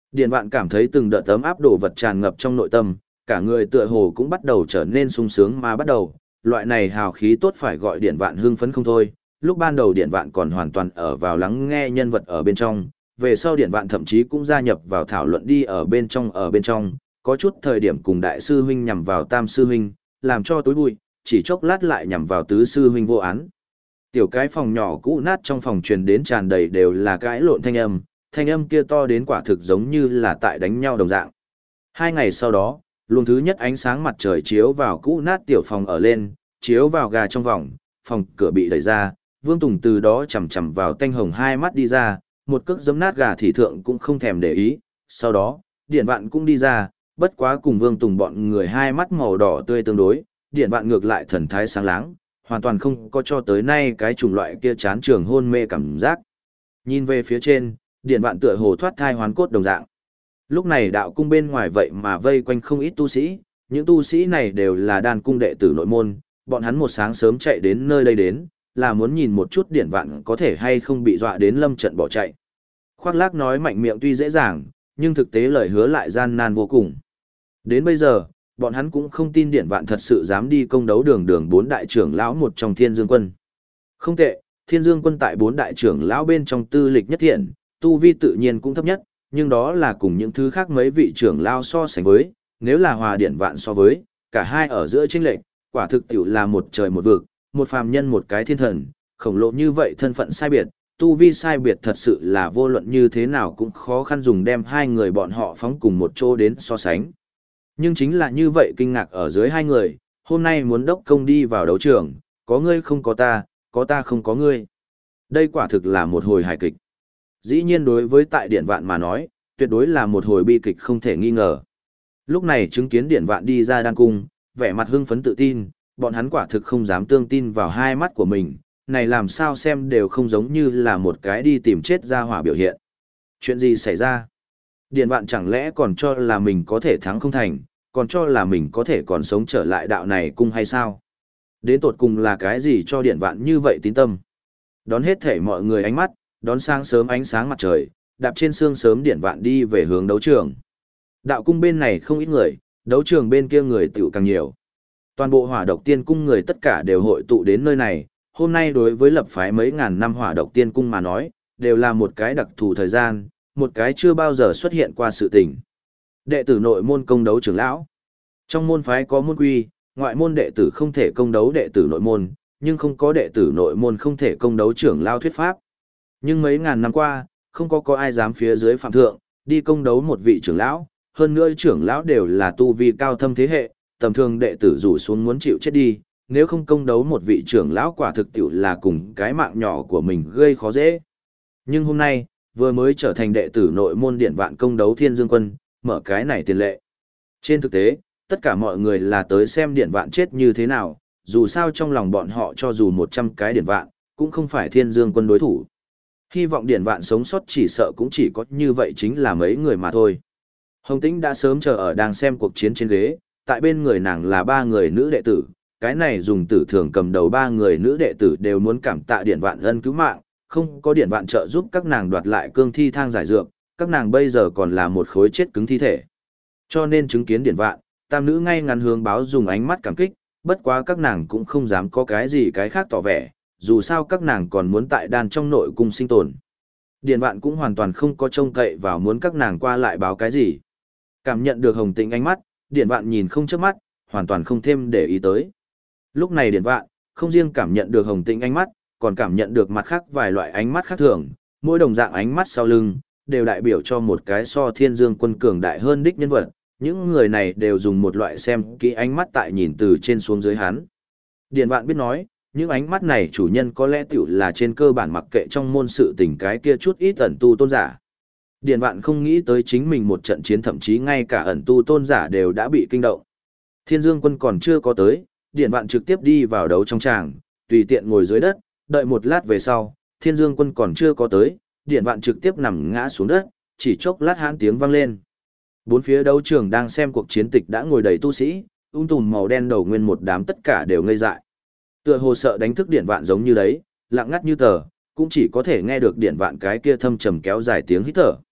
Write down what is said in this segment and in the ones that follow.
Điền Vạn cảm thấy từng đợt ấm áp đồ vật tràn ngập trong nội tâm, cả người tựa hồ cũng bắt đầu trở nên sung sướng mà bắt đầu, loại này hào khí tốt phải gọi Điền Vạn hưng phấn không thôi. Lúc ban đầu Điền Vạn còn hoàn toàn ở vào lắng nghe nhân vật ở bên trong, về sau Điền Vạn thậm chí cũng gia nhập vào thảo luận đi ở bên trong, có chút thời điểm cùng đại sư huynh nhằm vào tam sư huynh, làm cho tối bụi, chỉ chốc lát lại nhằm vào tứ sư huynh vô án. Tiểu cái phòng nhỏ cũ nát trong phòng truyền đến tràn đầy đều là cãi lộn thanh âm kia to đến quả thực giống như là tại đánh nhau đồng dạng. 2 ngày sau đó, luồng thứ nhất ánh sáng mặt trời chiếu vào cũ nát tiểu phòng ở lên, chiếu vào gà trong phòng cửa bị đẩy ra, Vương Tùng từ đó chầm chầm vào tanh hồng hai mắt đi ra, một cước giấm nát gà thị thượng cũng không thèm để ý, sau đó, Điển Vạn cũng đi ra, bất quá cùng Vương Tùng bọn người hai mắt màu đỏ tươi tương đối, Điển Vạn ngược lại thần thái sáng láng, hoàn toàn không có cho tới nay cái chủng loại kia chán trường hôn mê cảm giác. Nhìn về phía trên, Điển Vạn tựa hồ thoát thai hoán cốt đồng dạng. Lúc này đạo cung bên ngoài vậy mà vây quanh không ít tu sĩ, những tu sĩ này đều là đan cung đệ tử nội môn, bọn hắn một sáng sớm chạy đến nơi đây đến, là muốn nhìn một chút Điển Vạn có thể hay không bị dọa đến lâm trận bỏ chạy. Khoác lác nói mạnh miệng tuy dễ dàng, nhưng thực tế lời hứa lại gian nan vô cùng. Đến bây giờ, bọn hắn cũng không tin Điển Vạn thật sự dám đi công đấu đường 4 đại trưởng lão một trong Thiên Dương Quân. Không tệ, Thiên Dương Quân tại 4 đại trưởng lão bên trong tư lịch nhất thiện, tu vi tự nhiên cũng thấp nhất, nhưng đó là cùng những thứ khác mấy vị trưởng lão so sánh với, nếu là hòa Điển Vạn so với, cả hai ở giữa chênh lệch, quả thực tiểu là một trời một vực, một phàm nhân một cái thiên thần, khổng lồ như vậy thân phận sai biệt, tu vi sai biệt thật sự là vô luận như thế nào cũng khó khăn dùng đem hai người bọn họ phóng cùng một chỗ đến so sánh. Nhưng chính là như vậy kinh ngạc ở dưới hai người, hôm nay muốn đốc công đi vào đấu trường, có ngươi không có ta không có ngươi. Đây quả thực là một hồi hài kịch. Dĩ nhiên đối với tại Điển Vạn mà nói, tuyệt đối là một hồi bi kịch không thể nghi ngờ. Lúc này chứng kiến Điển Vạn đi ra đan cung, vẻ mặt hưng phấn tự tin, bọn hắn quả thực không dám tương tin vào hai mắt của mình, này làm sao xem đều không giống như là một cái đi tìm chết ra hỏa biểu hiện. Chuyện gì xảy ra? Điển Vạn chẳng lẽ còn cho là mình có thể thắng không thành, còn cho là mình có thể còn sống trở lại đạo này cung hay sao? Đến tột cùng là cái gì cho Điển Vạn như vậy tín tâm? Đón hết thể mọi người ánh mắt, đón sáng sớm ánh sáng mặt trời, đạp trên sương sớm Điển Vạn đi về hướng đấu trường. Đạo cung bên này không ít người, đấu trường bên kia người tiểu càng nhiều. Toàn bộ Hỏa Độc Tiên cung người tất cả đều hội tụ đến nơi này, hôm nay đối với lập phái mấy ngàn năm Hỏa Độc Tiên cung mà nói, đều là một cái đặc thù thời gian, một cái chưa bao giờ xuất hiện qua sự tình. Đệ tử nội môn công đấu trưởng lão. Trong môn phái có môn quy, ngoại môn đệ tử không thể công đấu đệ tử nội môn, nhưng không có đệ tử nội môn không thể công đấu trưởng lão thuyết pháp. Nhưng mấy ngàn năm qua, không có ai dám phía dưới phạm thượng, đi công đấu một vị trưởng lão, hơn nữa trưởng lão đều là tu vi cao thâm thế hệ, tầm thường đệ tử rủ xuống muốn chịu chết đi, nếu không công đấu một vị trưởng lão quả thực tiểu là cùng cái mạng nhỏ của mình gây khó dễ. Nhưng hôm nay, vừa mới trở thành đệ tử nội môn Điển Vạn công đấu Thiên Dương Quân, mở cái này tiền lệ. Trên thực tế, tất cả mọi người là tới xem Điển Vạn chết như thế nào, dù sao trong lòng bọn họ cho dù 100 cái Điển Vạn, cũng không phải Thiên Dương Quân đối thủ. Hy vọng Điển Vạn sống sót chỉ sợ cũng chỉ có như vậy chính là mấy người mà thôi. Hồng Tĩnh đã sớm chờ ở đang xem cuộc chiến trên ghế, tại bên người nàng là 3 người nữ đệ tử, cái này dùng tử thường cầm đầu 3 người nữ đệ tử đều muốn cảm tạ Điển Vạn ân cứu mạng, không có Điển Vạn trợ giúp các nàng đoạt lại cương thi thang giải dược, các nàng bây giờ còn là một khối chết cứng thi thể. Cho nên chứng kiến Điển Vạn, tam nữ ngay ngắn hướng báo dùng ánh mắt cảm kích, bất quá các nàng cũng không dám có cái gì cái khác tỏ vẻ, dù sao các nàng còn muốn tại đan trong nội cung sinh tồn. Điển Vạn cũng hoàn toàn không có trông cậy vào muốn các nàng qua lại báo cái gì. Cảm nhận được Hồng Tĩnh ánh mắt, Điển Vạn nhìn không chớp mắt, hoàn toàn không thêm để ý tới. Lúc này Điển Vạn, không riêng cảm nhận được Hồng Tĩnh ánh mắt, còn cảm nhận được mặt khác vài loại ánh mắt khác thường, mỗi đồng dạng ánh mắt sau lưng, đều đại biểu cho một cái so Thiên Dương Quân cường đại hơn đích nhân vật, những người này đều dùng một loại xem kỹ ánh mắt tại nhìn từ trên xuống dưới hắn. Điển Vạn biết nói, những ánh mắt này chủ nhân có lẽ tiểu là trên cơ bản mặc kệ trong môn sự tình cái kia chút ít ẩn tu tôn giả. Điển Vạn không nghĩ tới chính mình một trận chiến thậm chí ngay cả ẩn tu tôn giả đều đã bị kinh động. Thiên Dương Quân còn chưa có tới, Điển Vạn trực tiếp đi vào đấu trong tràng, tùy tiện ngồi dưới đất, đợi một lát về sau, Thiên Dương Quân còn chưa có tới, Điển Vạn trực tiếp nằm ngã xuống đất, chỉ chốc lát hãn tiếng vang lên. Bốn phía đấu trường đang xem cuộc chiến tịch đã ngồi đầy tu sĩ, tùm màu đen đầu nguyên một đám tất cả đều ngây dại. Tựa hồ sợ đánh thức Điển Vạn giống như đấy, lặng ngắt như tờ, cũng chỉ có thể nghe được Điển Vạn cái kia thâm trầm kéo dài tiếng hít thở.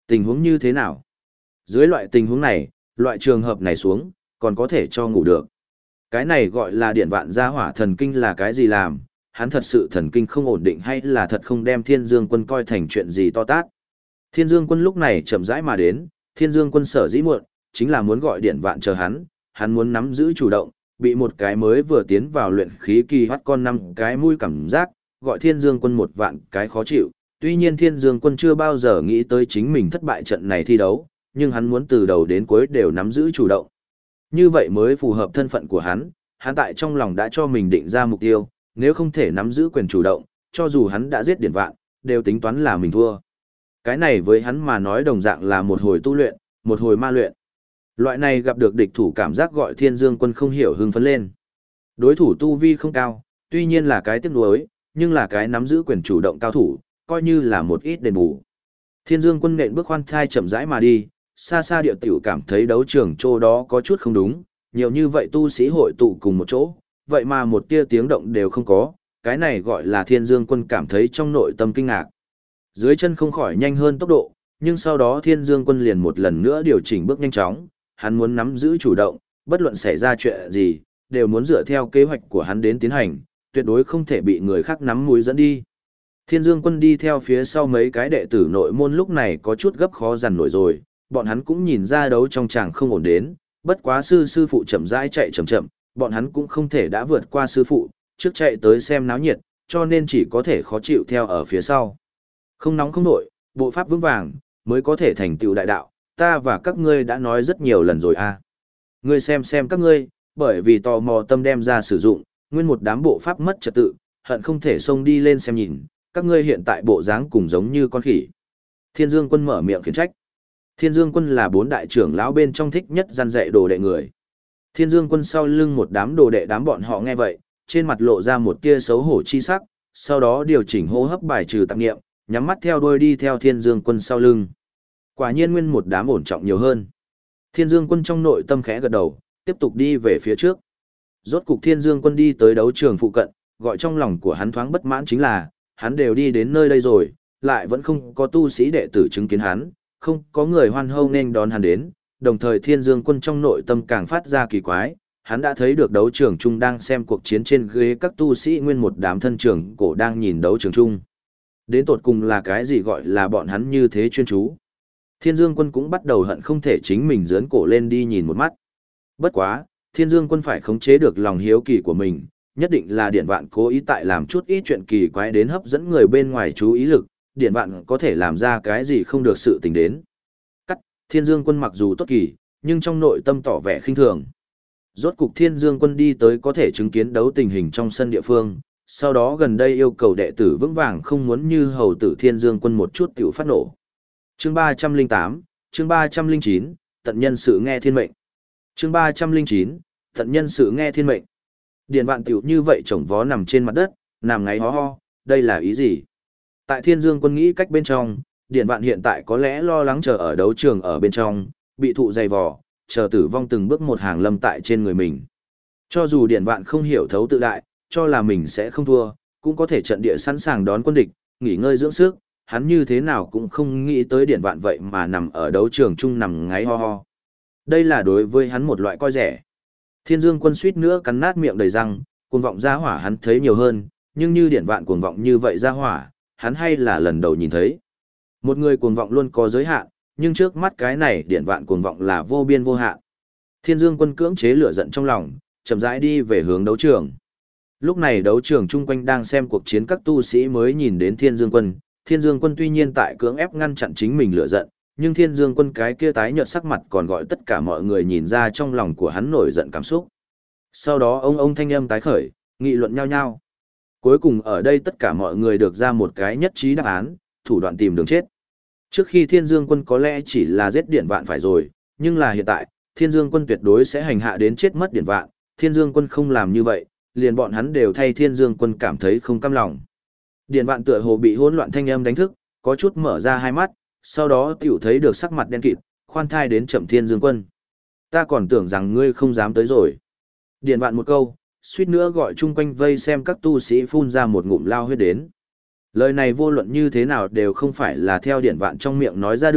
Tình huống như thế nào? Dưới loại tình huống này, loại trường hợp này xuống, còn có thể cho ngủ được. Cái này gọi là điện vạn gia hỏa thần kinh là cái gì làm, hắn thật sự thần kinh không ổn định hay là thật không đem Thiên Dương Quân coi thành chuyện gì to tát. Thiên Dương Quân lúc này chậm rãi mà đến, Thiên Dương Quân sở dĩ muộn, chính là muốn gọi điện vạn chờ hắn muốn nắm giữ chủ động, bị một cái mới vừa tiến vào luyện khí kỳ hoắt con năm cái mũi cảm giác, gọi Thiên Dương Quân một vạn cái khó chịu. Tuy nhiên Thiên Dương Quân chưa bao giờ nghĩ tới chính mình thất bại trận này thi đấu, nhưng hắn muốn từ đầu đến cuối đều nắm giữ chủ động. Như vậy mới phù hợp thân phận của hắn tại trong lòng đã cho mình định ra mục tiêu, nếu không thể nắm giữ quyền chủ động, cho dù hắn đã giết điển vạn, đều tính toán là mình thua. Cái này với hắn mà nói đồng dạng là một hồi tu luyện, một hồi ma luyện. Loại này gặp được địch thủ cảm giác gọi Thiên Dương Quân không hiểu hưng phấn lên. Đối thủ tu vi không cao, tuy nhiên là cái tiếc nuối, nhưng là cái nắm giữ quyền chủ động cao thủ, coi như là một ít đền bù. Thiên Dương Quân nện bước khoan thai chậm rãi mà đi, xa xa địa tiểu cảm thấy đấu trường chỗ đó có chút không đúng, nhiều như vậy tu sĩ hội tụ cùng một chỗ, vậy mà một tia tiếng động đều không có, cái này gọi là Thiên Dương Quân cảm thấy trong nội tâm kinh ngạc. Dưới chân không khỏi nhanh hơn tốc độ, nhưng sau đó Thiên Dương Quân liền một lần nữa điều chỉnh bước nhanh chóng, hắn muốn nắm giữ chủ động, bất luận xảy ra chuyện gì, đều muốn dựa theo kế hoạch của hắn đến tiến hành, tuyệt đối không thể bị người khác nắm mũi dẫn đi. Thiên Dương Quân đi theo phía sau mấy cái đệ tử nội môn lúc này có chút gấp khó dằn nổi rồi, bọn hắn cũng nhìn ra đấu trong chàng không ổn đến, bất quá sư phụ chậm rãi chạy chậm chậm, bọn hắn cũng không thể đã vượt qua sư phụ, trước chạy tới xem náo nhiệt, cho nên chỉ có thể khó chịu theo ở phía sau. Không nóng không nổi, bộ pháp vững vàng, mới có thể thành tựu đại đạo, ta và các ngươi đã nói rất nhiều lần rồi à. Ngươi xem các ngươi, bởi vì tò mò tâm đem ra sử dụng, nguyên một đám bộ pháp mất trật tự, hận không thể xông đi lên xem nhìn, các ngươi hiện tại bộ dáng cùng giống như con khỉ. Thiên Dương Quân mở miệng khiển trách. Thiên Dương Quân là 4 đại trưởng lão bên trong thích nhất gian dạy đồ đệ người. Thiên Dương Quân sau lưng một đám đồ đệ đám bọn họ nghe vậy, trên mặt lộ ra một tia xấu hổ chi sắc, sau đó điều chỉnh hô hấp bài trừ tạp niệm, nhắm mắt theo đuôi đi theo Thiên Dương Quân sau lưng. Quả nhiên nguyên một đám ổn trọng nhiều hơn. Thiên Dương Quân trong nội tâm khẽ gật đầu, tiếp tục đi về phía trước. Rốt cục Thiên Dương Quân đi tới đấu trường phụ cận, gọi trong lòng của hắn thoáng bất mãn chính là, hắn đều đi đến nơi đây rồi, lại vẫn không có tu sĩ đệ tử chứng kiến hắn, không có người hoan hô nên đón hắn đến, đồng thời Thiên Dương Quân trong nội tâm càng phát ra kỳ quái, hắn đã thấy được đấu trường chung đang xem cuộc chiến trên ghế các tu sĩ nguyên một đám thân trường cổ đang nhìn đấu trường chung. Đến tột cùng là cái gì gọi là bọn hắn như thế chuyên chú. Thiên Dương Quân cũng bắt đầu hận không thể chính mình dướn cổ lên đi nhìn một mắt. Bất quá, Thiên Dương Quân phải khống chế được lòng hiếu kỳ của mình, nhất định là Điển Vạn cố ý tại làm chút ít chuyện kỳ quái đến hấp dẫn người bên ngoài chú ý lực, Điển Vạn có thể làm ra cái gì không được sự tình đến. Cắt, Thiên Dương Quân mặc dù tốt kỳ, nhưng trong nội tâm tỏ vẻ khinh thường. Rốt cục Thiên Dương Quân đi tới có thể chứng kiến đấu tình hình trong sân địa phương, sau đó gần đây yêu cầu đệ tử vững vàng không muốn như hầu tử Thiên Dương Quân một chút tiểu phát nổ. Chương 308, chương 309, tận nhân sự nghe thiên mệnh. Chương 309, tận nhân sự nghe thiên mệnh. Điển Vạn tiểu như vậy chồng vó nằm trên mặt đất, nằm ngáy ho ho, đây là ý gì? Tại Thiên Dương Quân nghĩ cách bên trong, Điển Vạn hiện tại có lẽ lo lắng chờ ở đấu trường ở bên trong, bị thụ dày vò, chờ tử vong từng bước một hàng lâm tại trên người mình. Cho dù Điển Vạn không hiểu thấu tự đại, cho là mình sẽ không thua, cũng có thể trận địa sẵn sàng đón quân địch, nghỉ ngơi dưỡng sức, hắn như thế nào cũng không nghĩ tới Điển Vạn vậy mà nằm ở đấu trường chung nằm ngáy ho ho. Đây là đối với hắn một loại coi rẻ. Thiên Dương Quân suýt nữa cắn nát miệng đầy răng, cuồng vọng ra hỏa hắn thấy nhiều hơn, nhưng như Điển Vạn cuồng vọng như vậy ra hỏa, hắn hay là lần đầu nhìn thấy. Một người cuồng vọng luôn có giới hạn, nhưng trước mắt cái này Điển Vạn cuồng vọng là vô biên vô hạn. Thiên Dương Quân cưỡng chế lửa giận trong lòng, chậm rãi đi về hướng đấu trường. Lúc này đấu trường chung quanh đang xem cuộc chiến các tu sĩ mới nhìn đến Thiên Dương Quân. Thiên Dương Quân tuy nhiên tại cưỡng ép ngăn chặn chính mình lửa giận, nhưng Thiên Dương Quân cái kia tái nhợt sắc mặt còn gọi tất cả mọi người nhìn ra trong lòng của hắn nổi giận cảm xúc. Sau đó ông thanh âm tái khởi, nghị luận nhau nhau. Cuối cùng ở đây tất cả mọi người được ra một cái nhất trí đáp án, thủ đoạn tìm đường chết. Trước khi Thiên Dương Quân có lẽ chỉ là giết Điển Vạn phải rồi, nhưng là hiện tại, Thiên Dương Quân tuyệt đối sẽ hành hạ đến chết mất Điển Vạn. Thiên Dương Quân không làm như vậy, liền bọn hắn đều thay Thiên Dương Quân cảm thấy không cam lòng. Điển Vạn tựa hồ bị hỗn loạn thanh âm đánh thức, có chút mở ra hai mắt, sau đó tiểu thấy được sắc mặt đen kịt, khoan thai đến chậm Thiên Dương Quân. Ta còn tưởng rằng ngươi không dám tới rồi. Điển Vạn một câu, suýt nữa gọi chung quanh vây xem các tu sĩ phun ra một ngụm lao huyết đến. Lời này vô luận như thế nào đều không phải là theo Điển Vạn trong miệng nói ra được,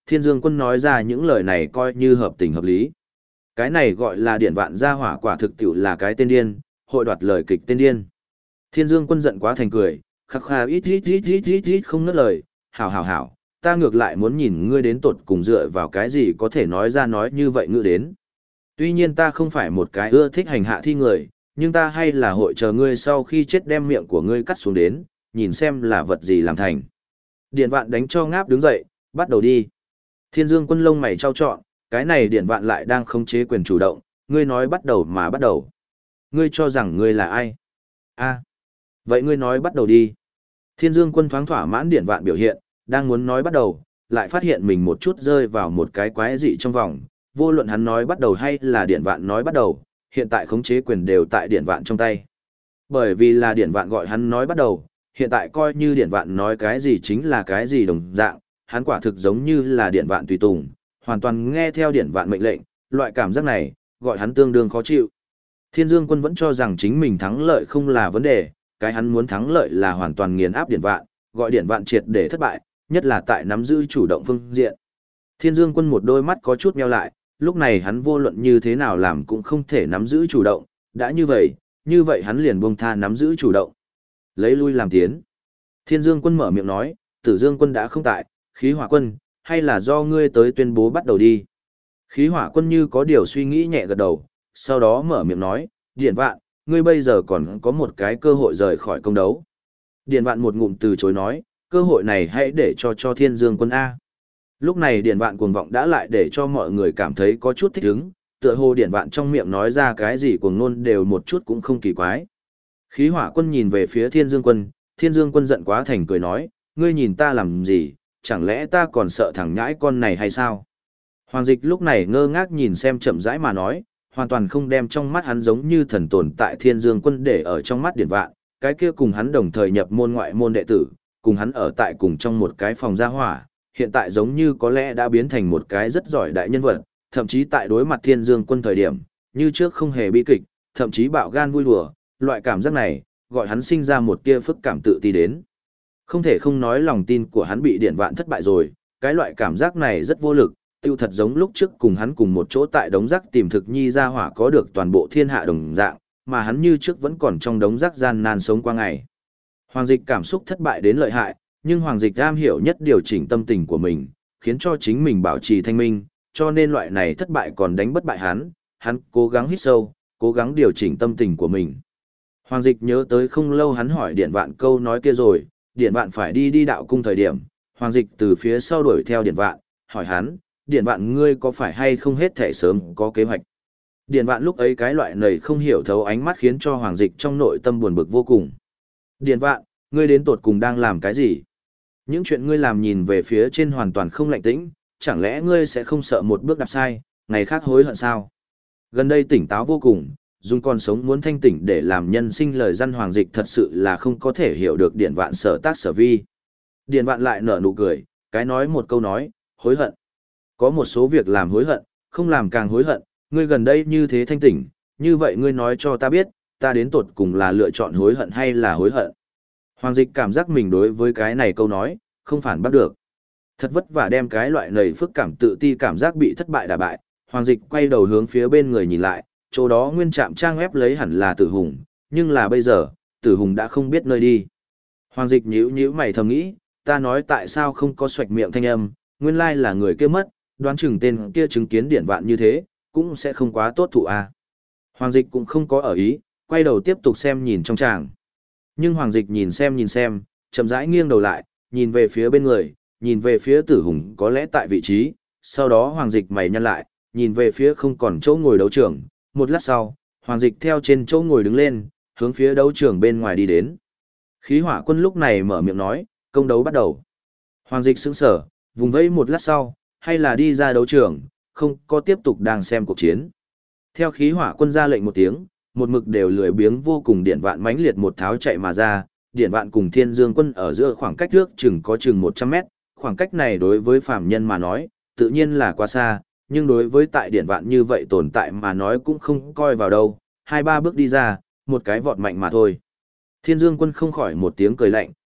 Thiên Dương Quân nói ra những lời này coi như hợp tình hợp lý. Cái này gọi là điển vạn gia hỏa, quả thực tiểu là cái tên điên, hội đoạt lời kịch tên điên. Thiên Dương Quân giận quá thành cười, khắc khà ít không ngớt lời, hảo, ta ngược lại muốn nhìn ngươi đến tột cùng dựa vào cái gì có thể nói ra nói như vậy ngữ đến. Tuy nhiên ta không phải một cái ưa thích hành hạ thi người, nhưng ta hay là hội chờ ngươi sau khi chết đem miệng của ngươi cắt xuống đến, nhìn xem là vật gì làm thành. Điển vạn đánh cho ngáp đứng dậy, bắt đầu đi. Thiên Dương Quân lông mày trao trọn, cái này điển vạn lại đang khống chế quyền chủ động, ngươi nói bắt đầu mà bắt đầu. Ngươi cho rằng ngươi là ai? Vậy ngươi nói bắt đầu đi. Thiên Dương Quân thoáng thỏa mãn điển vạn biểu hiện, đang muốn nói bắt đầu, lại phát hiện mình một chút rơi vào một cái quái dị trong vòng, vô luận hắn nói bắt đầu hay là điển vạn nói bắt đầu, hiện tại khống chế quyền đều tại điển vạn trong tay. Bởi vì là điển vạn gọi hắn nói bắt đầu, hiện tại coi như điển vạn nói cái gì chính là cái gì đồng dạng, hắn quả thực giống như là điển vạn tùy tùng, hoàn toàn nghe theo điển vạn mệnh lệnh, loại cảm giác này, gọi hắn tương đương khó chịu. Thiên Dương Quân vẫn cho rằng chính mình thắng lợi không là vấn đề, cái hắn muốn thắng lợi là hoàn toàn nghiền áp điển vạn, gọi điển vạn triệt để thất bại, nhất là tại nắm giữ chủ động phương diện. Thiên Dương Quân một đôi mắt có chút nheo lại, lúc này hắn vô luận như thế nào làm cũng không thể nắm giữ chủ động, đã như vậy hắn liền buông tha nắm giữ chủ động. Lấy lui làm tiến. Thiên Dương Quân mở miệng nói, Tử Dương Quân đã không tại, Khí Hỏa Quân, hay là do ngươi tới tuyên bố bắt đầu đi. Khí Hỏa Quân như có điều suy nghĩ nhẹ gật đầu, sau đó mở miệng nói, Điển Vạn, ngươi bây giờ còn có một cái cơ hội rời khỏi công đấu. Điển Vạn một ngụm từ chối nói, cơ hội này hãy để cho Thiên Dương Quân A. Lúc này Điển Vạn cuồng vọng đã lại để cho mọi người cảm thấy có chút thích ứng, tựa hồ Điển Vạn trong miệng nói ra cái gì cuồng ngôn đều một chút cũng không kỳ quái. Khí Hỏa Quân nhìn về phía Thiên Dương Quân giận quá thành cười nói, ngươi nhìn ta làm gì, chẳng lẽ ta còn sợ thằng nhãi con này hay sao? Hoàng Dịch lúc này ngơ ngác nhìn xem chậm rãi mà nói, hoàn toàn không đem trong mắt hắn giống như thần tồn tại Thiên Dương Quân để ở trong mắt Điển Vạn, cái kia cùng hắn đồng thời nhập môn ngoại môn đệ tử, cùng hắn ở tại cùng trong một cái phòng gia hỏa, hiện tại giống như có lẽ đã biến thành một cái rất giỏi đại nhân vật, thậm chí tại đối mặt Thiên Dương Quân thời điểm, như trước không hề bi kịch, thậm chí bạo gan vui đùa, loại cảm giác này, gọi hắn sinh ra một tia phức cảm tự ti đến. Không thể không nói lòng tin của hắn bị Điển Vạn thất bại rồi, cái loại cảm giác này rất vô lực, tiêu thật giống lúc trước cùng hắn cùng một chỗ tại đống rác tìm thực nhi gia hỏa có được toàn bộ thiên hạ đồng dạng, mà hắn như trước vẫn còn trong đống rác gian nan sống qua ngày. Hoàng Dịch cảm xúc thất bại đến lợi hại, nhưng Hoàng Dịch am hiểu nhất điều chỉnh tâm tình của mình, khiến cho chính mình bảo trì thanh minh, cho nên loại này thất bại còn đánh bất bại hắn cố gắng hít sâu, cố gắng điều chỉnh tâm tình của mình. Hoàng Dịch nhớ tới không lâu hắn hỏi Điển Vạn câu nói kia rồi, Điển Vạn phải đi đạo cung thời điểm, Hoàng Dịch từ phía sau đuổi theo Điển Vạn, hỏi hắn, Điển Vạn ngươi có phải hay không hết thể sớm có kế hoạch. Điển Vạn lúc ấy cái loại này không hiểu thấu ánh mắt khiến cho Hoàng Dịch trong nội tâm buồn bực vô cùng. Điển Vạn, ngươi đến tột cùng đang làm cái gì? Những chuyện ngươi làm nhìn về phía trên hoàn toàn không lạnh tĩnh, chẳng lẽ ngươi sẽ không sợ một bước đạp sai, ngày khác hối hận sao? Gần đây tỉnh táo vô cùng, dùng con sống muốn thanh tỉnh để làm nhân sinh lời dân Hoàng Dịch thật sự là không có thể hiểu được Điển Vạn sở tác sở vi. Điển Vạn lại nở nụ cười, cái nói một câu nói, hối hận. Có một số việc làm hối hận, không làm càng hối hận, ngươi gần đây như thế thanh tỉnh, như vậy ngươi nói cho ta biết, ta đến tột cùng là lựa chọn hối hận hay là hối hận. Hoàng Dịch cảm giác mình đối với cái này câu nói, không phản bác được. Thật vất vả đem cái loại nầy phức cảm tự ti cảm giác bị thất bại đả bại, Hoàng Dịch quay đầu hướng phía bên người nhìn lại, chỗ đó nguyên trạm trang web lấy hẳn là Tử Hùng, nhưng là bây giờ, Tử Hùng đã không biết nơi đi. Hoàng Dịch nhíu mày thầm nghĩ, ta nói tại sao không có xoạch miệng thanh âm, nguyên lai là người kia mất, đoán chừng tên kia chứng kiến Điển Vạn như thế, cũng sẽ không quá tốt thụ a. Hoàng Dịch cũng không có ở ý, quay đầu tiếp tục xem nhìn trong tràng. Nhưng Hoàng Dịch nhìn xem, chậm rãi nghiêng đầu lại, nhìn về phía bên người, nhìn về phía Tử Hùng có lẽ tại vị trí, sau đó Hoàng Dịch mày nhăn lại, nhìn về phía không còn chỗ ngồi đấu trường, một lát sau, Hoàng Dịch theo trên chỗ ngồi đứng lên, hướng phía đấu trường bên ngoài đi đến. Khí Hỏa Quân lúc này mở miệng nói, công đấu bắt đầu. Hoàng Dịch sững sờ, vùng vẫy một lát sau, hay là đi ra đấu trường, không có tiếp tục đang xem cuộc chiến. Theo Khí Hỏa Quân ra lệnh một tiếng, một mực đều lười biếng vô cùng Điển Vạn mãnh liệt một tháo chạy mà ra, Điển Vạn cùng Thiên Dương Quân ở giữa khoảng cách trước chừng 100 mét, khoảng cách này đối với phàm nhân mà nói, tự nhiên là quá xa, nhưng đối với tại Điển Vạn như vậy tồn tại mà nói cũng không coi vào đâu, 2-3 bước đi ra, một cái vọt mạnh mà thôi. Thiên Dương Quân không khỏi một tiếng cười lạnh,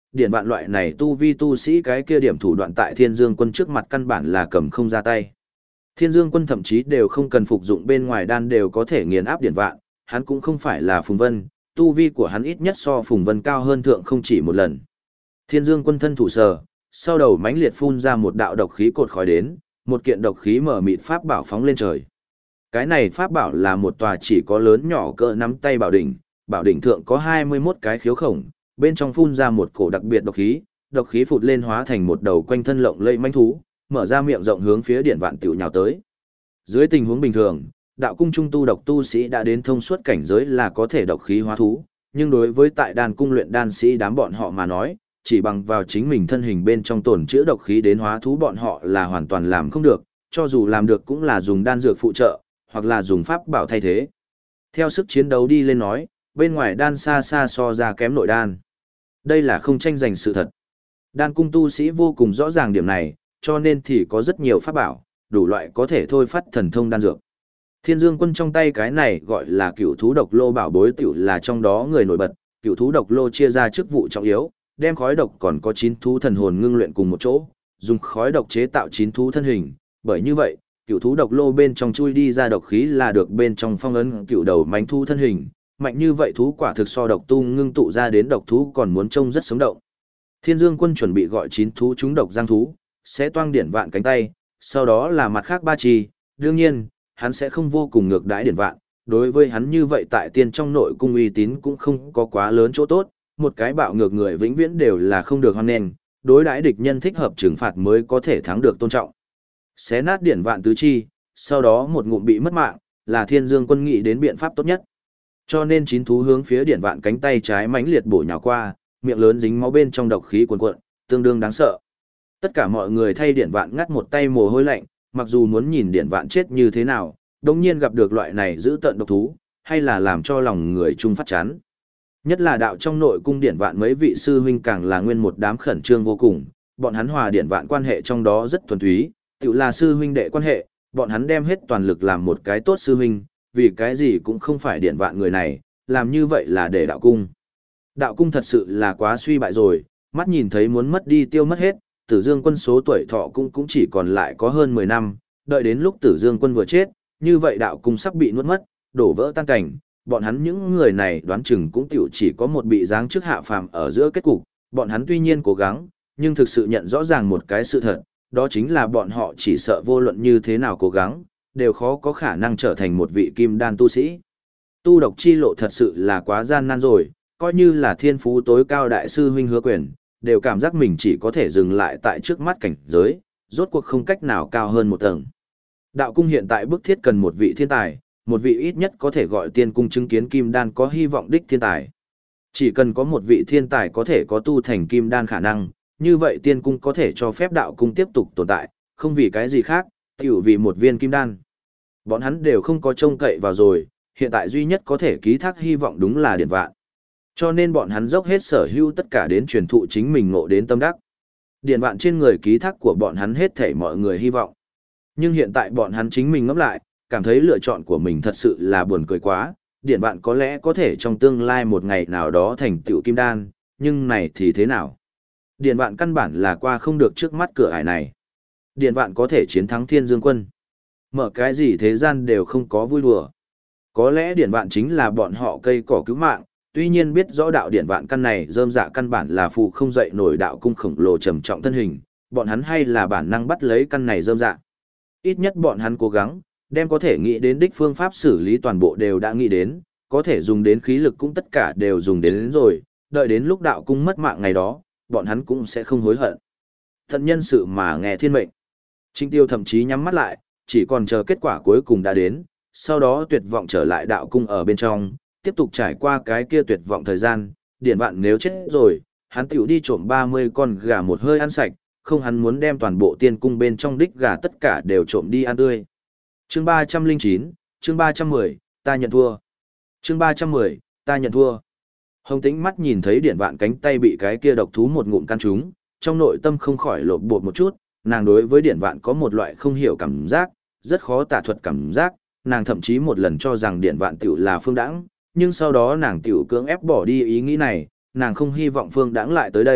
điển vạn loại này tu vi tu sĩ cái kia điểm thủ đoạn tại Thiên Dương Quân trước mặt căn bản là cầm không ra tay. Thiên Dương Quân thậm chí đều không cần phục dụng bên ngoài đan đều có thể nghiền áp điển vạn, hắn cũng không phải là Phùng Vân, tu vi của hắn ít nhất so Phùng Vân cao hơn thượng không chỉ một lần. Thiên Dương Quân thân thủ sờ, sau đầu mãnh liệt phun ra một đạo độc khí cột khói đến, một kiện độc khí mở mịt pháp bảo phóng lên trời. Cái này pháp bảo là một tòa chỉ có lớn nhỏ cỡ nắm tay bảo đỉnh thượng có 21 cái khiếu khổng, bên trong phun ra một cổ đặc biệt độc khí phụt lên hóa thành một đầu quanh thân lộng lẫy manh thú, mở ra miệng rộng hướng phía điển vạn tiểu nhào tới. Dưới tình huống bình thường, đạo cung trung tu độc tu sĩ đã đến thông suốt cảnh giới là có thể độc khí hóa thú, nhưng đối với tại đan cung luyện đan sĩ đám bọn họ mà nói, chỉ bằng vào chính mình thân hình bên trong tổn chữa độc khí đến hóa thú bọn họ là hoàn toàn làm không được, cho dù làm được cũng là dùng đan dược phụ trợ, hoặc là dùng pháp bảo thay thế. Theo sức chiến đấu đi lên nói, bên ngoài đan xa xa so ra kém nội đan. Đây là không tranh giành sự thật. Đan cung tu sĩ vô cùng rõ ràng điểm này, cho nên thì có rất nhiều pháp bảo, đủ loại có thể thôi phát thần thông đan dược. Thiên Dương Quân trong tay cái này gọi là cửu thú độc lô bảo bối tiểu là trong đó người nổi bật, cửu thú độc lô chia ra chức vụ trọng yếu, đem khói độc còn có 9 thú thần hồn ngưng luyện cùng một chỗ, dùng khói độc chế tạo 9 thú thân hình, bởi như vậy, cửu thú độc lô bên trong chui đi ra độc khí là được bên trong phong ấn cửu đầu mãnh thú thân hình, mạnh như vậy thú quả thực so độc tu ngưng tụ ra đến độc thú còn muốn trông rất sống động. Thiên Dương Quân chuẩn bị gọi 9 thú chúng độc giang thú, sẽ toang điển vạn cánh tay, sau đó là mặt khác 3 chi, đương nhiên, hắn sẽ không vô cùng ngược đãi điển vạn, đối với hắn như vậy tại tiên trong nội cung uy tín cũng không có quá lớn chỗ tốt, một cái bạo ngược người vĩnh viễn đều là không được hoan nghênh, đối đãi địch nhân thích hợp trừng phạt mới có thể thắng được tôn trọng. Xé nát điển vạn tứ chi, sau đó một ngụm bị mất mạng, là Thiên Dương Quân nghĩ đến biện pháp tốt nhất. Cho nên 9 thú hướng phía điển vạn cánh tay trái mãnh liệt bổ nhào qua, miệng lớn dính máu bên trong độc khí cuồn cuộn, tương đương đáng sợ. Tất cả mọi người thay điển vạn ngắt một tay mồ hôi lạnh, mặc dù muốn nhìn điển vạn chết như thế nào, đồng nhiên gặp được loại này giữ tận độc thú, hay là làm cho lòng người chung phát chán. Nhất là đạo trong nội cung điển vạn mấy vị sư huynh càng là nguyên một đám khẩn trương vô cùng, bọn hắn hòa điển vạn quan hệ trong đó rất thuần túy, tự là sư huynh đệ quan hệ, bọn hắn đem hết toàn lực làm một cái tốt sư huynh, vì cái gì cũng không phải điển vạn người này, làm như vậy là để đạo cung. Đạo cung thật sự là quá suy bại rồi, mắt nhìn thấy muốn mất đi tiêu mất hết, Tử Dương Quân số tuổi thọ cũng chỉ còn lại có hơn 10 năm, đợi đến lúc Tử Dương Quân vừa chết, như vậy đạo cung sắp bị nuốt mất, đổ vỡ tan cảnh, bọn hắn những người này đoán chừng cũng tiểu chỉ có một bị giáng chức hạ phàm ở giữa kết cục, bọn hắn tuy nhiên cố gắng, nhưng thực sự nhận rõ ràng một cái sự thật, đó chính là bọn họ chỉ sợ vô luận như thế nào cố gắng, đều khó có khả năng trở thành một vị kim đan tu sĩ. Tu độc chi lộ thật sự là quá gian nan rồi, coi như là thiên phú tối cao đại sư huynh Hứa Quyền, đều cảm giác mình chỉ có thể dừng lại tại trước mắt cảnh giới, rốt cuộc không cách nào cao hơn một tầng. Đạo cung hiện tại bức thiết cần một vị thiên tài, một vị ít nhất có thể gọi tiên cung chứng kiến kim đan có hy vọng đích thiên tài. Chỉ cần có một vị thiên tài có thể có tu thành kim đan khả năng, như vậy tiên cung có thể cho phép đạo cung tiếp tục tồn tại, không vì cái gì khác, tiểu vì một viên kim đan. Bọn hắn đều không có trông cậy vào rồi, hiện tại duy nhất có thể ký thác hy vọng đúng là điển vạn. Cho nên bọn hắn dốc hết sở hữu tất cả đến truyền thụ chính mình ngộ đến tâm đắc. Điển vạn trên người ký thác của bọn hắn hết thảy mọi người hy vọng. Nhưng hiện tại bọn hắn chính mình ngẫm lại, cảm thấy lựa chọn của mình thật sự là buồn cười quá. Điển vạn có lẽ có thể trong tương lai một ngày nào đó thành tựu kim đan, nhưng này thì thế nào? Điển vạn căn bản là qua không được trước mắt cửa ải này. Điển vạn có thể chiến thắng Thiên Dương Quân. Mở cái gì thế gian đều không có vui đùa. Có lẽ điển vạn chính là bọn họ cây cỏ cứu mạng, tuy nhiên biết rõ đạo điển vạn căn này rơm dạ căn bản là phù không dậy nổi đạo cung khổng lồ trầm trọng thân hình, bọn hắn hay là bản năng bắt lấy căn này rơm dạ. Ít nhất bọn hắn cố gắng, đem có thể nghĩ đến đích phương pháp xử lý toàn bộ đều đã nghĩ đến, có thể dùng đến khí lực cũng tất cả đều dùng đến rồi, đợi đến lúc đạo cung mất mạng ngày đó, bọn hắn cũng sẽ không hối hận. Tận nhân sự mà nghe thiên mệnh. Trinh Tiêu thậm chí nhắm mắt lại, chỉ còn chờ kết quả cuối cùng đã đến, sau đó tuyệt vọng trở lại đạo cung ở bên trong, tiếp tục trải qua cái kia tuyệt vọng thời gian, điển vạn nếu chết rồi, hắn tiểu đi trộm 30 con gà một hơi ăn sạch, không hắn muốn đem toàn bộ tiên cung bên trong đích gà tất cả đều trộm đi ăn tươi. Chương 309, chương 310, ta nhận thua. Chương 310, ta nhận thua. Hồng Tĩnh mắt nhìn thấy điển vạn cánh tay bị cái kia độc thú một ngụm căn trúng, trong nội tâm không khỏi lộp bột một chút, nàng đối với điển vạn có một loại không hiểu cảm giác, rất khó tả thuật cảm giác, nàng thậm chí một lần cho rằng điển vạn tiểu là Phương Đãng, nhưng sau đó nàng tiểu cưỡng ép bỏ đi ý nghĩ này, nàng không hy vọng Phương Đãng lại tới đây,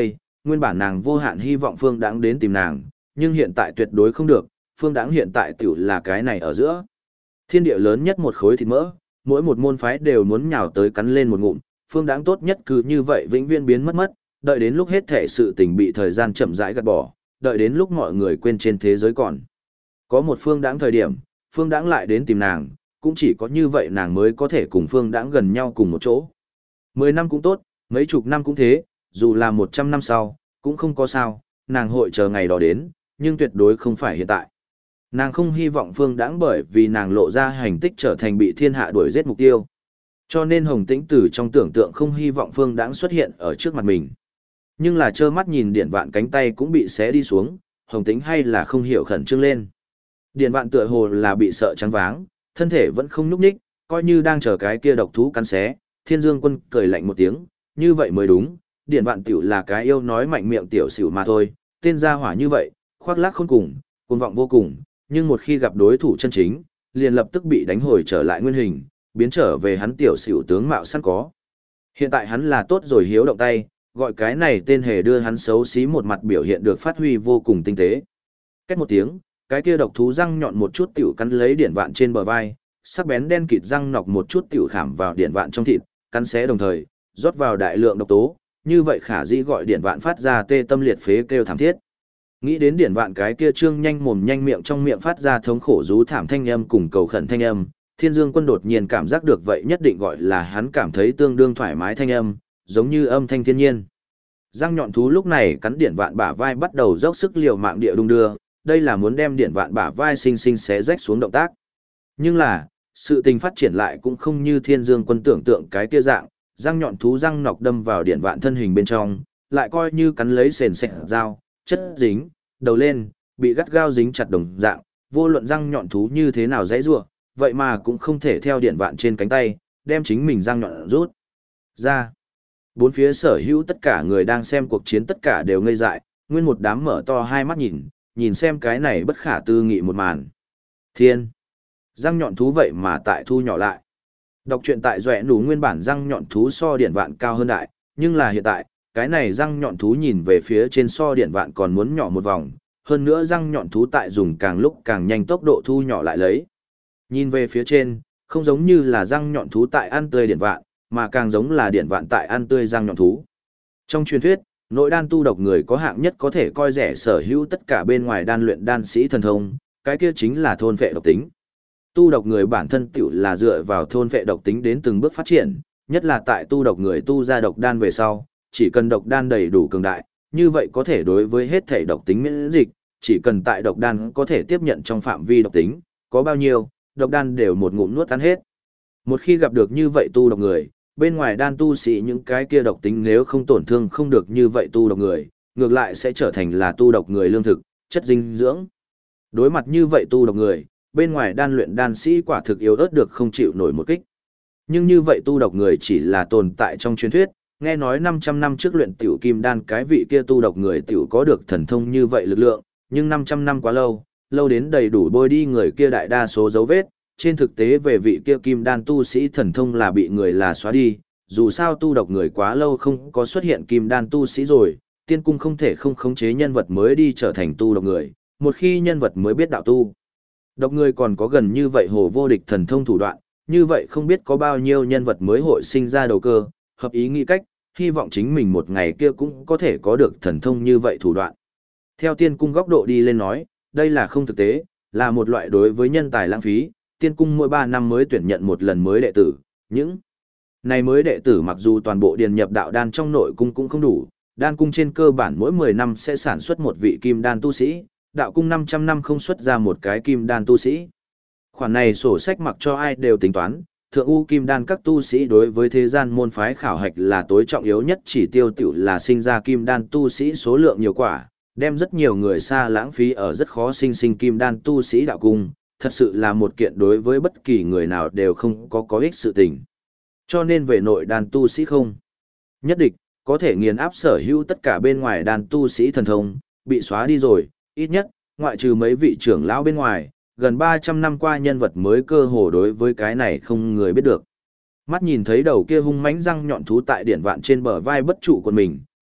nguyên bản nàng vô hạn hy vọng Phương Đãng đến tìm nàng, nhưng hiện tại tuyệt đối không được, Phương Đãng hiện tại tiểu là cái này ở giữa. Thiên địa lớn nhất một khối thịt mỡ, mỗi một môn phái đều muốn nhào tới cắn lên một ngụm, Phương Đãng tốt nhất cứ như vậy vĩnh viễn biến mất, đợi đến lúc hết thể sự tình bị thời gian chậm rãi gạt bỏ, đợi đến lúc mọi người quên trên thế giới còn. Có một Phương Đãng thời điểm, Phương Đãng lại đến tìm nàng, cũng chỉ có như vậy nàng mới có thể cùng Phương Đãng gần nhau cùng một chỗ. 10 năm cũng tốt, mấy chục năm cũng thế, dù là 100 năm sau, cũng không có sao, nàng hội chờ ngày đó đến, nhưng tuyệt đối không phải hiện tại. Nàng không hy vọng Phương Đãng bởi vì nàng lộ ra hành tích trở thành bị thiên hạ đuổi giết mục tiêu. Cho nên Hồng Tĩnh từ trong tưởng tượng không hy vọng Phương Đãng xuất hiện ở trước mặt mình. Nhưng là trơ mắt nhìn Điển Vạn cánh tay cũng bị xé đi xuống, Hồng Tĩnh hay là không hiểu khẩn trương lên. Điển Vạn tựa hồ là bị sợ choáng váng, thân thể vẫn không nhúc nhích, coi như đang chờ cái kia độc thú cắn xé. Thiên Dương Quân cười lạnh một tiếng, như vậy mới đúng, Điển Vạn tiểu là cái yêu nói mạnh miệng tiểu xỉu mà thôi, tên gia hỏa như vậy, khoác lác khôn cùng, cuồng vọng vô cùng, nhưng một khi gặp đối thủ chân chính, liền lập tức bị đánh hồi trở lại nguyên hình, biến trở về hắn tiểu xỉu tướng mạo sẵn có. Hiện tại hắn là tốt rồi hiếu động tay, gọi cái này tên hề đưa hắn xấu xí một mặt biểu hiện được phát huy vô cùng tinh tế. Cách một tiếng, cái kia độc thú răng nhọn một chút tiểu cắn lấy Điển Vạn trên bờ vai, sắc bén đen kịt răng nọc một chút tiểu khảm vào Điển Vạn trong thịt, cắn xé đồng thời, rót vào đại lượng độc tố, như vậy khả dĩ gọi Điển Vạn phát ra tê tâm liệt phế kêu thảm thiết. Nghĩ đến Điển Vạn cái kia trương nhanh mồm nhanh miệng trong miệng phát ra thống khổ rú thảm thanh âm cùng cầu khẩn thanh âm, Thiên Dương Quân đột nhiên cảm giác được vậy nhất định gọi là hắn cảm thấy tương đương thoải mái thanh âm, giống như âm thanh thiên nhiên. Răng nhọn thú lúc này cắn Điển Vạn bả vai bắt đầu dốc sức liều mạng địa đung đưa, đây là muốn đem Điển Vạn bả vai xinh xinh xé rách xuống động tác. Nhưng là, sự tình phát triển lại cũng không như Thiên Dương Quân tưởng tượng cái kia dạng, răng nhọn thú răng nọc đâm vào Điển Vạn thân hình bên trong, lại coi như cắn lấy sền sệt dao, chất dính, đầu lên, bị gắt gao dính chặt đồng dạng, vô luận răng nhọn thú như thế nào dãy rủa, vậy mà cũng không thể theo Điển Vạn trên cánh tay, đem chính mình răng nhọn rút ra. Bốn phía sở hữu tất cả người đang xem cuộc chiến tất cả đều ngây dại, nguyên một đám mở to hai mắt nhìn xem cái này bất khả tư nghị một màn. Thiên! Răng nhọn thú vậy mà tại thu nhỏ lại. Đọc truyện tại Duệ Nú nguyên bản răng nhọn thú so Điển Vạn cao hơn đại, nhưng là hiện tại, cái này răng nhọn thú nhìn về phía trên so Điển Vạn còn muốn nhỏ một vòng, hơn nữa răng nhọn thú tại dùng càng lúc càng nhanh tốc độ thu nhỏ lại lấy. Nhìn về phía trên, không giống như là răng nhọn thú tại ăn tươi Điển Vạn, mà càng giống là Điển Vạn tại ăn tươi răng nhọn thú. Trong truyền thuyết, nội đan tu độc người có hạng nhất có thể coi rẻ sở hữu tất cả bên ngoài đan luyện đan sĩ thần thông, cái kia chính là thôn vệ độc tính. Tu độc người bản thân tiểu là dựa vào thôn vệ độc tính đến từng bước phát triển, nhất là tại tu độc người tu ra độc đan về sau, chỉ cần độc đan đầy đủ cường đại, như vậy có thể đối với hết thể độc tính miễn dịch, chỉ cần tại độc đan có thể tiếp nhận trong phạm vi độc tính, có bao nhiêu, độc đan đều một ngụm nuốt ăn hết. Một khi gặp được như vậy tu độc người, bên ngoài đan tu sĩ những cái kia độc tính nếu không tổn thương không được như vậy tu độc người, ngược lại sẽ trở thành là tu độc người lương thực, chất dinh dưỡng. Đối mặt như vậy tu độc người, bên ngoài đan luyện đan sĩ quả thực yếu ớt được không chịu nổi một kích. Nhưng như vậy tu độc người chỉ là tồn tại trong truyền thuyết, nghe nói 500 năm trước luyện tiểu kim đan cái vị kia tu độc người tiểu có được thần thông như vậy lực lượng, nhưng 500 năm quá lâu, lâu đến đầy đủ bôi đi người kia đại đa số dấu vết, trên thực tế về vị kia kim đan tu sĩ thần thông là bị người là xóa đi, dù sao tu độc người quá lâu không có xuất hiện kim đan tu sĩ rồi, tiên cung không thể không khống chế nhân vật mới đi trở thành tu độc người, một khi nhân vật mới biết đạo tu. Độc người còn có gần như vậy hồ vô địch thần thông thủ đoạn, như vậy không biết có bao nhiêu nhân vật mới hội sinh ra đầu cơ, hợp ý nghĩ cách, hy vọng chính mình một ngày kia cũng có thể có được thần thông như vậy thủ đoạn. Theo tiên cung góc độ đi lên nói, đây là không thực tế, là một loại đối với nhân tài lãng phí, tiên cung mỗi 3 năm mới tuyển nhận một lần mới đệ tử, những này mới đệ tử mặc dù toàn bộ điền nhập đạo đan trong nội cung cũng không đủ, đan cung trên cơ bản mỗi 10 năm sẽ sản xuất một vị kim đan tu sĩ, đạo cung 500 năm không xuất ra một cái kim đan tu sĩ. Khoản này sổ sách mặc cho ai đều tính toán, thượng u kim đan các tu sĩ đối với thế gian môn phái khảo hạch là tối trọng yếu nhất, chỉ tiêu tiểu là sinh ra kim đan tu sĩ số lượng nhiều quả, đem rất nhiều người xa lãng phí ở rất khó sinh kim đan tu sĩ đạo cung, thật sự là một kiện đối với bất kỳ người nào đều không có ích sự tình. Cho nên về nội đan tu sĩ không nhất định có thể nghiền áp sở hữu tất cả bên ngoài đan tu sĩ thần thông, bị xóa đi rồi, ít nhất, ngoại trừ mấy vị trưởng lão bên ngoài, gần 300 năm qua nhân vật mới cơ hồ đối với cái này không người biết được. Mắt nhìn thấy đầu kia hung mãnh răng nhọn thú tại Điển Vạn trên bờ vai bất trụ của mình,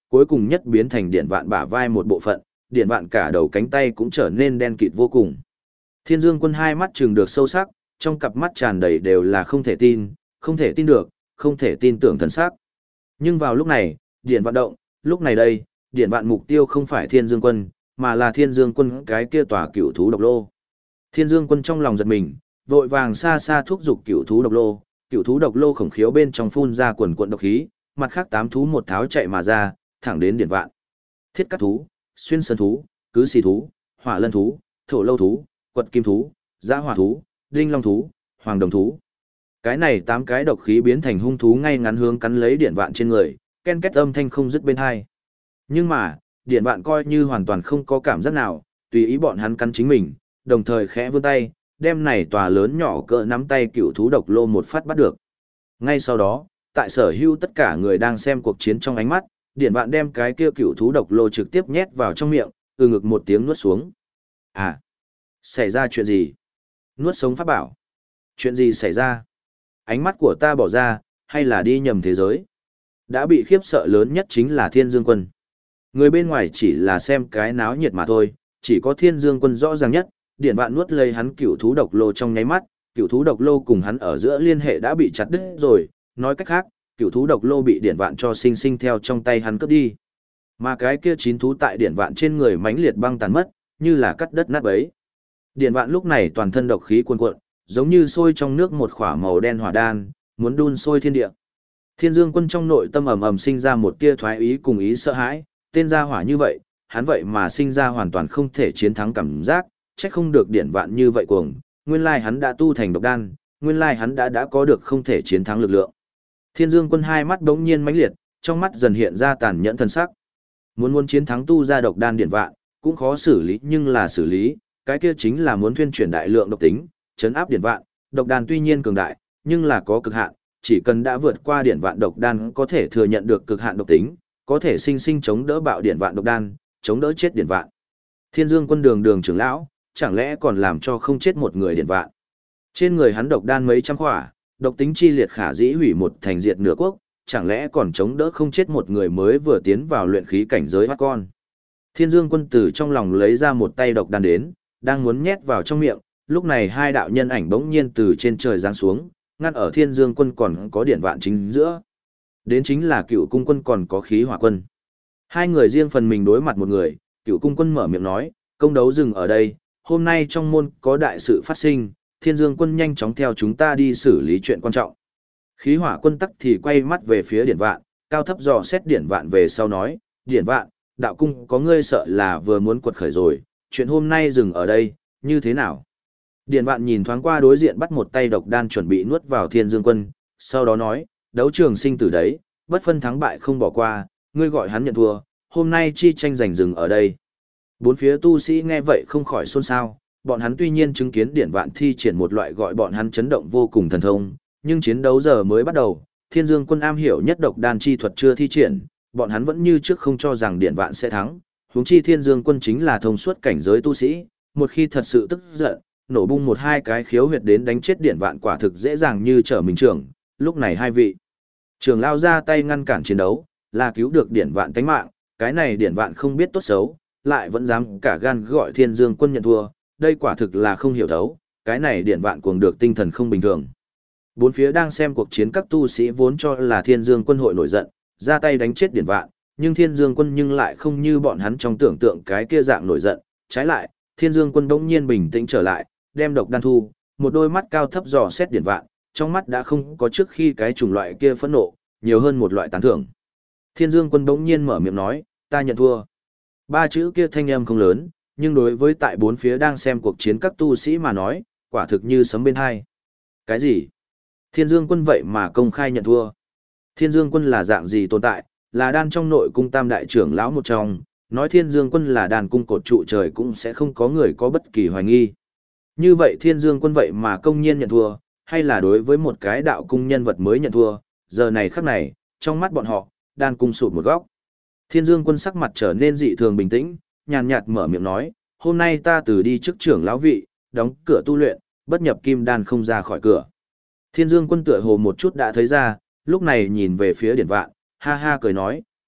cuối cùng nhất biến thành Điện Vạn bả vai một bộ phận, Điện Vạn cả đầu cánh tay cũng trở nên đen kịt vô cùng. Thiên Dương Quân hai mắt trừng được sâu sắc, trong cặp mắt tràn đầy đều là không thể tin, không thể tin được, không thể tin tưởng thần sắc. Nhưng vào lúc này, Điện Vạn động, lúc này đây, Điện Vạn mục tiêu không phải Thiên Dương Quân, mà là Thiên Dương Quân cái kia tòa cửu thú độc lô. Thiên Dương Quân trong lòng giật mình, vội vàng xa xa thúc giục cửu thú độc lô, cửu thú độc lô khổng khiếu bên trong phun ra quần quần độc khí, mặt khác 8 thú một tháo chạy mà ra, thẳng đến Điện Vạn. Thiết cắt thú, xuyên sơn thú, cứ xì thú, hỏa lân thú, thổ lâu thú, quật kim thú, dã hỏa thú, đinh long thú, hoàng đồng thú. Cái này 8 cái độc khí biến thành hung thú ngay ngắn hướng cắn lấy Điện Vạn trên người, ken két âm thanh không dứt bên tai. Nhưng mà, Điện Vạn coi như hoàn toàn không có cảm giác nào, tùy ý bọn hắn cắn chính mình, đồng thời khẽ vươn tay, đem này tòa lớn nhỏ cỡ nắm tay cựu thú độc lô một phát bắt được. Ngay sau đó, tại sở hữu tất cả người đang xem cuộc chiến trong ánh mắt, Điện Vạn đem cái kia cựu thú độc lô trực tiếp nhét vào trong miệng, ngực một tiếng nuốt xuống. À, xảy ra chuyện gì? Nuốt sống pháp bảo. Chuyện gì xảy ra? Ánh mắt của ta bỏ ra, hay là đi nhầm thế giới? Đã bị khiếp sợ lớn nhất chính là Thiên Dương Quân. Người bên ngoài chỉ là xem cái náo nhiệt mà thôi, chỉ có Thiên Dương Quân rõ ràng nhất, Điện Vạn nuốt lấy hắn cửu thú độc lô trong nháy mắt, cửu thú độc lô cùng hắn ở giữa liên hệ đã bị chặt đứt rồi, nói cách khác, cửu thú độc lô bị Điện Vạn cho sinh sinh theo trong tay hắn cướp đi. Mà cái kia 9 thú tại Điện Vạn trên người mãnh liệt băng tàn mất, như là cắt đất nát bấy. Điện Vạn lúc này toàn thân độc khí cuồn cuộn, giống như sôi trong nước một khỏa màu đen hỏa đan, muốn đun sôi thiên địa. Thiên Dương Quân trong nội tâm ầm ầm sinh ra một tia thoái ý cùng ý sợ hãi, tên gia hỏa như vậy, hắn vậy mà sinh ra hoàn toàn không thể chiến thắng cảm giác, chắc không được Điện Vạn như vậy cuồng, nguyên lai hắn đã tu thành độc đan, nguyên lai hắn đã có được không thể chiến thắng lực lượng. Thiên Dương Quân hai mắt bỗng nhiên mãnh liệt, trong mắt dần hiện ra tàn nhẫn thân sắc. Muốn chiến thắng tu ra độc đan Điện Vạn, cũng khó xử lý nhưng là xử lý, cái kia chính là muốn thuyên chuyển đại lượng độc tính, chấn áp Điện Vạn, độc đan tuy nhiên cường đại, nhưng là có cực hạn, chỉ cần đã vượt qua Điện Vạn độc đan có thể thừa nhận được cực hạn độc tính, có thể sinh sinh chống đỡ bạo Điện Vạn độc đan, chống đỡ chết Điện Vạn. Thiên Dương Quân đường trưởng lão, chẳng lẽ còn làm cho không chết một người Điện Vạn. Trên người hắn độc đan mấy trăm khỏa, độc tính chi liệt khả dĩ hủy một thành diệt nửa quốc, chẳng lẽ còn chống đỡ không chết một người mới vừa tiến vào luyện khí cảnh giới bắt con. Thiên Dương Quân từ trong lòng lấy ra một tay độc đan đến, đang muốn nhét vào trong miệng, lúc này hai đạo nhân ảnh bỗng nhiên từ trên trời giáng xuống, ngăn ở Thiên Dương Quân còn có Điện Vạn chính giữa. Đến chính là Cựu Cung Quân còn có Khí Hỏa Quân. Hai người riêng phần mình đối mặt một người, Cựu Cung Quân mở miệng nói, công đấu dừng ở đây, hôm nay trong môn có đại sự phát sinh, Thiên Dương Quân nhanh chóng theo chúng ta đi xử lý chuyện quan trọng. Khí Hỏa Quân tắc thì quay mắt về phía Điện Vạn, cao thấp dò xét Điện Vạn về sau nói, Điện Vạn, đạo cung có ngươi sợ là vừa muốn quật khởi rồi, chuyện hôm nay dừng ở đây, như thế nào? Điện Vạn nhìn thoáng qua đối diện bắt một tay độc đan chuẩn bị nuốt vào Thiên Dương Quân, sau đó nói, đấu trường sinh tử đấy, bất phân thắng bại không bỏ qua, ngươi gọi hắn nhận thua, hôm nay chi tranh giành dừng ở đây. Bốn phía tu sĩ nghe vậy không khỏi xôn xao, bọn hắn tuy nhiên chứng kiến Điện Vạn thi triển một loại gọi bọn hắn chấn động vô cùng thần thông, nhưng chiến đấu giờ mới bắt đầu, Thiên Dương Quân am hiểu nhất độc đan chi thuật chưa thi triển, bọn hắn vẫn như trước không cho rằng Điện Vạn sẽ thắng, huống chi Thiên Dương Quân chính là thông suốt cảnh giới tu sĩ, một khi thật sự tức giận, nổ bung một hai cái khiếu huyệt đến đánh chết Điện Vạn quả thực dễ dàng như trở mình trưởng, lúc này hai vị trưởng lao ra tay ngăn cản chiến đấu, là cứu được Điện Vạn tánh mạng, cái này Điện Vạn không biết tốt xấu, lại vẫn dám cả gan gọi Thiên Dương Quân nhận thua, đây quả thực là không hiểu thấu, cái này Điện Vạn cuồng được tinh thần không bình thường. Bốn phía đang xem cuộc chiến các tu sĩ vốn cho là Thiên Dương Quân hội nổi giận, ra tay đánh chết Điện Vạn, nhưng Thiên Dương Quân nhưng lại không như bọn hắn trong tưởng tượng cái kia dạng nổi giận, trái lại, Thiên Dương Quân bỗng nhiên bình tĩnh trở lại, đem độc đan thu, một đôi mắt cao thấp dò xét Điện Vạn, trong mắt đã không có trước khi cái chủng loại kia phẫn nộ, nhiều hơn một loại tán thưởng. Thiên Dương Quân bỗng nhiên mở miệng nói, ta nhận thua. Ba chữ kia thanh âm không lớn, nhưng đối với tại bốn phía đang xem cuộc chiến các tu sĩ mà nói, quả thực như sấm bên hai. Cái gì? Thiên Dương Quân vậy mà công khai nhận thua. Thiên Dương Quân là dạng gì tồn tại, là đan trong nội cung tam đại trưởng lão một trong, nói Thiên Dương Quân là đàn cung cột trụ trời cũng sẽ không có người có bất kỳ hoài nghi. Như vậy Thiên Dương Quân vậy mà công nhiên nhận thua, hay là đối với một cái đạo cung nhân vật mới nhận thua, giờ này khắc này, trong mắt bọn họ, đan cung sụt một góc. Thiên Dương Quân sắc mặt trở nên dị thường bình tĩnh, nhàn nhạt mở miệng nói, hôm nay ta từ đi trước trưởng lão vị, đóng cửa tu luyện, bất nhập kim đan không ra khỏi cửa. Thiên Dương Quân tựa hồ một chút đã thấy ra, lúc này nhìn về phía Điện Vạn, ha ha cười nói,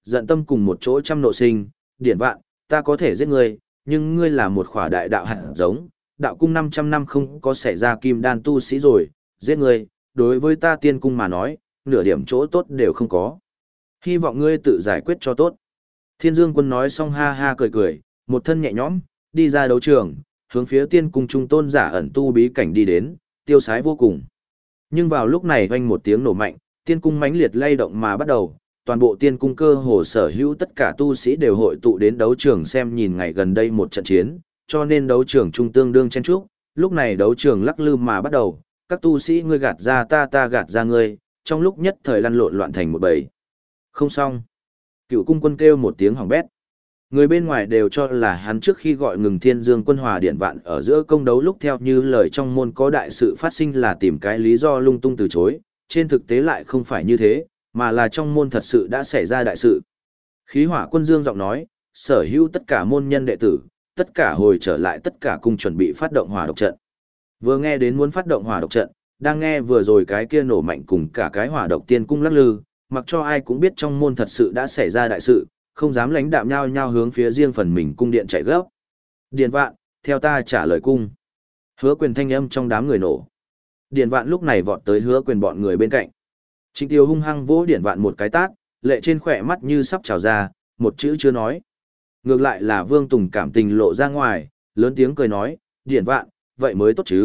giận tâm cùng một chỗ trăm nộ sinh, điển vạn, ta có thể giết ngươi, nhưng ngươi là một khỏa đại đạo hạt giống, đạo cung 500 năm không có xảy ra kim đan tu sĩ rồi, giết ngươi, đối với ta tiên cung mà nói, nửa điểm chỗ tốt đều không có. Hy vọng ngươi tự giải quyết cho tốt. Thiên Dương Quân nói xong ha ha cười cười, một thân nhẹ nhõm, đi ra đấu trường, hướng phía tiên cung trung tôn giả ẩn tu bí cảnh đi đến, tiêu sái vô cùng. Nhưng vào lúc này vang một tiếng nổ mạnh, tiên cung mãnh liệt lay động mà bắt đầu, toàn bộ tiên cung cơ hồ sở hữu tất cả tu sĩ đều hội tụ đến đấu trường xem nhìn ngày gần đây một trận chiến, cho nên đấu trường trung tương đương chen chúc, lúc này đấu trường lắc lư mà bắt đầu, các tu sĩ ngươi gạt ra ta gạt ra ngươi, trong lúc nhất thời lăn lộn loạn thành một bầy. Không xong. Cựu cung quân kêu một tiếng hỏng bét. Người bên ngoài đều cho là hắn trước khi gọi ngừng Thiên Dương Quân hòa điện vạn ở giữa công đấu lúc theo như lời trong môn có đại sự phát sinh là tìm cái lý do lung tung từ chối, trên thực tế lại không phải như thế, mà là trong môn thật sự đã xảy ra đại sự. Khí Hỏa Quân Dương giọng nói, sở hữu tất cả môn nhân đệ tử, tất cả hồi trở lại tất cả cung chuẩn bị phát động hỏa độc trận. Vừa nghe đến muốn phát động hỏa độc trận, đang nghe vừa rồi cái kia nổ mạnh cùng cả cái hỏa độc tiên cung lắc lư, mặc cho ai cũng biết trong môn thật sự đã xảy ra đại sự, không dám lãnh đạm nhau nhau hướng phía riêng phần mình cung điện chạy gấp. Điền Vạn, theo ta trả lời cung. Hứa Quyền thanh âm trong đám người nổ. Điền Vạn lúc này vọt tới Hứa Quyền bọn người bên cạnh. Trịnh Tiêu hung hăng vỗ Điền Vạn một cái tát, lệ trên khỏe mắt như sắp trào ra, một chữ chưa nói. Ngược lại là Vương Tùng cảm tình lộ ra ngoài, lớn tiếng cười nói, Điền Vạn, vậy mới tốt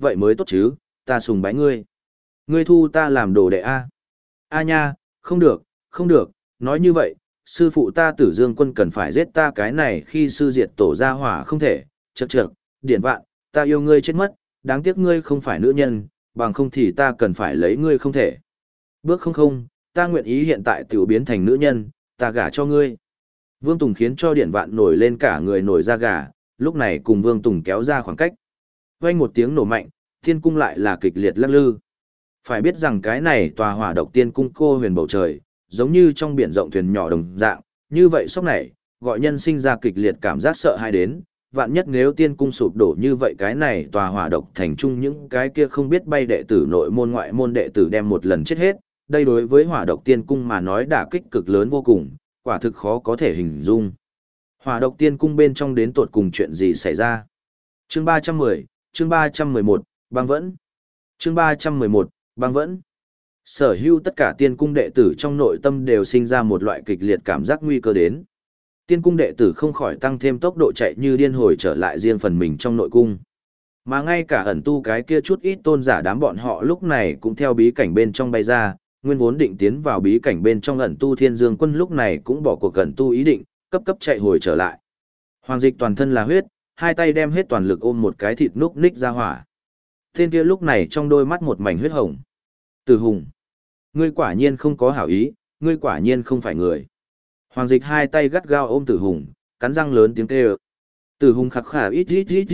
chứ, ta sùng bái ngươi. Ngươi thu ta làm đồ đệ A. A nha, không được, nói như vậy, sư phụ ta Tử Dương Quân cần phải giết ta cái này khi sư diệt tổ ra hỏa không thể, chậc, Điền Vạn, ta yêu ngươi chết mất, đáng tiếc ngươi không phải nữ nhân, bằng không thì ta cần phải lấy ngươi không thể. Bước không, ta nguyện ý hiện tại tiểu biến thành nữ nhân, ta gả cho ngươi. Vương Tùng khiến cho Điền Vạn nổi lên cả người nổi da gà, lúc này cùng Vương Tùng kéo ra khoảng cách. Vang một tiếng nổ mạnh, thiên cung lại là kịch liệt lắc lư. Phải biết rằng cái này tòa hỏa độc tiên cung cô huyền bầu trời, giống như trong biển rộng thuyền nhỏ đồng dạng, như vậy sốc này, gọi nhân sinh ra kịch liệt cảm giác sợ hãi đến, vạn nhất nếu tiên cung sụp đổ như vậy cái này tòa hỏa độc thành chung những cái kia không biết bay đệ tử nội môn ngoại môn đệ tử đem một lần chết hết, đây đối với hỏa độc tiên cung mà nói đả kích cực lớn vô cùng, quả thực khó có thể hình dung. Hỏa độc tiên cung bên trong đến tột cùng chuyện gì xảy ra? Chương 310, chương 311, băng vẫn. Chương 311, băng vẫn. Sở hữu tất cả tiên cung đệ tử trong nội tâm đều sinh ra một loại kịch liệt cảm giác nguy cơ đến. Tiên cung đệ tử không khỏi tăng thêm tốc độ chạy như điên hồi trở lại riêng phần mình trong nội cung. Mà ngay cả ẩn tu cái kia chút ít tôn giả đám bọn họ lúc này cũng theo bí cảnh bên trong bay ra, nguyên vốn định tiến vào bí cảnh bên trong ẩn tu Thiên Dương Quân lúc này cũng bỏ cuộc ẩn tu ý định, cấp chạy hồi trở lại. Hoàng Dịch toàn thân là huyết, hai tay đem hết toàn lực ôm một cái thịt núc ních ra hỏa. Tên kia lúc này trong đôi mắt một mảnh huyết hồng. Từ Hùng, ngươi quả nhiên không có hảo ý, ngươi quả nhiên không phải người. Hoàng Dịch hai tay gắt gao ôm Tử Hùng, cắn răng lớn tiếng kêu. Tử Hùng khặc khà ít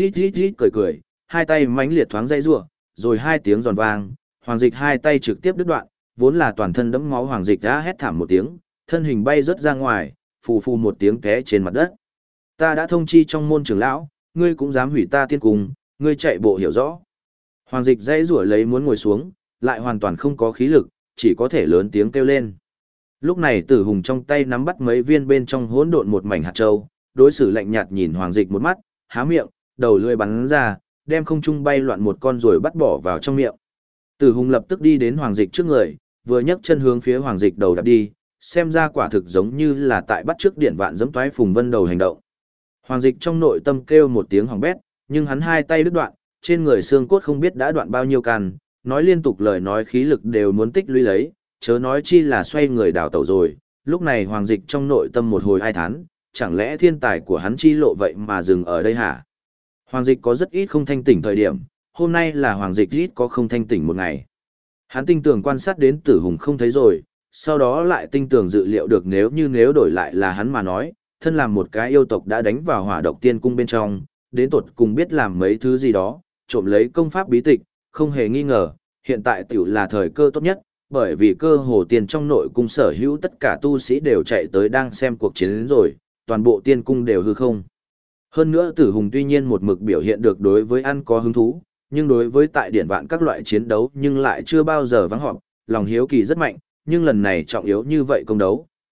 cười, hai tay mãnh liệt thoáng dây rủa, rồi hai tiếng giòn vang, Hoàng Dịch hai tay trực tiếp đứt đoạn, vốn là toàn thân đẫm máu Hoàng Dịch đã hét thảm một tiếng, thân hình bay rớt ra ngoài, phù phù một tiếng té trên mặt đất. Ta đã thông chi trong môn trưởng lão, ngươi cũng dám hủy ta tiên cung, ngươi chạy bộ hiểu rõ. Hoàng Dịch dãy rủa lấy muốn ngồi xuống, lại hoàn toàn không có khí lực, chỉ có thể lớn tiếng kêu lên. Lúc này Tử Hùng trong tay nắm bắt mấy viên bên trong hỗn độn một mảnh hạt châu, đối xử lạnh nhạt nhìn Hoàng Dịch một mắt, há miệng, đầu lưỡi bắn ra, đem không trung bay loạn một con rồi bắt bỏ vào trong miệng. Tử Hùng lập tức đi đến Hoàng Dịch trước người, vừa nhấc chân hướng phía Hoàng Dịch đầu đạp đi, xem ra quả thực giống như là tại bắt trước Điển Vạn giẫm toái Phùng Vân đầu hành động. Hoàng Dịch trong nội tâm kêu một tiếng hỏng bét, nhưng hắn hai tay đứt đoạn, trên người xương cốt không biết đã đoạn bao nhiêu căn, nói liên tục lời nói khí lực đều muốn tích lũy lấy, chớ nói chi là xoay người đảo tẩu rồi. Lúc này Hoàng Dịch trong nội tâm một hồi ai thán, chẳng lẽ thiên tài của hắn chi lộ vậy mà dừng ở đây hả? Hoàng Dịch có rất ít không thanh tỉnh thời điểm, hôm nay là Hoàng Dịch ít có không thanh tỉnh một ngày. Hắn tinh tường quan sát đến Tử Hùng không thấy rồi, sau đó lại tinh tường dự liệu được nếu đổi lại là hắn mà nói, thân làm một cái yêu tộc đã đánh vào hỏa độc tiên cung bên trong, đến tột cùng biết làm mấy thứ gì đó, trộm lấy công pháp bí tịch, không hề nghi ngờ, hiện tại tiểu là thời cơ tốt nhất, bởi vì cơ hồ tiền trong nội cung sở hữu tất cả tu sĩ đều chạy tới đang xem cuộc chiến đến rồi, toàn bộ tiên cung đều hư không. Hơn nữa Tử Hùng tuy nhiên một mực biểu hiện được đối với ăn có hứng thú, nhưng đối với tại điển vạn các loại chiến đấu nhưng lại chưa bao giờ vắng họp, lòng hiếu kỳ rất mạnh, nhưng lần này trọng yếu như vậy công đấu,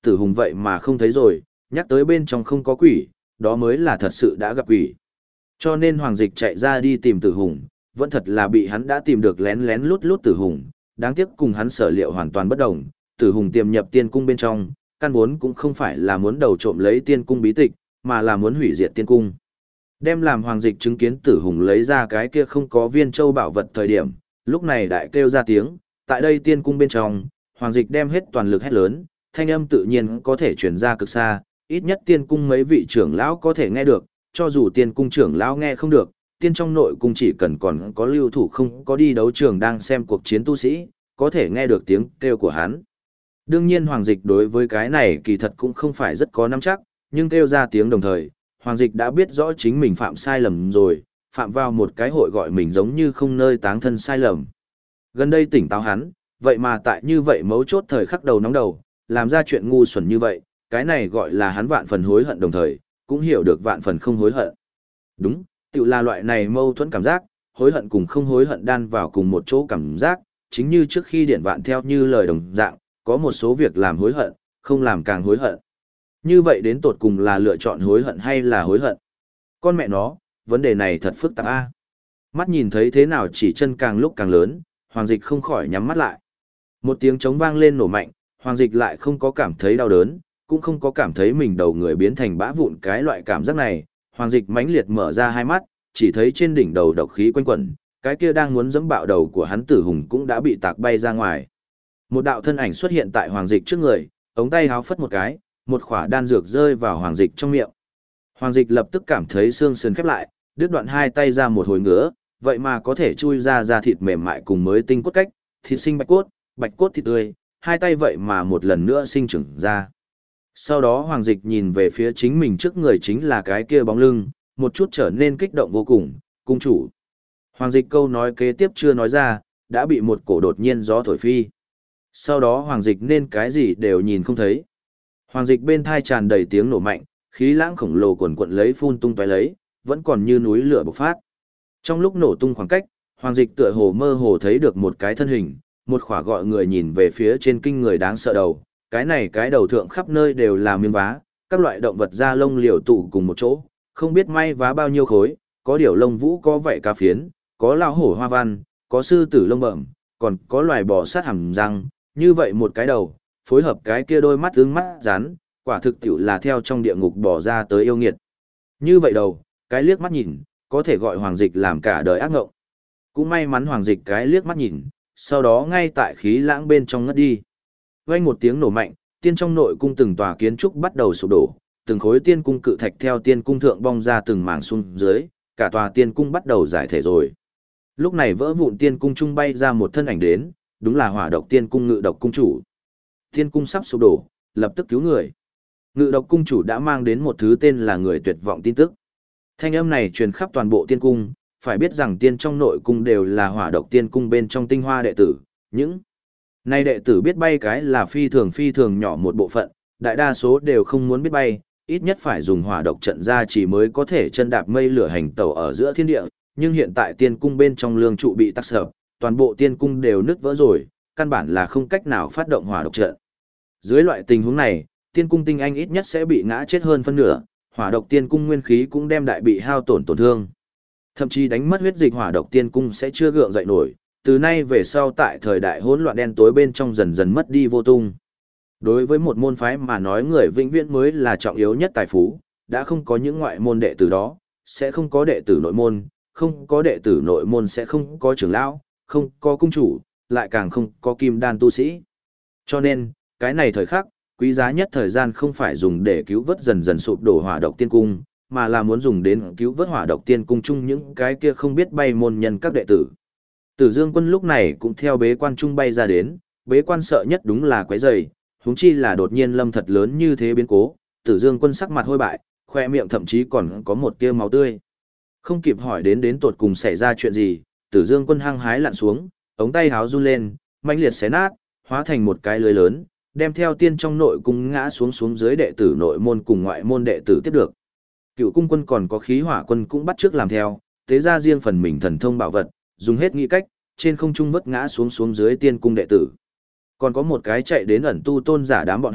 Tử Hùng vậy mà không thấy rồi, nhắc tới bên trong không có quỷ, đó mới là thật sự đã gặp quỷ. Cho nên Hoàng Dịch chạy ra đi tìm Tử Hùng, vẫn thật là bị hắn đã tìm được lén lén lút lút Tử Hùng, đáng tiếc cùng hắn sở liệu hoàn toàn bất đồng, Tử Hùng tiềm nhập tiên cung bên trong, căn vốn cũng không phải là muốn đầu trộm lấy tiên cung bí tịch, mà là muốn hủy diệt tiên cung. Đem làm Hoàng Dịch chứng kiến Tử Hùng lấy ra cái kia không có viên châu bảo vật thời điểm, lúc này đại kêu ra tiếng, tại đây tiên cung bên trong, Hoàng Dịch đem hết toàn lực hét lớn, thanh âm tự nhiên có thể truyền ra cực xa, ít nhất tiên cung mấy vị trưởng lão có thể nghe được, cho dù tiên cung trưởng lão nghe không được, tiên trong nội cung chỉ cần còn có lưu thủ không có đi đấu trường đang xem cuộc chiến tu sĩ, có thể nghe được tiếng kêu của hắn. Đương nhiên Hoàng Dịch đối với cái này kỳ thật cũng không phải rất có nắm chắc, nhưng kêu ra tiếng đồng thời, Hoàng Dịch đã biết rõ chính mình phạm sai lầm rồi, phạm vào một cái hội gọi mình giống như không nơi táng thân sai lầm. Gần đây tỉnh táo hắn, vậy mà tại như vậy mấu chốt thời khắc đầu nóng đầu, làm ra chuyện ngu xuẩn như vậy, cái này gọi là hắn vạn phần hối hận đồng thời, cũng hiểu được vạn phần không hối hận. Đúng, tự là loại này mâu thuẫn cảm giác, hối hận cùng không hối hận đan vào cùng một chỗ cảm giác, chính như trước khi điển vạn theo như lời đồng dạng, có một số việc làm hối hận, không làm càng hối hận. Như vậy đến tột cùng là lựa chọn hối hận hay là hối hận? Con mẹ nó, vấn đề này thật phức tạp a. Mắt nhìn thấy thế nào chỉ chân càng lúc càng lớn, Hoàng Dịch không khỏi nhắm mắt lại. Một tiếng trống vang lên nổ mạnh, Hoàng Dịch lại không có cảm thấy đau đớn, cũng không có cảm thấy mình đầu người biến thành bã vụn cái loại cảm giác này. Hoàng Dịch mãnh liệt mở ra hai mắt, chỉ thấy trên đỉnh đầu độc khí quanh quẩn, cái kia đang muốn giẫm bạo đầu của hắn Tử Hùng cũng đã bị tạc bay ra ngoài. Một đạo thân ảnh xuất hiện tại Hoàng Dịch trước người, ống tay háo phất một cái, một khỏa đan dược rơi vào Hoàng Dịch trong miệng. Hoàng Dịch lập tức cảm thấy xương sườn khép lại, đứt đoạn hai tay ra một hồi ngứa, vậy mà có thể chui ra da thịt mềm mại cùng mới tinh cốt cách, thịt sinh bạch cốt thịt tươi, hai tay vậy mà một lần nữa sinh trưởng ra. Sau đó Hoàng Dịch nhìn về phía chính mình trước người chính là cái kia bóng lưng, một chút trở nên kích động vô cùng, cung chủ. Hoàng Dịch câu nói kế tiếp chưa nói ra, đã bị một cổ đột nhiên gió thổi phi. Sau đó Hoàng Dịch nên cái gì đều nhìn không thấy. Hoàng Dịch bên thai tràn đầy tiếng nổ mạnh, khí lãng khổng lồ quần quận lấy phun tung tóe lấy, vẫn còn như núi lửa bộc phát. Trong lúc nổ tung khoảng cách, Hoàng Dịch tựa hồ mơ hồ thấy được một cái thân hình, một khỏa gọi người nhìn về phía trên kinh người đáng sợ đầu. Cái này cái đầu thượng khắp nơi đều là miếng vá, các loại động vật da lông liều tụ cùng một chỗ, không biết may vá bao nhiêu khối, có điểu lông vũ có vảy cá phiến, có lao hổ hoa văn, có sư tử lông bẩm, còn có loài bò sát hàm răng, như vậy một cái đầu, phối hợp cái kia đôi mắt ương mắt rắn, quả thực tiểu là theo trong địa ngục bỏ ra tới yêu nghiệt. Như vậy đầu, cái liếc mắt nhìn, có thể gọi Hoàng Dịch làm cả đời ác ngộng. Cũng may mắn Hoàng Dịch cái liếc mắt nhìn, sau đó ngay tại khí lãng bên trong ngất đi. Vang một tiếng nổ mạnh, tiên trong nội cung từng tòa kiến trúc bắt đầu sụp đổ, từng khối tiên cung cự thạch theo tiên cung thượng bong ra từng mảng xuống dưới, cả tòa tiên cung bắt đầu giải thể rồi. Lúc này vỡ vụn tiên cung trung bay ra một thân ảnh đến, đúng là Hỏa Độc Tiên cung Ngự Độc cung chủ. Tiên cung sắp sụp đổ, lập tức cứu người. Ngự Độc cung chủ đã mang đến một thứ tên là người tuyệt vọng tin tức. Thanh âm này truyền khắp toàn bộ tiên cung, phải biết rằng tiên trong nội cung đều là Hỏa Độc Tiên cung bên trong tinh hoa đệ tử, những nay đệ tử biết bay cái là phi thường nhỏ một bộ phận, đại đa số đều không muốn biết bay, ít nhất phải dùng hỏa độc trận ra chỉ mới có thể chân đạp mây lửa hành tẩu ở giữa thiên địa, nhưng hiện tại tiên cung bên trong lương trụ bị tắc sập, toàn bộ tiên cung đều nứt vỡ rồi, căn bản là không cách nào phát động hỏa độc trận. Dưới loại tình huống này, tiên cung tinh anh ít nhất sẽ bị ngã chết hơn phân nửa, hỏa độc tiên cung nguyên khí cũng đem đại bị hao tổn tổn thương. Thậm chí đánh mất huyết dịch hỏa độc tiên cung sẽ chưa gượng dậy nổi, từ nay về sau tại thời đại hỗn loạn đen tối bên trong dần dần mất đi vô tung. Đối với một môn phái mà nói người vĩnh viễn mới là trọng yếu nhất tài phú, đã không có những ngoại môn đệ tử đó, sẽ không có đệ tử nội môn, không có đệ tử nội môn sẽ không có trưởng lão, không có cung chủ, lại càng không có kim đan tu sĩ. Cho nên, cái này thời khắc, quý giá nhất thời gian không phải dùng để cứu vớt dần dần sụp đổ hỏa độc tiên cung, mà là muốn dùng đến cứu vớt hỏa độc tiên cung chung những cái kia không biết bay môn nhân các đệ tử. Tử Dương Quân lúc này cũng theo bế quan trung bay ra đến, bế quan sợ nhất đúng là quấy rầy, huống chi là đột nhiên lâm thật lớn như thế biến cố, Tử Dương Quân sắc mặt hôi bại, khoe miệng thậm chí còn có một tia máu tươi. Không kịp hỏi đến tột cùng xảy ra chuyện gì, Tử Dương Quân hăng hái lặn xuống, ống tay háo run lên, mãnh liệt xé nát, hóa thành một cái lưới lớn, đem theo tiên trong nội cung ngã xuống dưới đệ tử nội môn cùng ngoại môn đệ tử tiếp được. Cựu cung quân còn có khí hỏa quân cũng bắt chước làm theo, tế ra riêng phần mình thần thông bảo vật, dùng hết nghĩ cách, trên không trung vứt ngã xuống dưới tiên cung đệ tử. Còn có một cái chạy đến ẩn tu tôn giả đám bọn họ,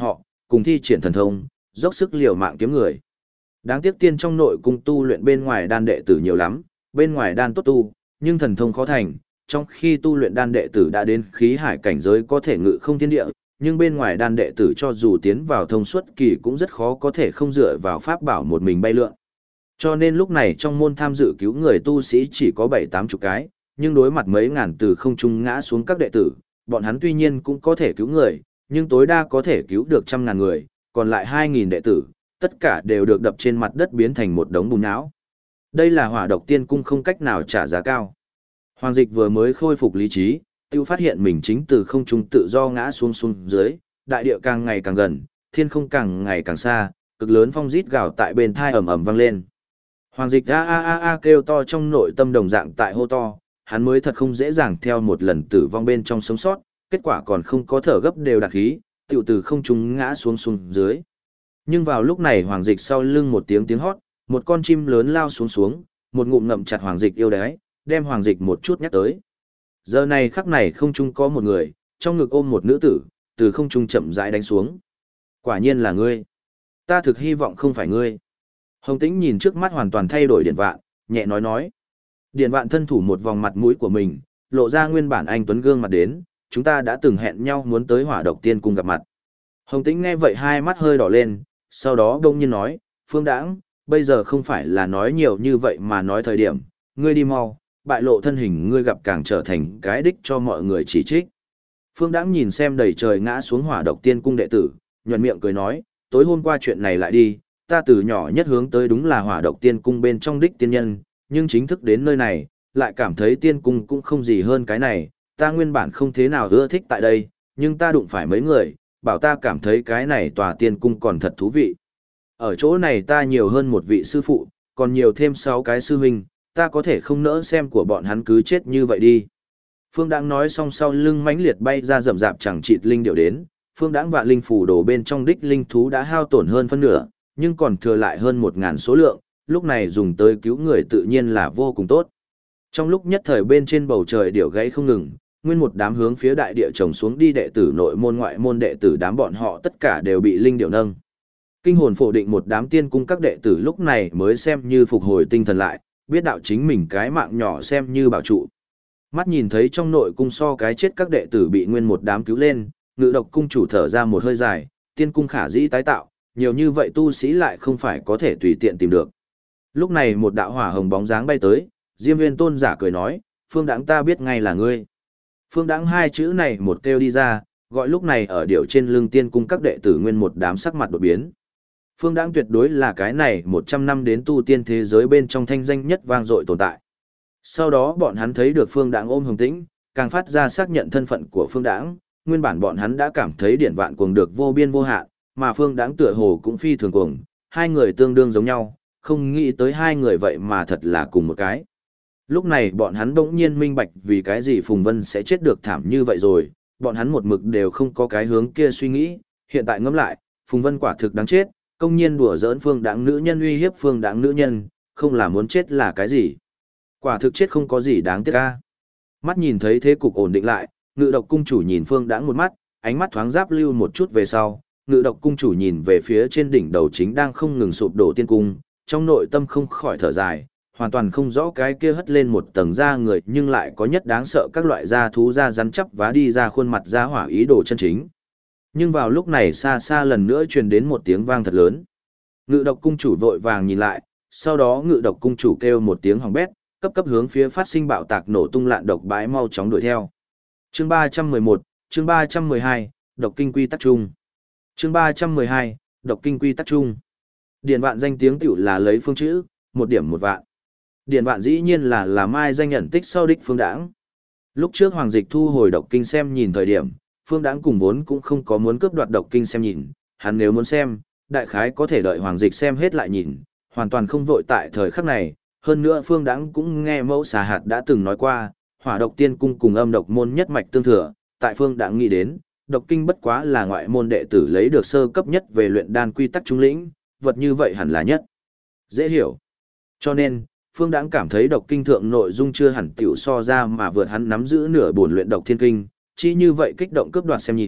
cùng thi triển thần thông, dốc sức liều mạng kiếm người. Đáng tiếc tiên trong nội cung tu luyện bên ngoài đan đệ tử nhiều lắm, bên ngoài đan tốt tu, nhưng thần thông khó thành, trong khi tu luyện đan đệ tử đã đến khí hải cảnh giới có thể ngự không thiên địa, nhưng bên ngoài đan đệ tử cho dù tiến vào thông suốt kỳ cũng rất khó có thể không dựa vào pháp bảo một mình bay lượn. Cho nên lúc này trong môn tham dự cứu người tu sĩ chỉ có 7-8 chục cái, nhưng đối mặt mấy ngàn từ không trung ngã xuống các đệ tử, bọn hắn tuy nhiên cũng có thể cứu người, nhưng tối đa có thể cứu được 100.000 người, còn lại 2.000 đệ tử, tất cả đều được đập trên mặt đất biến thành một đống bùn nhão. Đây là Hỏa Độc Tiên Cung không cách nào trả giá cao. Hoàng Dịch vừa mới khôi phục lý trí, tiêu phát hiện mình chính từ không trung tự do ngã xuống dưới, đại địa càng ngày càng gần, thiên không càng ngày càng xa, cực lớn phong rít gào tại bên thai ầm ầm vang lên. Hoàng Dịch a a a a kêu to trong nội tâm đồng dạng tại hô to, hắn mới thật không dễ dàng theo một lần tử vong bên trong sống sót, kết quả còn không có thở gấp đều đạt khí, tiểu từ không trung ngã xuống dưới. Nhưng vào lúc này Hoàng Dịch sau lưng một tiếng hót, một con chim lớn lao xuống, một ngụm ngậm chặt Hoàng Dịch yêu đái, đem Hoàng Dịch một chút nhắc tới. Giờ này khắc này không trung có một người, trong ngực ôm một nữ tử, từ không trung chậm rãi đánh xuống. Quả nhiên là ngươi. Ta thực hy vọng không phải ngươi. Hồng Tĩnh nhìn trước mắt hoàn toàn thay đổi Điền Vạn, nhẹ nói. Điền Vạn thân thủ một vòng mặt mũi của mình, lộ ra nguyên bản anh tuấn gương mặt đến, chúng ta đã từng hẹn nhau muốn tới Hỏa Độc Tiên Cung gặp mặt. Hồng Tĩnh nghe vậy hai mắt hơi đỏ lên, sau đó đông nhiên nói, Phương Đãng, bây giờ không phải là nói nhiều như vậy mà nói thời điểm, ngươi đi mau, bại lộ thân hình ngươi gặp càng trở thành cái đích cho mọi người chỉ trích. Phương Đãng nhìn xem đầy trời ngã xuống Hỏa Độc Tiên Cung đệ tử, nhuận miệng cười nói, tối hôm qua chuyện này lại đi, ta từ nhỏ nhất hướng tới đúng là Hỏa Độc Tiên Cung bên trong đích tiên nhân, nhưng chính thức đến nơi này, lại cảm thấy tiên cung cũng không gì hơn cái này, ta nguyên bản không thế nào ưa thích tại đây, nhưng ta đụng phải mấy người, bảo ta cảm thấy cái này tòa tiên cung còn thật thú vị. Ở chỗ này ta nhiều hơn một vị sư phụ, còn nhiều thêm 6 cái sư huynh, ta có thể không nỡ xem của bọn hắn cứ chết như vậy đi. Phương Đãng nói xong sau lưng mãnh liệt bay ra rậm rạp chẳng chịt linh điệu đến, Phương Đãng và linh phủ đồ bên trong đích linh thú đã hao tổn hơn phân nửa, nhưng còn thừa lại hơn 1.000 số lượng, lúc này dùng tới cứu người tự nhiên là vô cùng tốt. Trong lúc nhất thời bên trên bầu trời điểu gãy không ngừng, nguyên một đám hướng phía đại địa trồng xuống đi đệ tử nội môn ngoại môn đệ tử đám bọn họ tất cả đều bị linh điểu nâng. Kinh hồn phổ định một đám tiên cung các đệ tử lúc này mới xem như phục hồi tinh thần lại, biết đạo chính mình cái mạng nhỏ xem như bảo trụ. Mắt nhìn thấy trong nội cung so cái chết các đệ tử bị nguyên một đám cứu lên, Ngự Độc cung chủ thở ra một hơi dài, tiên cung khả dĩ tái tạo, nhiều như vậy tu sĩ lại không phải có thể tùy tiện tìm được. Lúc này một đạo hỏa hồng bóng dáng bay tới, Diêm Nguyên tôn giả cười nói, Phương Đãng ta biết ngay là ngươi. Phương Đãng hai chữ này một kêu đi ra, gọi lúc này ở điệu trên lưng tiên cung các đệ tử nguyên một đám sắc mặt đột biến. Phương Đãng tuyệt đối là cái này 100 năm đến tu tiên thế giới bên trong thanh danh nhất vang dội tồn tại. Sau đó bọn hắn thấy được Phương Đãng ôm Hồng Tĩnh, càng phát ra xác nhận thân phận của Phương Đãng, nguyên bản bọn hắn đã cảm thấy Điển Vạn cuồng được vô biên vô hạn, mà Phương Đãng tựa hồ cũng phi thường cuồng, hai người tương đương giống nhau, không nghĩ tới hai người vậy mà thật là cùng một cái. Lúc này bọn hắn bỗng nhiên minh bạch vì cái gì Phùng Vân sẽ chết được thảm như vậy rồi, bọn hắn một mực đều không có cái hướng kia suy nghĩ, hiện tại ngẫm lại, Phùng Vân quả thực đáng chết, công nhiên đùa giỡn Phương Đãng nữ nhân uy hiếp Phương Đãng nữ nhân, không là muốn chết là cái gì. Quả thực chết không có gì đáng tiếc a. Mắt nhìn thấy thế cục ổn định lại, Ngự Độc cung chủ nhìn Phương Đãng một mắt, ánh mắt thoáng giáp lưu một chút về sau, Ngự Độc cung chủ nhìn về phía trên đỉnh đầu chính đang không ngừng sụp đổ tiên cung, trong nội tâm không khỏi thở dài, hoàn toàn không rõ cái kia hất lên một tầng da người nhưng lại có nhất đáng sợ các loại da thú da rắn chắp vá đi ra khuôn mặt da hỏa ý đồ chân chính. Nhưng vào lúc này xa xa lần nữa truyền đến một tiếng vang thật lớn. Ngự Độc cung chủ vội vàng nhìn lại, sau đó Ngự Độc cung chủ kêu một tiếng hỏng bét, cấp cấp hướng phía phát sinh bạo tạc nổ tung lạn độc bãi mau chóng đuổi theo. Chương 311, chương 312, độc kinh quy tắc chung. Chương 312, độc kinh quy tắc chung. Điền Vạn danh tiếng tiểu là lấy phương chữ, một điểm một vạn. Điền Vạn dĩ nhiên là mai danh nhận tích sau đích Phương Đãng. Lúc trước Hoàng Dịch thu hồi độc kinh xem nhìn thời điểm, Phương Đãng cùng vốn cũng không có muốn cướp đoạt độc kinh xem nhìn, hắn nếu muốn xem, đại khái có thể đợi Hoàng Dịch xem hết lại nhìn, hoàn toàn không vội tại thời khắc này. Hơn nữa Phương Đãng cũng nghe Mẫu Xà Hạt đã từng nói qua, Hỏa Độc Tiên cung cùng Âm Độc môn nhất mạch tương thừa, tại Phương Đãng nghĩ đến, độc kinh bất quá là ngoại môn đệ tử lấy được sơ cấp nhất về luyện đan quy tắc trung lĩnh, vật như vậy hẳn là nhất dễ hiểu. Cho nên, Phương Đãng cảm thấy độc kinh thượng nội dung chưa hẳn tiểu so ra mà vượt hắn nắm giữ nửa bổn luyện độc thiên kinh, chỉ như vậy kích động cướp đoạt xem nhìn,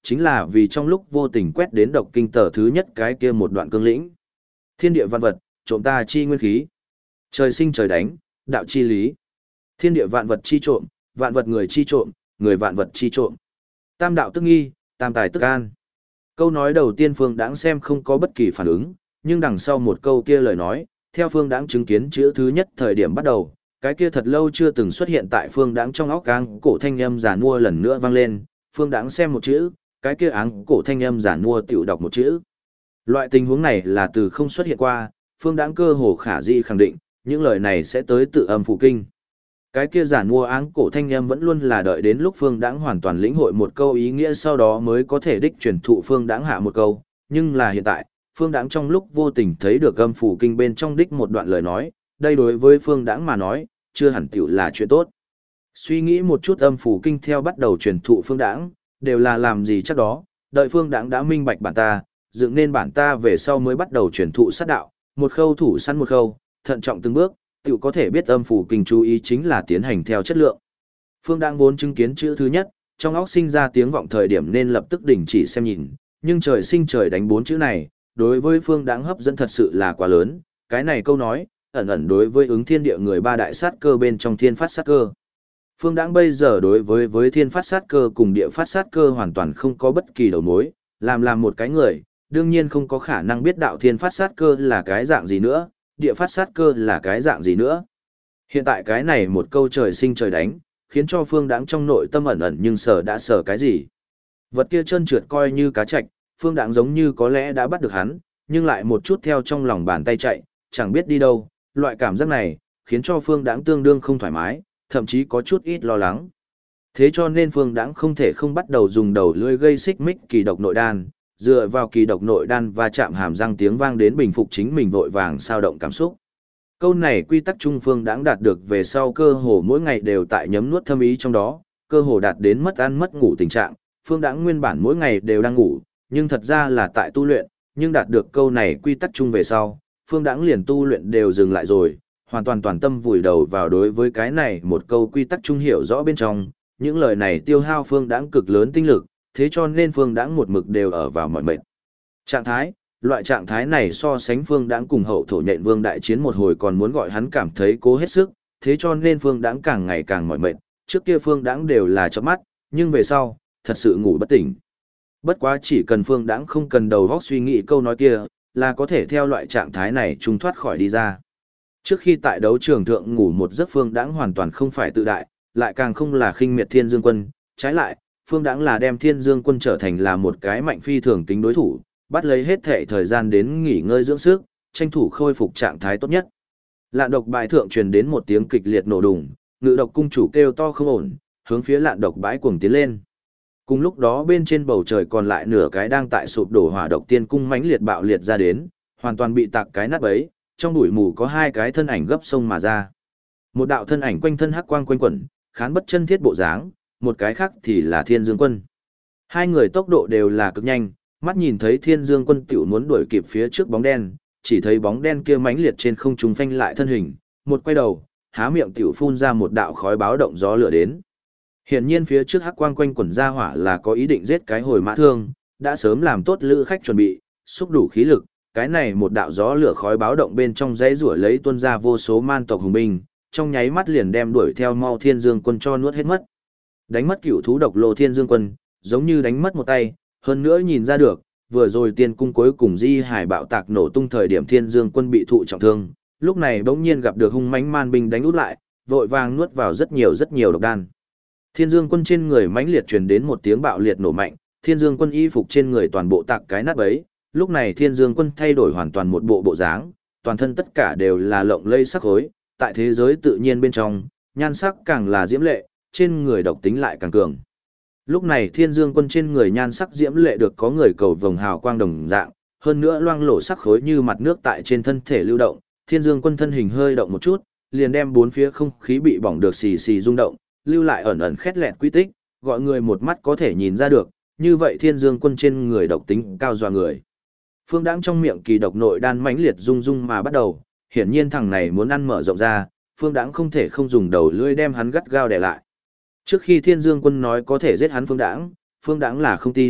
chính là vì trong lúc vô tình quét đến độc kinh tờ thứ nhất cái kia một đoạn cương lĩnh. Thiên địa vạn vật, trộm ta chi nguyên khí. Trời sinh trời đánh, đạo chi lý. Thiên địa vạn vật chi trộm, vạn vật người chi trộm, người vạn vật chi trộm. Tam đạo tức nghi, tam tài tức an. Câu nói đầu tiên Phương Đãng xem không có bất kỳ phản ứng, nhưng đằng sau một câu kia lời nói, theo Phương Đãng chứng kiến chữ thứ nhất thời điểm bắt đầu, cái kia thật lâu chưa từng xuất hiện tại Phương Đãng trong óc áng cổ thanh âm giản mua lần nữa vang lên, Phương Đãng xem một chữ, cái kia áng cổ thanh âm giản mua tiểu đọc một chữ. Loại tình huống này là từ không xuất hiện qua, Phương Đãng cơ hồ khả dĩ khẳng định, những lời này sẽ tới tự âm phủ kinh. Cái kia giản mua áng cổ thanh âm vẫn luôn là đợi đến lúc Phương Đãng hoàn toàn lĩnh hội một câu ý nghĩa sau đó mới có thể đích truyền thụ Phương Đãng hạ một câu, nhưng là hiện tại, Phương Đãng trong lúc vô tình thấy được âm phủ kinh bên trong đích một đoạn lời nói, đây đối với Phương Đãng mà nói, chưa hẳn tiểu là chuyện tốt. Suy nghĩ một chút âm phủ kinh theo bắt đầu truyền thụ Phương Đãng, đều là làm gì chắc đó, đợi Phương Đãng đã minh bạch bản ta, dựng nên bản ta về sau mới bắt đầu truyền thụ sát đạo, một khâu thủ săn một khâu, thận trọng từng bước, tiểu có thể biết âm phủ kinh chú ý chính là tiến hành theo chất lượng. Phương Đãng vốn chứng kiến chữ thứ nhất, trong óc sinh ra tiếng vọng thời điểm nên lập tức đình chỉ xem nhìn, nhưng trời sinh trời đánh bốn chữ này, đối với Phương Đãng hấp dẫn thật sự là quá lớn, cái này câu nói, ẩn ẩn đối với ứng thiên địa người ba đại sát cơ bên trong thiên phát sát cơ. Phương Đãng bây giờ đối với thiên phát sát cơ cùng địa phát sát cơ hoàn toàn không có bất kỳ đầu mối, làm một cái người, đương nhiên không có khả năng biết đạo thiên phát sát cơ là cái dạng gì nữa, địa phát sát cơ là cái dạng gì nữa. Hiện tại cái này một câu trời sinh trời đánh, khiến cho Phương Đãng trong nội tâm ẩn ẩn nhưng đã sở cái gì. Vật kia chân trượt coi như cá trạch, Phương Đãng giống như có lẽ đã bắt được hắn, nhưng lại một chút theo trong lòng bàn tay chạy, chẳng biết đi đâu, loại cảm giác này, khiến cho Phương Đãng tương đương không thoải mái, thậm chí có chút ít lo lắng. Thế cho nên Phương Đãng không thể không bắt đầu dùng đầu lưỡi gây xích mích kỳ độc nội đan, dựa vào kỳ độc nội đan và chạm hàm răng tiếng vang đến bình phục chính mình vội vàng sao động cảm xúc. Câu này quy tắc trung Phương Đãng đạt được về sau cơ hồ mỗi ngày đều tại nhấm nuốt thâm ý trong đó, cơ hồ đạt đến mất ăn mất ngủ tình trạng, Phương Đãng nguyên bản mỗi ngày đều đang ngủ, nhưng thật ra là tại tu luyện, nhưng đạt được câu này quy tắc chung về sau, Phương Đãng liền tu luyện đều dừng lại rồi, hoàn toàn toàn tâm vùi đầu vào đối với cái này một câu quy tắc chung hiểu rõ bên trong, những lời này tiêu hao Phương Đãng cực lớn tinh lực, thế cho nên Phương Đãng một mực đều ở vào mỏi mệt. Trạng thái, loại trạng thái này so sánh Phương Đãng cùng hậu thổ nhện vương đại chiến một hồi còn muốn gọi hắn cảm thấy cố hết sức, thế cho nên Phương Đãng càng ngày càng mỏi mệt, trước kia Phương Đãng đều là chớp mắt, nhưng về sau, thật sự ngủ bất tỉnh. Bất quá chỉ cần Phương Đãng không cần đầu óc suy nghĩ câu nói kia, là có thể theo loại trạng thái này trung thoát khỏi đi ra. Trước khi tại đấu trường thượng ngủ một giấc Phương Đãng hoàn toàn không phải tự đại, lại càng không là khinh miệt Thiên Dương Quân, trái lại, Phương Đãng là đem Thiên Dương Quân trở thành là một cái mạnh phi thường tính đối thủ, bắt lấy hết thể thời gian đến nghỉ ngơi dưỡng sức, tranh thủ khôi phục trạng thái tốt nhất. Lạn độc bãi thượng truyền đến một tiếng kịch liệt nổ đùng, Ngự độc cung chủ kêu to không ổn, hướng phía lạn độc bãi cuồng tiến lên. Cùng lúc đó bên trên bầu trời còn lại nửa cái đang tại sụp đổ hỏa độc tiên cung mãnh liệt bạo liệt ra đến, hoàn toàn bị tạc cái nát bấy, trong bụi mù có hai cái thân ảnh gấp sông mà ra. Một đạo thân ảnh quanh thân hắc quang quanh quẩn, khán bất chân thiết bộ dáng, một cái khác thì là Thiên Dương Quân. Hai người tốc độ đều là cực nhanh, mắt nhìn thấy Thiên Dương Quân tiểu muốn đuổi kịp phía trước bóng đen, chỉ thấy bóng đen kia mãnh liệt trên không trung phanh lại thân hình, một quay đầu, há miệng tiểu phun ra một đạo khói báo động gió lửa đến. Hiển nhiên phía trước hắc quang quanh quẩn ra hỏa là có ý định giết cái hồi mã thương, đã sớm làm tốt lữ khách chuẩn bị, xúc đủ khí lực, cái này một đạo gió lửa khói báo động bên trong dãy rủa lấy tuôn ra vô số man tộc hùng binh, trong nháy mắt liền đem đuổi theo mau Thiên Dương Quân cho nuốt hết mất. Đánh mất cửu thú độc lô Thiên Dương Quân, giống như đánh mất một tay, hơn nữa nhìn ra được, vừa rồi tiên cung cuối cùng di hải bạo tạc nổ tung thời điểm Thiên Dương Quân bị thụ trọng thương, lúc này bỗng nhiên gặp được hung mãnh man binh đánh út lại, vội vàng nuốt vào rất nhiều độc đan. Thiên Dương Quân trên người mãnh liệt truyền đến một tiếng bạo liệt nổ mạnh, Thiên Dương Quân y phục trên người toàn bộ tạc cái nát bấy, lúc này Thiên Dương Quân thay đổi hoàn toàn một bộ dáng, toàn thân tất cả đều là lộng lẫy sắc khối, tại thế giới tự nhiên bên trong, nhan sắc càng là diễm lệ, trên người độc tính lại càng cường. Lúc này Thiên Dương Quân trên người nhan sắc diễm lệ được có người cầu vồng hào quang đồng dạng, hơn nữa loang lổ sắc khối như mặt nước tại trên thân thể lưu động, Thiên Dương Quân thân hình hơi động một chút, liền đem bốn phía không khí bị bỏng được xì xì rung động, lưu lại ẩn ẩn khét lẹt quy tích, gọi người một mắt có thể nhìn ra được, như vậy Thiên Dương Quân trên người độc tính cao dọa người. Phương Đãng trong miệng kỳ độc nội đan mãnh liệt rung rung mà bắt đầu, hiển nhiên thằng này muốn ăn mở rộng ra, Phương Đãng không thể không dùng đầu lưỡi đem hắn gắt gao đè lại. Trước khi Thiên Dương Quân nói có thể giết hắn Phương Đãng là không tin,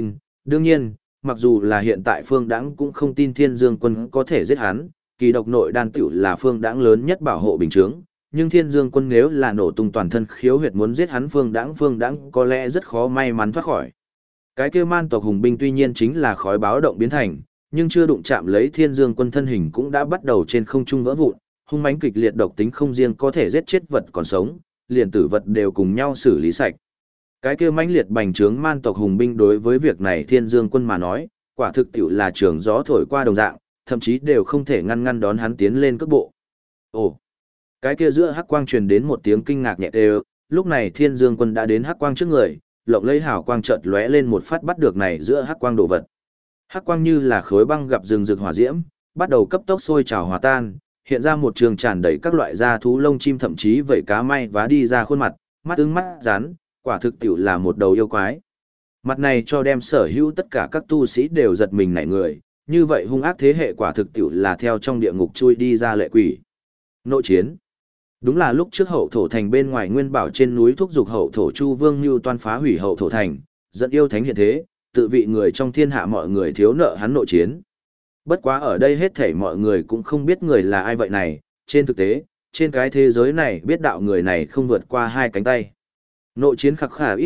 Đương nhiên, mặc dù là hiện tại Phương Đãng cũng không tin Thiên Dương Quân có thể giết hắn, kỳ độc nội đan tiểu là Phương Đãng lớn nhất bảo hộ bình chướng, nhưng Thiên Dương Quân nếu là nổ tung toàn thân khiếu huyệt muốn giết hắn Phương Đãng có lẽ rất khó may mắn thoát khỏi. Cái kia man tộc hùng binh tuy nhiên chính là khói báo động biến thành, nhưng chưa đụng chạm lấy Thiên Dương Quân thân hình cũng đã bắt đầu trên không trung vỡ vụn, hung mãnh kịch liệt độc tính không riêng có thể giết chết vật còn sống, liền tử vật đều cùng nhau xử lý sạch. Cái kia mãnh liệt bành trướng man tộc hùng binh đối với việc này Thiên Dương Quân mà nói, quả thực tiểu là trường gió thổi qua đồng dạng, thậm chí đều không thể ngăn đón hắn tiến lên cước bộ. Ồ! Cái kia giữa hắc quang truyền đến một tiếng kinh ngạc nhẹ đều, lúc này Thiên Dương Quân đã đến hắc quang trước người, lộng lấy hào quang chợt lóe lên một phát bắt được này giữa hắc quang đồ vật. Hắc quang như là khối băng gặp rừng rực hỏa diễm, bắt đầu cấp tốc sôi trào hòa tan, hiện ra một trường tràn đầy các loại da thú lông chim thậm chí vảy cá may vá đi ra khuôn mặt, mắt ưng mắt rắn, quả thực tiểu là một đầu yêu quái. Mặt này cho đem sở hữu tất cả các tu sĩ đều giật mình nảy người, như vậy hung ác thế hệ quả thực tiểu là theo trong địa ngục chui đi ra lệ quỷ. Nội chiến. Đúng là lúc trước hậu thổ thành bên ngoài nguyên bảo trên núi thúc dục hậu thổ Chu Vương Nưu toan phá hủy hậu thổ thành, dẫn yêu thánh hiện thế, tự vị người trong thiên hạ mọi người thiếu nợ hắn nội chiến. Bất quá ở đây hết thảy mọi người cũng không biết người là ai vậy này, trên thực tế, trên cái thế giới này biết đạo người này không vượt qua hai cánh tay. Nội chiến khắc khả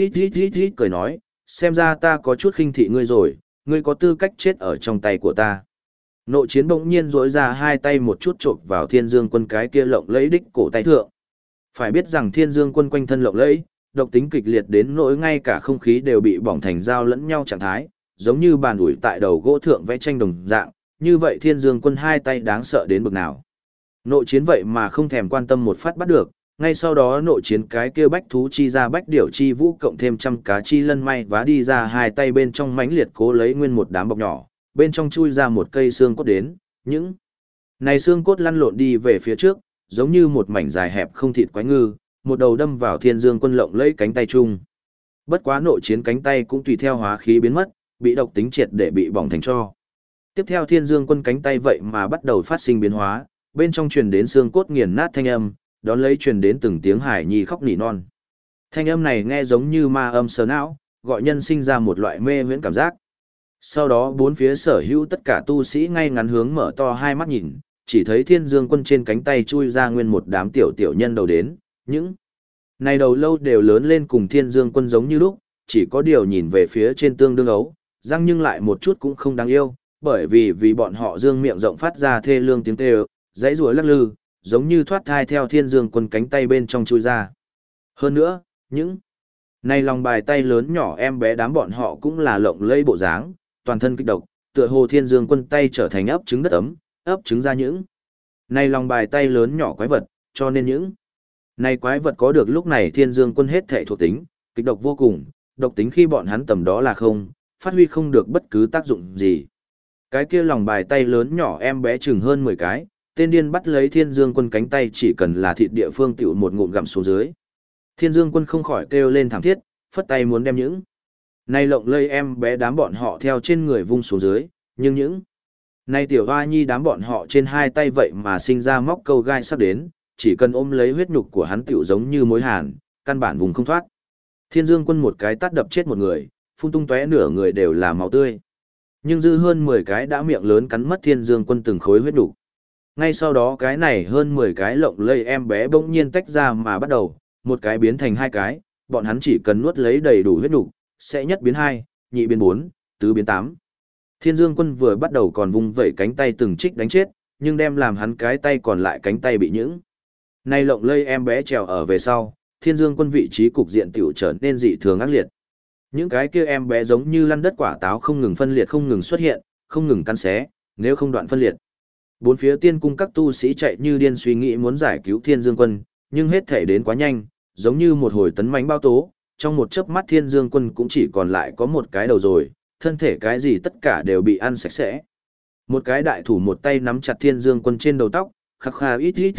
ít cười nói, xem ra ta có chút khinh thị ngươi rồi, ngươi có tư cách chết ở trong tay của ta. Nội chiến bỗng nhiên rỗi ra hai tay một chút chộp vào Thiên Dương Quân cái kia lộng lẫy đích cổ tay thượng. Phải biết rằng Thiên Dương Quân quanh thân lộng lẫy, độc tính kịch liệt đến nỗi ngay cả không khí đều bị bỏng thành dao lẫn nhau trạng thái, giống như bàn ủi tại đầu gỗ thượng vẽ tranh đồng dạng, như vậy Thiên Dương Quân hai tay đáng sợ đến bực nào. Nội chiến vậy mà không thèm quan tâm một phát bắt được, ngay sau đó nội chiến cái kia bách thú chi ra bách điểu chi vũ cộng thêm trăm cá chi lân may vá đi ra hai tay bên trong mãnh liệt cố lấy nguyên một đám bọc nhỏ, bên trong chui ra một cây xương cốt đến, những này xương cốt lăn lộn đi về phía trước, giống như một mảnh dài hẹp không thịt quái ngư, một đầu đâm vào Thiên Dương Quân lộng lấy cánh tay chung. Bất quá nội chiến cánh tay cũng tùy theo hóa khí biến mất, bị độc tính triệt để bị bỏng thành tro. Tiếp theo Thiên Dương Quân cánh tay vậy mà bắt đầu phát sinh biến hóa, bên trong truyền đến xương cốt nghiền nát thanh âm, đón lấy truyền đến từng tiếng hải nhi khóc nỉ non. Thanh âm này nghe giống như ma âm sờ não, gọi nhân sinh ra một loại mê huyễn cảm giác. Sau đó bốn phía sở hữu tất cả tu sĩ ngay ngắn hướng mở to hai mắt nhìn, chỉ thấy Thiên Dương Quân trên cánh tay chui ra nguyên một đám tiểu tiểu nhân đầu đến, những này đầu lâu đều lớn lên cùng Thiên Dương Quân giống như lúc, chỉ có điều nhìn về phía trên tương đương ấu, răng nhưng lại một chút cũng không đáng yêu, bởi vì bọn họ dương miệng rộng phát ra thê lương tiếng kêu, dãy rủa lắc lư, giống như thoát thai theo Thiên Dương Quân cánh tay bên trong chui ra. Hơn nữa, những này lòng bài tay lớn nhỏ em bé đám bọn họ cũng là lộng lẫy bộ dáng, toàn thân kích độc, tựa hồ Thiên Dương Quân tay trở thành ấp trứng đất ấm, ấp trứng ra những này lòng bài tay lớn nhỏ quái vật, cho nên những này quái vật có được lúc này Thiên Dương Quân hết thể thuộc tính, kịch độc vô cùng, độc tính khi bọn hắn tầm đó là không, phát huy không được bất cứ tác dụng gì. Cái kia lòng bài tay lớn nhỏ em bé chừng hơn 10 cái, tên điên bắt lấy Thiên Dương Quân cánh tay chỉ cần là thịt địa phương tiểu một ngụm gặm xuống dưới. Thiên Dương Quân không khỏi kêu lên thảm thiết, phất tay muốn đem những này lộng lây em bé đám bọn họ theo trên người vung xuống dưới, nhưng những này tiểu hoa nhi đám bọn họ trên hai tay vậy mà sinh ra móc câu gai sắp đến, chỉ cần ôm lấy huyết nhục của hắn tiểu giống như mối hàn, căn bản vùng không thoát. Thiên Dương Quân một cái tát đập chết một người, phun tung tóe nửa người đều là máu tươi. Nhưng dư hơn 10 cái đã miệng lớn cắn mất Thiên Dương Quân từng khối huyết nhục. Ngay sau đó cái này hơn 10 cái lộng lây em bé bỗng nhiên tách ra mà bắt đầu, một cái biến thành hai cái, bọn hắn chỉ cần nuốt lấy đầy đủ huyết nhục, sẽ nhất biến 2, nhị biến 4, tứ biến 8. Thiên Dương Quân vừa bắt đầu còn vung vẩy cánh tay từng trích đánh chết, nhưng đem làm hắn cái tay còn lại cánh tay bị những này lộng lây em bé trèo ở về sau, Thiên Dương Quân vị trí cục diện tiểu trở nên dị thường ác liệt. Những cái kia em bé giống như lăn đất quả táo không ngừng phân liệt không ngừng xuất hiện, không ngừng cắn xé, nếu không đoạn phân liệt. Bốn phía tiên cung các tu sĩ chạy như điên suy nghĩ muốn giải cứu Thiên Dương Quân, nhưng hết thể đến quá nhanh, giống như một hồi tấn mãnh bao tố, trong một chớp mắt Thiên Dương Quân cũng chỉ còn lại có một cái đầu rồi, thân thể cái gì tất cả đều bị ăn sạch sẽ. Một cái đại thủ một tay nắm chặt Thiên Dương Quân trên đầu tóc, khắc khà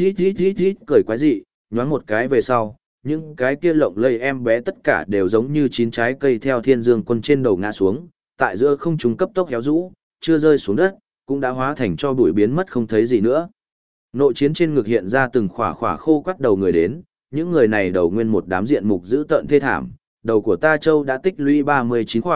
ít cười quái dị, nhoáng một cái về sau, những cái kia lộng lây em bé tất cả đều giống như chín trái cây theo Thiên Dương Quân trên đầu ngã xuống, tại giữa không trung cấp tốc héo rũ, chưa rơi xuống đất, cũng đã hóa thành cho bụi biến mất không thấy gì nữa. Nội chiến trên ngực hiện ra từng khỏa khỏa khô quắt đầu người đến, những người này đầu nguyên một đám diện mục dữ tợn thê thảm, đầu của ta châu đã tích lũy 39 khỏa,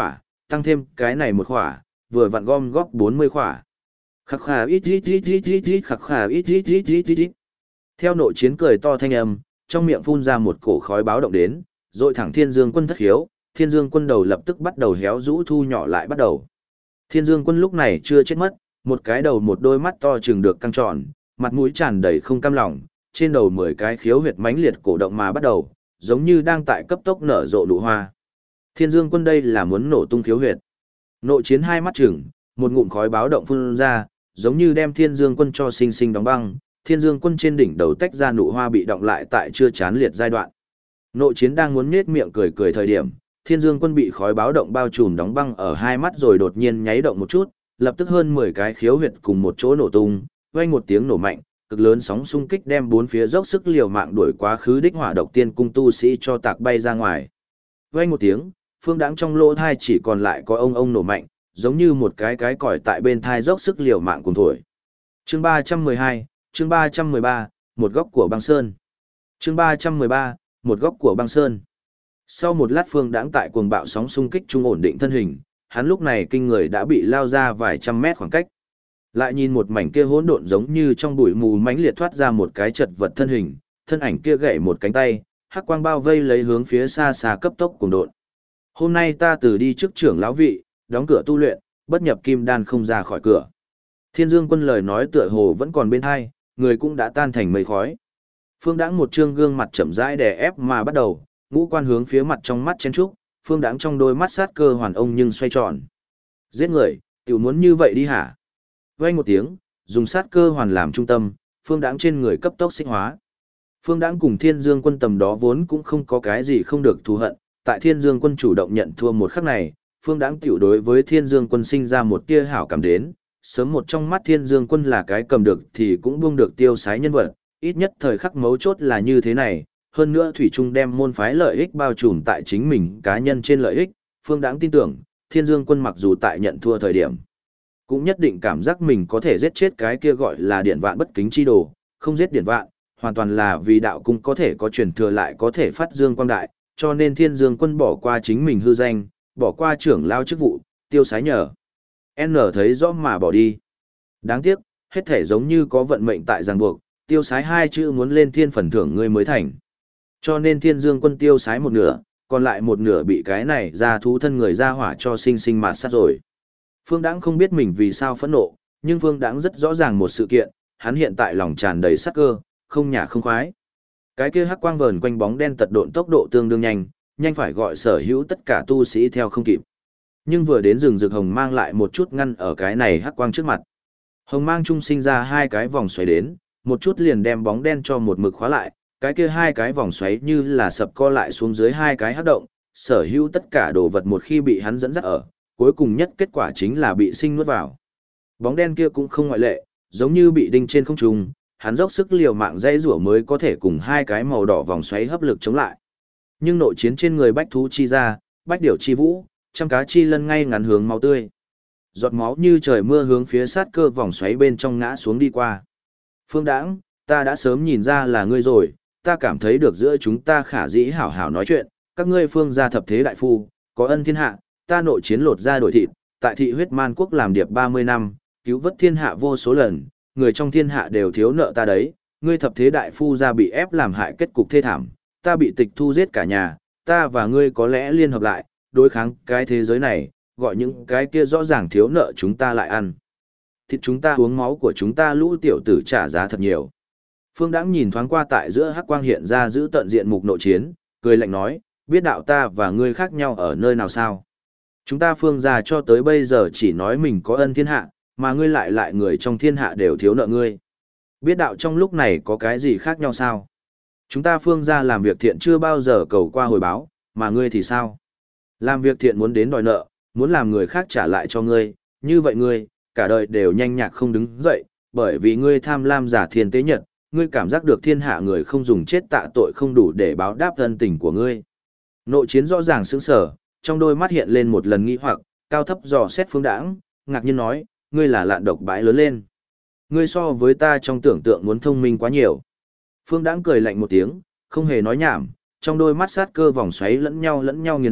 tăng thêm cái này một khỏa, vừa vặn gom góp 40 khỏa. Khắc khà ít ít ít ít ít ít khắc khà ít ít ít ít ít ít. Theo nội chiến cười to thanh âm, trong miệng phun ra một cổ khói báo động đến, rồi thẳng Thiên Dương Quân thất khiếu, Thiên Dương Quân đầu lập tức bắt đầu héo rũ thu nhỏ lại bắt đầu. Thiên Dương Quân lúc này chưa chết mất, một cái đầu một đôi mắt to trừng được căng tròn, mặt mũi tràn đầy không cam lòng, trên đầu 10 cái khiếu huyệt mãnh liệt cổ động mà bắt đầu, giống như đang tại cấp tốc nở rộ nụ hoa. Thiên Dương Quân đây là muốn nổ tung khiếu huyệt. Nội chiến hai mắt trừng, một ngụm khói báo động phun ra, giống như đem Thiên Dương Quân cho sinh sinh đóng băng, Thiên Dương Quân trên đỉnh đầu tách ra nụ hoa bị động lại tại chưa chán liệt giai đoạn. Nội chiến đang muốn nhếch miệng cười cười thời điểm, Thiên Dương Quân bị khói báo động bao trùm đóng băng ở hai mắt rồi đột nhiên nháy động một chút, lập tức hơn 10 cái khiếu huyệt cùng một chỗ nổ tung, vang một tiếng nổ mạnh, cực lớn sóng xung kích đem bốn phía dốc sức liều mạng đuổi quá khứ đích hỏa độc tiên cung tu sĩ cho tạc bay ra ngoài. Vang một tiếng, Phương Đãng trong lỗ thai chỉ còn lại có ông nổ mạnh, giống như một cái còi tại bên thai dốc sức liều mạng cùng thổi. Chương 312, chương 313, một góc của băng sơn. Chương 313, một góc của băng sơn. Sau một lát Phương Đãng tại cuồng bạo sóng xung kích trung ổn định thân hình, hắn lúc này kinh người đã bị lao ra vài trăm mét khoảng cách. Lại nhìn một mảnh kia hỗn độn giống như trong bụi mù mãnh liệt thoát ra một cái chật vật thân hình, thân ảnh kia gãy một cánh tay, hắc quang bao vây lấy hướng phía xa xa cấp tốc cuồng độn. Hôm nay ta từ đi trước trưởng lão vị, đóng cửa tu luyện, bất nhập kim đan không ra khỏi cửa. Thiên Dương Quân lời nói tựa hồ vẫn còn bên tai, người cũng đã tan thành mây khói. Phương Đãng một trương gương mặt chậm rãi đè ép mà bắt đầu, ngũ quan hướng phía mặt trong mắt chen trúc, Phương Đãng trong đôi mắt sát cơ hoàn ông nhưng xoay tròn. Giết người, tiểu muốn như vậy đi hả? Vang một tiếng, dùng sát cơ hoàn làm trung tâm, Phương Đãng trên người cấp tốc sinh hóa. Phương Đãng cùng Thiên Dương Quân tầm đó vốn cũng không có cái gì không được thù hận, tại Thiên Dương Quân chủ động nhận thua một khắc này, Phương Đãng tiểu đối với Thiên Dương Quân sinh ra một tia hảo cảm đến, sớm một trong mắt Thiên Dương Quân là cái cầm được thì cũng buông được tiêu sái nhân vật, ít nhất thời khắc mấu chốt là như thế này, hơn nữa thủy trung đem môn phái lợi ích bao trùm tại chính mình cá nhân trên lợi ích, Phương Đãng tin tưởng, Thiên Dương Quân mặc dù tại nhận thua thời điểm, cũng nhất định cảm giác mình có thể giết chết cái kia gọi là Điển Vạn bất kính chi đồ, không giết Điển Vạn, hoàn toàn là vì đạo cung có thể có truyền thừa lại có thể phát dương quang đại, cho nên Thiên Dương Quân bỏ qua chính mình hư danh, bỏ qua trưởng lao chức vụ, tiêu sái nhờ. N thấy rõ mà bỏ đi. Đáng tiếc, hết thể giống như có vận mệnh tại ràng buộc, tiêu sái hai chữ muốn lên thiên phần thưởng ngươi mới thành. Cho nên Thiên Dương Quân tiêu sái một nửa, còn lại một nửa bị cái này ra thú thân người ra hỏa cho sinh sinh mạt sát rồi. Phương Đãng không biết mình vì sao phẫn nộ, nhưng Phương Đãng rất rõ ràng một sự kiện, hắn hiện tại lòng tràn đầy sát cơ, không nhả không khoái. Cái kia hắc quang vờn quanh bóng đen tật độn tốc độ tương đương nhanh, nhanh phải gọi sở hữu tất cả tu sĩ theo không kịp. Nhưng vừa đến rừng rực hồng mang lại một chút ngăn ở cái này hắc quang trước mặt. Hồng mang trung sinh ra hai cái vòng xoáy đến, một chút liền đem bóng đen cho một mực khóa lại, cái kia hai cái vòng xoáy như là sập co lại xuống dưới hai cái hắc động, sở hữu tất cả đồ vật một khi bị hắn dẫn dắt ở, cuối cùng nhất kết quả chính là bị sinh nuốt vào. Bóng đen kia cũng không ngoại lệ, giống như bị đinh trên không trung, hắn dốc sức liều mạng dây rủa mới có thể cùng hai cái màu đỏ vòng xoáy hấp lực chống lại. Nhưng nội chiến trên người bách thú chi ra, bách điểu chi vũ, trăm cá chi lân ngay ngắn hướng máu tươi. Giọt máu như trời mưa hướng phía sát cơ vòng xoáy bên trong ngã xuống đi qua. Phương Đãng, ta đã sớm nhìn ra là ngươi rồi, ta cảm thấy được giữa chúng ta khả dĩ hảo hảo nói chuyện, các ngươi Phương gia thập thế đại phu, có ân thiên hạ, ta nội chiến lột ra đổi thịt, tại thị huyết man quốc làm điệp 30 năm, cứu vớt thiên hạ vô số lần, người trong thiên hạ đều thiếu nợ ta đấy, ngươi thập thế đại phu gia bị ép làm hại kết cục thê thảm, ta bị tịch thu giết cả nhà, ta và ngươi có lẽ liên hợp lại, đối kháng cái thế giới này, gọi những cái kia rõ ràng thiếu nợ chúng ta lại ăn. Thịt chúng ta uống máu của chúng ta lũ tiểu tử trả giá thật nhiều. Phương Đãng nhìn thoáng qua tại giữa hắc quang hiện ra giữ tận diện mục nội chiến, cười lạnh nói, biết đạo ta và ngươi khác nhau ở nơi nào sao? Chúng ta Phương gia cho tới bây giờ chỉ nói mình có ân thiên hạ, mà ngươi lại người trong thiên hạ đều thiếu nợ ngươi. Biết đạo trong lúc này có cái gì khác nhau sao? Chúng ta Phương gia làm việc thiện chưa bao giờ cầu qua hồi báo, mà ngươi thì sao? Làm việc thiện muốn đến đòi nợ, muốn làm người khác trả lại cho ngươi, như vậy ngươi, cả đời đều nhanh nhạc không đứng dậy, bởi vì ngươi tham lam giả thiên tế nhật, ngươi cảm giác được thiên hạ người không dùng chết tạ tội không đủ để báo đáp ân tình của ngươi. Nội chiến rõ ràng sững sờ, trong đôi mắt hiện lên một lần nghi hoặc, cao thấp dò xét Phương Đãng, ngạc nhiên nói, ngươi là lạn độc bãi lớn lên. Ngươi so với ta trong tưởng tượng muốn thông minh quá nhiều. Phương Đãng cười lạnh một tiếng, không hề nói nhảm, trong đôi mắt sát cơ vòng xoáy lẫn nhau nghiền áp,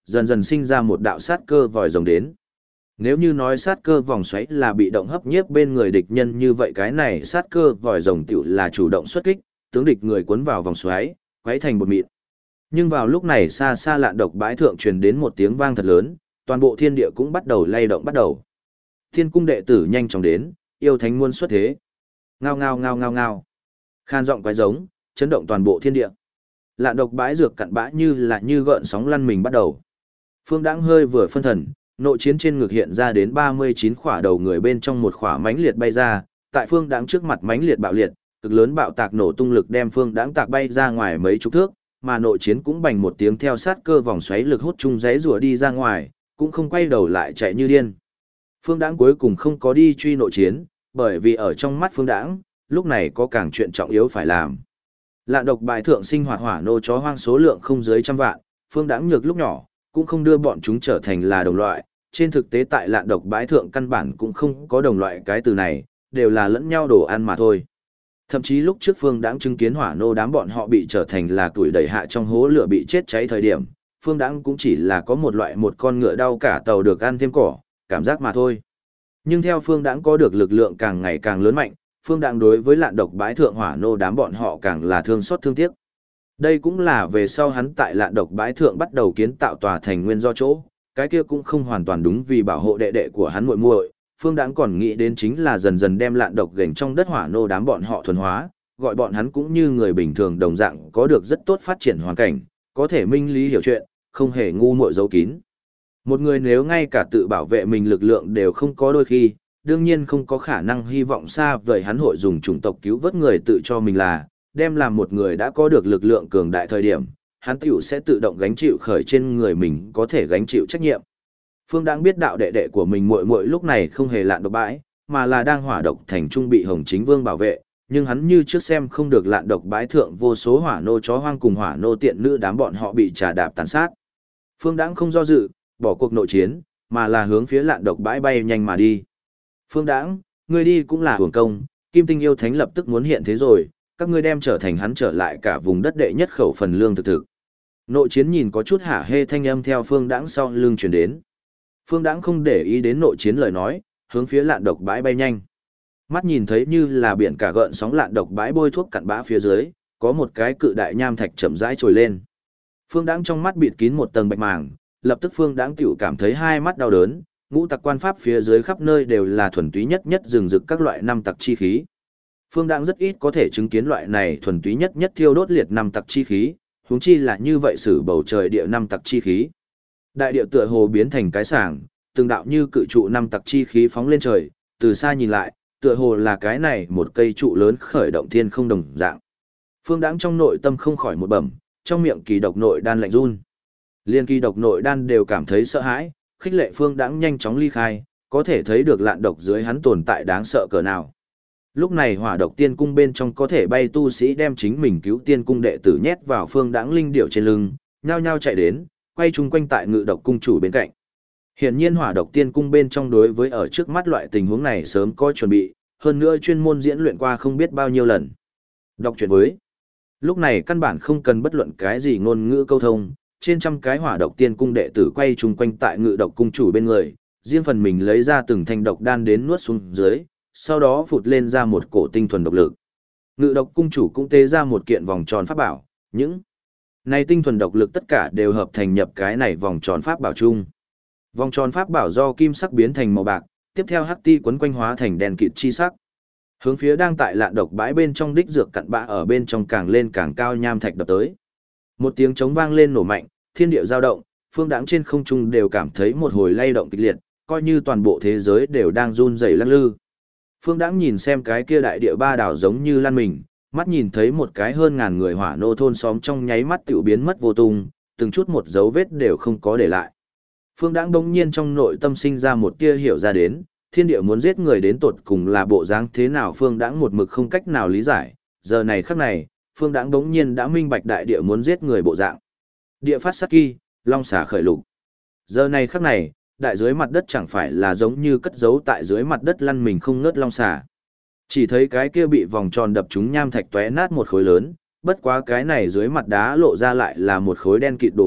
dần dần sinh ra một đạo sát cơ vòi rồng đến. Nếu như nói sát cơ vòng xoáy là bị động hấp nhiếp bên người địch nhân, như vậy cái này sát cơ vòi rồng tiểu là chủ động xuất kích, tướng địch người cuốn vào vòng xoáy, quấy thành bột mịn. Nhưng vào lúc này xa xa Lạn Độc bãi thượng truyền đến một tiếng vang thật lớn, toàn bộ thiên địa cũng bắt đầu lay động bắt đầu. Thiên cung đệ tử nhanh chóng đến, yêu thánh muôn xuất thế. Ngao ngao ngao ngao ngao. Khan giọng quái giống, chấn động toàn bộ thiên địa. Lạn Độc bãi dược cặn bã như gợn sóng lăn mình bắt đầu. Phương Đãng hơi vừa phân thần, nội chiến trên ngực hiện ra đến 39 khỏa đầu người bên trong một khỏa mãnh liệt bay ra, tại Phương Đãng trước mặt mãnh liệt bạo liệt, cực lớn bạo tạc nổ tung lực đem Phương Đãng tạc bay ra ngoài mấy chục thước, mà nội chiến cũng bành một tiếng theo sát cơ vòng xoáy lực hút chung giấy rùa đi ra ngoài, cũng không quay đầu lại chạy như điên. Phương Đãng cuối cùng không có đi truy nội chiến, bởi vì ở trong mắt Phương Đãng, lúc này có càng chuyện trọng yếu phải làm. Lạn Độc bãi thượng sinh hoạt hỏa nô chó hoang số lượng không dưới trăm vạn, Phương Đãng nhược lúc nhỏ, cũng không đưa bọn chúng trở thành là đồng loại, trên thực tế tại Lạn Độc bãi thượng căn bản cũng không có đồng loại cái từ này, đều là lẫn nhau đồ ăn mà thôi. Thậm chí lúc trước Phương Đãng chứng kiến hỏa nô đám bọn họ bị trở thành là tuổi đẩy hạ trong hố lửa bị chết cháy thời điểm, Phương Đãng cũng chỉ là có một con ngựa đau cả tàu được ăn thêm cỏ, cảm giác mà thôi. Nhưng theo Phương Đãng có được lực lượng càng ngày càng lớn mạnh, Phương Đãng đối với Lạn Độc bãi thượng hỏa nô đám bọn họ càng là thương xót thương tiếc. Đây cũng là về sau hắn tại Lạn Độc bãi thượng bắt đầu kiến tạo tòa thành nguyên do chỗ, cái kia cũng không hoàn toàn đúng vì bảo hộ đệ đệ của hắn muội muội, Phương Đãng còn nghĩ đến chính là dần dần đem Lạn Độc gềnh trong đất hỏa nô đám bọn họ thuần hóa, gọi bọn hắn cũng như người bình thường đồng dạng có được rất tốt phát triển hoàn cảnh, có thể minh lý hiểu chuyện, không hề ngu muội giấu kín. Một người nếu ngay cả tự bảo vệ mình lực lượng đều không có đôi khi, đương nhiên không có khả năng hy vọng xa vời hắn hội dùng chủng tộc cứu vớt người tự cho mình là, đem làm một người đã có được lực lượng cường đại thời điểm, hắn tiểu sẽ tự động gánh chịu khởi trên người mình có thể gánh chịu trách nhiệm. Phương Đãng biết đạo đệ đệ của mình muội muội lúc này không hề Lạn Độc bãi, mà là đang hỏa độc thành trung bị Hồng Chính Vương bảo vệ, nhưng hắn như trước xem không được Lạn Độc bãi thượng vô số hỏa nô chó hoang cùng hỏa nô tiện nữ đám bọn họ bị trà đạp tàn sát. Phương Đãng không do dự, bỏ cuộc nội chiến, mà là hướng phía Lạn Độc bãi bay nhanh mà đi. Phương Đãng, ngươi đi cũng là hưởng công, Kim Tinh yêu thánh lập tức muốn hiện thế rồi, các ngươi đem trở thành hắn trở lại cả vùng đất đệ nhất khẩu phần lương thực. Nội chiến nhìn có chút hả hê thanh âm theo Phương Đãng sau lưng truyền đến. Phương Đãng không để ý đến nội chiến lời nói, hướng phía Lạn Độc bãi bay nhanh. Mắt nhìn thấy như là biển cả gợn sóng Lạn Độc bãi bôi thuốc cặn bã phía dưới, có một cái cự đại nham thạch chậm rãi trồi lên. Phương Đãng trong mắt bịt kín một tầng bạch màng, lập tức Phương Đãng tiểu cảm thấy hai mắt đau đớn, ngũ tặc quan pháp phía dưới khắp nơi đều là thuần túy nhất rừng rực các loại năm tặc chi khí. Phương Đãng rất ít có thể chứng kiến loại này thuần túy nhất thiêu đốt liệt năm tặc chi khí, huống chi là như vậy sử bầu trời địa năm tặc chi khí. Đại địa tựa hồ biến thành cái sảng, từng đạo như cự trụ năm tặc chi khí phóng lên trời, từ xa nhìn lại, tựa hồ là cái này một cây trụ lớn khởi động thiên không đồng dạng. Phương Đãng trong nội tâm không khỏi một bẩm, trong miệng kỳ độc nội đan lạnh run. Liên kỳ độc nội đan đều cảm thấy sợ hãi, khích lệ Phương Đãng nhanh chóng ly khai, có thể thấy được Lạn Độc dưới hắn tồn tại đáng sợ cỡ nào. Lúc này hỏa độc tiên cung bên trong có thể bay tu sĩ đem chính mình cứu tiên cung đệ tử nhét vào Phương Đãng linh điểu trên lưng, nhao nhao chạy đến, quay chung quanh tại Ngự Độc cung chủ bên cạnh. Hiển nhiên hỏa độc tiên cung bên trong đối với ở trước mắt loại tình huống này sớm có chuẩn bị, hơn nữa chuyên môn diễn luyện qua không biết bao nhiêu lần. Đọc truyện với. Lúc này căn bản không cần bất luận cái gì ngôn ngữ câu thông, trên trăm cái hỏa độc tiên cung đệ tử quay chung quanh tại Ngự Độc cung chủ bên người, riêng phần mình lấy ra từng thanh độc đan đến nuốt xuống dưới, sau đó phụt lên ra một cổ tinh thuần độc lực. Ngự Độc cung chủ cũng tế ra một kiện vòng tròn pháp bảo, những này tinh thuần độc lực tất cả đều hợp thành nhập cái này vòng tròn pháp bảo chung. Vòng tròn pháp bảo do kim sắc biến thành màu bạc, tiếp theo hắc ti quấn quanh hóa thành đèn kịt chi sắc. Hướng phía đang tại Lạn Độc bãi bên trong đích dược cặn bã ở bên trong càng lên càng cao nham thạch đập tới. Một tiếng trống vang lên nổ mạnh, thiên địa dao động, Phương Đãng trên không trung đều cảm thấy một hồi lay động kịch liệt, coi như toàn bộ thế giới đều đang run rẩy lắc lư. Phương Đãng nhìn xem cái kia đại địa ba đảo giống như lan mình, mắt nhìn thấy một cái hơn ngàn người hỏa nô thôn xóm trong nháy mắt tiểu biến mất vô tung, từng chút một dấu vết đều không có để lại. Phương Đãng bỗng nhiên trong nội tâm sinh ra một tia hiểu ra đến, thiên địa muốn giết người đến tột cùng là bộ dáng thế nào Phương Đãng một mực không cách nào lý giải, giờ này khắc này, Phương Đãng bỗng nhiên đã minh bạch đại địa muốn giết người bộ dạng. Địa phát sát kỳ, long xà khởi lục. Giờ này khắc này, đại dưới mặt đất chẳng phải là giống như cất giấu tại dưới mặt đất lăn mình không ngớt long xà. Chỉ thấy cái kia bị vòng tròn đập trúng nham thạch tóe nát một khối lớn, bất quá cái này dưới mặt đá lộ ra lại là một khối đen kịt đồ vật,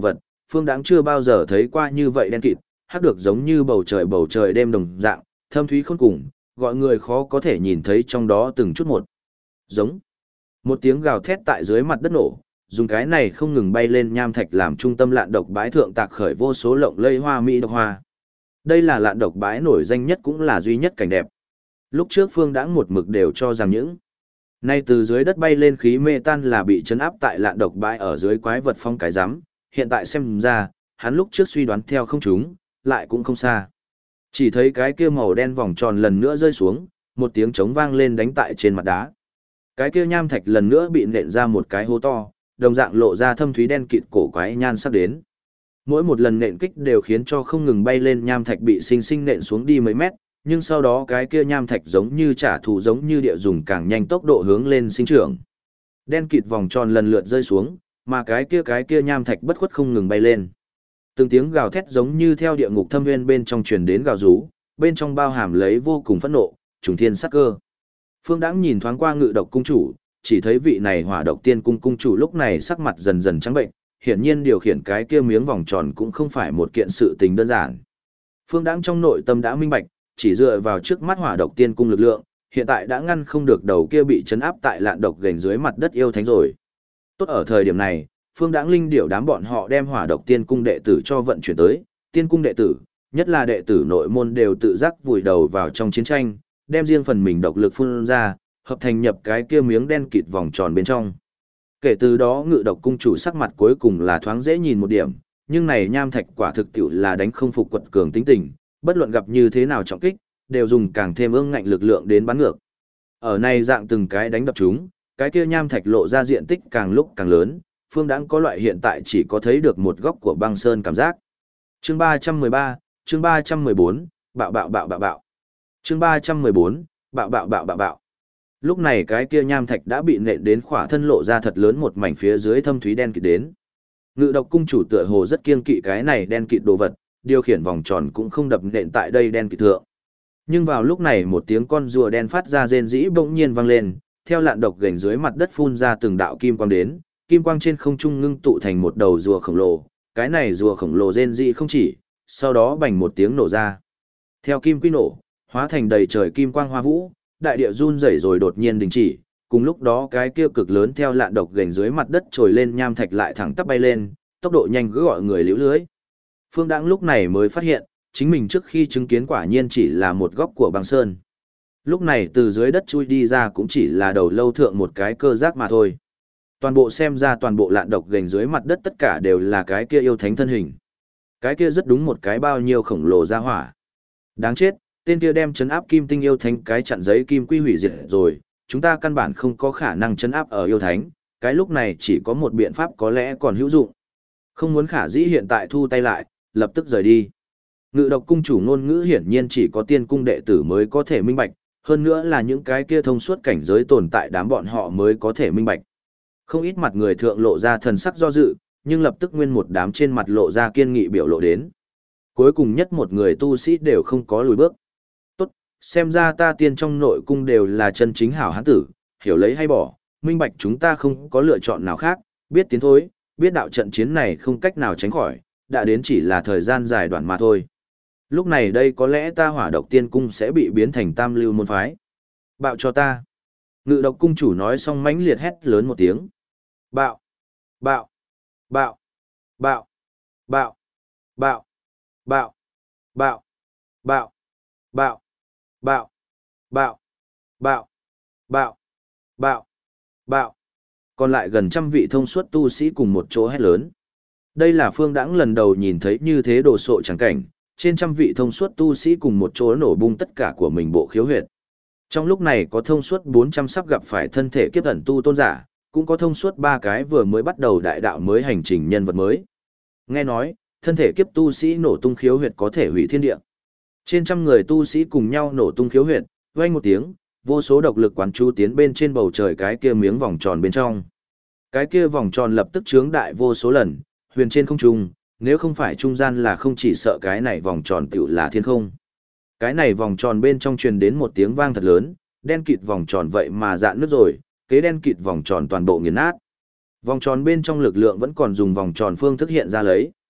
Phương Đãng chưa bao giờ thấy qua như vậy đen kịt, hắc được giống như bầu trời đêm đồng dạng, thâm thúy khôn cùng, gọi người khó có thể nhìn thấy trong đó từng chút một. Giống. Một tiếng gào thét tại dưới mặt đất nổ, dùng cái này không ngừng bay lên nham thạch làm trung tâm lạn độc bãi thượng tạc khởi vô số lộng lây hoa mỹ độc hoa. Đây là lạn độc bãi nổi danh nhất cũng là duy nhất cảnh đẹp. Lúc trước Phương Đãng một mực đều cho rằng những nay từ dưới đất bay lên khí mê tan là bị chấn áp tại lạn độc bãi ở dưới quái vật phong cái rắm, hiện tại xem ra, hắn lúc trước suy đoán theo không chúng, lại cũng không xa. Chỉ thấy cái kia màu đen vòng tròn lần nữa rơi xuống, một tiếng trống vang lên đánh tại trên mặt đá. Cái kia nham thạch lần nữa bị nện ra một cái hố to, đồng dạng lộ ra thâm thúy đen kịt cổ quái nhan sắc đến. Mỗi một lần nện kích đều khiến cho không ngừng bay lên nham thạch bị sinh sinh nện xuống đi mấy mét, nhưng sau đó cái kia nham thạch giống như trả thù giống như địa dùng càng nhanh tốc độ hướng lên sinh trưởng. Đen kịt vòng tròn lần lượt rơi xuống, mà cái kia nham thạch bất khuất không ngừng bay lên. Từng tiếng gào thét giống như theo địa ngục thâm nguyên bên trong truyền đến gào rú, bên trong bao hàm lấy vô cùng phẫn nộ, trùng thiên sát cơ. Phương Đãng nhìn thoáng qua Ngự Độc cung chủ, chỉ thấy vị này Hỏa Độc Tiên cung cung chủ lúc này sắc mặt dần dần trắng bệnh, hiển nhiên điều khiển cái kia miếng vòng tròn cũng không phải một kiện sự tình đơn giản. Phương Đãng trong nội tâm đã minh bạch, chỉ dựa vào trước mắt Hỏa Độc Tiên cung lực lượng, hiện tại đã ngăn không được đầu kia bị chấn áp tại lạn độc gềnh dưới mặt đất yêu thánh rồi. Tốt ở thời điểm này, Phương Đãng linh điểu đám bọn họ đem Hỏa Độc Tiên cung đệ tử cho vận chuyển tới, tiên cung đệ tử, nhất là đệ tử nội môn đều tự giác vùi đầu vào trong chiến tranh, đem riêng phần mình độc lực phun ra, hợp thành nhập cái kia miếng đen kịt vòng tròn bên trong. Kể từ đó Ngự Độc cung chủ sắc mặt cuối cùng là thoáng dễ nhìn một điểm, nhưng này nham thạch quả thực tiệu là đánh không phục quật cường tính tình, bất luận gặp như thế nào trọng kích, đều dùng càng thêm ương ngạnh lực lượng đến bắn ngược. Ở này dạng từng cái đánh đập chúng, cái kia nham thạch lộ ra diện tích càng lúc càng lớn, Phương Đãng có loại hiện tại chỉ có thấy được một góc của băng sơn cảm giác. Chương 313, chương 314, bạo bạo bạo bạo bạo. Chương 314, bạo bạo bạo bạo bạo. Lúc này cái kia nham thạch đã bị nện đến khỏa thân lộ ra thật lớn một mảnh phía dưới thâm thúy đen kịt đến. Ngự Độc cung chủ tựa hồ rất kiêng kỵ cái này đen kịt đồ vật, điều khiển vòng tròn cũng không đập nện tại đây đen kịt thượng. Nhưng vào lúc này một tiếng con rùa đen phát ra rên rĩ bỗng nhiên vang lên, theo lạn độc gềnh dưới mặt đất phun ra từng đạo kim quang đến, kim quang trên không trung ngưng tụ thành một đầu rùa khổng lồ, cái này rùa khổng lồ rên rĩ không chỉ, sau đó bành một tiếng nổ ra. Theo kim quy nổ, hóa thành đầy trời kim quang hoa vũ, đại địa run rẩy rồi đột nhiên đình chỉ, cùng lúc đó cái kia cực lớn theo lạn độc gềnh dưới mặt đất trồi lên nham thạch lại thẳng tắp bay lên, tốc độ nhanh cứ gọi người liễu lưới. Phương Đãng lúc này mới phát hiện, chính mình trước khi chứng kiến quả nhiên chỉ là một góc của băng sơn. Lúc này từ dưới đất chui đi ra cũng chỉ là đầu lâu thượng một cái cơ giác mà thôi. Toàn bộ xem ra toàn bộ lạn độc gềnh dưới mặt đất tất cả đều là cái kia yêu thánh thân hình. Cái kia rất đúng một cái bao nhiêu khổng lồ ra hỏa. Đáng chết, tên kia đem chấn áp kim tinh yêu thánh cái chặn giấy kim quy hủy diệt rồi, chúng ta căn bản không có khả năng chấn áp ở yêu thánh, cái lúc này chỉ có một biện pháp có lẽ còn hữu dụng. Không muốn Khả Dĩ hiện tại thu tay lại, lập tức rời đi. Ngự Độc cung chủ ngôn ngữ hiển nhiên chỉ có tiên cung đệ tử mới có thể minh bạch, hơn nữa là những cái kia thông suốt cảnh giới tồn tại đám bọn họ mới có thể minh bạch. Không ít mặt người thượng lộ ra thần sắc do dự, nhưng lập tức nguyên một đám trên mặt lộ ra kiên nghị biểu lộ đến. Cuối cùng nhất một người tu sĩ đều không có lùi bước. Tốt, xem ra ta tiên trong nội cung đều là chân chính hảo hán tử, hiểu lấy hay bỏ, minh bạch chúng ta không có lựa chọn nào khác, biết tiến thối, biết đạo trận chiến này không cách nào tránh khỏi, đã đến chỉ là thời gian dài đoạn mà thôi. Lúc này đây có lẽ ta Hỏa Độc Tiên cung sẽ bị biến thành tam lưu môn phái. Bạo cho ta. Ngự Độc cung chủ nói xong mãnh liệt hét lớn một tiếng. Bạo, bạo, bạo, bạo, bạo, bạo, bạo, bạo, bạo, bạo, bạo, bạo, bạo, bạo, bạo, bạo. Còn lại gần trăm vị thông suốt tu sĩ cùng một chỗ hét lớn. Đây là Phương Đãng lần đầu nhìn thấy như thế đồ sộ chẳng cảnh, trên trăm vị thông suốt tu sĩ cùng một chỗ nổ bung tất cả của mình bộ khiếu huyệt. Trong lúc này có thông suốt 400 sắp gặp phải thân thể kiếp ẩn tu tôn giả, cũng có thông suốt 3 cái vừa mới bắt đầu đại đạo mới hành trình nhân vật mới. Nghe nói, thân thể kiếp tu sĩ nổ tung khiếu huyệt có thể hủy thiên địa. Trên trăm người tu sĩ cùng nhau nổ tung khiếu huyệt, vang một tiếng, vô số độc lực quán chú tiến bên trên bầu trời cái kia miếng vòng tròn bên trong. Cái kia vòng tròn lập tức chướng đại vô số lần, huyền trên không trung, nếu không phải trung gian là không chỉ sợ cái này vòng tròn tiểu là thiên không. Cái này vòng tròn bên trong truyền đến một tiếng vang thật lớn, đen kịt vòng tròn vậy mà dạn nứt rồi, kế đen kịt vòng tròn toàn bộ nghiền nát. Vòng tròn bên trong lực lượng vẫn còn dùng vòng tròn phương thức hiện ra lấy.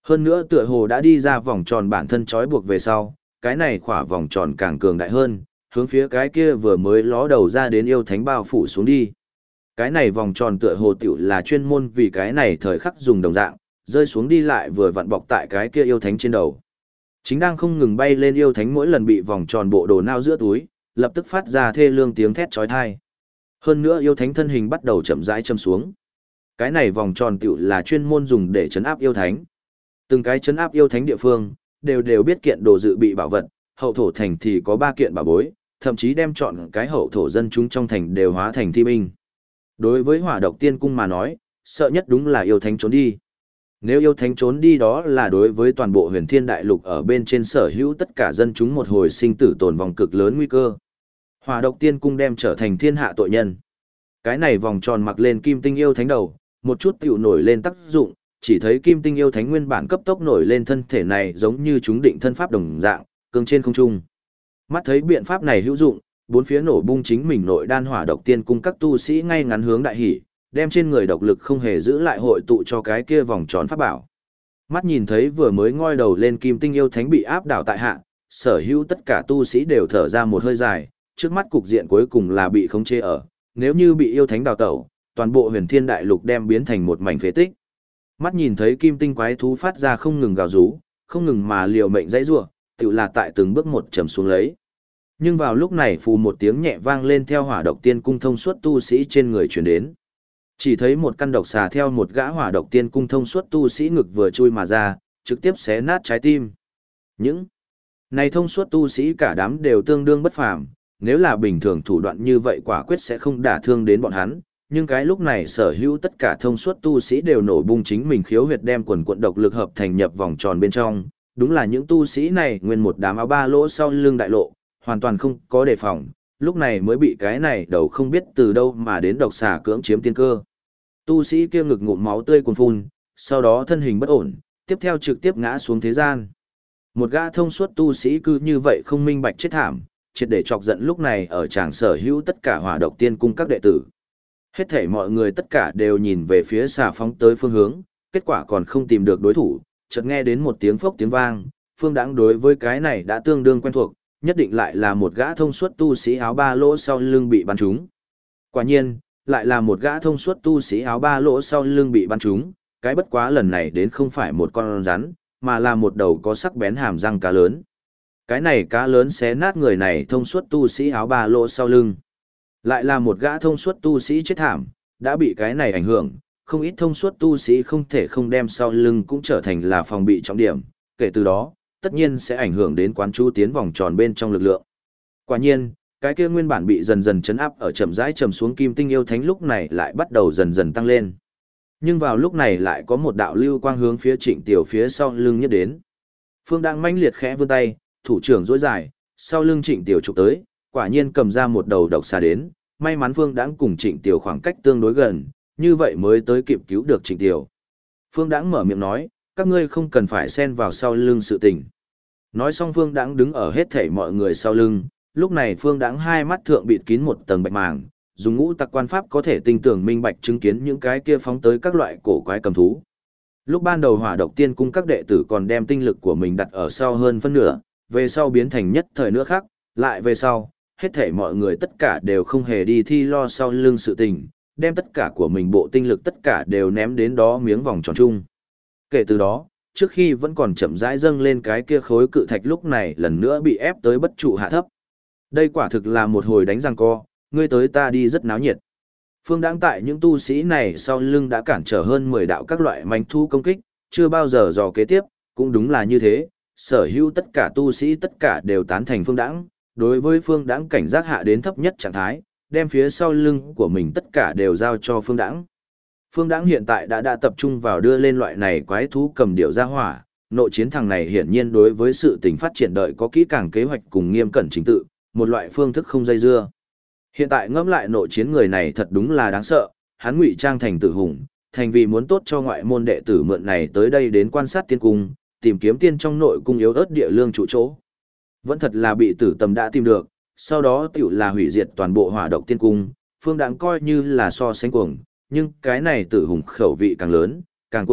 Hơn nữa tựa hồ đã đi ra vòng tròn bản thân trói buộc về sau, cái này khỏa vòng tròn càng cường đại hơn, hướng phía cái kia vừa mới ló đầu ra đến yêu thánh bao phủ xuống đi. Cái này vòng tròn tựa hồ tiểu là chuyên môn vì cái này thời khắc dùng đồng dạng, rơi xuống đi lại vừa vặn bọc tại cái kia yêu thánh trên đầu. Chính đang không ngừng bay lên yêu thánh mỗi lần bị vòng tròn bộ đồ nao giữa túi, lập tức phát ra thê lương tiếng thét chói tai. Hơn nữa yêu thánh thân hình bắt đầu chậm rãi châm xuống. Cái này vòng tròn tiểu là chuyên môn dùng để trấn áp yêu thánh. Từng cái trấn áp yêu thánh địa phương, đều biết kiện đồ dự bị bảo vật, hậu thổ thành thì có 3 kiện bảo bối, thậm chí đem chọn cái hậu thổ dân chúng trong thành đều hóa thành thi binh. Đối với Hỏa Độc Tiên Cung mà nói, sợ nhất đúng là yêu thánh trốn đi. Nếu yêu thánh trốn đi đó là đối với toàn bộ huyền thiên đại lục ở bên trên sở hữu tất cả dân chúng một hồi sinh tử tồn vong cực lớn nguy cơ. Hỏa Độc Tiên Cung đem trở thành thiên hạ tội nhân. Cái này vòng tròn mặc lên kim tinh yêu thánh đầu, một chút tiểu nổi lên tác dụng, chỉ thấy kim tinh yêu thánh nguyên bản cấp tốc nổi lên thân thể này giống như chúng định thân pháp đồng dạng, cương trên không trung. Mắt thấy biện pháp này hữu dụng, bốn phía nổ bung chính mình nội đan Hỏa Độc Tiên Cung các tu sĩ ngay ngắn hướng đại hỉ, đem trên người độc lực không hề giữ lại hội tụ cho cái kia vòng tròn pháp bảo. Mắt nhìn thấy vừa mới ngoi đầu lên kim tinh yêu thánh bị áp đảo tại hạ, sở hữu tất cả tu sĩ đều thở ra một hơi dài, trước mắt cục diện cuối cùng là bị khống chế ở, nếu như bị yêu thánh đào tẩu, toàn bộ huyền thiên đại lục đem biến thành một mảnh phế tích. Mắt nhìn thấy kim tinh quái thú phát ra không ngừng gào rú, không ngừng mà liều mệnh dãy rủa, tự là tại từng bước một trầm xuống lấy. Nhưng vào lúc này phù một tiếng nhẹ vang lên theo Hỏa Độc Tiên Cung thông suốt tu sĩ trên người truyền đến. Chỉ thấy một căn độc xà theo một gã Hỏa Độc Tiên Cung thông suốt tu sĩ ngực vừa chui mà ra, trực tiếp xé nát trái tim. Những này thông suốt tu sĩ cả đám đều tương đương bất phàm, nếu là bình thường thủ đoạn như vậy quả quyết sẽ không đả thương đến bọn hắn, nhưng cái lúc này sở hữu tất cả thông suốt tu sĩ đều nổ bung chính mình khiếu huyệt đem quần quận độc lực hợp thành nhập vòng tròn bên trong, đúng là những tu sĩ này nguyên một đám áo ba lỗ sau lưng đại lộ, hoàn toàn không có đề phòng, lúc này mới bị cái này đầu không biết từ đâu mà đến độc xà cưỡng chiếm tiên cơ. Tu sĩ kia ngực ngụm máu tươi cuồn phun, sau đó thân hình bất ổn, tiếp theo trực tiếp ngã xuống thế gian. Một gã thông suốt tu sĩ cứ như vậy không minh bạch chết thảm, triệt để chọc giận lúc này ở tràng sở hữu tất cả Hỏa Độc Tiên Cung các đệ tử. Hết thảy mọi người tất cả đều nhìn về phía xà phóng tới phương hướng, kết quả còn không tìm được đối thủ, chợt nghe đến một tiếng phốc tiếng vang, Phương Đãng đối với cái này đã tương đương quen thuộc, nhất định lại là một gã thông suốt tu sĩ áo ba lỗ sau lưng bị bắn trúng. Quả nhiên, lại là một gã thông suốt tu sĩ áo ba lỗ sau lưng bị bắn trúng, cái bất quá lần này đến không phải một con rắn, mà là một đầu có sắc bén hàm răng cá lớn. Cái này cá lớn xé nát người này thông suốt tu sĩ áo ba lỗ sau lưng. Lại là một gã thông suốt tu sĩ chết thảm, đã bị cái này ảnh hưởng, không ít thông suốt tu sĩ không thể không đem sau lưng cũng trở thành là phòng bị trọng điểm, kể từ đó, tất nhiên sẽ ảnh hưởng đến quán chú tiến vòng tròn bên trong lực lượng. Quả nhiên, cái kia nguyên bản bị dần dần chấn áp ở chậm rãi trầm xuống kim tinh yêu thánh lúc này lại bắt đầu dần dần tăng lên. Nhưng vào lúc này lại có một đạo lưu quang hướng phía Trịnh Tiểu phía sau lưng nhất đến. Phương Đãng mãnh liệt khẽ vươn tay, thủ trưởng duỗi dài, sau lưng Trịnh Tiểu chụp tới, quả nhiên cầm ra một đầu độc xà đến, may mắn Phương Đãng cùng Trịnh Tiểu khoảng cách tương đối gần, như vậy mới tới kịp cứu được Trịnh Tiểu. Phương Đãng mở miệng nói, các ngươi không cần phải xen vào sau lưng sự tình. Nói xong Phương Đãng đứng ở hết thảy mọi người sau lưng, lúc này Phương Đãng hai mắt thượng bịt kín một tầng bạch màng, dùng ngũ tặc quan pháp có thể tinh tường minh bạch chứng kiến những cái kia phóng tới các loại cổ quái cầm thú. Lúc ban đầu Hỏa Độc Tiên Cung các đệ tử còn đem tinh lực của mình đặt ở sau hơn phân nửa, về sau biến thành nhất thời nữa khác, lại về sau, hết thảy mọi người tất cả đều không hề đi thi lo sau lưng sự tình, đem tất cả của mình bộ tinh lực tất cả đều ném đến đó miếng vòng tròn chung. Kể từ đó, trước khi vẫn còn chậm rãi dâng lên cái kia khối cự thạch lúc này lần nữa bị ép tới bất trụ hạ thấp. Đây quả thực là một hồi đánh giằng co, ngươi tới ta đi rất náo nhiệt. Phương Đãng tại những tu sĩ này sau lưng đã cản trở hơn 10 đạo các loại manh thu công kích, chưa bao giờ dò kế tiếp, cũng đúng là như thế, sở hữu tất cả tu sĩ tất cả đều tán thành Phương Đãng, đối với Phương Đãng cảnh giác hạ đến thấp nhất trạng thái, đem phía sau lưng của mình tất cả đều giao cho Phương Đãng. Phương Đãng hiện tại đã tập trung vào đưa lên loại này quái thú cầm điệu ra hỏa, nội chiến thằng này hiển nhiên đối với sự tình phát triển đợi có kỹ càng kế hoạch cùng nghiêm cẩn chính tự, một loại phương thức không dây dưa. Hiện tại ngẫm lại nội chiến người này thật đúng là đáng sợ, hắn ngụy trang thành tử hùng, thành vì muốn tốt cho ngoại môn đệ tử mượn này tới đây đến quan sát tiên cung, tìm kiếm tiên trong nội cung yếu ớt địa lương trụ chỗ. Vẫn thật là bị tử tầm đã tìm được, sau đó tiểu là hủy diệt toàn bộ Hỏa Độc Tiên Cung, Phương Đãng coi như là so sánh cuồng, nhưng cái này tử hùng khẩu vị càng lớn, càng cuồng,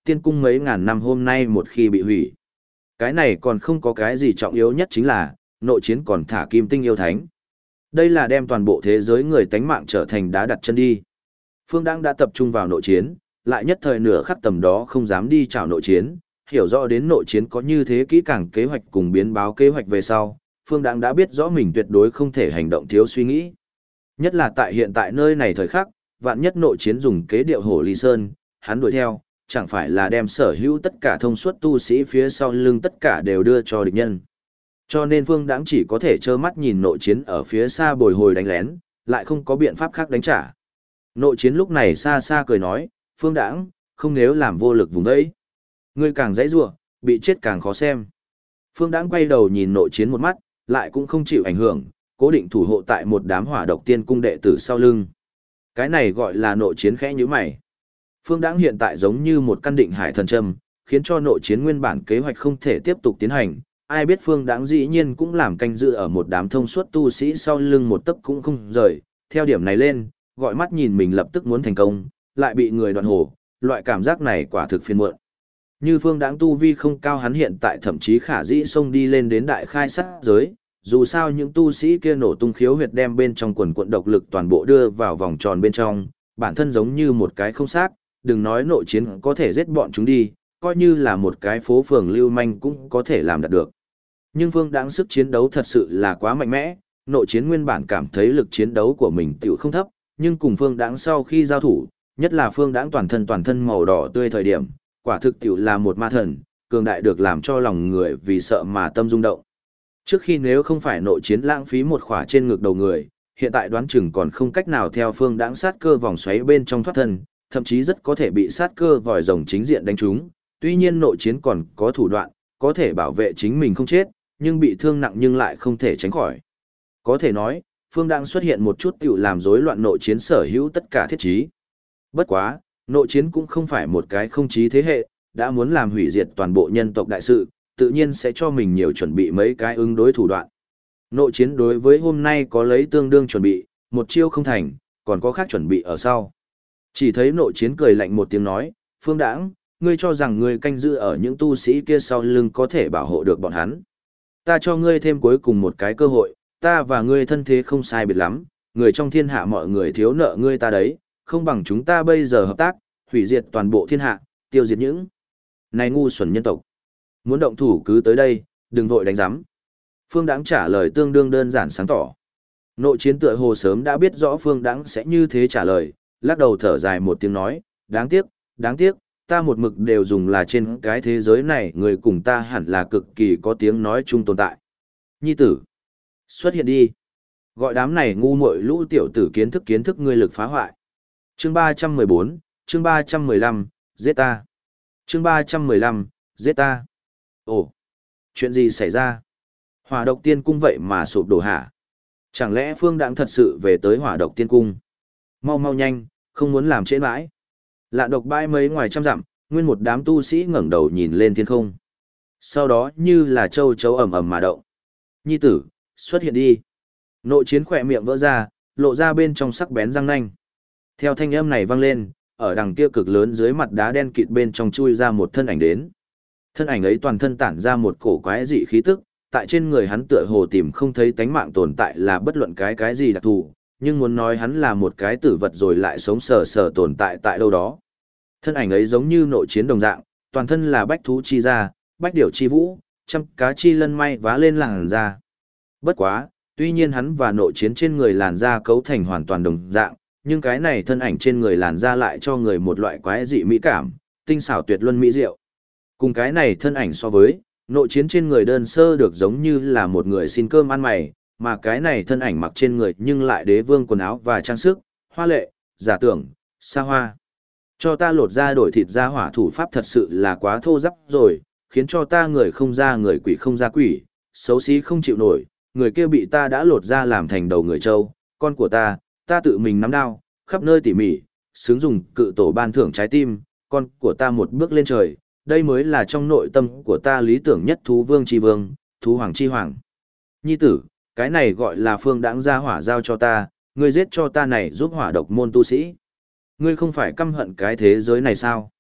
tiên cung mấy ngàn năm hôm nay một khi bị hủy. Cái này còn không có cái gì trọng yếu nhất chính là, nội chiến còn thả kim tinh yêu thánh. Đây là đem toàn bộ thế giới người tánh mạng trở thành đá đặt chân đi. Phương Đãng đã tập trung vào nội chiến, lại nhất thời nửa khắc tầm đó không dám đi chào nội chiến, hiểu rõ đến nội chiến có như thế kỹ càng kế hoạch cùng biến báo kế hoạch về sau, Phương Đãng đã biết rõ mình tuyệt đối không thể hành động thiếu suy nghĩ. Nhất là tại hiện tại nơi này thời khắc, vạn nhất nội chiến dùng kế điệu hổ ly sơn, hắn đuổi theo, chẳng phải là đem sở hữu tất cả thông suốt tu sĩ phía sau lưng tất cả đều đưa cho địch nhân. Cho nên Phương Đãng chỉ có thể trơ mắt nhìn nội chiến ở phía xa bồi hồi đánh lén, lại không có biện pháp khác đánh trả. Nội chiến lúc này xa xa cười nói, Phương Đãng, không nếu làm vô lực vùng đấy. Ngươi càng dãy rủa, bị chết càng khó xem. Phương Đãng quay đầu nhìn nội chiến một mắt, lại cũng không chịu ảnh hưởng, cố định thủ hộ tại một đám hỏa độc tiên cung đệ tử sau lưng. Cái này gọi là nội chiến khẽ như mày. Phương Đãng hiện tại giống như một căn định hải thần châm, khiến cho nội chiến nguyên bản kế hoạch không thể tiếp tục tiến hành. Ai biết Phương Đãng dĩ nhiên cũng làm canh giữ ở một đám thông suốt tu sĩ sau lưng một tấc cũng không rời. Theo điểm này lên, gọi mắt nhìn mình lập tức muốn thành công, lại bị người đoạn hổ, loại cảm giác này quả thực phiền muộn. Như Phương Đãng tu vi không cao, hắn hiện tại thậm chí khả dĩ xông đi lên đến đại khai sát giới, dù sao những tu sĩ kia nổ tung khiếu huyệt đem bên trong quần quận độc lực toàn bộ đưa vào vòng tròn bên trong, bản thân giống như một cái không xác, đừng nói nội chiến có thể giết bọn chúng đi, coi như là một cái phố phường lưu manh cũng có thể làm đạt được. Nhưng Phương Đãng sức chiến đấu thật sự là quá mạnh mẽ, nội chiến nguyên bản cảm thấy lực chiến đấu của mình tiểu không thấp, nhưng cùng Phương Đãng sau khi giao thủ, nhất là Phương Đãng toàn thân màu đỏ tươi thời điểm, quả thực tiểu là một ma thần, cường đại được làm cho lòng người vì sợ mà tâm rung động. Trước khi nếu không phải nội chiến lãng phí một khỏa trên ngực đầu người, hiện tại đoán chừng còn không cách nào theo Phương Đãng sát cơ vòng xoáy bên trong thoát thân, thậm chí rất có thể bị sát cơ vòi rồng chính diện đánh trúng. Tuy nhiên nội chiến còn có thủ đoạn, có thể bảo vệ chính mình không chết, nhưng bị thương nặng nhưng lại không thể tránh khỏi. Có thể nói, Phương Đãng xuất hiện một chút tiểu làm rối loạn nội chiến sở hữu tất cả thiết trí. Bất quá, nội chiến cũng không phải một cái không chí thế hệ, đã muốn làm hủy diệt toàn bộ nhân tộc đại sự, tự nhiên sẽ cho mình nhiều chuẩn bị mấy cái ứng đối thủ đoạn. Nội chiến đối với hôm nay có lấy tương đương chuẩn bị, một chiêu không thành, còn có khác chuẩn bị ở sau. Chỉ thấy nội chiến cười lạnh một tiếng nói, Phương Đãng, ngươi cho rằng ngươi canh giữ ở những tu sĩ kia sau lưng có thể bảo hộ được bọn hắn. Ta cho ngươi thêm cuối cùng một cái cơ hội, ta và ngươi thân thế không sai biệt lắm, người trong thiên hạ mọi người thiếu nợ ngươi ta đấy, không bằng chúng ta bây giờ hợp tác, hủy diệt toàn bộ thiên hạ, tiêu diệt những này ngu xuẩn nhân tộc. Muốn động thủ cứ tới đây, đừng vội đánh giám. Phương Đãng trả lời tương đương đơn giản sáng tỏ. Nội chiến tựa hồ sớm đã biết rõ Phương Đãng sẽ như thế trả lời, lắc đầu thở dài một tiếng nói, đáng tiếc, ta một mực đều dùng là trên cái thế giới này người cùng ta hẳn là cực kỳ có tiếng nói chung tồn tại. Nhi tử, xuất hiện đi. Gọi đám này ngu muội lũ tiểu tử kiến thức ngươi lực phá hoại. Chương 314, chương 315, giết ta. Chương 315, giết ta. Ồ, chuyện gì xảy ra? Hỏa độc tiên cung vậy mà sụp đổ hả? Chẳng lẽ Phương Đãng thật sự về tới hỏa độc tiên cung? Mau nhanh, không muốn làm trễ mãi. Lạn độc bãi mấy ngoài trăm dặm, nguyên một đám tu sĩ ngẩng đầu nhìn lên thiên không. Sau đó như là châu chấu ầm ầm mà động. Nhi tử, xuất hiện đi. Nội chiến khỏe miệng vỡ ra, lộ ra bên trong sắc bén răng nanh. Theo thanh âm này vang lên, ở đằng kia cực lớn dưới mặt đá đen kịt bên trong chui ra một thân ảnh đến. Thân ảnh ấy toàn thân tản ra một cổ quái dị khí tức, tại trên người hắn tựa hồ tìm không thấy tánh mạng tồn tại là bất luận cái gì đặc thù, nhưng muốn nói hắn là một cái tử vật rồi lại sống sờ sờ tồn tại tại đâu đó. Thân ảnh ấy giống như nội chiến đồng dạng, toàn thân là bách thú chi ra, bách điểu chi vũ, trăm cá chi lân may vá lên làn da. Bất quá, tuy nhiên hắn và nội chiến trên người làn da cấu thành hoàn toàn đồng dạng, nhưng cái này thân ảnh trên người làn da lại cho người một loại quái dị mỹ cảm, tinh xảo tuyệt luân mỹ diệu. Cùng cái này thân ảnh so với, nội chiến trên người đơn sơ được giống như là một người xin cơm ăn mày, mà cái này thân ảnh mặc trên người nhưng lại đế vương quần áo và trang sức, hoa lệ, giả tưởng, xa hoa. Cho ta lột ra đổi thịt ra hỏa thủ pháp thật sự là quá thô ráp rồi, khiến cho ta người không ra người quỷ không ra quỷ, xấu xí không chịu nổi, người kia bị ta đã lột ra làm thành đầu người trâu, con của ta tự mình nắm đao, khắp nơi tỉ mỉ, xứng dùng cự tổ ban thưởng trái tim, con của ta một bước lên trời, đây mới là trong nội tâm của ta lý tưởng nhất thú vương chi vương, thú hoàng chi hoàng. Nhi tử, cái này gọi là Phương Đãng ra hỏa giao cho ta, ngươi giết cho ta này giúp hỏa độc môn tu sĩ. Ngươi không phải căm hận cái thế giới này sao?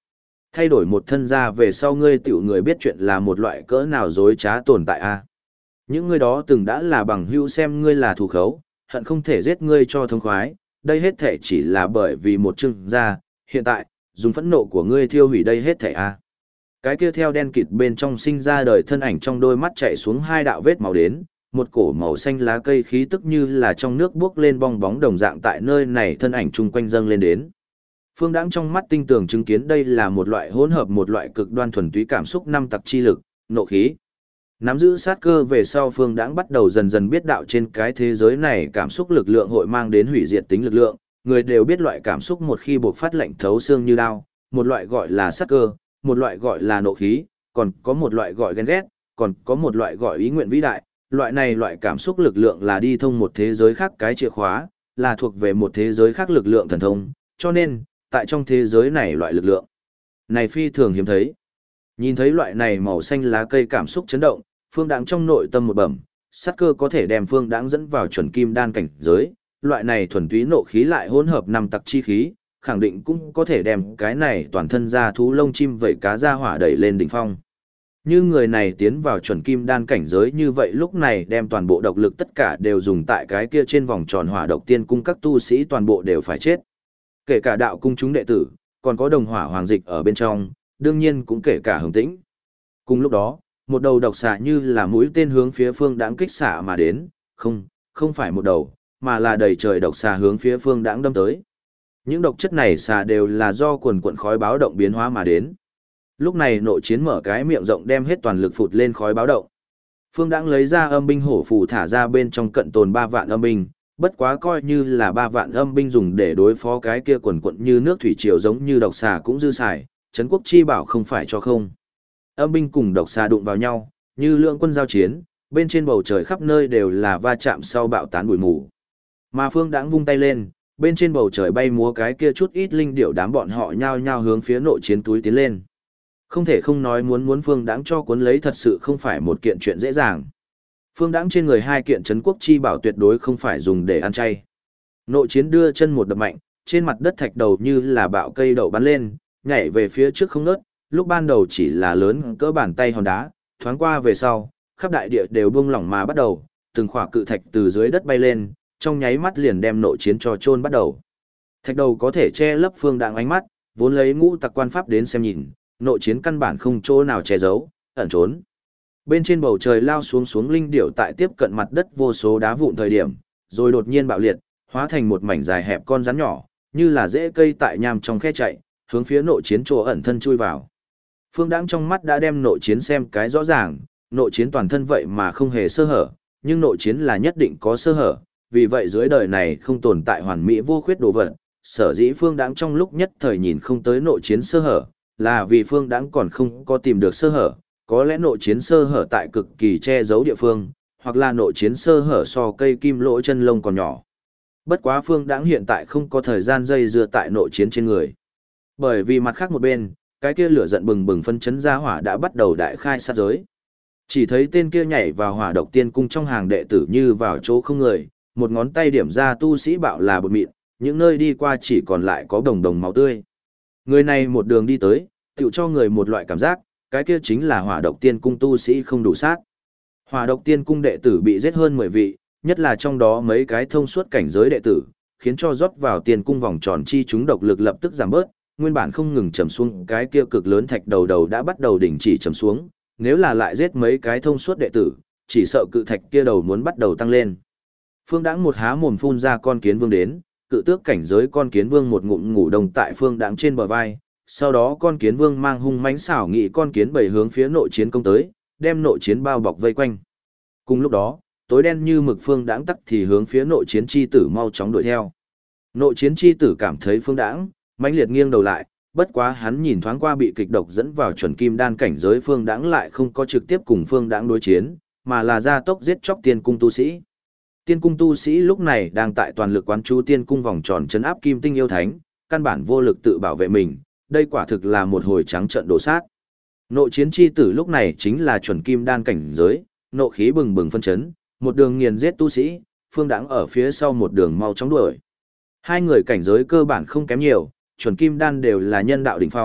Thay đổi một thân gia về sau ngươi tiểu người biết chuyện là một loại cỡ nào dối trá tồn tại a. Những người đó từng đã là bằng hữu xem ngươi là thù khấu, hận không thể giết ngươi cho thống khoái, đây hết thể chỉ là bởi vì một chưng gia, hiện tại, dùng phẫn nộ của ngươi thiêu hủy đây hết thể a. Cái kia theo đen kịt bên trong sinh ra đời thân ảnh trong đôi mắt chạy xuống hai đạo vết máu đến, một cổ màu xanh lá cây khí tức như là trong nước buốc lên bong bóng đồng dạng tại nơi này thân ảnh chung quanh dâng lên đến. Phương Đãng trong mắt tinh tường chứng kiến đây là một loại hỗn hợp một loại cực đoan thuần túy cảm xúc năm tặc chi lực, nộ khí. Nắm giữ sát cơ về sau Phương Đãng bắt đầu dần dần biết đạo trên cái thế giới này cảm xúc lực lượng hội mang đến hủy diệt tính lực lượng, người đều biết loại cảm xúc một khi bộc phát lạnh thấu xương như đao, một loại gọi là sát cơ, một loại gọi là nộ khí, còn có một loại gọi ghen ghét, còn có một loại gọi ý nguyện vĩ đại, loại này loại cảm xúc lực lượng là đi thông một thế giới khác cái chìa khóa, là thuộc về một thế giới khác lực lượng thần thông, cho nên, tại trong thế giới này loại lực lượng này phi thường hiếm thấy. Nhìn thấy loại này màu xanh lá cây cảm xúc chấn động, Phương Đãng trong nội tâm một bẩm, sát cơ có thể đem Phương Đãng dẫn vào chuẩn kim đan cảnh giới, loại này thuần túy nộ khí lại hỗn hợp năm tặc chi khí, khẳng định cũng có thể đem cái này toàn thân ra thú lông chim vẩy cá ra hỏa đẩy lên đỉnh phong. Như người này tiến vào chuẩn kim đan cảnh giới như vậy lúc này đem toàn bộ độc lực tất cả đều dùng tại cái kia trên vòng tròn hỏa độc tiên cung các tu sĩ toàn bộ đều phải chết. Kể cả đạo cung chúng đệ tử, còn có đồng hỏa hoàng dịch ở bên trong, đương nhiên cũng kể cả Hồng Tĩnh. Cùng lúc đó, một đầu độc xạ như là mũi tên hướng phía Phương Đãng kích xạ mà đến, không phải một đầu, mà là đầy trời độc xà hướng phía Phương Đãng đâm tới. Những độc chất này xà đều là do quần quần khói báo động biến hóa mà đến. Lúc này nội chiến mở cái miệng rộng đem hết toàn lực phụt lên khói báo động. Phương Đãng lấy ra âm binh hổ phù thả ra bên trong cận tồn 3 vạn âm binh, bất quá coi như là 3 vạn âm binh dùng để đối phó cái kia quần quận như nước thủy triều giống như độc xà cũng dư xài, trấn quốc chi bảo không phải cho không. Âm binh cùng độc xà đụng vào nhau, như lượng quân giao chiến, bên trên bầu trời khắp nơi đều là va chạm sau bạo tán bụi mù. Mà Phương Đãng vung tay lên, bên trên bầu trời bay múa cái kia chút ít linh điểu đám bọn họ nhao nhao hướng phía nội chiến túi tiến lên. Không thể không nói muốn Phương Đãng cho cuốn lấy thật sự không phải một kiện chuyện dễ dàng. Phương Đãng trên người 2 kiện trấn quốc chi bảo tuyệt đối không phải dùng để ăn chay. Nội chiến đưa chân một đập mạnh, trên mặt đất thạch đầu như là bạo cây đậu bắn lên, nhảy về phía trước không ngớt, lúc ban đầu chỉ là lớn cỡ bàn tay hòn đá, thoáng qua về sau, khắp đại địa đều buông lỏng mà bắt đầu, từng khỏa cự thạch từ dưới đất bay lên, trong nháy mắt liền đem nội chiến cho chôn bắt đầu. Thạch đầu có thể che lấp Phương Đãng ánh mắt, vốn lấy ngũ tặc quan pháp đến xem nhìn, nội chiến căn bản không chỗ nào che giấu, ẩn trốn. Bên trên bầu trời lao xuống linh điểu tại tiếp cận mặt đất vô số đá vụn thời điểm, rồi đột nhiên bạo liệt, hóa thành một mảnh dài hẹp con rắn nhỏ, như là rễ cây tại nham trong khe chạy, hướng phía nội chiến chỗ ẩn thân chui vào. Phương Đãng trong mắt đã đem nội chiến xem cái rõ ràng, nội chiến toàn thân vậy mà không hề sơ hở, nhưng nội chiến là nhất định có sơ hở, vì vậy dưới đời này không tồn tại hoàn mỹ vô khuyết đồ vật, sở dĩ Phương Đãng trong lúc nhất thời nhìn không tới nội chiến sơ hở, là vì Phương Đãng còn không có tìm được sơ hở, có lẽ nội chiến sơ hở tại cực kỳ che giấu địa phương, hoặc là nội chiến sơ hở so cây kim lỗ chân lông còn nhỏ. Bất quá Phương Đãng hiện tại không có thời gian dây dưa tại nội chiến trên người. Bởi vì mặt khác một bên, cái kia lửa giận bừng bừng phân chấn ra hỏa đã bắt đầu đại khai sát giới. Chỉ thấy tên kia nhảy vào hỏa độc tiên cung trong hàng đệ tử như vào chỗ không người, một ngón tay điểm ra tu sĩ bạo là bột mịn, những nơi đi qua chỉ còn lại có đồng đồng máu tươi. Người này một đường đi tới, tựu cho người một loại cảm giác, cái kia chính là hỏa độc tiên cung tu sĩ không đủ sát. Hỏa độc tiên cung đệ tử bị giết hơn 10 vị, nhất là trong đó mấy cái thông suốt cảnh giới đệ tử, khiến cho rót vào tiên cung vòng tròn chi chúng độc lực lập tức giảm bớt, nguyên bản không ngừng trầm xuống cái kia cực lớn thạch đầu đầu đã bắt đầu đình chỉ trầm xuống, nếu là lại giết mấy cái thông suốt đệ tử, chỉ sợ cự thạch kia đầu muốn bắt đầu tăng lên. Phương Đãng một há mồm phun ra con kiến vương đến, cự tước cảnh giới con kiến vương một ngụm ngủ đông tại Phương Đãng trên bờ vai, sau đó con kiến vương mang hung mãnh xảo nghị con kiến bảy hướng phía nội chiến công tới, đem nội chiến bao bọc vây quanh. Cùng lúc đó, tối đen như mực Phương Đãng tắc thì hướng phía nội chiến chi tử mau chóng đuổi theo. Nội chiến chi tử cảm thấy Phương Đãng mãnh liệt nghiêng đầu lại, bất quá hắn nhìn thoáng qua bị kịch độc dẫn vào chuẩn kim đan cảnh giới Phương Đãng lại không có trực tiếp cùng Phương Đãng đối chiến, mà là ra tốc giết chóc tiên cung tu sĩ. Tiên cung tu sĩ lúc này đang tại toàn lực quán chú tiên cung vòng tròn trấn áp kim tinh yêu thánh, căn bản vô lực tự bảo vệ mình, đây quả thực là một hồi trắng trận đổ sát. Nội chiến chi tử lúc này chính là chuẩn kim đan cảnh giới, nộ khí bừng bừng phân chấn, một đường nghiền giết tu sĩ, Phương Đãng ở phía sau một đường mau chóng đuổi. Hai người cảnh giới cơ bản không kém nhiều, chuẩn kim đan đều là nhân đạo đỉnh phong,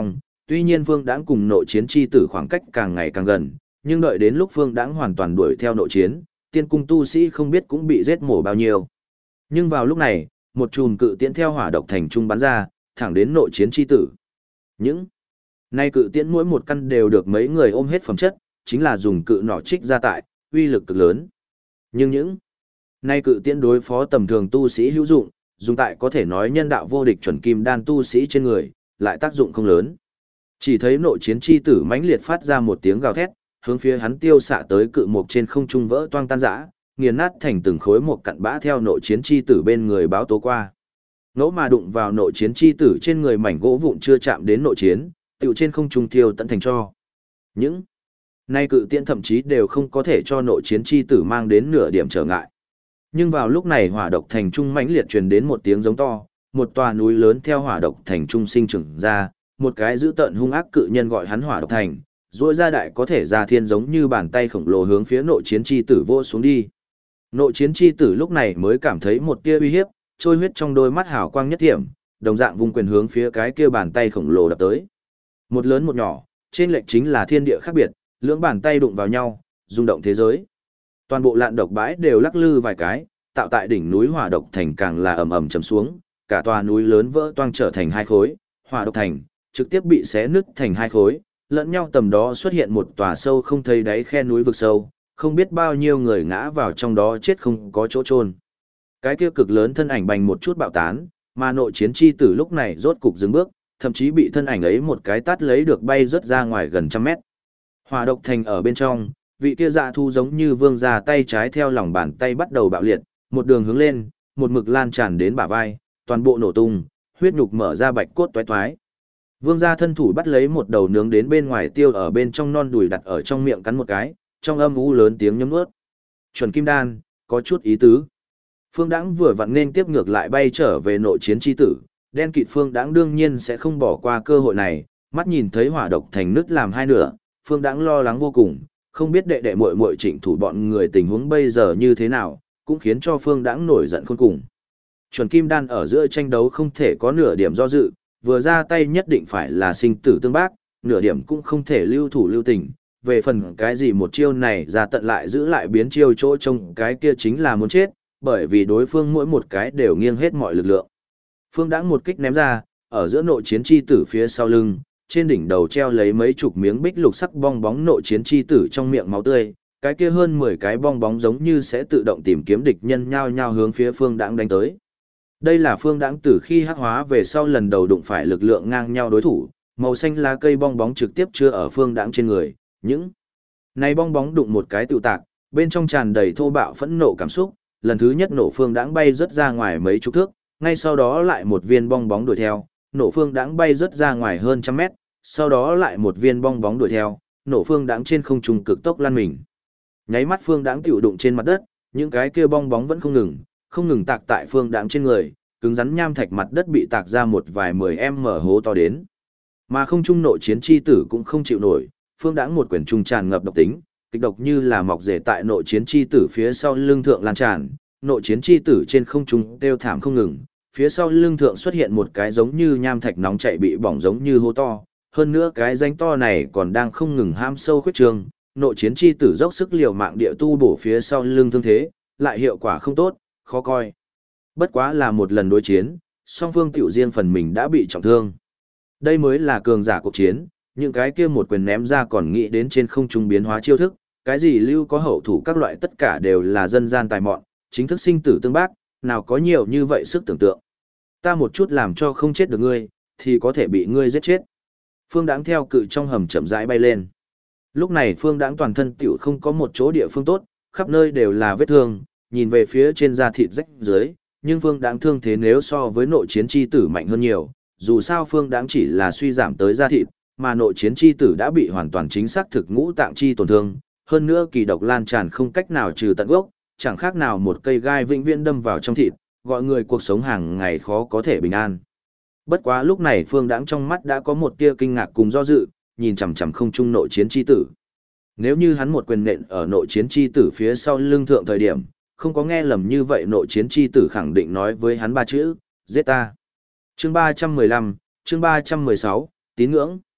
tuy nhiên Phương Đãng cùng nội chiến chi tử khoảng cách càng ngày càng gần, nhưng đợi đến lúc Phương Đãng hoàn toàn đuổi theo nội chiến, tiên cung tu sĩ không biết cũng bị giết mổ bao nhiêu. Nhưng vào lúc này, một chùm cự tiễn theo hỏa độc thành trung bắn ra, thẳng đến nội chiến chi tử. Những nay cự tiễn mỗi một căn đều được mấy người ôm hết phẩm chất, chính là dùng cự nỏ trích ra tại, uy lực cực lớn. Nhưng những nay cự tiễn đối phó tầm thường tu sĩ hữu dụng, dùng tại có thể nói nhân đạo vô địch chuẩn kim đan tu sĩ trên người, lại tác dụng không lớn. Chỉ thấy nội chiến chi tử mãnh liệt phát ra một tiếng gào thét, hướng phía hắn tiêu xạ tới cự mục trên không trung vỡ toang tan rã, nghiền nát thành từng khối một cặn bã theo nội chiến chi tử bên người báo tố qua. Ngẫu mà đụng vào nội chiến chi tử trên người mảnh gỗ vụn chưa chạm đến nội chiến, tựu trên không trung thiêu tận thành cho. Những nay cự tiễn thậm chí đều không có thể cho nội chiến chi tử mang đến nửa điểm trở ngại. Nhưng vào lúc này hỏa độc thành trung mãnh liệt truyền đến một tiếng giống to, một tòa núi lớn theo hỏa độc thành trung sinh trưởng ra, một cái dữ tợn hung ác cự nhân gọi hắn hỏa độc thành, duỗi ra đại có thể ra thiên giống như bàn tay khổng lồ hướng phía nội chiến chi tử vô xuống đi. Nội chiến chi tử lúc này mới cảm thấy một tia uy hiếp, trôi huyết trong đôi mắt hào quang nhất thiểm, đồng dạng vung quyền hướng phía cái kia bàn tay khổng lồ đập tới. Một lớn một nhỏ, trên lệch chính là thiên địa khác biệt, lưỡng bàn tay đụng vào nhau, rung động thế giới. Toàn bộ lạn độc bãi đều lắc lư vài cái, tạo tại đỉnh núi hỏa độc thành càng là ầm ầm chầm xuống, cả tòa núi lớn vỡ toang trở thành hai khối, hỏa độc thành trực tiếp bị xé nứt thành hai khối, lẫn nhau tầm đó xuất hiện một tòa sâu không thấy đáy khe núi vực sâu, không biết bao nhiêu người ngã vào trong đó chết không có chỗ chôn. Cái kia cực lớn thân ảnh bành một chút bạo tán, mà nội chiến chi tử lúc này rốt cục dừng bước, thậm chí bị thân ảnh ấy một cái tát lấy được bay rất ra ngoài gần trăm mét. Hỏa độc thành ở bên trong, vị kia dạ thu giống như vương ra tay trái theo lòng bàn tay bắt đầu bạo liệt, một đường hướng lên, một mực lan tràn đến bả vai, toàn bộ nổ tung, huyết nhục mở ra bạch cốt toái toái. Vương gia thân thủ bắt lấy một đầu nướng đến bên ngoài tiêu ở bên trong non đùi đặt ở trong miệng cắn một cái, trong âm u lớn tiếng nhấm nuốt. Chuẩn kim đan, có chút ý tứ. Phương Đãng vừa vặn nên tiếp ngược lại bay trở về nội chiến chi tử, đen kịt Phương Đãng đương nhiên sẽ không bỏ qua cơ hội này, mắt nhìn thấy hỏa độc thành nứt làm hai nửa, Phương Đãng lo lắng vô cùng, không biết đệ đệ muội muội Trịnh Thủ bọn người tình huống bây giờ như thế nào, cũng khiến cho Phương Đãng nổi giận khôn cùng. Chuẩn kim đan ở giữa tranh đấu không thể có nửa điểm do dự, vừa ra tay nhất định phải là sinh tử tương bác, nửa điểm cũng không thể lưu thủ lưu tình. Về phần cái gì một chiêu này ra tận lại giữ lại biến chiêu chỗ trông cái kia chính là muốn chết, bởi vì đối phương mỗi một cái đều nghiêng hết mọi lực lượng. Phương Đãng một kích ném ra, ở giữa nội chiến chi tử phía sau lưng, trên đỉnh đầu treo lấy mấy chục miếng bích lục sắc bong bóng nội chiến chi tử trong miệng máu tươi, cái kia hơn 10 cái bong bóng giống như sẽ tự động tìm kiếm địch nhân nhao nhao hướng phía Phương Đãng đánh tới. Đây là Phương Đãng từ khi hắc hóa về sau lần đầu đụng phải lực lượng ngang nhau đối thủ, màu xanh lá cây bong bóng trực tiếp chưa ở Phương Đãng trên người, những này bong bóng đụng một cái tự tạc, bên trong tràn đầy thô bạo phẫn nộ cảm xúc, lần thứ nhất nổ Phương Đãng bay rất ra ngoài mấy chục thước, ngay sau đó lại một viên bong bóng đuổi theo, nổ Phương Đãng bay rất ra ngoài hơn trăm mét, sau đó lại một viên bong bóng đuổi theo, nổ Phương Đãng trên không trung cực tốc lăn mình. Nháy mắt Phương Đãng tiểu đụng trên mặt đất, những cái kia bong bóng vẫn không ngừng tạc tại Phương Đãng trên người, cứng rắn nham thạch mặt đất bị tạc ra một vài 10m hố to đến. Mà không trung nội chiến chi tử cũng không chịu nổi, Phương Đãng một quyển trung tràn ngập độc tính, kịch độc như là mọc rễ tại nội chiến chi tử phía sau lưng thượng lan tràn, nội chiến chi tử trên không trung kêu thảm không ngừng, phía sau lưng thượng xuất hiện một cái giống như nham thạch nóng chảy bị bỏng giống như hố to, hơn nữa cái rãnh to này còn đang không ngừng ham sâu khuyết trường, nội chiến chi tử dốc sức liều mạng địa tu bổ phía sau lưng thương thế, lại hiệu quả không tốt, khó coi. Bất quá là một lần đối chiến, song phương tiểu riêng phần mình đã bị trọng thương. Đây mới là cường giả cuộc chiến, những cái kia một quyền ném ra còn nghĩ đến trên không trung biến hóa chiêu thức, cái gì lưu có hậu thủ các loại tất cả đều là dân gian tài mọn, chính thức sinh tử tương bác, nào có nhiều như vậy sức tưởng tượng. Ta một chút làm cho không chết được ngươi, thì có thể bị ngươi giết chết. Phương Đãng theo cự trong hầm chậm rãi bay lên. Lúc này Phương Đãng toàn thân tiểu không có một chỗ địa phương tốt, khắp nơi đều là vết thương, nhìn về phía trên da thịt rách dưới, nhưng Phương Đãng thương thế nếu so với nội chiến chi tử mạnh hơn nhiều, dù sao Phương Đãng chỉ là suy giảm tới da thịt, mà nội chiến chi tử đã bị hoàn toàn chính xác thực ngũ tạng chi tổn thương, hơn nữa kỳ độc lan tràn không cách nào trừ tận gốc, chẳng khác nào một cây gai vĩnh viễn đâm vào trong thịt, gọi người cuộc sống hàng ngày khó có thể bình an. Bất quá lúc này Phương Đãng trong mắt đã có một tia kinh ngạc cùng do dự, nhìn chằm chằm không trung nội chiến chi tử. Nếu như hắn một quyền nện ở nội chiến chi tử phía sau lưng thượng thời điểm, không có nghe lầm như vậy nội chiến chi tử khẳng định nói với hắn ba chữ, giết ta. Chương 315, chương 316, tín ngưỡng.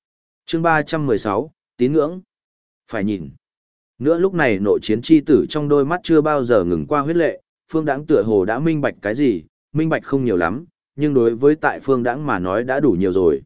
Chương 316, tín ngưỡng. Phải nhìn. Nữa lúc này nội chiến chi tử trong đôi mắt chưa bao giờ ngừng qua huyết lệ, Phương Đãng tựa hồ đã minh bạch cái gì, minh bạch không nhiều lắm, nhưng đối với tại Phương Đãng mà nói đã đủ nhiều rồi.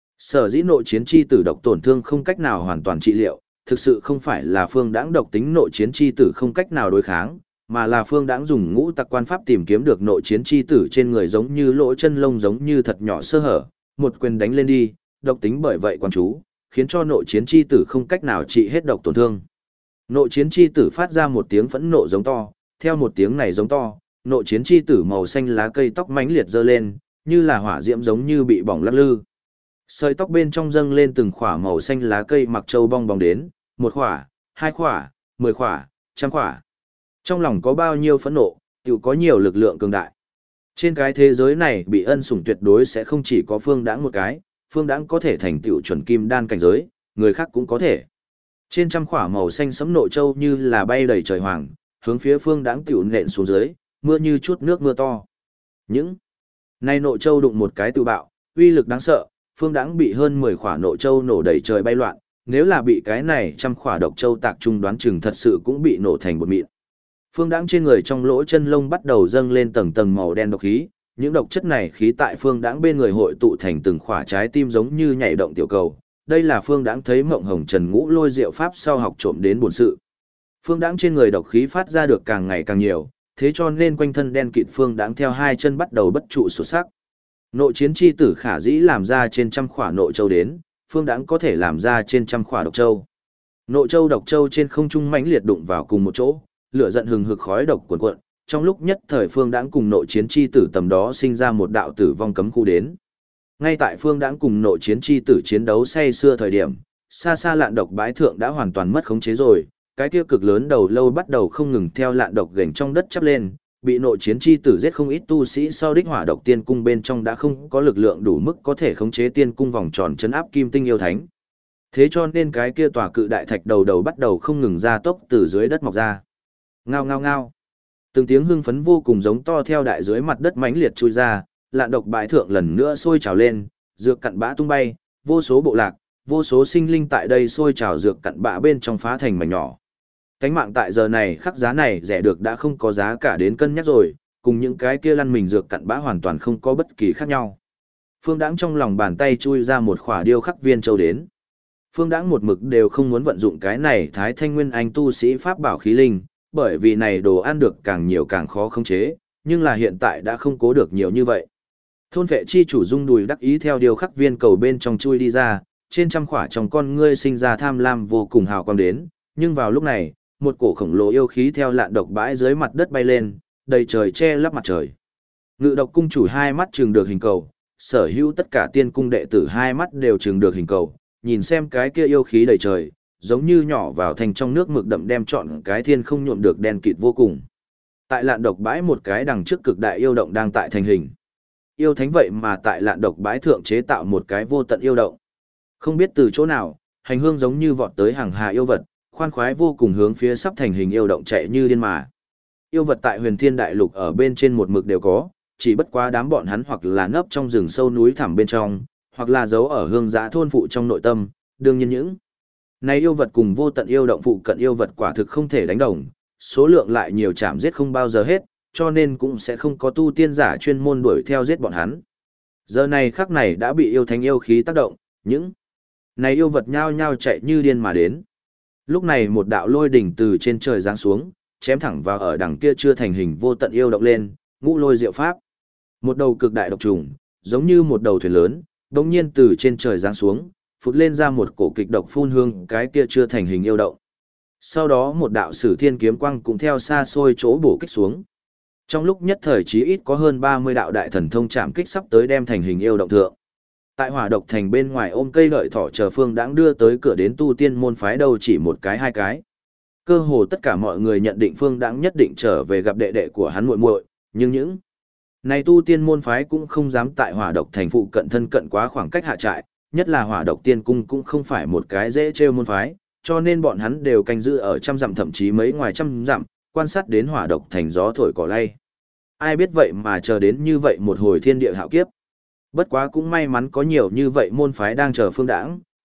Sở dĩ nội chiến chi tử độc tổn thương không cách nào hoàn toàn trị liệu, thực sự không phải là Phương Đãng độc tính nội chiến chi tử không cách nào đối kháng, mà là Phương Đãng dùng ngũ tặc quan pháp tìm kiếm được nội chiến chi tử trên người giống như lỗ chân lông giống như thật nhỏ sơ hở, một quyền đánh lên đi, độc tính bởi vậy quan chú, khiến cho nội chiến chi tử không cách nào trị hết độc tổn thương. Nội chiến chi tử phát ra một tiếng phẫn nộ giống to, theo một tiếng này giống to, nội chiến chi tử màu xanh lá cây tóc mãnh liệt giơ lên, như là hỏa diễm giống như bị bỏng lắc lư. Sợi tóc bên trong dâng lên từng khỏa màu xanh lá cây mặc châu bong bóng đến, một khỏa, hai khỏa, 10 khỏa, trăm khỏa. Trong lòng có bao nhiêu phẫn nộ, tự có nhiều lực lượng cường đại. Trên cái thế giới này bị ân sủng tuyệt đối sẽ không chỉ có Phương Đãng một cái, Phương Đãng có thể thành tựu chuẩn kim đan cảnh giới, người khác cũng có thể. Trên trăm khỏa màu xanh sẫm nội châu như là bay đầy trời hoàng, hướng phía Phương Đãng tiểu nện xuống dưới, mưa như chút nước mưa to. Những này nội châu đụng một cái tự bạo, uy lực đáng sợ, Phương Đãng bị hơn 10 khỏa nội châu nổ đầy trời bay loạn, nếu là bị cái này trăm khỏa độc châu tạc trung đoán chừng thật sự cũng bị nổ thành bột mịn. Phương Đãng trên người trong lỗ chân lông bắt đầu dâng lên tầng tầng màu đen độc khí, những độc chất này khí tại Phương Đãng bên người hội tụ thành từng khỏa trái tim giống như nhảy động tiểu cầu. Đây là Phương Đãng thấy Mộng Hồng Trần Ngũ Lôi Diệu pháp sau học trộm đến bổn sự. Phương Đãng trên người độc khí phát ra được càng ngày càng nhiều, thế cho nên quanh thân đen kịt Phương Đãng theo hai chân bắt đầu bất trụ sụt sắc. Nội chiến chi tử khả dĩ làm ra trên trăm khỏa nội châu đến, Phương Đãng có thể làm ra trên trăm khỏa độc châu. Nội châu độc châu trên không trung mãnh liệt đụng vào cùng một chỗ, lửa giận hừng hực khói độc cuồn cuộn, trong lúc nhất thời Phương Đãng cùng nội chiến chi tử tầm đó sinh ra một đạo tử vong cấm khu đến. Ngay tại Phương Đãng cùng nội chiến chi tử chiến đấu say xưa thời điểm, xa xa lạn độc bãi thượng đã hoàn toàn mất khống chế rồi, cái kia cực lớn đầu lâu bắt đầu không ngừng theo lạn độc gềnh trong đất chắp lên, bị nội chiến chi tử giết không ít tu sĩ sau đích hỏa độc tiên cung bên trong đã không có lực lượng đủ mức có thể khống chế tiên cung vòng tròn chấn áp kim tinh yêu thánh. Thế cho nên cái kia tòa cự đại thạch đầu đầu bắt đầu không ngừng ra tốc từ dưới đất mọc ra. Ngao ngao ngao. Từng tiếng hưng phấn vô cùng giống to theo đại dưới mặt đất mãnh liệt chui ra, lạn độc bãi thượng lần nữa sôi trào lên, dược cặn bã tung bay, vô số bộ lạc, vô số sinh linh tại đây sôi trào dược cặn bã bên trong phá thành mảnh nhỏ. Cánh mạng tại giờ này khắc giá này rẻ được đã không có giá cả đến cân nhắc rồi, cùng những cái kia lăn mình dược cặn bã hoàn toàn không có bất kỳ khác nhau. Phương Đãng trong lòng bàn tay chui ra một khỏa điêu khắc viên châu đến. Phương Đãng một mực đều không muốn vận dụng cái này Thái Thanh Nguyên Anh tu sĩ pháp bảo khí linh, bởi vì này đồ ăn được càng nhiều càng khó khống chế, nhưng là hiện tại đã không cố được nhiều như vậy. Thôn vệ chi chủ rung đùi đắc ý theo điều khắc viên cầu bên trong chui đi ra, trên trăm khỏa trong con ngươi sinh ra tham lam vô cùng hào quang đến, nhưng vào lúc này, một cổ khổng lồ yêu khí theo lạn độc bãi dưới mặt đất bay lên, đầy trời che lấp mặt trời. Ngự độc cung chủ hai mắt trừng được hình cầu, sở hữu tất cả tiên cung đệ tử hai mắt đều trừng được hình cầu, nhìn xem cái kia yêu khí đầy trời, giống như nhỏ vào thành trong nước mực đậm đem trọn cái thiên không nhuộm được đen kịt vô cùng. Tại lạn độc bãi một cái đằng trước cực đại yêu động đang tại thành hình. Yêu thánh vậy mà tại lạn độc bãi thượng chế tạo một cái vô tận yêu động. Không biết từ chỗ nào, hành hương giống như vọt tới hàng hà yêu vật, khoan khoái vô cùng hướng phía sắp thành hình yêu động chạy như điên mà. Yêu vật tại huyền thiên đại lục ở bên trên một mực đều có, chỉ bất quá đám bọn hắn hoặc là nấp trong rừng sâu núi thẳm bên trong, hoặc là giấu ở hương giã thôn phụ trong nội tâm, đương nhiên những này yêu vật cùng vô tận yêu động phụ cận yêu vật quả thực không thể đánh đồng, số lượng lại nhiều chạm giết không bao giờ hết, cho nên cũng sẽ không có tu tiên giả chuyên môn đuổi theo giết bọn hắn. Giờ này khắc này đã bị yêu thánh yêu khí tác động, những này yêu vật nhao nhao chạy như điên mà đến. Lúc này một đạo lôi đỉnh từ trên trời giáng xuống, chém thẳng vào ở đằng kia chưa thành hình vô tận yêu động lên, ngũ lôi diệu pháp. Một đầu cực đại độc trùng, giống như một đầu thuyền lớn, đống nhiên từ trên trời giáng xuống, phụt lên ra một cổ kịch độc phun hương cái kia chưa thành hình yêu động. Sau đó một đạo sử thiên kiếm quang cũng theo xa xôi chỗ bổ kích xuống. Trong lúc nhất thời chí ít có hơn 30 đạo đại thần thông chạm kích sắp tới đem thành hình yêu động thượng. Tại Hỏa Độc Thành bên ngoài ôm cây lợi thỏ chờ Phương Đãng đưa tới cửa đến tu tiên môn phái đâu chỉ một cái hai cái. Cơ hồ tất cả mọi người nhận định Phương Đãng nhất định trở về gặp đệ đệ của hắn muội muội, nhưng những này tu tiên môn phái cũng không dám tại Hỏa Độc Thành phụ cận thân cận quá khoảng cách hạ trại, nhất là Hỏa Độc Tiên cung cũng không phải một cái dễ trêu môn phái, cho nên bọn hắn đều canh giữ ở trăm dặm thậm chí mấy ngoài trăm dặm, quan sát đến Hỏa Độc Thành gió thổi cỏ lay. Ai biết vậy mà chờ đến như vậy một hồi thiên địa hạo kiếp. Bất quá cũng may mắn có nhiều như vậy môn phái đang chờ Phương Đãng,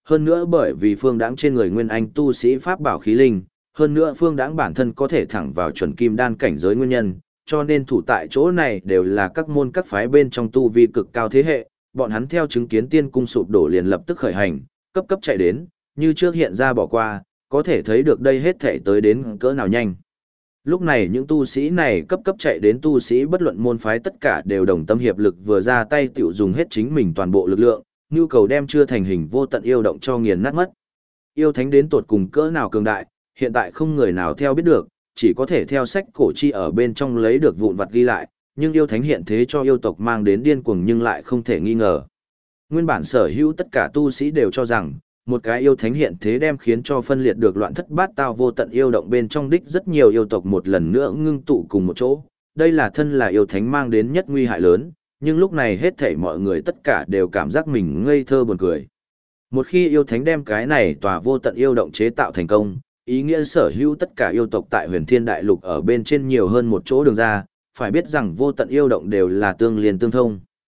hơn nữa bởi vì Phương Đãng trên người nguyên anh tu sĩ pháp bảo khí linh, hơn nữa Phương Đãng bản thân có thể thẳng vào chuẩn kim đan cảnh giới nguyên nhân, cho nên thủ tại chỗ này đều là các môn các phái bên trong tu vi cực cao thế hệ, bọn hắn theo chứng kiến tiên cung sụp đổ liền lập tức khởi hành, cấp cấp chạy đến, như trước hiện ra bỏ qua, có thể thấy được đây hết thể tới đến cỡ nào nhanh. Lúc này những tu sĩ này cấp cấp chạy đến tu sĩ bất luận môn phái tất cả đều đồng tâm hiệp lực vừa ra tay tiểu dùng hết chính mình toàn bộ lực lượng, nhu cầu đem chưa thành hình vô tận yêu động cho nghiền nát mất. Yêu thánh đến tột cùng cỡ nào cường đại, hiện tại không người nào theo biết được, chỉ có thể theo sách cổ chi ở bên trong lấy được vụn vặt ghi lại, nhưng yêu thánh hiện thế cho yêu tộc mang đến điên cuồng nhưng lại không thể nghi ngờ. Nguyên bản sở hữu tất cả tu sĩ đều cho rằng, một cái yêu thánh hiện thế đem khiến cho phân liệt được loạn thất bát tao vô tận yêu động bên trong đích rất nhiều yêu tộc một lần nữa ngưng tụ cùng một chỗ. Đây là thân là yêu thánh mang đến nhất nguy hại lớn, nhưng lúc này hết thảy mọi người tất cả đều cảm giác mình ngây thơ buồn cười. Một khi yêu thánh đem cái này tòa vô tận yêu động chế tạo thành công, ý nghĩa sở hữu tất cả yêu tộc tại huyền thiên đại lục ở bên trên nhiều hơn một chỗ đường ra, phải biết rằng vô tận yêu động đều là tương liên tương thông.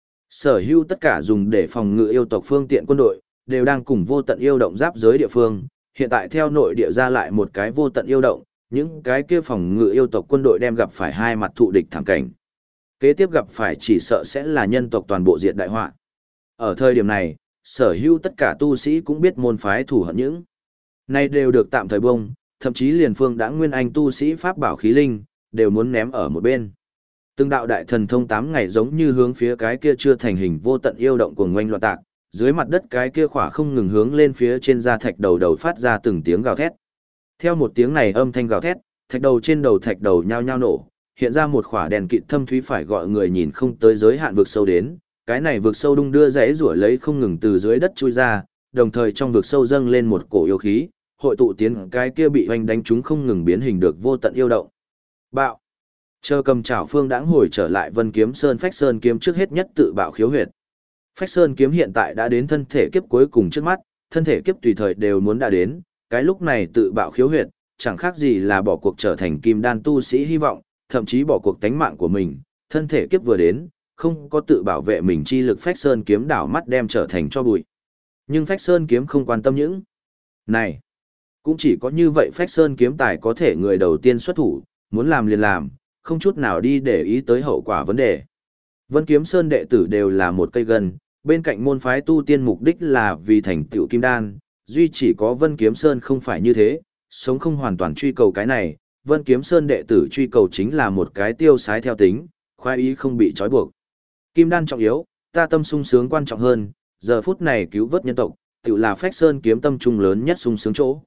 Sở hữu tất cả dùng để phòng ngự yêu tộc phương tiện quân đội, đều đang cùng vô tận yêu động giáp giới địa phương, hiện tại theo nội địa ra lại một cái vô tận yêu động, những cái kia phòng ngự yêu tộc quân đội đem gặp phải hai mặt thụ địch thảm cảnh. Kế tiếp gặp phải chỉ sợ sẽ là nhân tộc toàn bộ diện đại họa. Ở thời điểm này, sở hữu tất cả tu sĩ cũng biết môn phái thủ hận những này đều được tạm thời bông, thậm chí liền Phương Đãng nguyên anh tu sĩ pháp bảo khí linh, đều muốn ném ở một bên. Từng đạo đại thần thông 8 ngày giống như hướng phía cái kia chưa thành hình vô tận yêu động cuồng ngoanh loạn tạc, dưới mặt đất cái kia khỏa không ngừng hướng lên phía trên da thạch đầu đầu phát ra từng tiếng gào thét. Theo một tiếng này âm thanh gào thét, thạch đầu trên đầu thạch đầu nhao nhao nổ, hiện ra một khỏa đèn kịt thâm thúy phải gọi người nhìn không tới giới hạn vực sâu đến, cái này vực sâu đung đưa rẽ rủa lấy không ngừng từ dưới đất chui ra, đồng thời trong vực sâu dâng lên một cổ yêu khí, hội tụ tiến cái kia bị hoành đánh chúng không ngừng biến hình được vô tận yêu động. Bạo. Chờ cầm chảo Phương Đãng hồi trở lại Vân Kiếm Sơn Phách Sơn kiếm trước hết nhất tự bạo khiếu huyệt. Phách Sơn kiếm hiện tại đã đến thân thể kiếp cuối cùng trước mắt, thân thể kiếp tùy thời đều muốn đã đến, cái lúc này tự bạo khiếu huyệt, chẳng khác gì là bỏ cuộc trở thành kim đan tu sĩ hy vọng, thậm chí bỏ cuộc tánh mạng của mình, thân thể kiếp vừa đến, không có tự bảo vệ mình chi lực Phách Sơn kiếm đảo mắt đem trở thành cho bụi. Nhưng Phách Sơn kiếm không quan tâm những này, cũng chỉ có như vậy Phách Sơn kiếm tài có thể người đầu tiên xuất thủ, muốn làm liền làm, không chút nào đi để ý tới hậu quả vấn đề. Vân Kiếm Sơn đệ tử đều là một cây gân, bên cạnh môn phái tu tiên mục đích là vì thành tựu kim đan, duy chỉ có Vân Kiếm Sơn không phải như thế, sống không hoàn toàn truy cầu cái này, Vân Kiếm Sơn đệ tử truy cầu chính là một cái tiêu sái theo tính, khoái ý không bị trói buộc. Kim đan trọng yếu, ta tâm sung sướng quan trọng hơn, giờ phút này cứu vớt nhân tộc, tựu là Phách Sơn kiếm tâm trung lớn nhất sung sướng chỗ.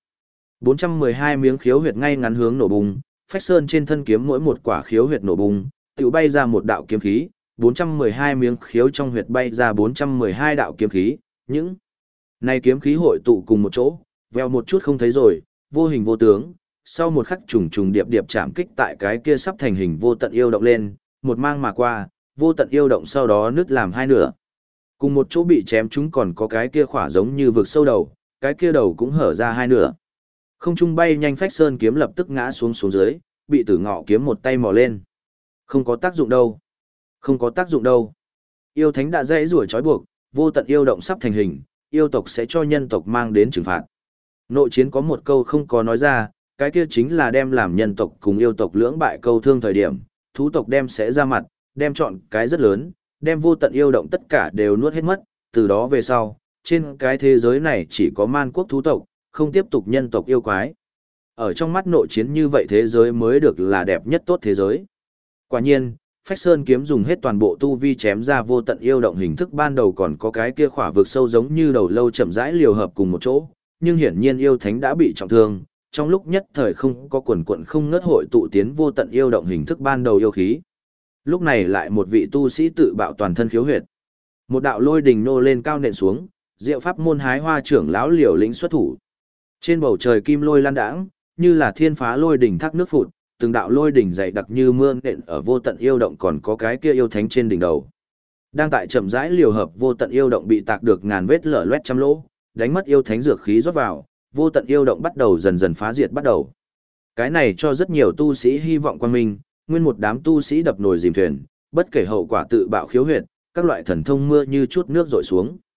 412 miếng khiếu huyệt ngay ngắn hướng nổ bùng, Phách Sơn trên thân kiếm mỗi một quả khiếu huyệt nổ bùng, tựu bay ra một đạo kiếm khí, 412 miếng khiếu trong huyệt bay ra 412 đạo kiếm khí, những này kiếm khí hội tụ cùng một chỗ, veo một chút không thấy rồi, vô hình vô tướng, sau một khắc trùng trùng điệp điệp chạm kích tại cái kia sắp thành hình vô tận yêu động lên, một mang mà qua, vô tận yêu động sau đó nứt làm hai nửa. Cùng một chỗ bị chém chúng còn có cái kia khỏa giống như vực sâu đầu, cái kia đầu cũng hở ra hai nửa. Không trung bay nhanh Phách Sơn kiếm lập tức ngã xuống dưới, bị Tử Ngọ kiếm một tay mò lên. Không có tác dụng đâu. Không có tác dụng đâu. Yêu thánh đã dễ rủi trói buộc, vô tận yêu động sắp thành hình, yêu tộc sẽ cho nhân tộc mang đến trừng phạt. Nội chiến có một câu không có nói ra, cái kia chính là đem làm nhân tộc cùng yêu tộc lưỡng bại câu thương thời điểm, thú tộc đem sẽ ra mặt, đem chọn cái rất lớn, đem vô tận yêu động tất cả đều nuốt hết mất, từ đó về sau, trên cái thế giới này chỉ có man quốc thú tộc, không tiếp tục nhân tộc yêu quái. Ở trong mắt nội chiến như vậy thế giới mới được là đẹp nhất tốt thế giới. Quả nhiên, Phách Sơn kiếm dùng hết toàn bộ tu vi chém ra vô tận yêu động hình thức ban đầu còn có cái kia khỏa vực sâu giống như đầu lâu chậm rãi liều hợp cùng một chỗ, nhưng hiển nhiên yêu thánh đã bị trọng thương, trong lúc nhất thời không có quần quận không ngớt hội tụ tiến vô tận yêu động hình thức ban đầu yêu khí. Lúc này lại một vị tu sĩ tự bạo toàn thân khiếu huyệt. Một đạo lôi đình nô lên cao nện xuống, Diệu Pháp môn Hái Hoa trưởng lão Liều Lĩnh xuất thủ. Trên bầu trời kim lôi lan đãng, như là thiên phá lôi đỉnh thác nước phụt, từng đạo lôi đỉnh dày đặc như mưa nện ở vô tận yêu động còn có cái kia yêu thánh trên đỉnh đầu. Đang tại chậm rãi liều hợp vô tận yêu động bị tạc được ngàn vết lở loét trăm lỗ, đánh mất yêu thánh dược khí rót vào, vô tận yêu động bắt đầu dần dần phá diệt bắt đầu. Cái này cho rất nhiều tu sĩ hy vọng quang minh, nguyên một đám tu sĩ đập nồi dìm thuyền, bất kể hậu quả tự bạo khiếu huyệt, các loại thần thông mưa như chút nước rội xuống.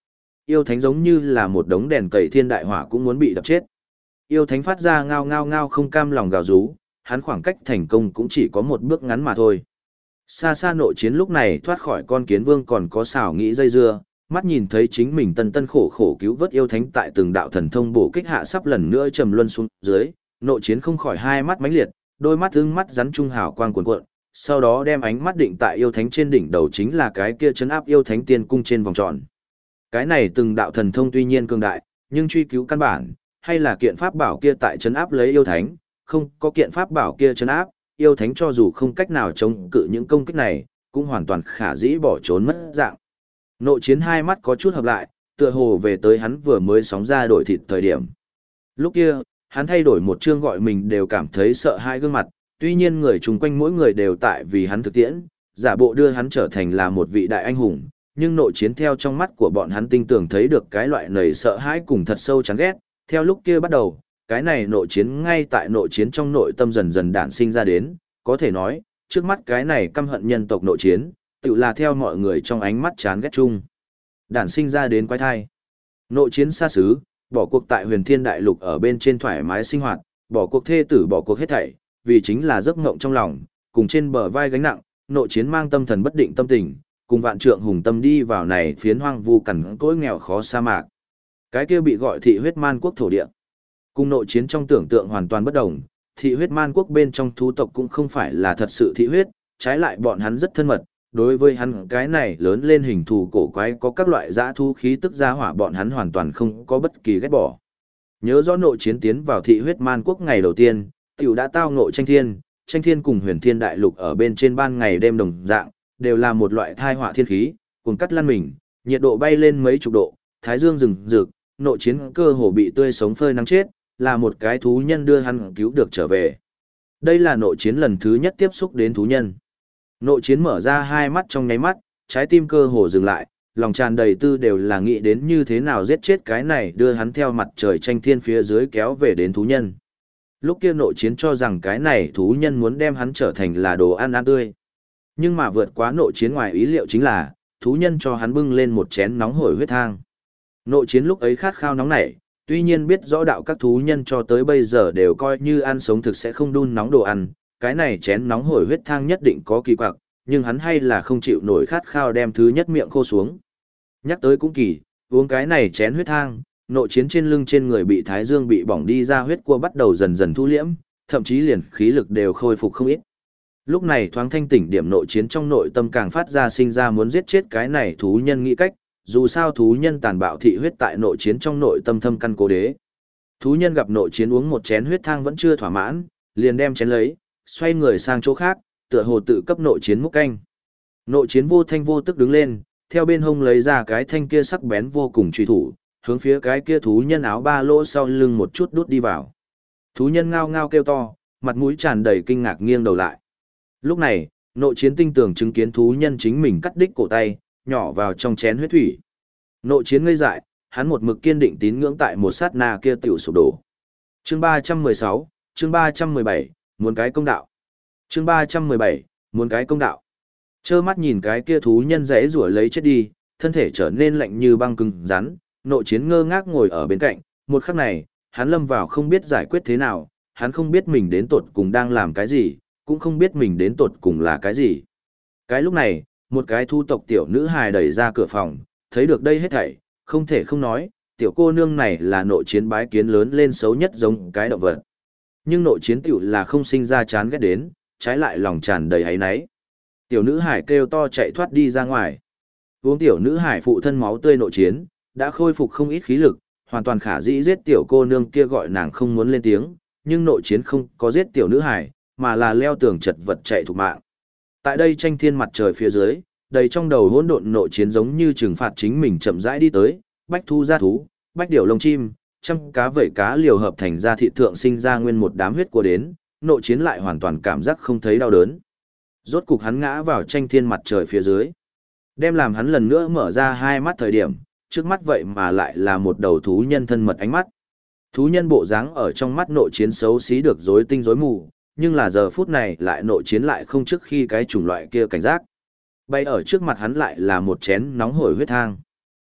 yêu thánh giống như là một đống đèn cầy thiên đại hỏa cũng muốn bị đập chết. Yêu thánh phát ra ngao ngao ngao không cam lòng gào rú, hắn khoảng cách thành công cũng chỉ có một bước ngắn mà thôi. Xa xa nội chiến lúc này thoát khỏi con kiến vương còn có xảo nghĩ dây dưa, mắt nhìn thấy chính mình tân tân khổ khổ cứu vớt yêu thánh tại từng đạo thần thông bổ kích hạ sắp lần nữa trầm luân xuống dưới, nội chiến không khỏi hai mắt mãnh liệt, đôi mắt ưng mắt rắn trung hào quang cuồn cuộn, sau đó đem ánh mắt định tại yêu thánh trên đỉnh đầu chính là cái kia chấn áp yêu thánh tiên cung trên vòng tròn. Cái này từng đạo thần thông tuy nhiên cường đại, nhưng truy cứu căn bản, hay là kiện pháp bảo kia tại chấn áp lấy yêu thánh, không có kiện pháp bảo kia chấn áp, yêu thánh cho dù không cách nào chống cự những công kích này, cũng hoàn toàn khả dĩ bỏ trốn mất dạng. Nội chiến hai mắt có chút hợp lại, tựa hồ về tới hắn vừa mới sóng ra đổi thịt thời điểm. Lúc kia, hắn thay đổi một chương gọi mình đều cảm thấy sợ hai gương mặt, tuy nhiên người chung quanh mỗi người đều tại vì hắn thực tiễn, giả bộ đưa hắn trở thành là một vị đại anh hùng, nhưng nội chiến theo trong mắt của bọn hắn tinh tường thấy được cái loại nầy sợ hãi cùng thật sâu chán ghét, theo lúc kia bắt đầu, cái này nội chiến ngay tại nội chiến trong nội tâm dần dần đản sinh ra đến, có thể nói, trước mắt cái này căm hận nhân tộc nội chiến, tự là theo mọi người trong ánh mắt chán ghét chung. Đản sinh ra đến quái thai. Nội chiến xa xứ, bỏ cuộc tại huyền thiên đại lục ở bên trên thoải mái sinh hoạt, bỏ cuộc thê tử bỏ cuộc hết thảy, vì chính là giấc ngộng trong lòng, cùng trên bờ vai gánh nặng, nội chiến mang tâm thần bất định tâm tình, cùng vạn trượng hùng tâm đi vào này phiến hoang vu cằn cỗi nghèo khó sa mạc. Cái kia bị gọi thị huyết man quốc thổ địa. Cùng nội chiến trong tưởng tượng hoàn toàn bất đồng, thị huyết man quốc bên trong thú tộc cũng không phải là thật sự thị huyết, trái lại bọn hắn rất thân mật, đối với hắn cái này lớn lên hình thù cổ quái có các loại dã thú khí tức ra hỏa bọn hắn hoàn toàn không có bất kỳ ghét bỏ. Nhớ rõ nội chiến tiến vào thị huyết man quốc ngày đầu tiên, tiểu đã tao ngộ tranh thiên cùng huyền thiên đại lục ở bên trên ban ngày đêm đồng dạng, đều là một loại thai họa thiên khí, cùng cắt lăn mình, nhiệt độ bay lên mấy chục độ, thái dương rừng rực, nội chiến cơ hồ bị tươi sống phơi nắng chết, là một cái thú nhân đưa hắn cứu được trở về. Đây là nội chiến lần thứ nhất tiếp xúc đến thú nhân. Nội chiến mở ra hai mắt trong nháy mắt, trái tim cơ hồ dừng lại, lòng tràn đầy tư đều là nghĩ đến như thế nào giết chết cái này đưa hắn theo mặt trời tranh thiên phía dưới kéo về đến thú nhân. Lúc kia nội chiến cho rằng cái này thú nhân muốn đem hắn trở thành là đồ ăn ăn tươi. Nhưng mà vượt quá nội chiến ngoài ý liệu chính là, thú nhân cho hắn bưng lên một chén nóng hổi huyết thang. Nội chiến lúc ấy khát khao nóng nảy, tuy nhiên biết rõ đạo các thú nhân cho tới bây giờ đều coi như ăn sống thực sẽ không đun nóng đồ ăn, cái này chén nóng hổi huyết thang nhất định có kỳ quặc, nhưng hắn hay là không chịu nổi khát khao đem thứ nhất miệng khô xuống. Nhắc tới cũng kỳ, uống cái này chén huyết thang, nội chiến trên lưng trên người bị thái dương bị bỏng đi ra huyết cua bắt đầu dần dần thu liễm, thậm chí liền khí lực đều khôi phục không ít. Lúc này thoáng thanh tỉnh điểm nội chiến trong nội tâm càng phát ra sinh ra muốn giết chết cái này thú nhân nghĩ cách, dù sao thú nhân tàn bạo thị huyết tại nội chiến trong nội tâm thâm căn cố đế. Thú nhân gặp nội chiến uống một chén huyết thang vẫn chưa thỏa mãn, liền đem chén lấy, xoay người sang chỗ khác, tựa hồ tự cấp nội chiến múc canh. Nội chiến vô thanh vô tức đứng lên, theo bên hông lấy ra cái thanh kia sắc bén vô cùng truy thủ, hướng phía cái kia thú nhân áo ba lỗ sau lưng một chút đút đi vào. Thú nhân ngao ngao kêu to, mặt mũi tràn đầy kinh ngạc nghiêng đầu lại. Lúc này, nội chiến tinh tường chứng kiến thú nhân chính mình cắt đích cổ tay, nhỏ vào trong chén huyết thủy. Nội chiến ngây dại, hắn một mực kiên định tín ngưỡng tại một sát na kia tiểu sụp đổ. Chương 316, chương 317, muốn cái công đạo. Chương 317, muốn cái công đạo. Trơ mắt nhìn cái kia thú nhân rẽ rủa lấy chết đi, thân thể trở nên lạnh như băng cứng rắn, nội chiến ngơ ngác ngồi ở bên cạnh, một khắc này, hắn lâm vào không biết giải quyết thế nào, hắn không biết mình đến tột cùng đang làm cái gì, cũng không biết mình đến tột cùng là cái gì. Cái lúc này, một cái thu tộc tiểu nữ hài đẩy ra cửa phòng, thấy được đây hết thảy, không thể không nói, tiểu cô nương này là nội chiến bái kiến lớn lên xấu nhất giống cái động vật. Nhưng nội chiến tiểu là không sinh ra chán ghét đến, trái lại lòng tràn đầy áy náy. Tiểu nữ hải kêu to chạy thoát đi ra ngoài. Uống tiểu nữ hải phụ thân máu tươi nội chiến, đã khôi phục không ít khí lực, hoàn toàn khả dĩ giết tiểu cô nương kia gọi nàng không muốn lên tiếng, nhưng nội chiến không có giết tiểu nữ hải, mà là leo tường chật vật chạy thục mạng. Tại đây tranh thiên mặt trời phía dưới, đầy trong đầu hỗn độn nội chiến giống như trừng phạt chính mình chậm rãi đi tới, bách thu ra thú, bách điểu lông chim, trăm cá vẩy cá liều hợp thành ra thị thượng sinh ra nguyên một đám huyết của đến, nội chiến lại hoàn toàn cảm giác không thấy đau đớn. Rốt cục hắn ngã vào tranh thiên mặt trời phía dưới. Đem làm hắn lần nữa mở ra hai mắt thời điểm, trước mắt vậy mà lại là một đầu thú nhân thân mật ánh mắt. Thú nhân bộ dáng ở trong mắt nội chiến xấu xí được rối tinh rối mù, nhưng là giờ phút này lại nội chiến lại không trước khi cái chủng loại kia cảnh giác. Bay ở trước mặt hắn lại là một chén nóng hổi huyết thang.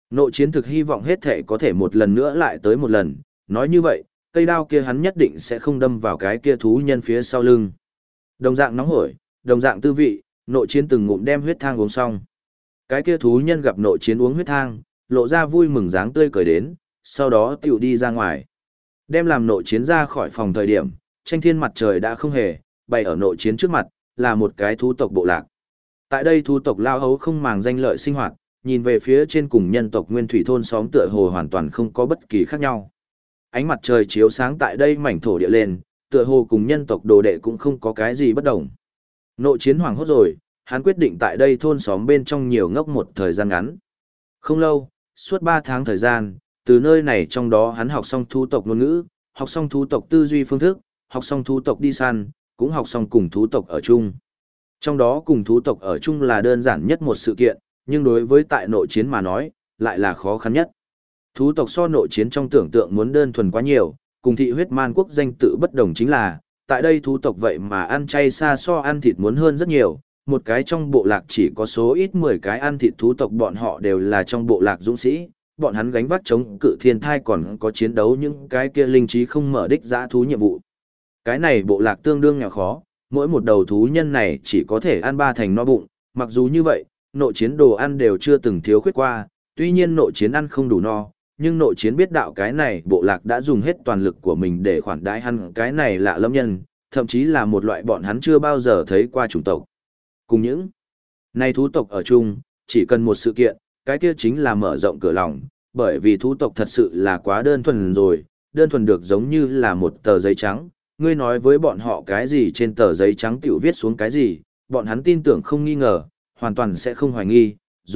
Nội chiến thực hy vọng hết thể có thể một lần nữa lại tới một lần, nói như vậy, cây đao kia hắn nhất định sẽ không đâm vào cái kia thú nhân phía sau lưng. Đồng dạng nóng hổi, đồng dạng tư vị, nội chiến từng ngụm đem huyết thang uống xong. Cái kia thú nhân gặp nội chiến uống huyết thang, lộ ra vui mừng dáng tươi cười đến, sau đó tiểu đi ra ngoài. Đem làm nội chiến ra khỏi phòng thời điểm, tranh thiên mặt trời đã không hề, bày ở nội chiến trước mặt, là một cái thú tộc bộ lạc. Tại đây thú tộc lao hấu không màng danh lợi sinh hoạt, nhìn về phía trên cùng nhân tộc nguyên thủy thôn xóm tựa hồ hoàn toàn không có bất kỳ khác nhau. Ánh mặt trời chiếu sáng tại đây mảnh thổ địa lên, tựa hồ cùng nhân tộc đồ đệ cũng không có cái gì bất đồng. Nội chiến hoảng hốt rồi, hắn quyết định tại đây thôn xóm bên trong nhiều ngốc một thời gian ngắn. Không lâu, suốt 3 tháng thời gian, từ nơi này trong đó hắn học xong thú tộc ngôn ngữ, học xong thú tộc tư duy phương thức, học xong thú tộc đi săn, cũng học xong cùng thú tộc ở chung. Trong đó cùng thú tộc ở chung là đơn giản nhất một sự kiện, nhưng đối với tại nội chiến mà nói, lại là khó khăn nhất. Thú tộc so nội chiến trong tưởng tượng muốn đơn thuần quá nhiều, cùng thị huyết man quốc danh tự bất đồng chính là, tại đây thú tộc vậy mà ăn chay xa so ăn thịt muốn hơn rất nhiều, một cái trong bộ lạc chỉ có số ít 10 cái ăn thịt thú tộc, bọn họ đều là trong bộ lạc dũng sĩ, bọn hắn gánh vác chống cự thiên thai, còn có chiến đấu những cái kia linh trí không mở đích dã thú nhiệm vụ. Cái này bộ lạc tương đương nghèo khó, mỗi một đầu thú nhân này chỉ có thể ăn 3 thành no bụng, mặc dù như vậy, nội chiến đồ ăn đều chưa từng thiếu khuyết qua, tuy nhiên nội chiến ăn không đủ no, nhưng nội chiến biết đạo cái này bộ lạc đã dùng hết toàn lực của mình để khoản đãi hắn cái này lạ lẫm nhân, thậm chí là một loại bọn hắn chưa bao giờ thấy qua chủng tộc. Cùng những này thú tộc ở chung, chỉ cần một sự kiện, cái kia chính là mở rộng cửa lòng, bởi vì thú tộc thật sự là quá đơn thuần rồi, đơn thuần được giống như là một tờ giấy trắng, ngươi nói với bọn họ cái gì trên tờ giấy trắng tiểu viết xuống cái gì, bọn hắn tin tưởng không nghi ngờ, hoàn toàn sẽ không hoài nghi,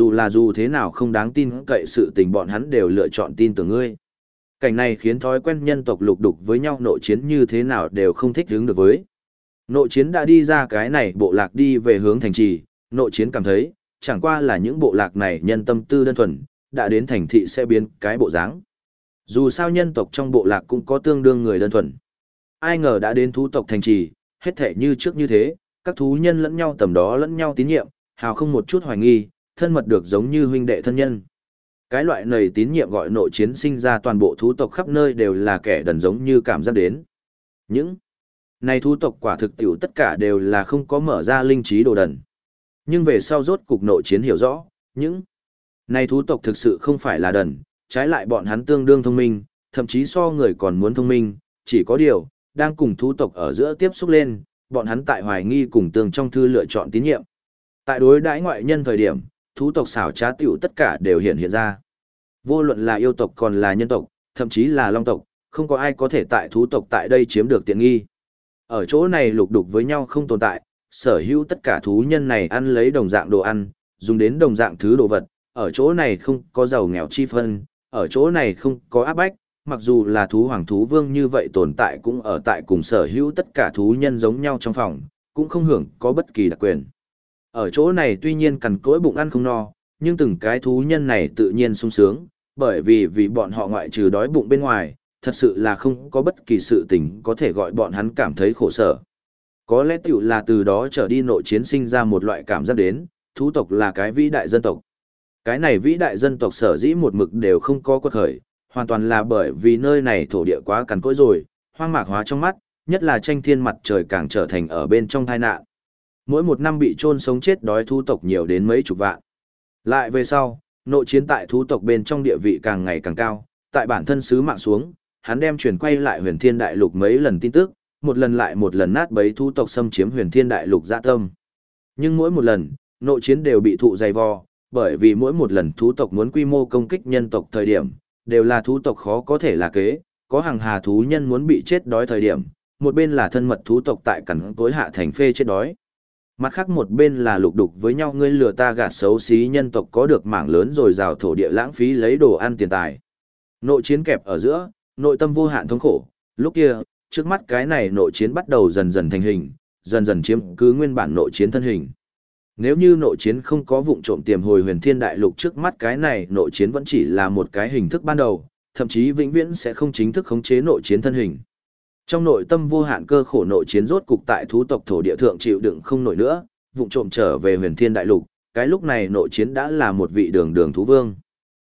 dù thế nào không đáng tin cậy sự tình bọn hắn đều lựa chọn tin tưởng ngươi. Cảnh này khiến thói quen nhân tộc lục đục với nhau nội chiến như thế nào đều không thích ứng được với. Nội chiến đã đi ra cái này bộ lạc đi về hướng thành trì, nội chiến cảm thấy, chẳng qua là những bộ lạc này nhân tâm tư đơn thuần, đã đến thành thị sẽ biến cái bộ dáng. Dù sao nhân tộc trong bộ lạc cũng có tương đương người đơn thuần. Ai ngờ đã đến thú tộc thành trì, hết thể như trước như thế, các thú nhân lẫn nhau tầm đó lẫn nhau tín nhiệm, hào không một chút hoài nghi, thân mật được giống như huynh đệ thân nhân. Cái loại này tín nhiệm gọi nội chiến sinh ra toàn bộ thú tộc khắp nơi đều là kẻ đần giống như cảm giác đến. Những này thú tộc quả thực tiểu tất cả đều là không có mở ra linh trí đồ đần. Nhưng về sau rốt cục nội chiến hiểu rõ, những này thú tộc thực sự không phải là đần, trái lại bọn hắn tương đương thông minh, thậm chí so người còn muốn thông minh, chỉ có điều, đang cùng thú tộc ở giữa tiếp xúc lên, bọn hắn tại hoài nghi cùng tương trong thư lựa chọn tín nhiệm. Tại đối đãi ngoại nhân thời điểm, thú tộc xảo trá tiểu tất cả đều hiện ra. Vô luận là yêu tộc còn là nhân tộc, thậm chí là long tộc, không có ai có thể tại thú tộc tại đây chiếm được tiện nghi. Ở chỗ này lục đục với nhau không tồn tại, sở hữu tất cả thú nhân này ăn lấy đồng dạng đồ ăn, dùng đến đồng dạng thứ đồ vật, ở chỗ này không có giàu nghèo chi phân, ở chỗ này không có áp bách, mặc dù là thú hoàng thú vương như vậy tồn tại cũng ở tại cùng sở hữu tất cả thú nhân giống nhau trong phòng, cũng không hưởng có bất kỳ đặc quyền. Ở chỗ này tuy nhiên cằn cỗi bụng ăn không no, nhưng từng cái thú nhân này tự nhiên sung sướng, bởi vì bọn họ ngoại trừ đói bụng bên ngoài, thật sự là không có bất kỳ sự tình có thể gọi bọn hắn cảm thấy khổ sở. Có lẽ tiểu là từ đó trở đi nội chiến sinh ra một loại cảm giác đến, thú tộc là cái vĩ đại dân tộc. Cái này vĩ đại dân tộc sở dĩ một mực đều không có quật khởi, hoàn toàn là bởi vì nơi này thổ địa quá cằn cỗi rồi, hoang mạc hóa trong mắt, nhất là tranh thiên mặt trời càng trở thành ở bên trong tai nạn. Mỗi một năm bị chôn sống chết đói thú tộc nhiều đến mấy chục vạn. Lại về sau, nội chiến tại thú tộc bên trong địa vị càng ngày càng cao, tại bản thân sứ mạng xuống, hắn đem truyền quay lại huyền thiên đại lục mấy lần tin tức, một lần lại một lần nát bấy thú tộc xâm chiếm huyền thiên đại lục dạ tâm. Nhưng mỗi một lần, nội chiến đều bị thụ dày vò, bởi vì mỗi một lần thú tộc muốn quy mô công kích nhân tộc thời điểm, đều là thú tộc khó có thể là kế, có hàng hà thú nhân muốn bị chết đói thời điểm, một bên là thân mật thú tộc tại cẩn tối hạ thành phê chết đói. Mặt khác một bên là lục đục với nhau ngươi lừa ta gạt xấu xí nhân tộc có được mảng lớn rồi rào thổ địa lãng phí lấy đồ ăn tiền tài. Nội chiến kẹp ở giữa, nội tâm vô hạn thống khổ, lúc kia, trước mắt cái này nội chiến bắt đầu dần dần thành hình, dần dần chiếm cứ nguyên bản nội chiến thân hình. Nếu như nội chiến không có vụng trộm tiềm hồi huyền thiên đại lục trước mắt cái này nội chiến vẫn chỉ là một cái hình thức ban đầu, thậm chí vĩnh viễn sẽ không chính thức khống chế nội chiến thân hình. Trong nội tâm vô hạn cơ khổ nội chiến rốt cục tại thú tộc thổ địa thượng chịu đựng không nổi nữa, vụng trộm trở về huyền thiên đại lục, cái lúc này nội chiến đã là một vị đường đường thú vương.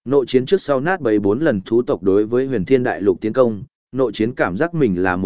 Nội chiến trước sau nát bấy 4 lần thú tộc đối với huyền thiên đại lục tiến công, nội chiến cảm giác mình là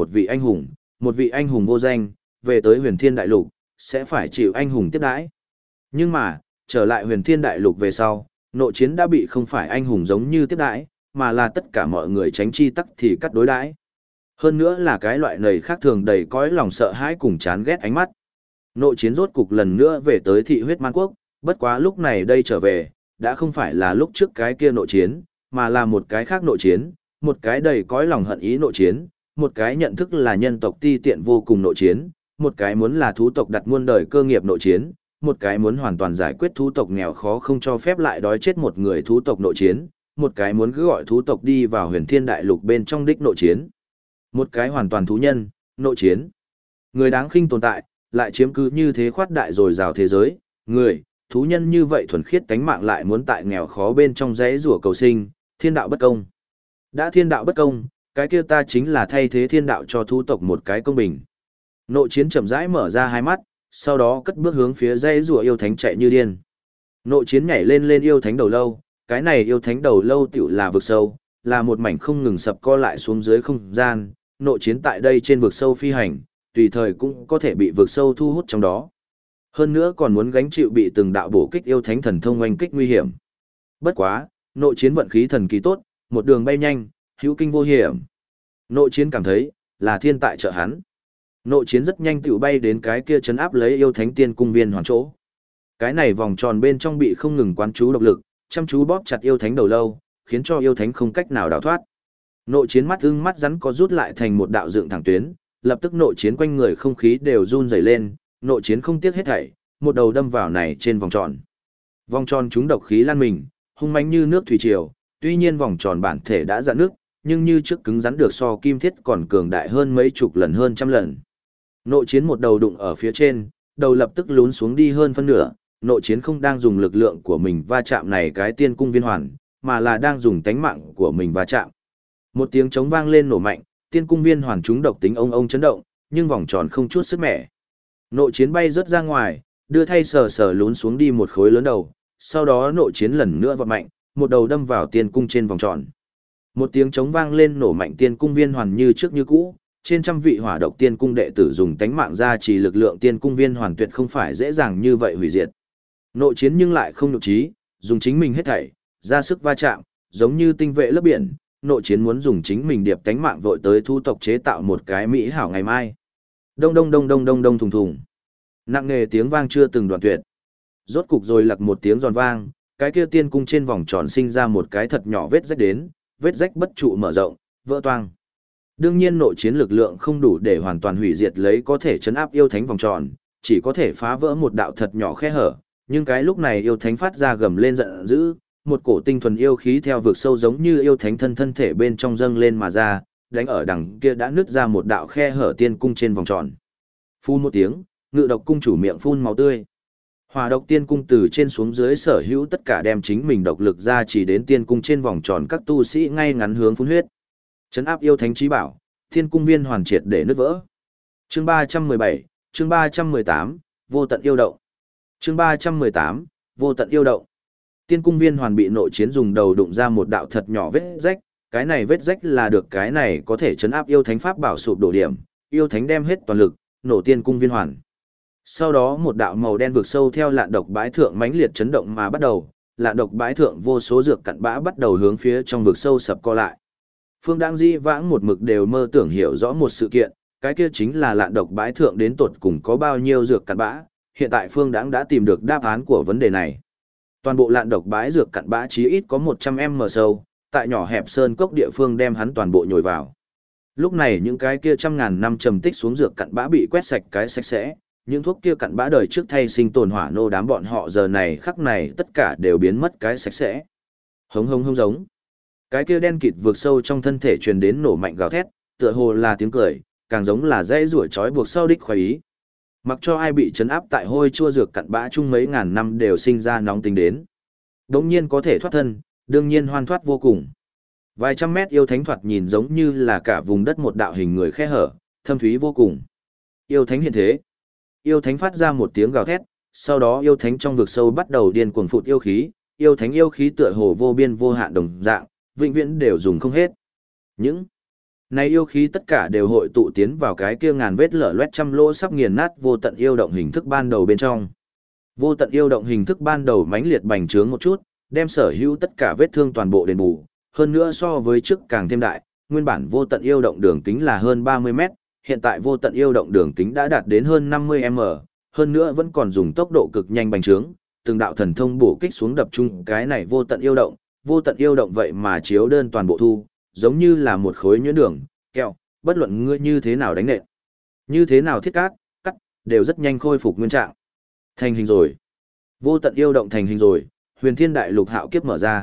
một vị anh hùng vô danh, về tới huyền thiên đại lục, sẽ phải chịu anh hùng tiếp đãi. Nhưng mà, trở lại huyền thiên đại lục về sau, nội chiến đã bị không phải anh hùng giống như tiếp đãi, mà là tất cả mọi người tránh chi tắc thì cắt đối đãi. Hơn nữa là cái loại nầy khác thường đầy cõi lòng sợ hãi cùng chán ghét ánh mắt. Nội chiến rốt cục lần nữa về tới thị huyết man quốc, bất quá lúc này đây trở về, đã không phải là lúc trước cái kia nội chiến, mà là một cái khác nội chiến, một cái đầy cõi lòng hận ý nội chiến, một cái nhận thức là nhân tộc ti tiện vô cùng nội chiến, một cái muốn là thú tộc đặt muôn đời cơ nghiệp nội chiến, một cái muốn hoàn toàn giải quyết thú tộc nghèo khó không cho phép lại đói chết một người thú tộc nội chiến, một cái muốn cứ gọi thú tộc đi vào huyền thiên đại lục bên trong đích nội chiến, một cái hoàn toàn thú nhân, nội chiến. Người đáng khinh tồn tại, lại chiếm cứ như thế khoát đại rồi rào thế giới, người, thú nhân như vậy thuần khiết tánh mạng lại muốn tại nghèo khó bên trong rẽ rủa cầu sinh, thiên đạo bất công. Đã thiên đạo bất công, cái kia ta chính là thay thế thiên đạo cho thú tộc một cái công bình. Nội chiến chậm rãi mở ra hai mắt, sau đó cất bước hướng phía rẽ rủa yêu thánh chạy như điên. Nội chiến nhảy lên yêu thánh đầu lâu, cái này yêu thánh đầu lâu tiểu là vực sâu, là một mảnh không ngừng sập co lại xuống dưới không gian, nội chiến tại đây trên vực sâu phi hành, tùy thời cũng có thể bị vực sâu thu hút trong đó. Hơn nữa còn muốn gánh chịu bị từng đạo bổ kích yêu thánh thần thông oanh kích nguy hiểm. Bất quá, nội chiến vận khí thần kỳ tốt, một đường bay nhanh, hữu kinh vô hiểm. Nội chiến cảm thấy, là thiên tại trợ hắn. Nội chiến rất nhanh tiểu bay đến cái kia trấn áp lấy yêu thánh tiên cung viên hoàn chỗ. Cái này vòng tròn bên trong bị không ngừng quán chú độc lực, chăm chú bóp chặt yêu thánh đầu lâu, khiến cho yêu thánh không cách nào đào thoát. Nội chiến mắt ưng mắt rắn có rút lại thành một đạo dựng thẳng tuyến, lập tức nội chiến quanh người không khí đều run rẩy lên, nội chiến không tiếc hết thảy, một đầu đâm vào này trên vòng tròn. Vòng tròn chúng độc khí lan mình, hung mãnh như nước thủy triều, tuy nhiên vòng tròn bản thể đã rạn nước, nhưng như trước cứng rắn được so kim thiết còn cường đại hơn mấy chục lần hơn trăm lần. Nội chiến một đầu đụng ở phía trên, đầu lập tức lún xuống đi hơn phân nửa, nội chiến không đang dùng lực lượng của mình va chạm này cái tiên cung viên hoàn, mà là đang dùng tánh mạng của mình va chạm. Một tiếng trống vang lên nổ mạnh, tiên cung viên hoàn chúng độc tính ông chấn động, nhưng vòng tròn không chút sức mẻ. Nội chiến bay rớt ra ngoài, đưa thay sờ sờ lún xuống đi một khối lớn đầu, sau đó nội chiến lần nữa vọt mạnh, một đầu đâm vào tiên cung trên vòng tròn. Một tiếng trống vang lên nổ mạnh, tiên cung viên hoàn như trước như cũ, trên trăm vị hỏa độc tiên cung đệ tử dùng tánh mạng ra trì lực lượng tiên cung viên hoàn tuyệt không phải dễ dàng như vậy hủy diệt. Nội chiến nhưng lại không nhục trí, dùng chính mình hết thảy, ra sức va chạm, giống như tinh vệ lớp biển, nội chiến muốn dùng chính mình điệp tánh mạng vội tới thu tộc chế tạo một cái mỹ hảo ngày mai. Đông đông đông đông đông đông thùng thùng. Nặng nề tiếng vang chưa từng đoạn tuyệt. Rốt cục rồi lặc một tiếng giòn vang, cái kia tiên cung trên vòng tròn sinh ra một cái thật nhỏ vết rách đến, vết rách bất trụ mở rộng, vỡ toang. Đương nhiên nội chiến lực lượng không đủ để hoàn toàn hủy diệt lấy có thể chấn áp yêu thánh vòng tròn, chỉ có thể phá vỡ một đạo thật nhỏ khe hở, nhưng cái lúc này yêu thánh phát ra gầm lên giận dữ, một cổ tinh thuần yêu khí theo vực sâu giống như yêu thánh thân thể bên trong dâng lên mà ra, đánh ở đằng kia đã nứt ra một đạo khe hở tiên cung trên vòng tròn. Phun một tiếng, ngự độc cung chủ miệng phun máu tươi. Hỏa độc tiên cung từ trên xuống dưới sở hữu tất cả đem chính mình độc lực ra chỉ đến tiên cung trên vòng tròn các tu sĩ ngay ngắn hướng phun huyết. Trấn áp yêu thánh chí bảo, tiên cung viên hoàn triệt để nứt vỡ. Chương 317, chương 318, vô tận yêu động. Chương 318, vô tận yêu động. Tiên cung viên hoàn bị nội chiến dùng đầu đụng ra một đạo thật nhỏ vết rách, cái này vết rách là được cái này có thể trấn áp yêu thánh pháp bảo sụp đổ điểm, yêu thánh đem hết toàn lực, nổ tiên cung viên hoàn. Sau đó một đạo màu đen vượt sâu theo lạn độc bãi thượng mãnh liệt chấn động mà bắt đầu, lạn độc bãi thượng vô số dược cặn bã bắt đầu hướng phía trong vực sâu sập co lại. Phương Đãng Di vãng một mực đều mơ tưởng hiểu rõ một sự kiện, cái kia chính là lạn độc bãi thượng đến tột cùng có bao nhiêu dược cặn bã, hiện tại Phương Đãng đã tìm được đáp án của vấn đề này. Toàn bộ lạn độc bãi dược cặn bã chí ít có 100m sâu, tại nhỏ hẹp sơn cốc địa phương đem hắn toàn bộ nhồi vào. Lúc này những cái kia trăm ngàn năm trầm tích xuống dược cặn bã bị quét sạch cái sạch sẽ, những thuốc kia cặn bã đời trước thay sinh tồn hỏa nô đám bọn họ giờ này khắc này tất cả đều biến mất cái sạch sẽ. Hống hống hống giống. Cái kia đen kịt vượt sâu trong thân thể truyền đến nổ mạnh gào thét, tựa hồ là tiếng cười, càng giống là dãy rủa trói buộc sau đích khoái ý. Mặc cho ai bị chấn áp tại hôi chua dược cặn bã chung mấy ngàn năm đều sinh ra nóng tính đến. Đống nhiên có thể thoát thân, đương nhiên hoan thoát vô cùng. Vài trăm mét yêu thánh thoạt nhìn giống như là cả vùng đất một đạo hình người khe hở, thâm thúy vô cùng. Yêu thánh hiện thế. Yêu thánh phát ra một tiếng gào thét, sau đó yêu thánh trong vực sâu bắt đầu điên cuồng phụt yêu khí, yêu thánh yêu khí tựa hồ vô biên vô hạn đồng dạng, vĩnh viễn đều dùng không hết. Những này yêu khí tất cả đều hội tụ tiến vào cái kia ngàn vết lở loét trăm lỗ sắp nghiền nát vô tận yêu động hình thức ban đầu bên trong. Vô tận yêu động hình thức ban đầu mãnh liệt bành trướng một chút, đem sở hữu tất cả vết thương toàn bộ đền bù, hơn nữa so với trước càng thêm đại, nguyên bản vô tận yêu động đường kính là hơn 30 mét, hiện tại vô tận yêu động đường kính đã đạt đến hơn 50m, hơn nữa vẫn còn dùng tốc độ cực nhanh bành trướng, từng đạo thần thông bổ kích xuống đập chung cái này vô tận yêu động vậy mà chiếu đơn toàn bộ thu, giống như là một khối nhuyễn đường, kẹo, bất luận ngươi như thế nào đánh nện, như thế nào thiết cắt, đều rất nhanh khôi phục nguyên trạng. Thành hình rồi. Vô tận yêu động thành hình rồi, huyền thiên đại lục hạo kiếp mở ra.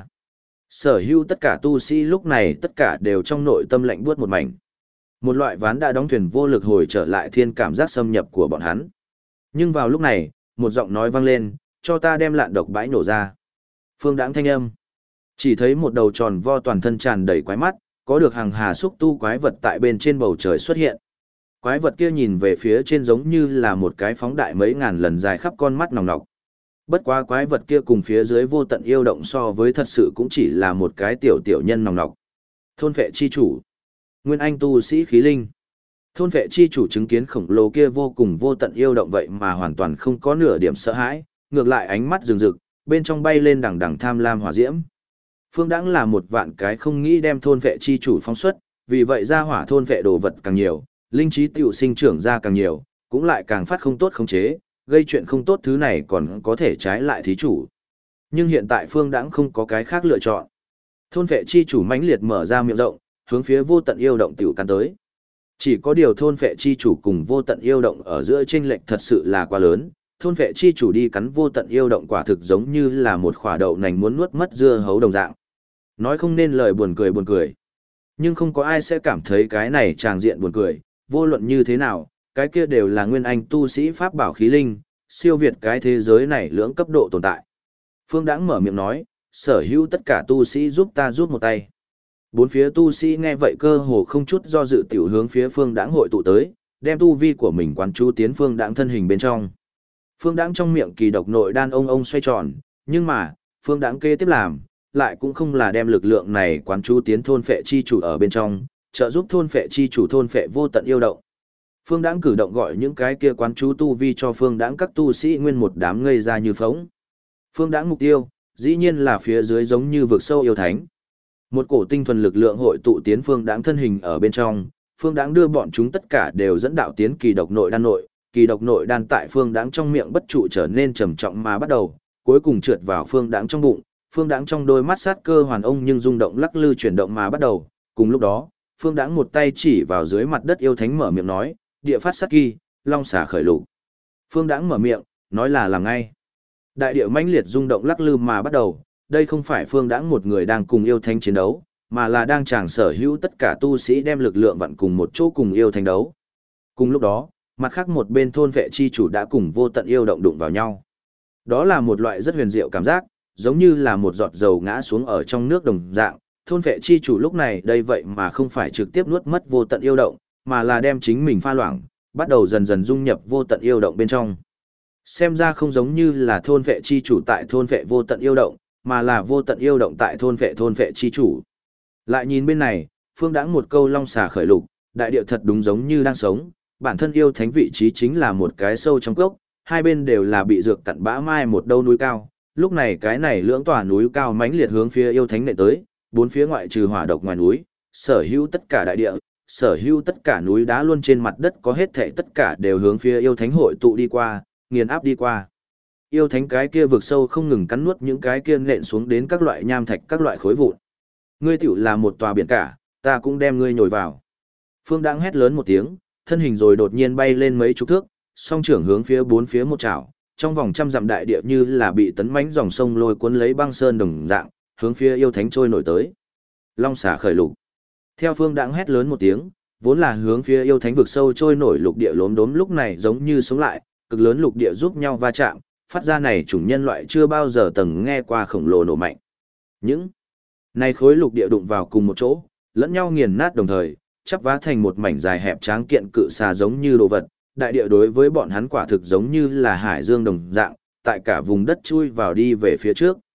Sở hữu tất cả tu sĩ lúc này tất cả đều trong nội tâm lạnh buốt một mảnh. Một loại ván đã đóng thuyền vô lực hồi trở lại thiên cảm giác xâm nhập của bọn hắn. Nhưng vào lúc này, một giọng nói vang lên, cho ta đem lạn độc bãi nổ ra. Phương đãng thanh âm. Chỉ thấy một đầu tròn vo toàn thân tràn đầy quái mắt, có được hàng hà xúc tu quái vật tại bên trên bầu trời xuất hiện. Quái vật kia nhìn về phía trên giống như là một cái phóng đại mấy ngàn lần dài khắp con mắt nòng nọc. Bất quá quái vật kia cùng phía dưới vô tận yêu động so với thật sự cũng chỉ là một cái tiểu tiểu nhân nòng nọc. Thôn vệ chi chủ. Nguyên anh tu sĩ khí linh. Thôn vệ chi chủ chứng kiến khổng lồ kia vô cùng vô tận yêu động vậy mà hoàn toàn không có nửa điểm sợ hãi, ngược lại ánh mắt rừng rực, bên trong bay lên đằng đằng tham lam hỏa diễm. Phương đãng là một vạn cái không nghĩ đem thôn vệ chi chủ phóng xuất, vì vậy ra hỏa thôn vệ đồ vật càng nhiều, linh trí tiểu sinh trưởng ra càng nhiều, cũng lại càng phát không tốt khống chế, gây chuyện không tốt thứ này còn có thể trái lại thí chủ. Nhưng hiện tại Phương đãng không có cái khác lựa chọn. Thôn vệ chi chủ mãnh liệt mở ra miệng rộng, hướng phía vô tận yêu động tiểu căn tới. Chỉ có điều thôn vệ chi chủ cùng vô tận yêu động ở giữa chênh lệch thật sự là quá lớn, thôn vệ chi chủ đi cắn vô tận yêu động quả thực giống như là một quả đậu nành muốn nuốt mất dưa hấu đồng dạng. Nói không nên lời buồn cười. Nhưng không có ai sẽ cảm thấy cái này tràng diện buồn cười, vô luận như thế nào, cái kia đều là nguyên anh tu sĩ pháp bảo khí linh, siêu việt cái thế giới này lưỡng cấp độ tồn tại. Phương đãng mở miệng nói, sở hữu tất cả tu sĩ giúp ta giúp một tay. Bốn phía tu sĩ nghe vậy cơ hồ không chút do dự tiểu hướng phía phương đãng hội tụ tới, đem tu vi của mình quán chú tiến phương đãng thân hình bên trong. Phương đãng trong miệng kỳ độc nội đan ông xoay tròn, nhưng mà, phương đãng kế tiếp làm, lại cũng không là đem lực lượng này quán chú tiến thôn phệ chi chủ ở bên trong, trợ giúp thôn phệ chi chủ thôn phệ vô tận yêu động. Phương đãng cử động gọi những cái kia quán chú tu vi cho phương đãng các tu sĩ nguyên một đám ngây ra như phóng. Phương đãng mục tiêu, dĩ nhiên là phía dưới giống như vực sâu yêu thánh. Một cổ tinh thuần lực lượng hội tụ tiến phương đãng thân hình ở bên trong, phương đãng đưa bọn chúng tất cả đều dẫn đạo tiến kỳ độc nội, kỳ độc nội đan tại phương đãng trong miệng bất trụ trở nên trầm trọng mà bắt đầu, cuối cùng trượt vào phương đãng trong bụng, phương đãng trong đôi mắt sát cơ hoàn ông nhưng rung động lắc lư chuyển động mà bắt đầu, cùng lúc đó, phương đãng một tay chỉ vào dưới mặt đất yêu thánh mở miệng nói, địa phát sát kỳ, long xà khởi lục. Phương đãng mở miệng, nói là làm ngay. Đại địa mãnh liệt rung động lắc lư mà bắt đầu, đây không phải phương đãng một người đang cùng yêu thánh chiến đấu, mà là đang chàng sở hữu tất cả tu sĩ đem lực lượng vặn cùng một chỗ cùng yêu thánh đấu. Cùng lúc đó, mặt khác một bên thôn vệ chi chủ đã cùng vô tận yêu động đụng vào nhau. Đó là một loại rất huyền diệu cảm giác, giống như là một giọt dầu ngã xuống ở trong nước đồng dạng. Thôn vệ chi chủ lúc này đây vậy mà không phải trực tiếp nuốt mất vô tận yêu động, mà là đem chính mình pha loãng, bắt đầu dần dần dung nhập vô tận yêu động bên trong. Xem ra không giống như là thôn vệ chi chủ tại thôn vệ vô tận yêu động, mà là vô tận yêu động tại thôn vệ chi chủ. Lại nhìn bên này, phương đãng một câu long xà khởi lục, đại địa thật đúng giống như đang sống, bản thân yêu thánh vị trí chính là một cái sâu trong cốc, hai bên đều là bị dược cặn bã mai một đâu núi cao. Lúc này cái này lưỡng tòa núi cao mãnh liệt hướng phía yêu thánh nệ tới, bốn phía ngoại trừ hỏa độc ngoài núi, sở hữu tất cả đại địa, sở hữu tất cả núi đá luôn trên mặt đất có hết thảy tất cả đều hướng phía yêu thánh hội tụ đi qua, nghiền áp đi qua. Yêu thánh cái kia vực sâu không ngừng cắn nuốt những cái kia nện xuống đến các loại nham thạch các loại khối vụn. Ngươi tiểu là một tòa biển cả, ta cũng đem ngươi nhồi vào. Phương đãng hét lớn một tiếng, thân hình rồi đột nhiên bay lên mấy chục thước, song trưởng hướng phía bốn phía một chảo, trong vòng trăm dặm đại địa như là bị tấn mãnh dòng sông lôi cuốn lấy băng sơn đồng dạng, hướng phía yêu thánh trôi nổi tới. Long xà khởi lục. Theo phương đãng hét lớn một tiếng, vốn là hướng phía yêu thánh vực sâu trôi nổi lục địa lốm đốm lúc này giống như sống lại, cực lớn lục địa giúp nhau va chạm, phát ra này chủng nhân loại chưa bao giờ từng nghe qua khổng lồ nổ mạnh. Những này khối lục địa đụng vào cùng một chỗ, lẫn nhau nghiền nát đồng thời, chắp vá thành một mảnh dài hẹp tráng kiện cự xà giống như đồ vật, đại địa đối với bọn hắn quả thực giống như là hải dương đồng dạng, tại cả vùng đất chui vào đi về phía trước.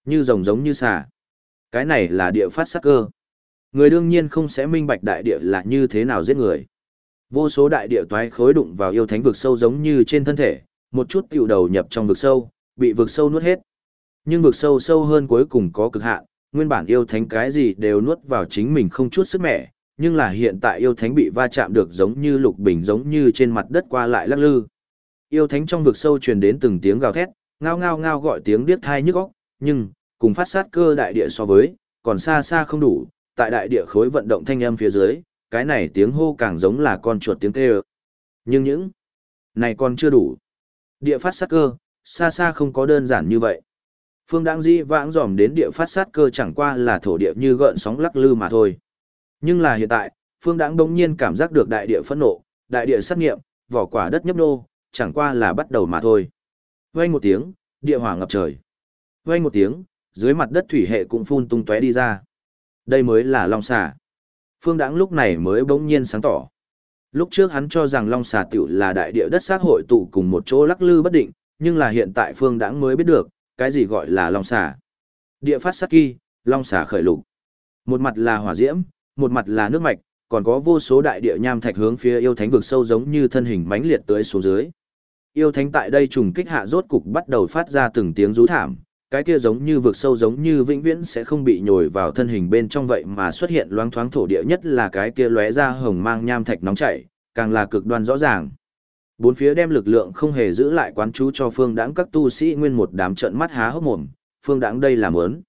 Như rồng giống như xà. Cái này là địa phát sát cơ. Người đương nhiên không sẽ minh bạch đại địa là như thế nào giết người. Vô số đại địa toái khối đụng vào yêu thánh vực sâu giống như trên thân thể, một chút tiểu đầu nhập trong vực sâu, bị vực sâu nuốt hết. Nhưng vực sâu sâu hơn cuối cùng có cực hạn, nguyên bản yêu thánh cái gì đều nuốt vào chính mình không chút sức mẻ, nhưng là hiện tại yêu thánh bị va chạm được giống như lục bình giống như trên mặt đất qua lại lắc lư. Yêu thánh trong vực sâu truyền đến từng tiếng gào thét, ngao ngao ngao gọi tiếng điếc tai nhức óc, nhưng cùng phát sát cơ đại địa so với, còn xa xa không đủ, tại đại địa khối vận động thanh âm phía dưới, cái này tiếng hô càng giống là con chuột tiếng kêu. Nhưng những này còn chưa đủ. Địa phát sát cơ, xa xa không có đơn giản như vậy. Phương Đãng Dĩ vãng dòm đến địa phát sát cơ chẳng qua là thổ địa như gợn sóng lắc lư mà thôi. Nhưng là hiện tại, Phương Đãng đống nhiên cảm giác được đại địa phẫn nộ, đại địa sát nghiệm, vỏ quả đất nhấp nô, chẳng qua là bắt đầu mà thôi. Vang một tiếng, địa hỏa ngập trời. Vang một tiếng, dưới mặt đất thủy hệ cũng phun tung tóe đi ra. Đây mới là long xà. Phương Đãng lúc này mới bỗng nhiên sáng tỏ. Lúc trước hắn cho rằng long xà tiểu là đại địa đất xác hội tụ cùng một chỗ lắc lư bất định, nhưng là hiện tại Phương Đãng mới biết được, cái gì gọi là long xà. Địa phát sát kỳ, long xà khởi lục. Một mặt là hỏa diễm, một mặt là nước mạch, còn có vô số đại địa nham thạch hướng phía yêu thánh vực sâu giống như thân hình mãnh liệt tới xuống dưới. Yêu thánh tại đây trùng kích hạ rốt cục bắt đầu phát ra từng tiếng rú thảm, cái kia giống như vực sâu giống như vĩnh viễn sẽ không bị nhồi vào thân hình bên trong vậy mà xuất hiện loáng thoáng thổ địa, nhất là cái kia lóe ra hồng mang nham thạch nóng chảy, càng là cực đoan rõ ràng. Bốn phía đem lực lượng không hề giữ lại quán chú cho Phương Đãng các tu sĩ nguyên một đám trợn mắt há hốc mồm, Phương Đãng đây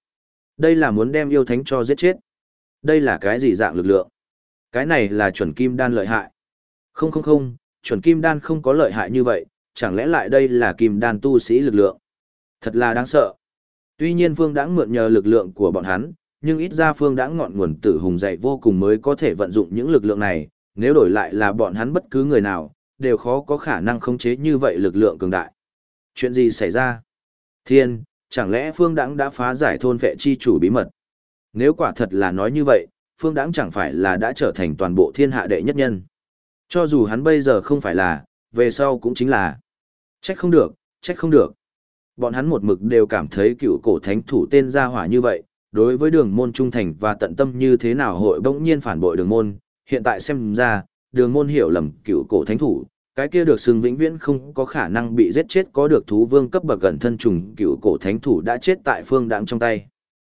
là muốn đem yêu thánh cho giết chết. Đây là cái gì dạng lực lượng? Cái này là chuẩn kim đan lợi hại. Không không không, chuẩn kim đan không có lợi hại như vậy, chẳng lẽ lại đây là kim đan tu sĩ lực lượng? Thật là đáng sợ. Tuy nhiên Phương Đãng mượn nhờ lực lượng của bọn hắn, nhưng ít ra Phương Đãng ngọn nguồn tử hùng dậy vô cùng mới có thể vận dụng những lực lượng này, nếu đổi lại là bọn hắn bất cứ người nào, đều khó có khả năng khống chế như vậy lực lượng cường đại. Chuyện gì xảy ra? Thiên, chẳng lẽ Phương Đãng đã phá giải thôn vệ chi chủ bí mật? Nếu quả thật là nói như vậy, Phương Đãng chẳng phải là đã trở thành toàn bộ thiên hạ đệ nhất nhân. Cho dù hắn bây giờ không phải là, về sau cũng chính là. Trách không được, trách không được. Bọn hắn một mực đều cảm thấy cựu cổ thánh thủ tên gia hỏa như vậy, đối với đường môn trung thành và tận tâm như thế nào hội bỗng nhiên phản bội đường môn, hiện tại xem ra, đường môn hiểu lầm cựu cổ thánh thủ, cái kia được xưng vĩnh viễn không có khả năng bị giết chết có được thú vương cấp bậc gần thân trùng cựu cổ thánh thủ đã chết tại Phương Đãng trong tay.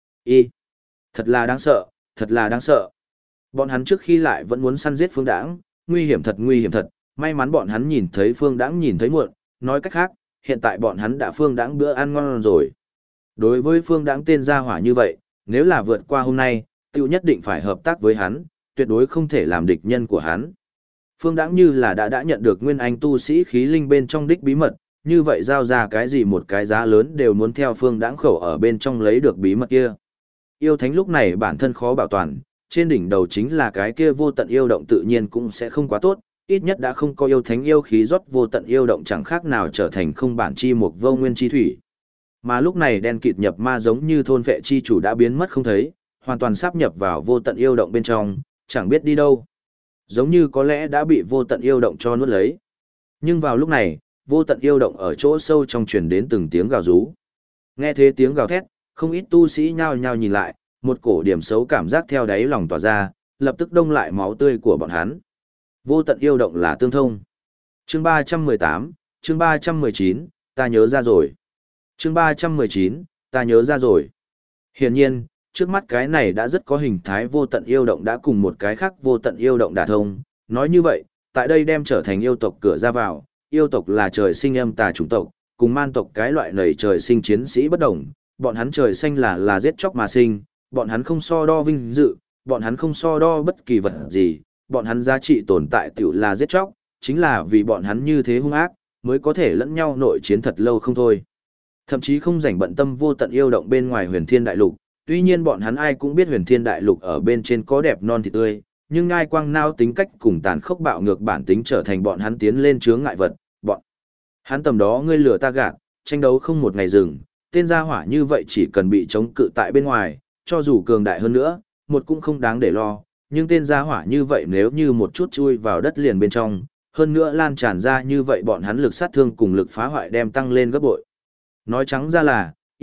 Thật là đáng sợ, thật là đáng sợ. Bọn hắn trước khi lại vẫn muốn săn giết Phương Đãng, nguy hiểm thật, may mắn bọn hắn nhìn thấy Phương Đãng nhìn thấy muộn, nói cách khác, hiện tại bọn hắn đã Phương Đãng bữa ăn ngon rồi. Đối với Phương Đãng tên gia hỏa như vậy, nếu là vượt qua hôm nay, tiêu nhất định phải hợp tác với hắn, tuyệt đối không thể làm địch nhân của hắn. Phương Đãng như là đã nhận được nguyên anh tu sĩ khí linh bên trong đích bí mật, như vậy giao ra cái gì một cái giá lớn đều muốn theo Phương Đãng khẩu ở bên trong lấy được bí mật kia. Yêu thánh lúc này bản thân khó bảo toàn, trên đỉnh đầu chính là cái kia vô tận yêu động tự nhiên cũng sẽ không quá tốt, ít nhất đã không có yêu thánh yêu khí rót vô tận yêu động chẳng khác nào trở thành không bản chi một vô nguyên chi thủy. Mà lúc này đen kịt nhập ma giống như thôn vệ chi chủ đã biến mất không thấy, hoàn toàn sáp nhập vào vô tận yêu động bên trong, chẳng biết đi đâu. Giống như có lẽ đã bị vô tận yêu động cho nuốt lấy. Nhưng vào lúc này, vô tận yêu động ở chỗ sâu trong truyền đến từng tiếng gào rú. Nghe thế tiếng gào thét, không ít tu sĩ nhao nhao nhìn lại, một cổ điểm xấu cảm giác theo đáy lòng tỏa ra, lập tức đông lại máu tươi của bọn hắn. Vô tận yêu động là tương thông. Chương 318, chương 319, ta nhớ ra rồi. Chương 319, ta nhớ ra rồi. Hiển nhiên, trước mắt cái này đã rất có hình thái vô tận yêu động đã cùng một cái khác vô tận yêu động đả thông. Nói như vậy, tại đây đem trở thành yêu tộc cửa ra vào, yêu tộc là trời sinh âm tà chủng tộc, cùng man tộc cái loại nầy trời sinh chiến sĩ bất đồng, bọn hắn trời sinh là giết chóc mà sinh, bọn hắn không so đo vinh dự, bọn hắn không so đo bất kỳ vật gì, bọn hắn giá trị tồn tại tiểu là giết chóc, chính là vì bọn hắn như thế hung ác, mới có thể lẫn nhau nội chiến thật lâu không thôi. Thậm chí không rảnh bận tâm vô tận yêu động bên ngoài huyền thiên đại lục, tuy nhiên bọn hắn ai cũng biết huyền thiên đại lục ở bên trên có đẹp non thịt tươi, nhưng ngai quang nao tính cách cùng tàn khốc bạo ngược bản tính trở thành bọn hắn tiến lên chướng ngại vật, bọn hắn tầm đó ngươi lừa ta gạt, tranh đấu không một ngày dừng, tên gia hỏa như vậy chỉ cần bị chống cự tại bên ngoài, cho dù cường đại hơn nữa, một cũng không đáng để lo, nhưng tên gia hỏa như vậy nếu như một chút chui vào đất liền bên trong, hơn nữa lan tràn ra như vậy bọn hắn lực sát thương cùng lực phá hoại đem tăng lên gấp bội. Nói trắng ra là,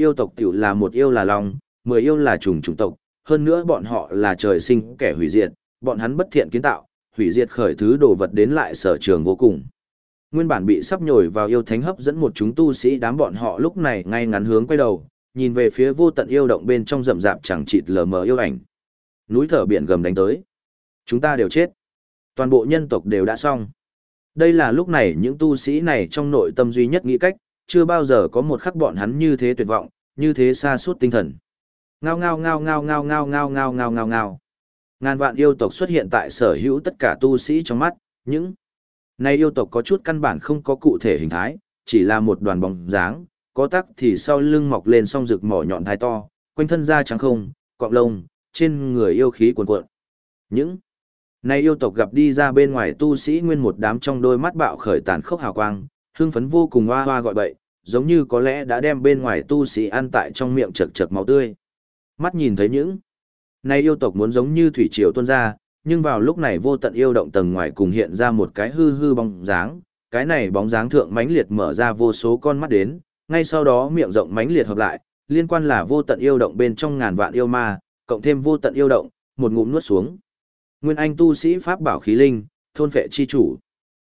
Yêu tộc tiểu là một yêu là long, 10 yêu là trùng chủng tộc, hơn nữa bọn họ là trời sinh kẻ hủy diệt, bọn hắn bất thiện kiến tạo, hủy diệt khởi thứ đồ vật đến lại sở trường vô cùng. Nguyên bản bị sắp nhồi vào yêu thánh hấp dẫn một chúng tu sĩ đám bọn họ lúc này ngay ngắn hướng quay đầu, nhìn về phía vô tận yêu động bên trong rậm rạp chẳng chịt lờ mờ yêu ảnh. Núi thở biển gầm đánh tới. Chúng ta đều chết. Toàn bộ nhân tộc đều đã xong. Đây là lúc này những tu sĩ này trong nội tâm duy nhất nghĩ cách, chưa bao giờ có một khắc bọn hắn như thế tuyệt vọng, như thế sa sút tinh thần. Ngao ngao ngao ngao ngao ngao ngao ngao ngao ngao ngao. Ngàn vạn yêu tộc xuất hiện tại sở hữu tất cả tu sĩ trong mắt, những này yêu tộc có chút căn bản không có cụ thể hình thái, chỉ là một đoàn bóng dáng, có tắc thì sau lưng mọc lên song rực mỏ nhọn thái to, quanh thân da trắng không, cọng lông, trên người yêu khí cuồn cuộn. Những này yêu tộc gặp đi ra bên ngoài tu sĩ nguyên một đám trong đôi mắt bạo khởi tàn khốc hào quang, hưng phấn vô cùng hoa hoa gọi bậy, giống như có lẽ đã đem bên ngoài tu sĩ ăn tại trong miệng chật chật máu tươi. Mắt nhìn thấy những này yêu tộc muốn giống như thủy triều tuôn ra, nhưng vào lúc này vô tận yêu động tầng ngoài cùng hiện ra một cái hư hư bóng dáng, cái này bóng dáng thượng mãnh liệt mở ra vô số con mắt đến, ngay sau đó miệng rộng mãnh liệt hợp lại, liên quan là vô tận yêu động bên trong ngàn vạn yêu ma, cộng thêm vô tận yêu động, một ngụm nuốt xuống. Nguyên anh tu sĩ pháp bảo khí linh, thôn phệ chi chủ.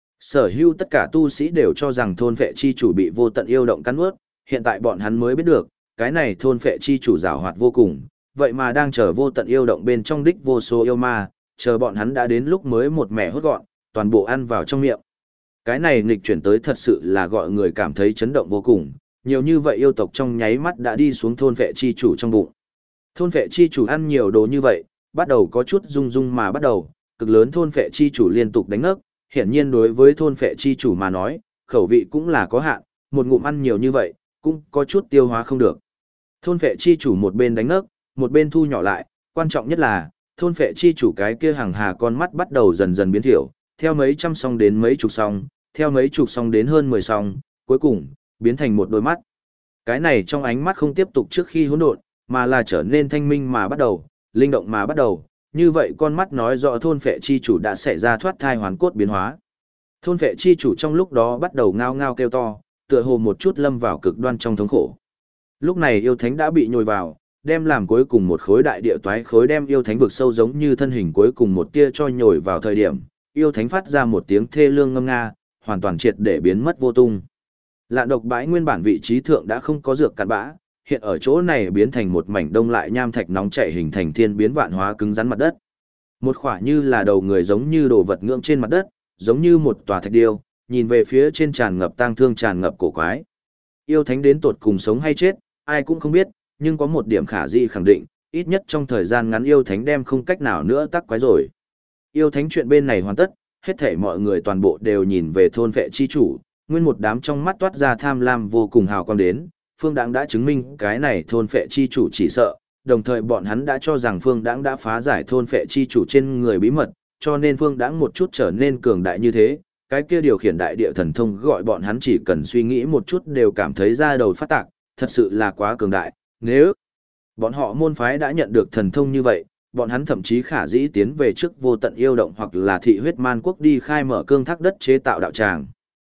Sở hữu tất cả tu sĩ đều cho rằng thôn phệ chi chủ bị vô tận yêu động cắn nuốt, hiện tại bọn hắn mới biết được, cái này thôn phệ chi chủ giàu hoạt vô cùng, vậy mà đang chờ vô tận yêu động bên trong đích vô số yêu ma, chờ bọn hắn đã đến lúc mới một mẻ hốt gọn, toàn bộ ăn vào trong miệng. Cái này nghịch chuyển tới thật sự là gọi người cảm thấy chấn động vô cùng, nhiều như vậy yêu tộc trong nháy mắt đã đi xuống thôn phệ chi chủ trong bụng. Thôn phệ chi chủ ăn nhiều đồ như vậy, bắt đầu có chút rung rung mà bắt đầu, cực lớn thôn phệ chi chủ liên tục đánh ngất, hiển nhiên đối với thôn phệ chi chủ mà nói, khẩu vị cũng là có hạn, một ngụm ăn nhiều như vậy, cũng có chút tiêu hóa không được. Thôn phệ chi chủ một bên đánh ngất, một bên thu nhỏ lại, quan trọng nhất là, thôn phệ chi chủ cái kia hàng hà con mắt bắt đầu dần dần biến thiểu, theo mấy trăm song đến mấy chục song, theo mấy chục song đến hơn 10 song, cuối cùng, biến thành một đôi mắt. Cái này trong ánh mắt không tiếp tục trước khi hỗn độn, mà là trở nên thanh minh mà bắt đầu, linh động mà bắt đầu, như vậy con mắt nói rõ thôn phệ chi chủ đã xảy ra thoát thai hoàn cốt biến hóa. Thôn phệ chi chủ trong lúc đó bắt đầu ngao ngao kêu to, tựa hồ một chút lâm vào cực đoan trong thống khổ. Lúc này yêu thánh đã bị nhồi vào, đem làm cuối cùng một khối đại địa toái khối đem yêu thánh vực sâu giống như thân hình cuối cùng một tia cho nhồi vào thời điểm, yêu thánh phát ra một tiếng thê lương ngâm nga, hoàn toàn triệt để biến mất vô tung. Lạn độc bãi nguyên bản vị trí thượng đã không có dược cặn bã, hiện ở chỗ này biến thành một mảnh đông lại nham thạch nóng chảy hình thành thiên biến vạn hóa cứng rắn mặt đất. Một khỏa như là đầu người giống như đồ vật ngưỡng trên mặt đất, giống như một tòa thạch điêu, nhìn về phía trên tràn ngập tang thương tràn ngập cổ quái. Yêu thánh đến tột cùng sống hay chết, ai cũng không biết, nhưng có một điểm khả dĩ khẳng định, ít nhất trong thời gian ngắn yêu thánh đem không cách nào nữa tắc quái rồi. Yêu thánh chuyện bên này hoàn tất, hết thảy mọi người toàn bộ đều nhìn về thôn vệ chi chủ, nguyên một đám trong mắt toát ra tham lam vô cùng hào quang đến, Phương Đãng đã chứng minh cái này thôn phệ chi chủ chỉ sợ, đồng thời bọn hắn đã cho rằng Phương Đãng đã phá giải thôn phệ chi chủ trên người bí mật, cho nên Phương Đãng một chút trở nên cường đại như thế, cái kia điều khiển đại địa thần thông gọi bọn hắn chỉ cần suy nghĩ một chút đều cảm thấy da đầu phát tạc, thật sự là quá cường đại, nếu bọn họ môn phái đã nhận được thần thông như vậy, bọn hắn thậm chí khả dĩ tiến về trước vô tận yêu động hoặc là thị huyết man quốc đi khai mở cương thác đất chế tạo đạo tràng.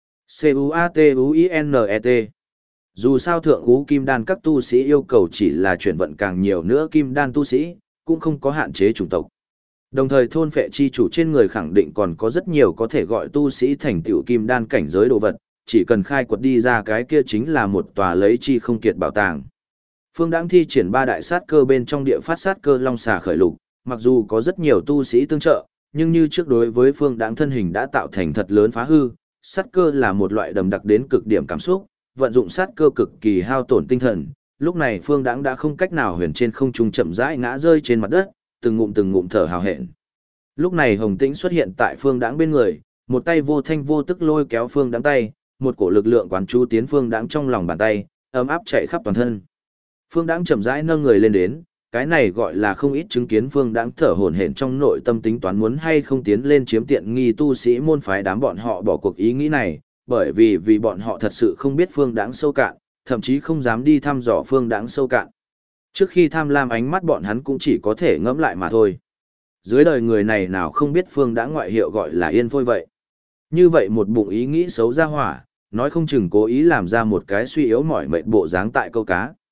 CUATUINET. Dù sao thượng ngũ kim đan các tu sĩ yêu cầu chỉ là chuyển vận càng nhiều nữa kim đan tu sĩ, cũng không có hạn chế chủng tộc. Đồng thời thôn phệ chi chủ trên người khẳng định còn có rất nhiều có thể gọi tu sĩ thành tựu kim đan cảnh giới đồ vật, chỉ cần khai quật đi ra cái kia chính là một tòa lấy chi không kiệt bảo tàng. Phương Đãng thi triển ba đại sát cơ bên trong địa phát sát cơ long xà khởi lục, mặc dù có rất nhiều tu sĩ tương trợ, nhưng như trước đối với Phương Đãng thân hình đã tạo thành thật lớn phá hư, sát cơ là một loại đầm đặc đến cực điểm cảm xúc, vận dụng sát cơ cực kỳ hao tổn tinh thần, lúc này Phương Đãng đã không cách nào huyền trên không trung chậm rãi ngã rơi trên mặt đất, từng ngụm thở hào hẹn. Lúc này Hồng Tĩnh xuất hiện tại Phương Đãng bên người, một tay vô thanh vô tức lôi kéo Phương Đãng tay, một cổ lực lượng quán chú tiến Phương Đãng trong lòng bàn tay, ấm áp chạy khắp toàn thân. Phương Đãng chậm rãi nâng người lên đến, cái này gọi là không ít chứng kiến Phương Đãng thở hổn hển trong nội tâm tính toán muốn hay không tiến lên chiếm tiện nghi tu sĩ môn phái đám bọn họ bỏ cuộc ý nghĩ này, bởi vì bọn họ thật sự không biết Phương Đãng sâu cạn, thậm chí không dám đi thăm dò Phương Đãng sâu cạn. Trước khi tham lam ánh mắt bọn hắn cũng chỉ có thể ngẫm lại mà thôi. Dưới đời người này nào không biết Phương Đãng ngoại hiệu gọi là Yên Phôi vậy. Như vậy một bụng ý nghĩ xấu ra hỏa, nói không chừng cố ý làm ra một cái suy yếu mỏi mệt bộ dáng tại câu cá.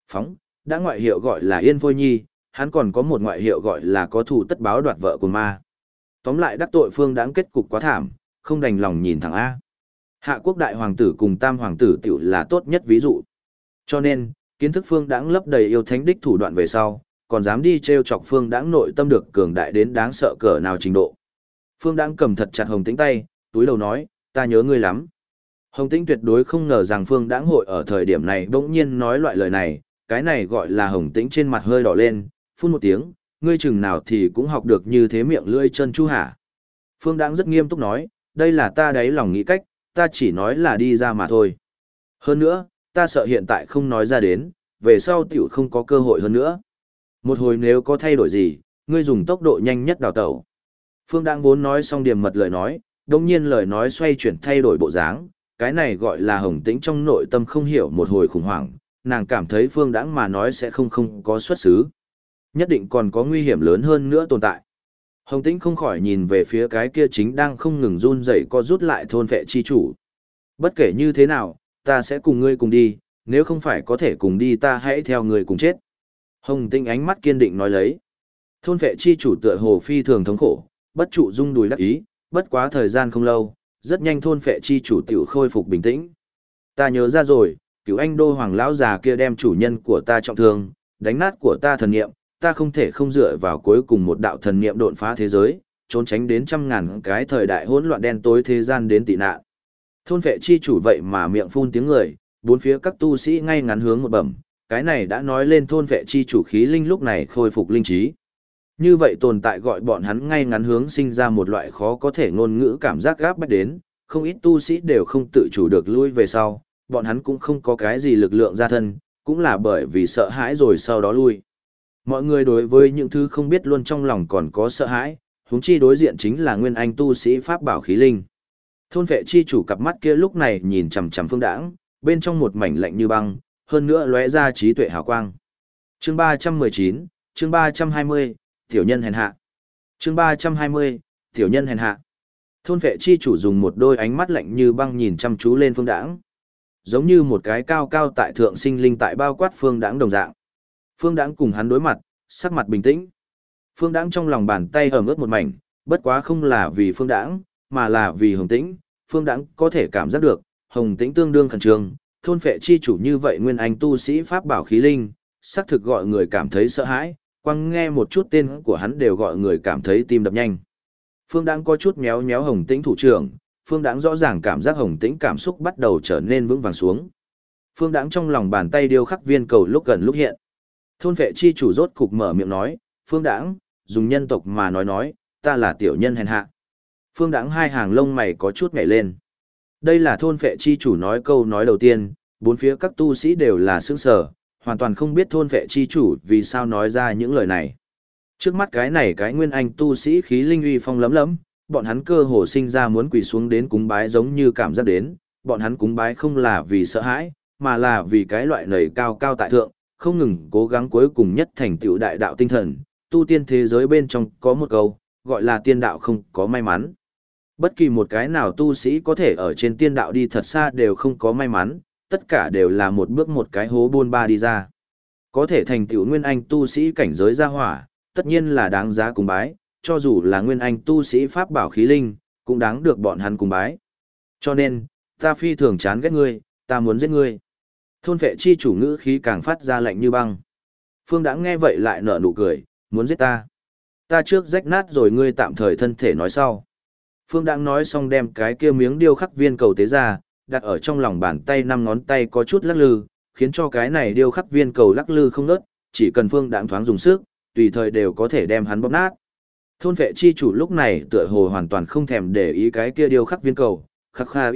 Phóng, đã ngoại hiệu gọi là Yên Phôi Nhi, hắn còn có một ngoại hiệu gọi là có thù tất báo đoạt vợ của ma. Tóm lại đắc tội Phương Đãng kết cục quá thảm, không đành lòng nhìn thẳng A. Hạ quốc đại hoàng tử cùng tam hoàng tử tiểu là tốt nhất ví dụ. Cho nên, kiến thức Phương Đãng lấp đầy yêu thánh đích thủ đoạn về sau, còn dám đi trêu chọc Phương Đãng nội tâm được cường đại đến đáng sợ cỡ nào trình độ. Phương Đãng cầm thật chặt Hồng Tĩnh tay, túi đầu nói, ta nhớ ngươi lắm. Hồng Tĩnh tuyệt đối không ngờ rằng Phương Đãng hội ở thời điểm này bỗng nhiên nói loại lời này, cái này gọi là Hồng Tĩnh trên mặt hơi đỏ lên, phun một tiếng, ngươi chừng nào thì cũng học được như thế miệng lưỡi chân chu hả. Phương Đãng rất nghiêm túc nói, đây là ta đáy lòng nghĩ cách, ta chỉ nói là đi ra mà thôi. Hơn nữa, ta sợ hiện tại không nói ra đến, về sau tiểu không có cơ hội hơn nữa. Một hồi nếu có thay đổi gì, ngươi dùng tốc độ nhanh nhất đào tẩu. Phương Đãng vốn nói xong điểm mật lời nói, đồng nhiên lời nói xoay chuyển thay đổi bộ dáng, cái này gọi là Hồng Tĩnh trong nội tâm không hiểu một hồi khủng hoảng, nàng cảm thấy Phương Đãng mà nói sẽ không có xuất xứ. Nhất định còn có nguy hiểm lớn hơn nữa tồn tại. Hồng Tĩnh không khỏi nhìn về phía cái kia chính đang không ngừng run rẩy co rút lại thôn vệ chi chủ. Bất kể như thế nào, ta sẽ cùng ngươi cùng đi, nếu không phải có thể cùng đi ta hãy theo ngươi cùng chết. Hồng Tĩnh ánh mắt kiên định nói lấy. Thôn vệ chi chủ tựa hồ phi thường thống khổ, bất trụ rung đùi đắc ý, bất quá thời gian không lâu, rất nhanh thôn vệ chi chủ tiểu khôi phục bình tĩnh. Ta nhớ ra rồi, Cửu Anh Đô hoàng lão già kia đem chủ nhân của ta trọng thương, đánh nát của ta thần niệm, ta không thể không dựa vào cuối cùng một đạo thần niệm độn phá thế giới, trốn tránh đến trăm ngàn cái thời đại hỗn loạn đen tối thế gian đến tị nạn. Thôn vệ chi chủ vậy mà miệng phun tiếng người, bốn phía các tu sĩ ngay ngắn hướng một bẩm, cái này đã nói lên thôn vệ chi chủ khí linh lúc này khôi phục linh trí. Như vậy tồn tại gọi bọn hắn ngay ngắn hướng sinh ra một loại khó có thể ngôn ngữ cảm giác gáp bách đến, không ít tu sĩ đều không tự chủ được lui về sau, bọn hắn cũng không có cái gì lực lượng ra thân, cũng là bởi vì sợ hãi rồi sau đó lui. Mọi người đối với những thứ không biết luôn trong lòng còn có sợ hãi, huống chi đối diện chính là nguyên anh tu sĩ pháp bảo khí linh. Thôn vệ chi chủ cặp mắt kia lúc này nhìn chằm chằm Phương Đãng, bên trong một mảnh lạnh như băng, hơn nữa lóe ra trí tuệ hào quang. Chương 319, chương 320, tiểu nhân hèn hạ. Chương 320, tiểu nhân hèn hạ. Thôn vệ chi chủ dùng một đôi ánh mắt lạnh như băng nhìn chăm chú lên Phương Đãng, giống như một cái cao cao tại thượng sinh linh tại bao quát Phương Đãng đồng dạng. Phương Đãng cùng hắn đối mặt, sắc mặt bình tĩnh. Phương Đãng trong lòng bàn tay ẩm ướt một mảnh, bất quá không là vì Phương Đãng, mà là vì Hồng Tĩnh. Phương Đãng có thể cảm giác được, Hồng Tĩnh tương đương khẩn trương, thôn phệ chi chủ như vậy nguyên anh tu sĩ pháp bảo khí linh, xác thực gọi người cảm thấy sợ hãi, quăng nghe một chút tên của hắn đều gọi người cảm thấy tim đập nhanh. Phương Đãng có chút méo méo Hồng Tĩnh thủ trưởng, Phương Đãng rõ ràng cảm giác Hồng Tĩnh cảm xúc bắt đầu trở nên vững vàng xuống. Phương Đãng trong lòng bàn tay điêu khắc viên cầu lúc gần lúc hiện. Thôn vệ chi chủ rốt cục mở miệng nói, Phương Đãng, dùng nhân tộc mà nói, ta là tiểu nhân hèn hạ. Phương Đãng hai hàng lông mày có chút nhảy lên. Đây là thôn vệ chi chủ nói câu nói đầu tiên, bốn phía các tu sĩ đều là sững sờ, hoàn toàn không biết thôn vệ chi chủ vì sao nói ra những lời này. Trước mắt cái này cái nguyên anh tu sĩ khí linh uy phong lấm lấm, bọn hắn cơ hồ sinh ra muốn quỳ xuống đến cúng bái giống như cảm giác đến, bọn hắn cúng bái không là vì sợ hãi, mà là vì cái loại nầy cao cao tại thượng, không ngừng cố gắng cuối cùng nhất thành tựu đại đạo tinh thần, tu tiên thế giới bên trong có một câu, gọi là tiên đạo không có may mắn. Bất kỳ một cái nào tu sĩ có thể ở trên tiên đạo đi thật xa đều không có may mắn, tất cả đều là một bước một cái hố buôn ba đi ra. Có thể thành tựu nguyên anh tu sĩ cảnh giới gia hỏa, tất nhiên là đáng giá cúng bái, cho dù là nguyên anh tu sĩ pháp bảo khí linh, cũng đáng được bọn hắn cúng bái. Cho nên, ta phi thường chán ghét ngươi, ta muốn giết ngươi. Thôn vệ chi chủ ngữ khí càng phát ra lạnh như băng. Phương Đãng nghe vậy lại nở nụ cười, muốn giết ta. Ta trước rách nát rồi ngươi tạm thời thân thể nói sau. Phương Đãng nói xong đem cái kia miếng điêu khắc viên cầu tế ra, đặt ở trong lòng bàn tay năm ngón tay có chút lắc lư, khiến cho cái này điêu khắc viên cầu lắc lư không ngớt, chỉ cần Phương Đãng thoáng dùng sức, tùy thời đều có thể đem hắn bóp nát. Thôn vệ chi chủ lúc này tựa hồ hoàn toàn không thèm để ý cái kia điêu khắc viên cầu, khắc kha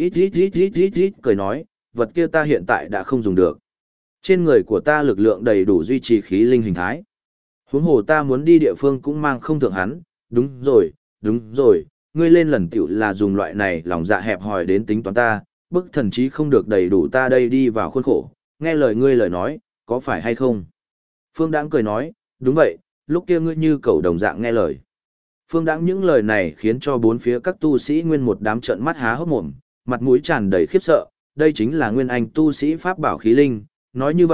ít cười nói, vật kia ta hiện tại đã không dùng được. Trên người của ta lực lượng đầy đủ duy trì khí linh hình thái. Huống hồ ta muốn đi địa phương cũng mang không thượng hắn, đúng rồi, ngươi lên lần tiểu là dùng loại này lòng dạ hẹp hòi đến tính toán ta, bức thần trí không được đầy đủ ta đây đi vào khuôn khổ, nghe lời ngươi lời nói, có phải hay không? Phương Đãng cười nói, đúng vậy, lúc kia ngươi như cẩu đồng dạng nghe lời. Phương Đãng những lời này khiến cho bốn phía các tu sĩ nguyên một đám trợn mắt há hốc mồm, mặt mũi tràn đầy khiếp sợ, đây chính là nguyên anh tu sĩ pháp bảo khí linh, nói như vậy,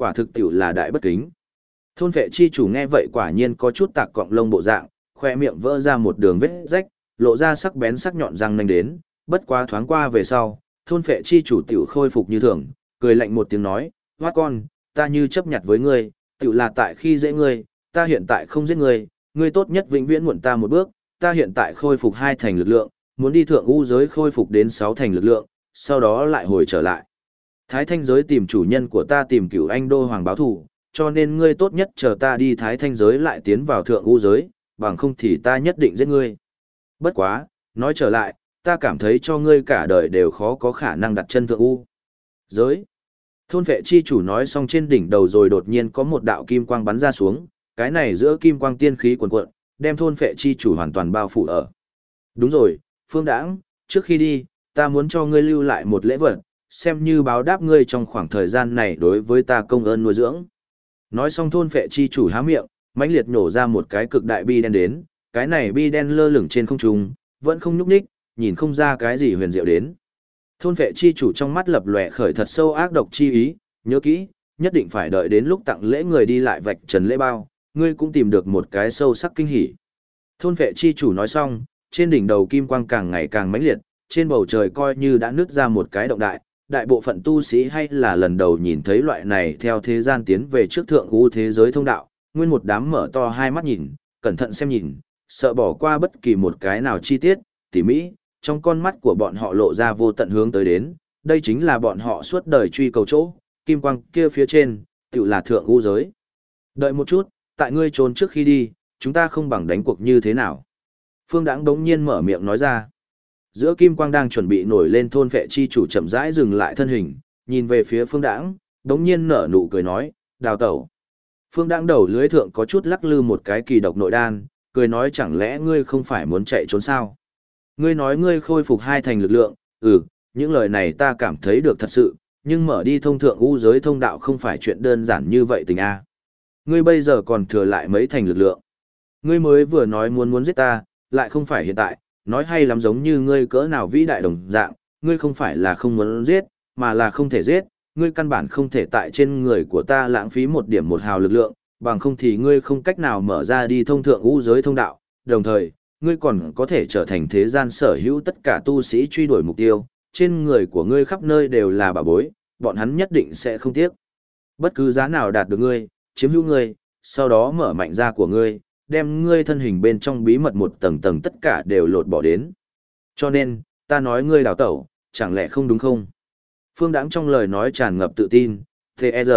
quả thực tiểu là đại bất kính. Thôn vệ chi chủ nghe vậy quả nhiên có chút tạc cọng lông bộ dạng, khoe miệng vỡ ra một đường vết rách, lộ ra sắc bén sắc nhọn răng nanh đến, bất quá thoáng qua về sau, thôn vệ chi chủ tiểu khôi phục như thường, cười lạnh một tiếng nói, hoa con, ta như chấp nhặt với ngươi, tiểu là tại khi dễ ngươi, ta hiện tại không giết ngươi, ngươi tốt nhất vĩnh viễn muộn ta một bước, ta hiện tại khôi phục 2 thành lực lượng, muốn đi thượng u giới khôi phục đến 6 thành lực lượng, sau đó lại hồi trở lại. Thái thanh giới tìm chủ nhân của ta tìm cửu anh đô hoàng báo thù, cho nên ngươi tốt nhất chờ ta đi thái thanh giới lại tiến vào thượng u giới, bằng không thì ta nhất định giết ngươi. Bất quá, nói trở lại, ta cảm thấy cho ngươi cả đời đều khó có khả năng đặt chân thượng u giới. Thôn vệ chi chủ nói xong trên đỉnh đầu rồi đột nhiên có một đạo kim quang bắn ra xuống, cái này giữa kim quang tiên khí cuồn cuộn, đem thôn vệ chi chủ hoàn toàn bao phủ ở. Đúng rồi, Phương Đãng, trước khi đi, ta muốn cho ngươi lưu lại một lễ vật, xem như báo đáp ngươi trong khoảng thời gian này đối với ta công ơn nuôi dưỡng. Nói xong thôn vệ chi chủ há miệng, mãnh liệt nổ ra một cái cực đại bi đen đến, cái này bi đen lơ lửng trên không trung, vẫn không nhúc nhích, nhìn không ra cái gì huyền diệu đến. Thôn vệ chi chủ trong mắt lập lòe khởi thật sâu ác độc chi ý, nhớ kỹ, nhất định phải đợi đến lúc tặng lễ người đi lại vạch trần lễ bao, ngươi cũng tìm được một cái sâu sắc kinh hỉ. Thôn vệ chi chủ nói xong, trên đỉnh đầu kim quang càng ngày càng mãnh liệt, trên bầu trời coi như đã nứt ra một cái động đại, đại bộ phận tu sĩ hay là lần đầu nhìn thấy loại này theo thế gian tiến về trước thượng u thế giới thông đạo, nguyên một đám mở to hai mắt nhìn, cẩn thận xem nhìn, sợ bỏ qua bất kỳ một cái nào chi tiết, tỉ mỹ, trong con mắt của bọn họ lộ ra vô tận hướng tới đến, đây chính là bọn họ suốt đời truy cầu chỗ, kim quang kia phía trên, tự là thượng u giới. Đợi một chút, tại ngươi trốn trước khi đi, chúng ta không bằng đánh cuộc như thế nào. Phương Đãng đống nhiên mở miệng nói ra. Giữa kim quang đang chuẩn bị nổi lên thôn vệ chi chủ chậm rãi dừng lại thân hình, nhìn về phía Phương Đãng, đống nhiên nở nụ cười nói, đào tẩu. Phương Đãng đầu lưới thượng có chút lắc lư một cái kỳ độc nội đan, cười nói chẳng lẽ ngươi không phải muốn chạy trốn sao? Ngươi nói ngươi khôi phục 2 thành lực lượng, những lời này ta cảm thấy được thật sự, nhưng mở đi thông thượng u giới thông đạo không phải chuyện đơn giản như vậy tình a. Ngươi bây giờ còn thừa lại mấy thành lực lượng. Ngươi mới vừa nói muốn giết ta, lại không phải hiện tại, nói hay lắm giống như ngươi cỡ nào vĩ đại đồng dạng, ngươi không phải là không muốn giết, mà là không thể giết, ngươi căn bản không thể tại trên người của ta lãng phí một điểm một hào lực lượng, bằng không thì ngươi không cách nào mở ra đi thông thượng u giới thông đạo, đồng thời, ngươi còn có thể trở thành thế gian sở hữu tất cả tu sĩ truy đuổi mục tiêu, trên người của ngươi khắp nơi đều là bảo bối, bọn hắn nhất định sẽ không tiếc. Bất cứ giá nào đạt được ngươi, chiếm hữu ngươi, sau đó mở mạnh ra của ngươi, đem ngươi thân hình bên trong bí mật một tầng tầng tất cả đều lột bỏ đến. Cho nên, ta nói ngươi đào tẩu, chẳng lẽ không đúng không? Phương Đãng trong lời nói tràn ngập tự tin, T.E.R.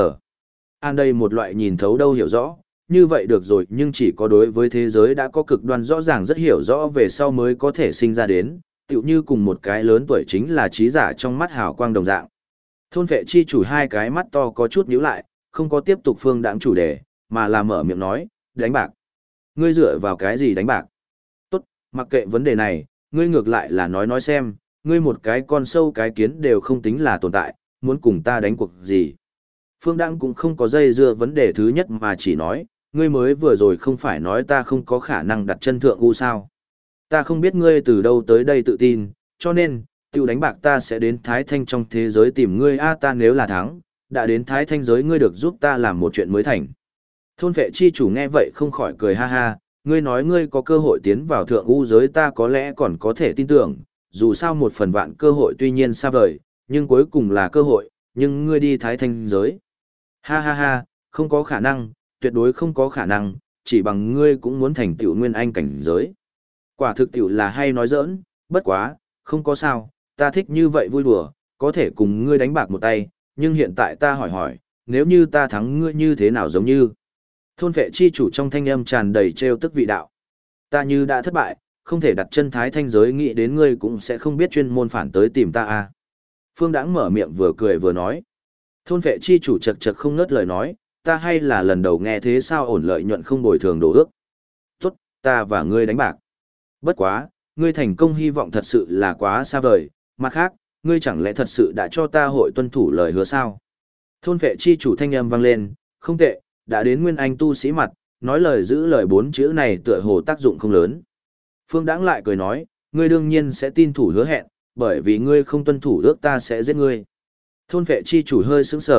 An đây một loại nhìn thấu đâu hiểu rõ, như vậy được rồi nhưng chỉ có đối với thế giới đã có cực đoan rõ ràng rất hiểu rõ về sau mới có thể sinh ra đến, tựu như cùng một cái lớn tuổi chính là trí giả trong mắt hào quang đồng dạng. Thôn vệ chi chủ 2 cái mắt to có chút nhíu lại, không có tiếp tục Phương Đãng chủ đề, mà là mở miệng nói, đánh bạc. Ngươi dựa vào cái gì đánh bạc? Tốt, mặc kệ vấn đề này, ngươi ngược lại là nói xem, ngươi một cái con sâu cái kiến đều không tính là tồn tại, muốn cùng ta đánh cuộc gì? Phương Đăng cũng không có dây dưa vấn đề thứ nhất mà chỉ nói, ngươi mới vừa rồi không phải nói ta không có khả năng đặt chân thượng u sao? Ta không biết ngươi từ đâu tới đây tự tin, cho nên, tiêu đánh bạc ta sẽ đến Thái Thanh trong thế giới tìm ngươi ta nếu là thắng, đã đến Thái Thanh giới ngươi được giúp ta làm một chuyện mới thành. Thôn vệ chi chủ nghe vậy không khỏi cười ha ha, ngươi nói ngươi có cơ hội tiến vào thượng u giới ta có lẽ còn có thể tin tưởng, dù sao 1/1000 cơ hội tuy nhiên xa vời, nhưng cuối cùng là cơ hội, nhưng ngươi đi Thái Thanh giới. Ha ha ha, không có khả năng, tuyệt đối không có khả năng, chỉ bằng ngươi cũng muốn thành tựu nguyên anh cảnh giới. Quả thực tựu là hay nói giỡn, bất quá, không có sao, ta thích như vậy vui đùa, có thể cùng ngươi đánh bạc một tay, nhưng hiện tại ta hỏi, nếu như ta thắng ngươi như thế nào giống như. Thôn vệ chi chủ trong thanh âm tràn đầy trêu tức vị đạo. Ta như đã thất bại, không thể đặt chân Thái Thanh giới nghĩ đến ngươi cũng sẽ không biết chuyên môn phản tới tìm ta à. Phương Đãng mở miệng vừa cười vừa nói. Thôn vệ chi chủ chật chật không ngớt lời nói, ta hay là lần đầu nghe thế sao ổn lợi nhuận không bồi thường đồ ước. Tốt, ta và ngươi đánh bạc. Bất quá, ngươi thành công hy vọng thật sự là quá xa vời, mặt khác, ngươi chẳng lẽ thật sự đã cho ta hội tuân thủ lời hứa sao? Thôn vệ chi chủ thanh âm vang lên, không tệ, đã đến nguyên anh tu sĩ mặt, nói lời giữ lời 4 chữ này tựa hồ tác dụng không lớn. Phương Đãng lại cười nói, ngươi đương nhiên sẽ tin thủ hứa hẹn, bởi vì ngươi không tuân thủ ước ta sẽ giết ngươi. Thôn vệ chi chủ hơi sững sờ,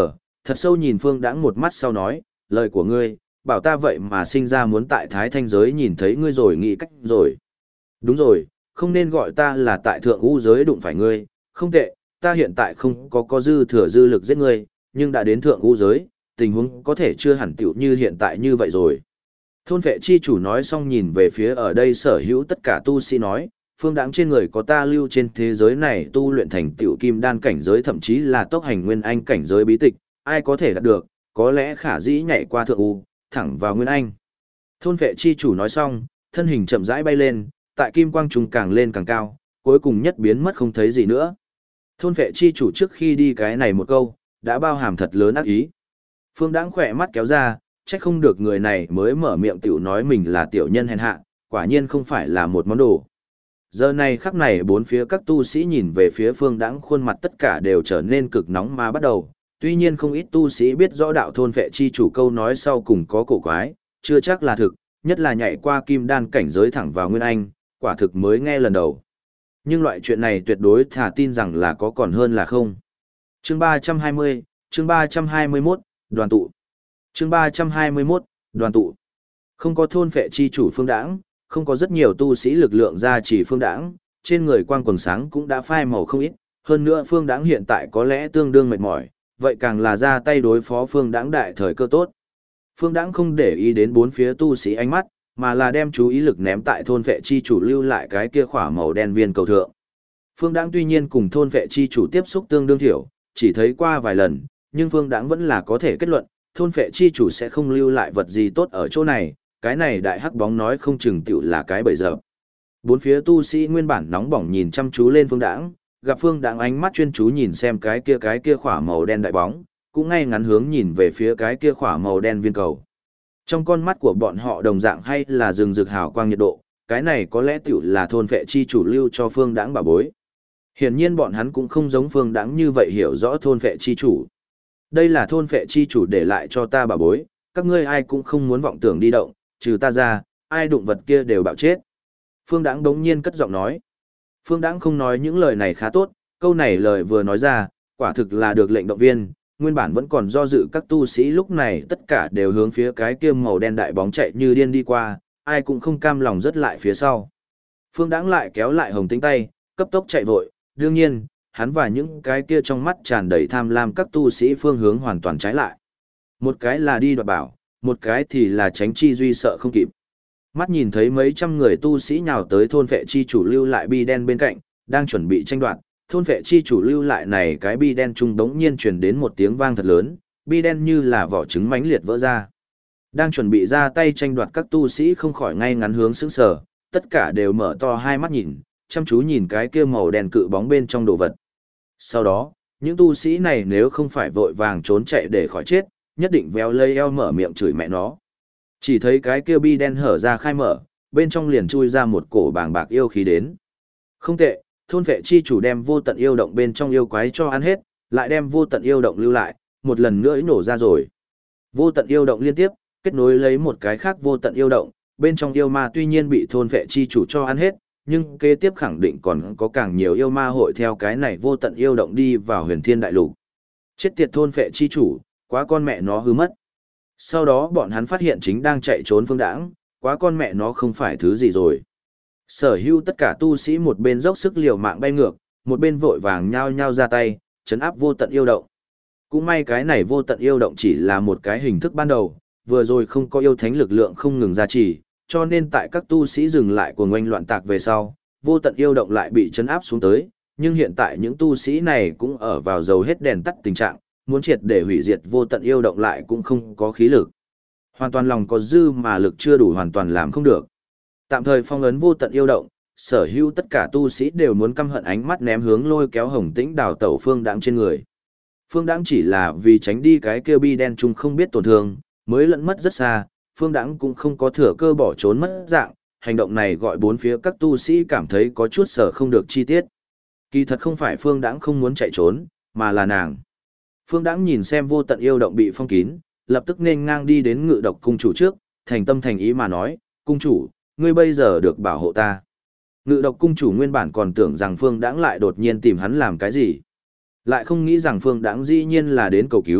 Thật sâu nhìn Phương Đãng một mắt sau nói, lời của ngươi, bảo ta vậy mà sinh ra muốn tại Thái Thanh giới nhìn thấy ngươi rồi nghĩ cách rồi. Đúng rồi, không nên gọi ta là tại Thượng U giới đụng phải ngươi, không tệ, ta hiện tại không có dư thừa dư lực giết ngươi, nhưng đã đến Thượng U giới, tình huống có thể chưa hẳn tiểu như hiện tại như vậy rồi. Thôn vệ chi chủ nói xong nhìn về phía ở đây sở hữu tất cả tu sĩ nói, Phương Đãng trên người có ta lưu trên thế giới này tu luyện thành tiểu kim đan cảnh giới thậm chí là tốc hành nguyên anh cảnh giới bí tịch, ai có thể đạt được, có lẽ khả dĩ nhảy qua Thượng U, thẳng vào nguyên anh. Thôn vệ chi chủ nói xong, thân hình chậm rãi bay lên, tại kim quang trùng càng lên càng cao, cuối cùng nhất biến mất không thấy gì nữa. Thôn vệ chi chủ trước khi đi cái này một câu, đã bao hàm thật lớn ác ý. Phương Đãng khỏe mắt kéo ra, trách không được người này mới mở miệng tiểu nói mình là tiểu nhân hèn hạ, quả nhiên không phải là một món đồ. Giờ này khắc này bốn phía các tu sĩ nhìn về phía Phương Đãng, khuôn mặt tất cả đều trở nên cực nóng mà bắt đầu. Tuy nhiên không ít tu sĩ biết rõ đạo thôn vệ chi chủ câu nói sau cùng có cổ quái, chưa chắc là thực, nhất là nhảy qua kim đan cảnh giới thẳng vào nguyên anh, quả thực mới nghe lần đầu. Nhưng loại chuyện này tuyệt đối thà tin rằng là có còn hơn là không. Chương 320, chương 321, đoàn tụ. Chương 321, đoàn tụ. Không có thôn vệ chi chủ Phương Đãng, không có rất nhiều tu sĩ lực lượng gia trì Phương Đãng, trên người quang quần sáng cũng đã phai màu không ít, hơn nữa Phương Đãng hiện tại có lẽ tương đương mệt mỏi, vậy càng là ra tay đối phó Phương Đãng đại thời cơ tốt. Phương Đãng không để ý đến bốn phía tu sĩ ánh mắt, mà là đem chú ý lực ném tại thôn vệ chi chủ lưu lại cái kia khỏa màu đen viên cầu thượng. Phương Đãng tuy nhiên cùng thôn vệ chi chủ tiếp xúc tương đương thiểu, chỉ thấy qua vài lần, nhưng Phương Đãng vẫn là có thể kết luận, thôn vệ chi chủ sẽ không lưu lại vật gì tốt ở chỗ này, cái này đại hắc bóng nói không chừng tiểu là cái bẫy dập. Bốn phía tu sĩ nguyên bản nóng bỏng nhìn chăm chú lên Phương Đãng, gặp Phương Đãng ánh mắt chuyên chú nhìn xem cái kia khỏa màu đen đại bóng, cũng ngay ngắn hướng nhìn về phía cái kia khỏa màu đen viên cầu. Trong con mắt của bọn họ đồng dạng hay là rừng rực hào quang nhiệt độ, cái này có lẽ tiểu là thôn vệ chi chủ lưu cho Phương Đãng bảo bối. Hiển nhiên bọn hắn cũng không giống Phương Đãng như vậy hiểu rõ thôn vệ chi chủ. Đây là thôn vệ chi chủ để lại cho ta bảo bối, các ngươi ai cũng không muốn vọng tưởng đi động, trừ ta ra, ai đụng vật kia đều bạo chết. Phương Đãng đống nhiên cất giọng nói. Phương Đãng không nói những lời này khá tốt, câu này lời vừa nói ra, quả thực là được lệnh động viên, nguyên bản vẫn còn do dự các tu sĩ lúc này tất cả đều hướng phía cái kia màu đen đại bóng chạy như điên đi qua, ai cũng không cam lòng rớt lại phía sau. Phương Đãng lại kéo lại Hồng Tĩnh tay, cấp tốc chạy vội, đương nhiên, hắn và những cái kia trong mắt tràn đầy tham lam các tu sĩ phương hướng hoàn toàn trái lại. Một cái là đi đoạt bảo, một cái thì là tránh chi duy sợ không kịp. Mắt nhìn thấy mấy trăm người tu sĩ nhào tới thôn vệ chi chủ lưu lại bi đen bên cạnh, đang chuẩn bị tranh đoạt, thôn vệ chi chủ lưu lại này cái bi đen trung đống nhiên truyền đến một tiếng vang thật lớn, bi đen như là vỏ trứng mãnh liệt vỡ ra. Đang chuẩn bị ra tay tranh đoạt các tu sĩ không khỏi ngay ngắn hướng sững sờ, tất cả đều mở to hai mắt nhìn, chăm chú nhìn cái kia màu đen cự bóng bên trong đồ vật. Sau đó, những tu sĩ này nếu không phải vội vàng trốn chạy để khỏi chết, nhất định véo lây eo mở miệng chửi mẹ nó. Chỉ thấy cái kia bi đen hở ra khai mở, bên trong liền chui ra một cổ bàng bạc yêu khí đến. Không tệ, thôn vệ chi chủ đem vô tận yêu động bên trong yêu quái cho ăn hết, lại đem vô tận yêu động lưu lại, một lần nữa nổ ra rồi. Vô tận yêu động liên tiếp, kết nối lấy một cái khác vô tận yêu động, bên trong yêu ma tuy nhiên bị thôn vệ chi chủ cho ăn hết, nhưng kế tiếp khẳng định còn có càng nhiều yêu ma hội theo cái này vô tận yêu động đi vào huyền thiên đại lục. Chết tiệt thôn vệ chi chủ, quá con mẹ nó hư mất. Sau đó bọn hắn phát hiện chính đang chạy trốn Phương Đãng, quá con mẹ nó không phải thứ gì rồi. Sở hữu tất cả tu sĩ một bên dốc sức liều mạng bay ngược, một bên vội vàng nhao nhao ra tay, chấn áp vô tận yêu động. Cũng may cái này vô tận yêu động chỉ là một cái hình thức ban đầu, vừa rồi không có yêu thánh lực lượng không ngừng gia trì, cho nên tại các tu sĩ dừng lại của ngoanh loạn tạc về sau, vô tận yêu động lại bị chấn áp xuống tới, nhưng hiện tại những tu sĩ này cũng ở vào dầu hết đèn tắt tình trạng, muốn triệt để hủy diệt vô tận yêu động lại cũng không có khí lực. Hoàn toàn lòng có dư mà lực chưa đủ hoàn toàn làm không được. Tạm thời phong ấn vô tận yêu động, sở hữu tất cả tu sĩ đều muốn căm hận ánh mắt ném hướng lôi kéo Hồng Tĩnh đào tẩu Phương Đãng trên người. Phương Đãng chỉ là vì tránh đi cái kia bi đen chung không biết tổn thương, mới lẫn mất rất xa, Phương Đãng cũng không có thừa cơ bỏ trốn mất dạng, hành động này gọi bốn phía các tu sĩ cảm thấy có chút sở không được chi tiết. Kỳ thật không phải Phương Đãng không muốn chạy trốn, mà là nàng. Phương Đãng nhìn xem vô tận yêu động bị phong kín, lập tức nên ngang đi đến Ngự Độc cung chủ trước, thành tâm thành ý mà nói, cung chủ, ngươi bây giờ được bảo hộ ta. Ngự Độc cung chủ nguyên bản còn tưởng rằng Phương Đãng lại đột nhiên tìm hắn làm cái gì. Lại không nghĩ rằng Phương Đãng dĩ nhiên là đến cầu cứu,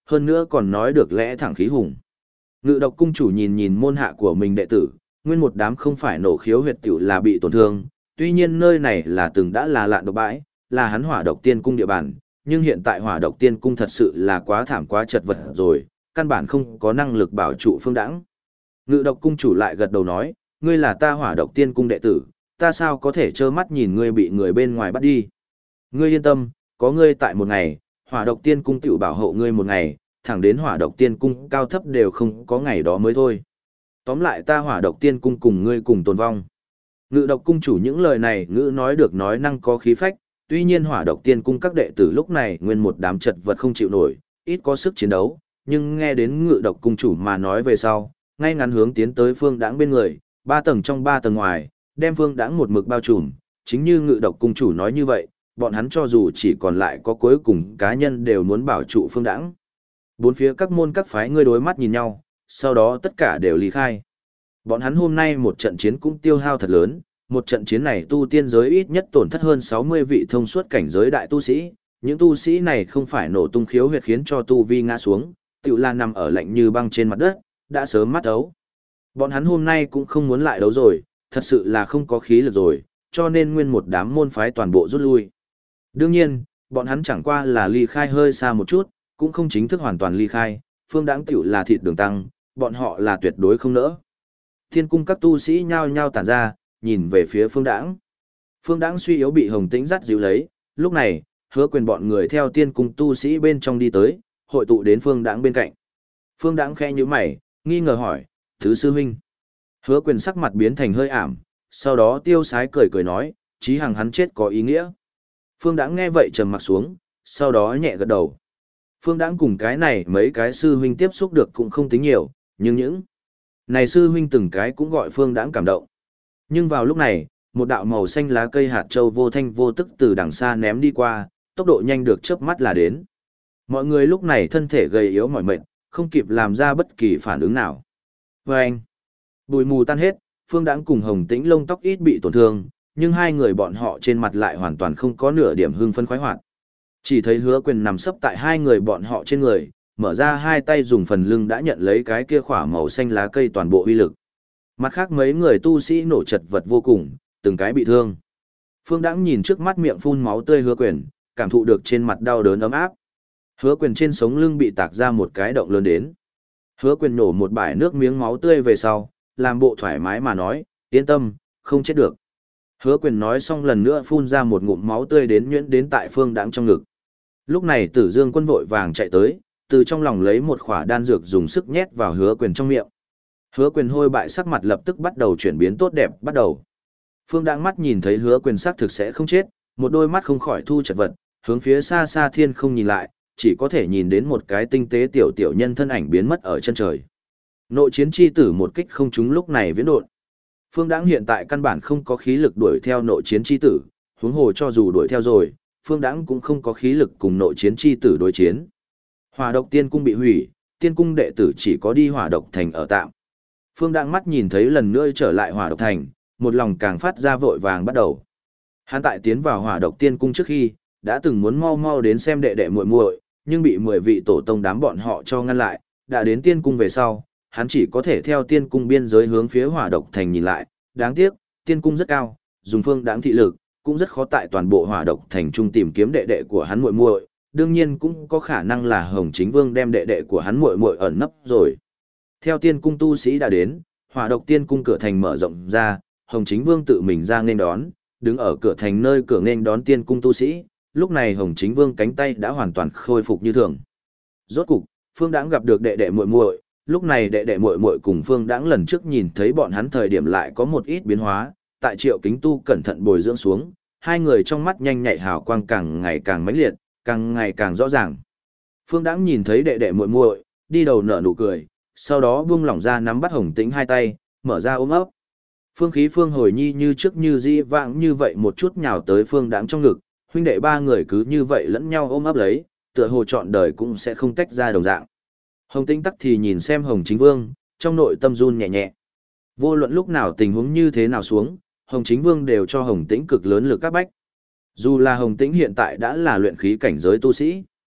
hơn nữa còn nói được lẽ thẳng khí hùng. Ngự độc cung chủ nhìn nhìn môn hạ của mình đệ tử, nguyên một đám không phải nổ khiếu huyệt tiểu là bị tổn thương, tuy nhiên nơi này là từng đã là lạn độc bãi, là hắn hỏa độc tiên cung địa bàn, nhưng hiện tại hỏa độc tiên cung thật sự là quá thảm quá chật vật rồi, căn bản không có năng lực bảo trụ Phương Đãng. Ngự độc cung chủ lại gật đầu nói, ngươi là ta hỏa độc tiên cung đệ tử, ta sao có thể trơ mắt nhìn ngươi bị người bên ngoài bắt đi. Ngươi yên tâm, có ngươi tại một ngày, hỏa độc tiên cung tiểu bảo hộ ngươi một ngày, thẳng đến hỏa độc tiên cung cao thấp đều không có ngày đó mới thôi. Tóm lại ta hỏa độc tiên cung cùng ngươi cùng tồn vong. Ngự độc cung chủ những lời này ngữ nói được nói năng có khí phách, tuy nhiên hỏa độc tiên cung các đệ tử lúc này nguyên một đám chật vật không chịu nổi, ít có sức chiến đấu, nhưng nghe đến ngự độc cung chủ mà nói về sau, ngay ngắn hướng tiến tới Phương Đãng bên người, 3 tầng trong 3 tầng ngoài, đem Phương Đãng một mực bao trùm, chính như ngự độc cung chủ nói như vậy, bọn hắn cho dù chỉ còn lại có cuối cùng cá nhân đều muốn bảo trụ Phương Đãng. Bốn phía các môn các phái ngươi đối mắt nhìn nhau, sau đó tất cả đều ly khai. Bọn hắn hôm nay một trận chiến cũng tiêu hao thật lớn, một trận chiến này tu tiên giới ít nhất tổn thất hơn 60 vị thông suốt cảnh giới đại tu sĩ, những tu sĩ này không phải nổ tung khiếu huyệt khiến cho tu vi ngã xuống, tự là nằm ở lạnh như băng trên mặt đất, đã sớm mắt ấu. Bọn hắn hôm nay cũng không muốn lại đấu rồi, thật sự là không có khí lực rồi, cho nên nguyên một đám môn phái toàn bộ rút lui. Đương nhiên, bọn hắn chẳng qua là ly khai hơi xa một chút, cũng không chính thức hoàn toàn ly khai, Phương Đãng tiểu là thịt đường tăng, bọn họ là tuyệt đối không nỡ. Thiên cung các tu sĩ nhao nhao tản ra, nhìn về phía Phương Đãng. Phương Đãng suy yếu bị Hồng Tĩnh dắt dịu lấy, lúc này, Hứa Quyền bọn người theo tiên cung tu sĩ bên trong đi tới, hội tụ đến Phương Đãng bên cạnh. Phương Đãng khẽ nhíu mày, nghi ngờ hỏi, "Thứ sư huynh?" Hứa Quyền sắc mặt biến thành hơi ảm, sau đó tiêu sái cười cười nói, "Chí Hằng hắn chết có ý nghĩa." Phương Đãng nghe vậy trầm mặt xuống, sau đó nhẹ gật đầu. Phương Đãng cùng cái này mấy cái sư huynh tiếp xúc được cũng không tính nhiều, nhưng những này sư huynh từng cái cũng gọi Phương Đãng cảm động. Nhưng vào lúc này, một đạo màu xanh lá cây hạt châu vô thanh vô tức từ đằng xa ném đi qua, tốc độ nhanh được chớp mắt là đến. Mọi người lúc này thân thể gầy yếu mỏi mệt, không kịp làm ra bất kỳ phản ứng nào. Vâng! Bụi mù tan hết, Phương Đãng cùng Hồng Tĩnh lông tóc ít bị tổn thương, nhưng hai người bọn họ trên mặt lại hoàn toàn không có nửa điểm hưng phấn khoái hoạt. Chỉ thấy Hứa Quyền nằm sấp tại hai người bọn họ trên người, mở ra hai tay dùng phần lưng đã nhận lấy cái kia khỏa màu xanh lá cây toàn bộ uy lực. Mặt khác mấy người tu sĩ nổ chật vật vô cùng, từng cái bị thương. Phương Đãng nhìn trước mắt miệng phun máu tươi Hứa Quyền, cảm thụ được trên mặt đau đớn ấm áp. Hứa Quyền trên sống lưng bị tạc ra một cái động lớn đến. Hứa Quyền nổ một bãi nước miếng máu tươi về sau, làm bộ thoải mái mà nói, yên tâm, không chết được. Hứa Quyền nói xong lần nữa phun ra một ngụm máu tươi đến nhuyễn đến tại Phương Đãng trong ngực. Lúc này Tử Dương Quân vội vàng chạy tới, từ trong lòng lấy một khỏa đan dược dùng sức nhét vào Hứa Quyền trong miệng. Hứa Quyền hôi bại sắc mặt lập tức bắt đầu chuyển biến tốt đẹp bắt đầu. Phương Đãng mắt nhìn thấy Hứa Quyền sắc thực sẽ không chết, một đôi mắt không khỏi thu chật vật, hướng phía xa xa thiên không nhìn lại, chỉ có thể nhìn đến một cái tinh tế tiểu tiểu nhân thân ảnh biến mất ở chân trời. Nội chiến chi tử một kích không trúng lúc này viễn độn. Phương Đãng hiện tại căn bản không có khí lực đuổi theo nội chiến chi tử, huống hồ cho dù đuổi theo rồi, Phương Đãng cũng không có khí lực cùng nội chiến chi tử đối chiến. Hỏa độc tiên cung bị hủy, tiên cung đệ tử chỉ có đi hỏa độc thành ở tạm. Phương Đãng mắt nhìn thấy lần nữa trở lại hỏa độc thành, một lòng càng phát ra vội vàng bắt đầu. Hắn tại tiến vào hỏa độc tiên cung trước khi, đã từng muốn mau mau đến xem đệ đệ muội muội, nhưng bị 10 vị tổ tông đám bọn họ cho ngăn lại, đã đến tiên cung về sau, hắn chỉ có thể theo tiên cung biên giới hướng phía hỏa độc thành nhìn lại, đáng tiếc, tiên cung rất cao, dùng Phương Đãng thị lực, cũng rất khó tại toàn bộ hỏa độc thành trung tìm kiếm đệ đệ của hắn muội muội, đương nhiên cũng có khả năng là Hồng Chính Vương đem đệ đệ của hắn muội muội ẩn nấp rồi. Theo tiên cung tu sĩ đã đến, hỏa độc tiên cung cửa thành mở rộng ra, Hồng Chính Vương tự mình ra nghênh đón, đứng ở cửa thành nơi cửa nghênh đón tiên cung tu sĩ, lúc này Hồng Chính Vương cánh tay đã hoàn toàn khôi phục như thường. Rốt cục, Phương Đãng gặp được đệ đệ muội muội, lúc này đệ đệ muội muội cùng Phương Đãng lần trước nhìn thấy bọn hắn thời điểm lại có một ít biến hóa, tại Triệu Kính Tu cẩn thận bồi dưỡng xuống, hai người trong mắt nhanh nhạy hào quang càng ngày càng mãnh liệt, càng ngày càng rõ ràng. Phương Đãng nhìn thấy đệ đệ muội muội, đi đầu nở nụ cười, sau đó buông lỏng ra nắm bắt Hồng Tĩnh hai tay, mở ra ôm ấp. Phương Khí Phương Hồi Nhi như trước như di vãng như vậy một chút nhào tới Phương Đãng trong ngực, huynh đệ ba người cứ như vậy lẫn nhau ôm ấp lấy, tựa hồ trọn đời cũng sẽ không tách ra đồng dạng. Hồng Tĩnh tắc thì nhìn xem Hồng Chính Vương, trong nội tâm run nhẹ nhẹ. Vô luận lúc nào tình huống như thế nào xuống, Hồng Chính Vương đều cho Hồng Tĩnh cực lớn lực các bách. Dù là Hồng Tĩnh hiện tại đã là luyện khí cảnh giới tu sĩ.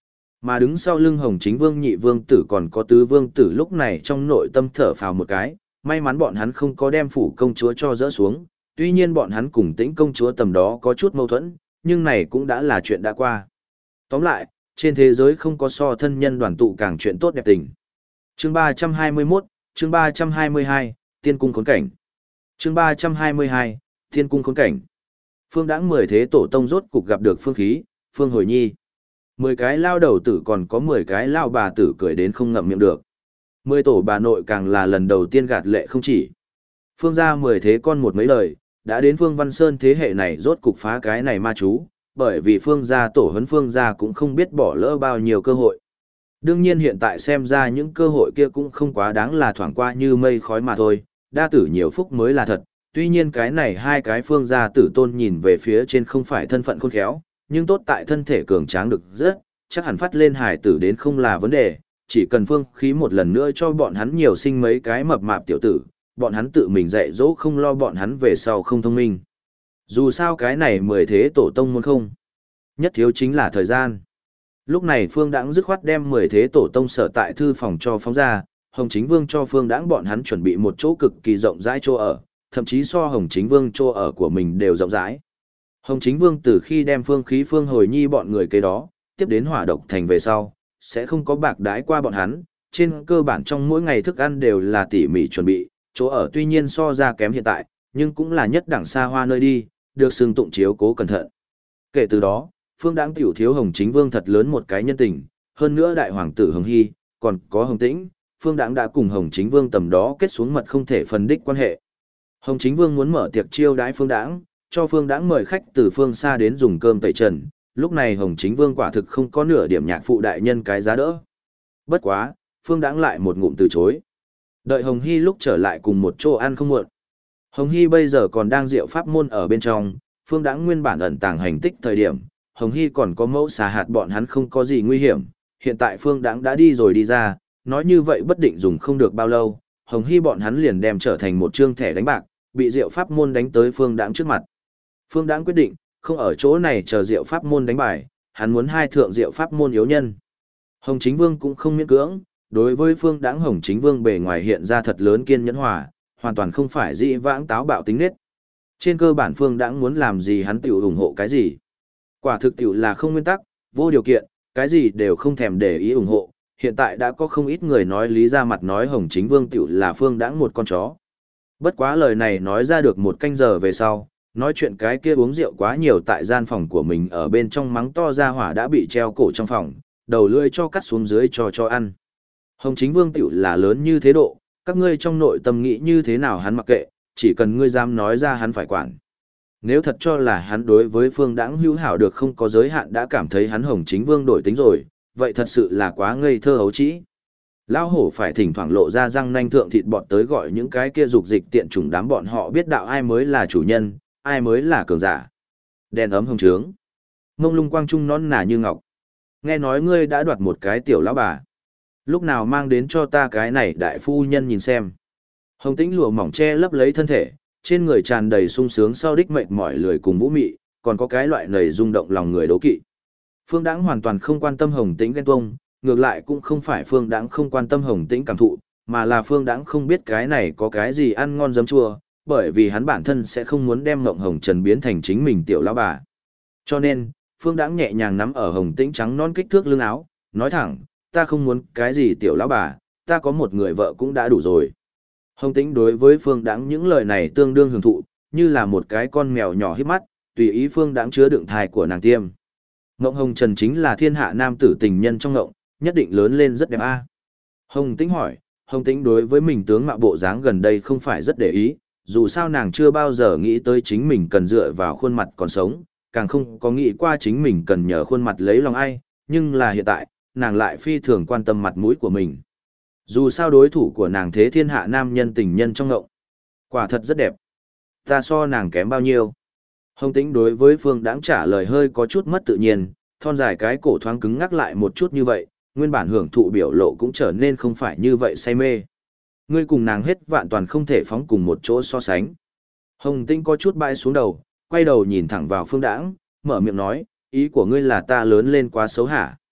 Mà đứng sau lưng Hồng Chính Vương nhị vương tử còn có tứ vương tử lúc này trong nội tâm thở phào một cái, may mắn bọn hắn không có đem phủ công chúa cho dỡ xuống, tuy nhiên bọn hắn cùng Tĩnh công chúa tầm đó có chút mâu thuẫn, nhưng này cũng đã là chuyện đã qua. Tóm lại, trên thế giới không có so thân nhân đoàn tụ càng chuyện tốt đẹp tình. Chương 321, chương 322, Tiên cung khốn cảnh. Chương 322, Tiên cung khốn cảnh. Phương Đãng 10 thế tổ tông rốt cục gặp được Phương Khí, Phương Hồi Nhi. 10 cái lao đầu tử còn có 10 cái lao bà tử cười đến không ngậm miệng được. 10 tổ bà nội càng là lần đầu tiên gạt lệ không chỉ. Phương gia 10 thế con một mấy lời, đã đến Phương Văn Sơn thế hệ này rốt cục phá cái này ma chú, bởi vì Phương gia tổ huấn Phương gia cũng không biết bỏ lỡ bao nhiêu cơ hội. Đương nhiên hiện tại xem ra những cơ hội kia cũng không quá đáng là thoảng qua như mây khói mà thôi, đa tử nhiều phúc mới là thật. Tuy nhiên cái này hai cái Phương gia tử tôn nhìn về phía trên không phải thân phận khôn khéo, nhưng tốt tại thân thể cường tráng được rất, chắc hẳn phát lên hải tử đến không là vấn đề, chỉ cần Phương Khí một lần nữa cho bọn hắn nhiều sinh mấy cái mập mạp tiểu tử, bọn hắn tự mình dạy dỗ không lo bọn hắn về sau không thông minh. Dù sao cái này 10 thế tổ tông muốn không. Nhất thiếu chính là thời gian. Lúc này Phương Đãng dứt khoát đem 10 thế tổ tông sở tại thư phòng cho phóng ra, Hồng Chính Vương cho Phương Đãng bọn hắn chuẩn bị một chỗ cực kỳ rộng rãi chỗ ở, thậm chí so Hồng Chính Vương chỗ ở của mình đều rộng rãi. Hồng Chính Vương từ khi đem Phương Khí Phương Hồi Nhi bọn người kế đó, tiếp đến Hỏa Độc Thành về sau, sẽ không có bạc đãi qua bọn hắn, trên cơ bản trong mỗi ngày thức ăn đều là tỉ mỉ chuẩn bị, chỗ ở tuy nhiên so ra kém hiện tại, nhưng cũng là nhất đẳng xa hoa nơi đi, được xưng tụng chiếu cố cẩn thận. Kể từ đó, Phương Đãng tiểu thiếu Hồng Chính Vương thật lớn một cái nhân tình, hơn nữa đại hoàng tử Hồng Hy, còn có Hồng Tĩnh, Phương Đãng đã cùng Hồng Chính Vương tầm đó kết xuống mật không thể phân đích quan hệ. Hồng Chính Vương muốn mở tiệc chiêu đãi Phương Đãng, cho Phương Đãng mời khách từ phương xa đến dùng cơm tẩy trần, lúc này Hồng Chính Vương quả thực không có nửa điểm nhạc phụ đại nhân cái giá đỡ. Bất quá, Phương Đãng lại một ngụm từ chối. Đợi Hồng Hy lúc trở lại cùng một chỗ ăn không muộn. Hồng Hy bây giờ còn đang diệu pháp môn ở bên trong, Phương Đãng nguyên bản ẩn tàng hành tích thời điểm, Hồng Hy còn có mẫu xà hạt bọn hắn không có gì nguy hiểm, hiện tại Phương Đãng đã đi rồi đi ra, nói như vậy bất định dùng không được bao lâu, Hồng Hy bọn hắn liền đem trở thành một trương thẻ đánh bạc, bị diệu pháp môn đánh tới Phương Đãng trước mặt. Phương Đãng quyết định, không ở chỗ này chờ diệu pháp môn đánh bài, hắn muốn hai thượng diệu pháp môn yếu nhân. Hồng Chính Vương cũng không miễn cưỡng, đối với Phương Đãng Hồng Chính Vương bề ngoài hiện ra thật lớn kiên nhẫn hòa, hoàn toàn không phải dị vãng táo bạo tính nết. Trên cơ bản Phương Đãng muốn làm gì hắn tiểu ủng hộ cái gì. Quả thực tiểu là không nguyên tắc, vô điều kiện, cái gì đều không thèm để ý ủng hộ. Hiện tại đã có không ít người nói lý ra mặt nói Hồng Chính Vương tiểu là Phương Đãng một con chó. Bất quá lời này nói ra được một canh giờ về sau, nói chuyện cái kia uống rượu quá nhiều tại gian phòng của mình ở bên trong mắng to ra hỏa đã bị treo cổ trong phòng, đầu lưỡi cho cắt xuống dưới cho ăn. Hồng Chính Vương tiểu là lớn như thế độ, các ngươi trong nội tâm nghĩ như thế nào hắn mặc kệ, chỉ cần ngươi dám nói ra hắn phải quản. Nếu thật cho là hắn đối với Phương Đãng hữu hảo được không có giới hạn đã cảm thấy hắn Hồng Chính Vương đổi tính rồi, vậy thật sự là quá ngây thơ hấu trĩ. Lão hổ phải thỉnh thoảng lộ ra răng nanh thượng thịt bọn tới gọi những cái kia dục dịch tiện chủng đám bọn họ biết đạo ai mới là chủ nhân, ai mới là cường giả. Đèn ấm hồng trướng, mông lung quang trung nón nà như ngọc. Nghe nói ngươi đã đoạt một cái tiểu lão bà. Lúc nào mang đến cho ta cái này đại phu nhân nhìn xem. Hồng Tĩnh lụa mỏng che lấp lấy thân thể, trên người tràn đầy sung sướng sau đích mệt mỏi lười cùng vũ mị, còn có cái loại nầy rung động lòng người đố kỵ. Phương Đãng hoàn toàn không quan tâm Hồng Tĩnh ghen tuông, ngược lại cũng không phải Phương Đãng không quan tâm Hồng Tĩnh cảm thụ, mà là Phương Đãng không biết cái này có cái gì ăn ngon giấm chua, bởi vì hắn bản thân sẽ không muốn đem Mộng Hồng Trần biến thành chính mình tiểu lão bà. Cho nên, Phương Đãng nhẹ nhàng nắm ở Hồng Tĩnh trắng non kích thước lưng áo, nói thẳng, ta không muốn cái gì tiểu lão bà, ta có một người vợ cũng đã đủ rồi. Hồng Tĩnh đối với Phương Đãng những lời này tương đương hưởng thụ, như là một cái con mèo nhỏ híp mắt, tùy ý Phương Đãng chứa đựng thai của nàng tiêm. Mộng Hồng Trần chính là thiên hạ nam tử tình nhân trong ngộng, nhất định lớn lên rất đẹp a. Hồng Tĩnh hỏi, Hồng Tĩnh đối với mình tướng mạo bộ dáng gần đây không phải rất để ý, dù sao nàng chưa bao giờ nghĩ tới chính mình cần dựa vào khuôn mặt còn sống, càng không có nghĩ qua chính mình cần nhờ khuôn mặt lấy lòng ai, nhưng là hiện tại, nàng lại phi thường quan tâm mặt mũi của mình. Dù sao đối thủ của nàng thế thiên hạ nam nhân tình nhân trong ngộng. Quả thật rất đẹp. Ta so nàng kém bao nhiêu? Hồng Tĩnh đối với Phương Đãng trả lời hơi có chút mất tự nhiên, thon dài cái cổ thoáng cứng ngắc lại một chút như vậy, nguyên bản hưởng thụ biểu lộ cũng trở nên không phải như vậy say mê. Ngươi cùng nàng hết vạn toàn không thể phóng cùng một chỗ so sánh. Hồng Tĩnh có chút bãi xuống đầu, quay đầu nhìn thẳng vào Phương Đãng, mở miệng nói, ý của ngươi là ta lớn lên quá xấu hả?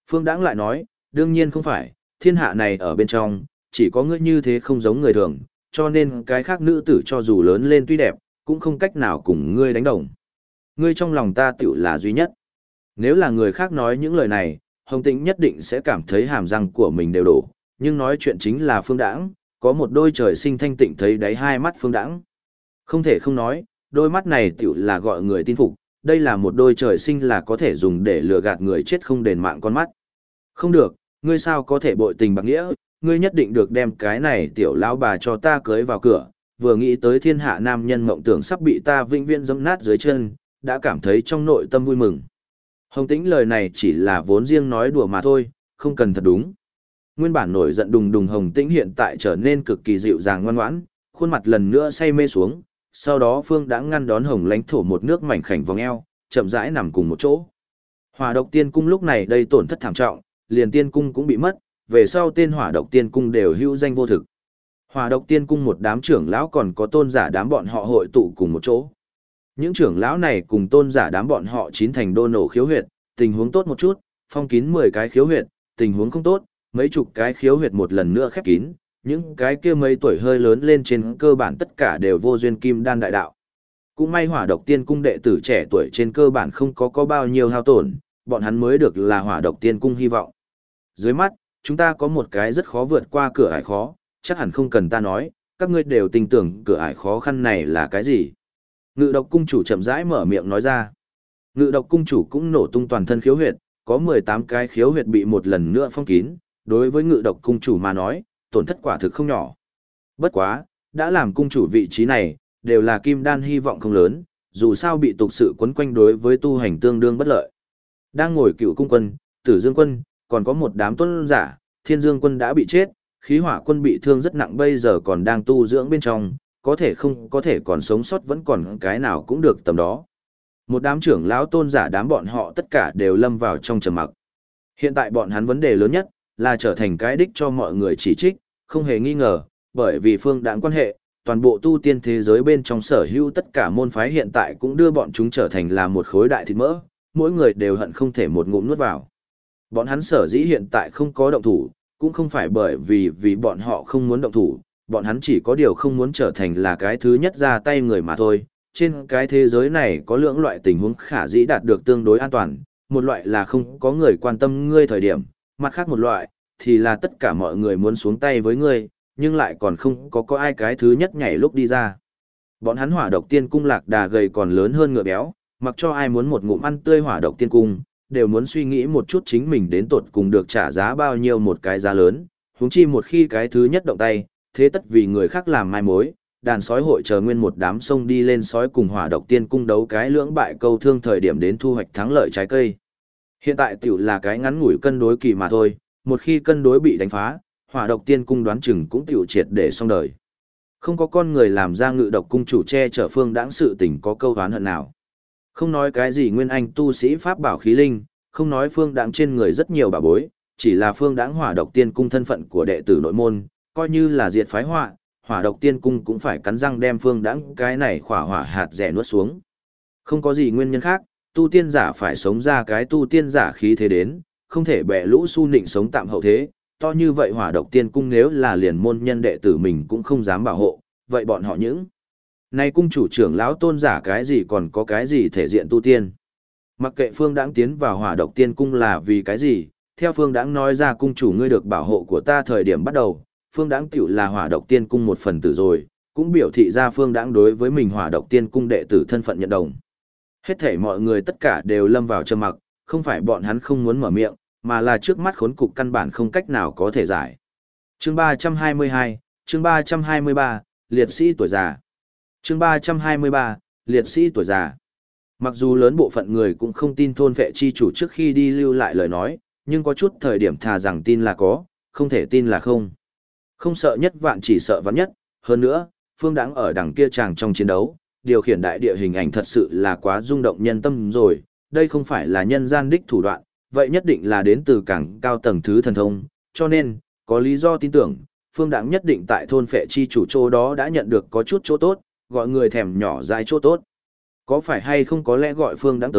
Phương Đãng lại nói, đương nhiên không phải, thiên hạ này ở bên trong, chỉ có ngươi như thế không giống người thường, cho nên cái khác nữ tử cho dù lớn lên tuy đẹp, cũng không cách nào cùng ngươi đánh đồng. Ngươi trong lòng ta tựu là duy nhất. Nếu là người khác nói những lời này, Hồng Tĩnh nhất định sẽ cảm thấy hàm răng của mình đều đổ, nhưng nói chuyện chính là Phương Đãng, có một đôi trời sinh thanh tịnh thấy đáy hai mắt Phương Đãng. Không thể không nói, đôi mắt này tựu là gọi người tin phục, đây là một đôi trời sinh là có thể dùng để lừa gạt người chết không đền mạng con mắt. Không được, ngươi sao có thể bội tình bạc nghĩa, ngươi nhất định được đem cái này tiểu lão bà cho ta cưới vào cửa, vừa nghĩ tới thiên hạ nam nhân mộng tưởng sắp bị ta vĩnh viễn giẫm nát dưới chân, đã cảm thấy trong nội tâm vui mừng. Hồng Tĩnh lời này chỉ là vốn riêng nói đùa mà thôi, không cần thật đúng. Nguyên bản nổi giận đùng đùng Hồng Tĩnh hiện tại trở nên cực kỳ dịu dàng ngoan ngoãn, khuôn mặt lần nữa say mê xuống, sau đó Phương đã ngăn đón Hồng Lãnh Thổ một nước mảnh khảnh vòng eo, chậm rãi nằm cùng một chỗ. Hỏa Độc Tiên Cung lúc này đây tổn thất thảm trọng, liền tiên cung cũng bị mất, về sau tên Hỏa Độc Tiên Cung đều hữu danh vô thực. Hỏa Độc Tiên Cung một đám trưởng lão còn có tôn giả đám bọn họ hội tụ cùng một chỗ. Những trưởng lão này cùng tôn giả đám bọn họ chín thành đô nổ khiếu huyệt, tình huống tốt một chút, phong kín 10 cái khiếu huyệt, tình huống không tốt, mấy chục cái khiếu huyệt một lần nữa khép kín, những cái kia mấy tuổi hơi lớn lên trên cơ bản tất cả đều vô duyên kim đan đại đạo. Cũng may Hỏa Độc Tiên Cung đệ tử trẻ tuổi trên cơ bản không có bao nhiêu hao tổn, bọn hắn mới được là Hỏa Độc Tiên Cung hy vọng. Dưới mắt, chúng ta có một cái rất khó vượt qua cửa ải khó, chắc hẳn không cần ta nói, các ngươi đều tin tưởng cửa ải khó khăn này là cái gì. Ngự Độc Cung chủ chậm rãi mở miệng nói ra. Ngự Độc Cung chủ cũng nổ tung toàn thân khiếu huyệt, có 18 cái khiếu huyệt bị một lần nữa phong kín, đối với Ngự Độc Cung chủ mà nói, tổn thất quả thực không nhỏ. Bất quá, đã làm cung chủ vị trí này, đều là kim đan hy vọng không lớn, dù sao bị tục sự quấn quanh đối với tu hành tương đương bất lợi. Đang ngồi Cựu Cung quân, Tử Dương quân, còn có một đám tuân giả, Thiên Dương quân đã bị chết, Khí Hỏa quân bị thương rất nặng bây giờ còn đang tu dưỡng bên trong, có thể không có thể còn sống sót vẫn còn cái nào cũng được tầm đó. Một đám trưởng lão tôn giả đám bọn họ tất cả đều lâm vào trong trầm mặc. Hiện tại bọn hắn vấn đề lớn nhất là trở thành cái đích cho mọi người chỉ trích, không hề nghi ngờ, bởi vì Phương Đãng quan hệ, toàn bộ tu tiên thế giới bên trong sở hữu tất cả môn phái hiện tại cũng đưa bọn chúng trở thành là một khối đại thịt mỡ, mỗi người đều hận không thể một ngụm nuốt vào. Bọn hắn sở dĩ hiện tại không có động thủ, cũng không phải bởi vì bọn họ không muốn động thủ, bọn hắn chỉ có điều không muốn trở thành là cái thứ nhất ra tay người mà thôi. Trên cái thế giới này có lưỡng loại tình huống khả dĩ đạt được tương đối an toàn, một loại là không có người quan tâm ngươi thời điểm, mặt khác một loại thì là tất cả mọi người muốn xuống tay với ngươi, nhưng lại còn không có ai cái thứ nhất nhảy lúc đi ra. Bọn hắn Hỏa Độc Tiên Cung lạc đà gầy còn lớn hơn ngựa béo, mặc cho ai muốn một ngụm ăn tươi Hỏa Độc Tiên Cung, đều muốn suy nghĩ một chút chính mình đến tột cùng được trả giá bao nhiêu một cái giá lớn, huống chi một khi cái thứ nhất động tay, thế tất vì người khác làm mai mối, đàn sói hội chờ nguyên một đám sông đi lên sói cùng Hỏa Độc Tiên Cung đấu cái lưỡng bại câu thương thời điểm đến thu hoạch thắng lợi trái cây. Hiện tại tiểu là cái ngắn ngủi cân đối kỳ mà thôi, một khi cân đối bị đánh phá, Hỏa Độc Tiên Cung đoán chừng cũng tiểu triệt để xong đời. Không có con người làm ra Ngự Độc Cung chủ che chở Phương Đãng sự tình có câu oán hận nào. Không nói cái gì nguyên anh tu sĩ pháp bảo khí linh, không nói Phương Đãng trên người rất nhiều bảo bối, chỉ là Phương Đãng Hỏa Độc Tiên Cung thân phận của đệ tử nội môn, coi như là diệt phái họa, Hỏa Độc Tiên Cung cũng phải cắn răng đem Phương Đãng cái này khỏa hỏa hạt rẻ nuốt xuống. Không có gì nguyên nhân khác, tu tiên giả phải sống ra cái tu tiên giả khí thế đến, không thể bẻ lũ su nịnh sống tạm hậu thế, to như vậy Hỏa Độc Tiên Cung nếu là liền môn nhân đệ tử mình cũng không dám bảo hộ, vậy bọn họ những nay cung chủ trưởng lão tôn giả cái gì còn có cái gì thể diện tu tiên. Mặc kệ Phương Đãng tiến vào Hỏa Độc Tiên Cung là vì cái gì, theo Phương Đãng nói ra cung chủ ngươi được bảo hộ của ta thời điểm bắt đầu, Phương Đãng tiểu là Hỏa Độc Tiên Cung một phần tử rồi, cũng biểu thị ra Phương Đãng đối với mình Hỏa Độc Tiên Cung đệ tử thân phận nhận đồng. Hết thảy mọi người tất cả đều lâm vào trầm mặc, không phải bọn hắn không muốn mở miệng, mà là trước mắt khốn cục căn bản không cách nào có thể giải. Chương 322, chương 323, liệt sĩ tuổi già. Chương 323, liệt sĩ tuổi già. Mặc dù lớn bộ phận người cũng không tin thôn vệ chi chủ trước khi đi lưu lại lời nói, nhưng có chút thời điểm thà rằng tin là có, không thể tin là không. Không sợ nhất vạn chỉ sợ vạn nhất, hơn nữa, Phương Đãng ở đằng kia chàng trong chiến đấu, điều khiển đại địa hình ảnh thật sự là quá rung động nhân tâm rồi, đây không phải là nhân gian đích thủ đoạn, vậy nhất định là đến từ càng cao tầng thứ thần thông, cho nên, có lý do tin tưởng, Phương Đãng nhất định tại thôn phệ chi chủ chỗ đó đã nhận được có chút chỗ tốt, gọi người thèm nhỏ dại chỗ tốt. Có phải hay không có lẽ gọi Phương Đãng tới,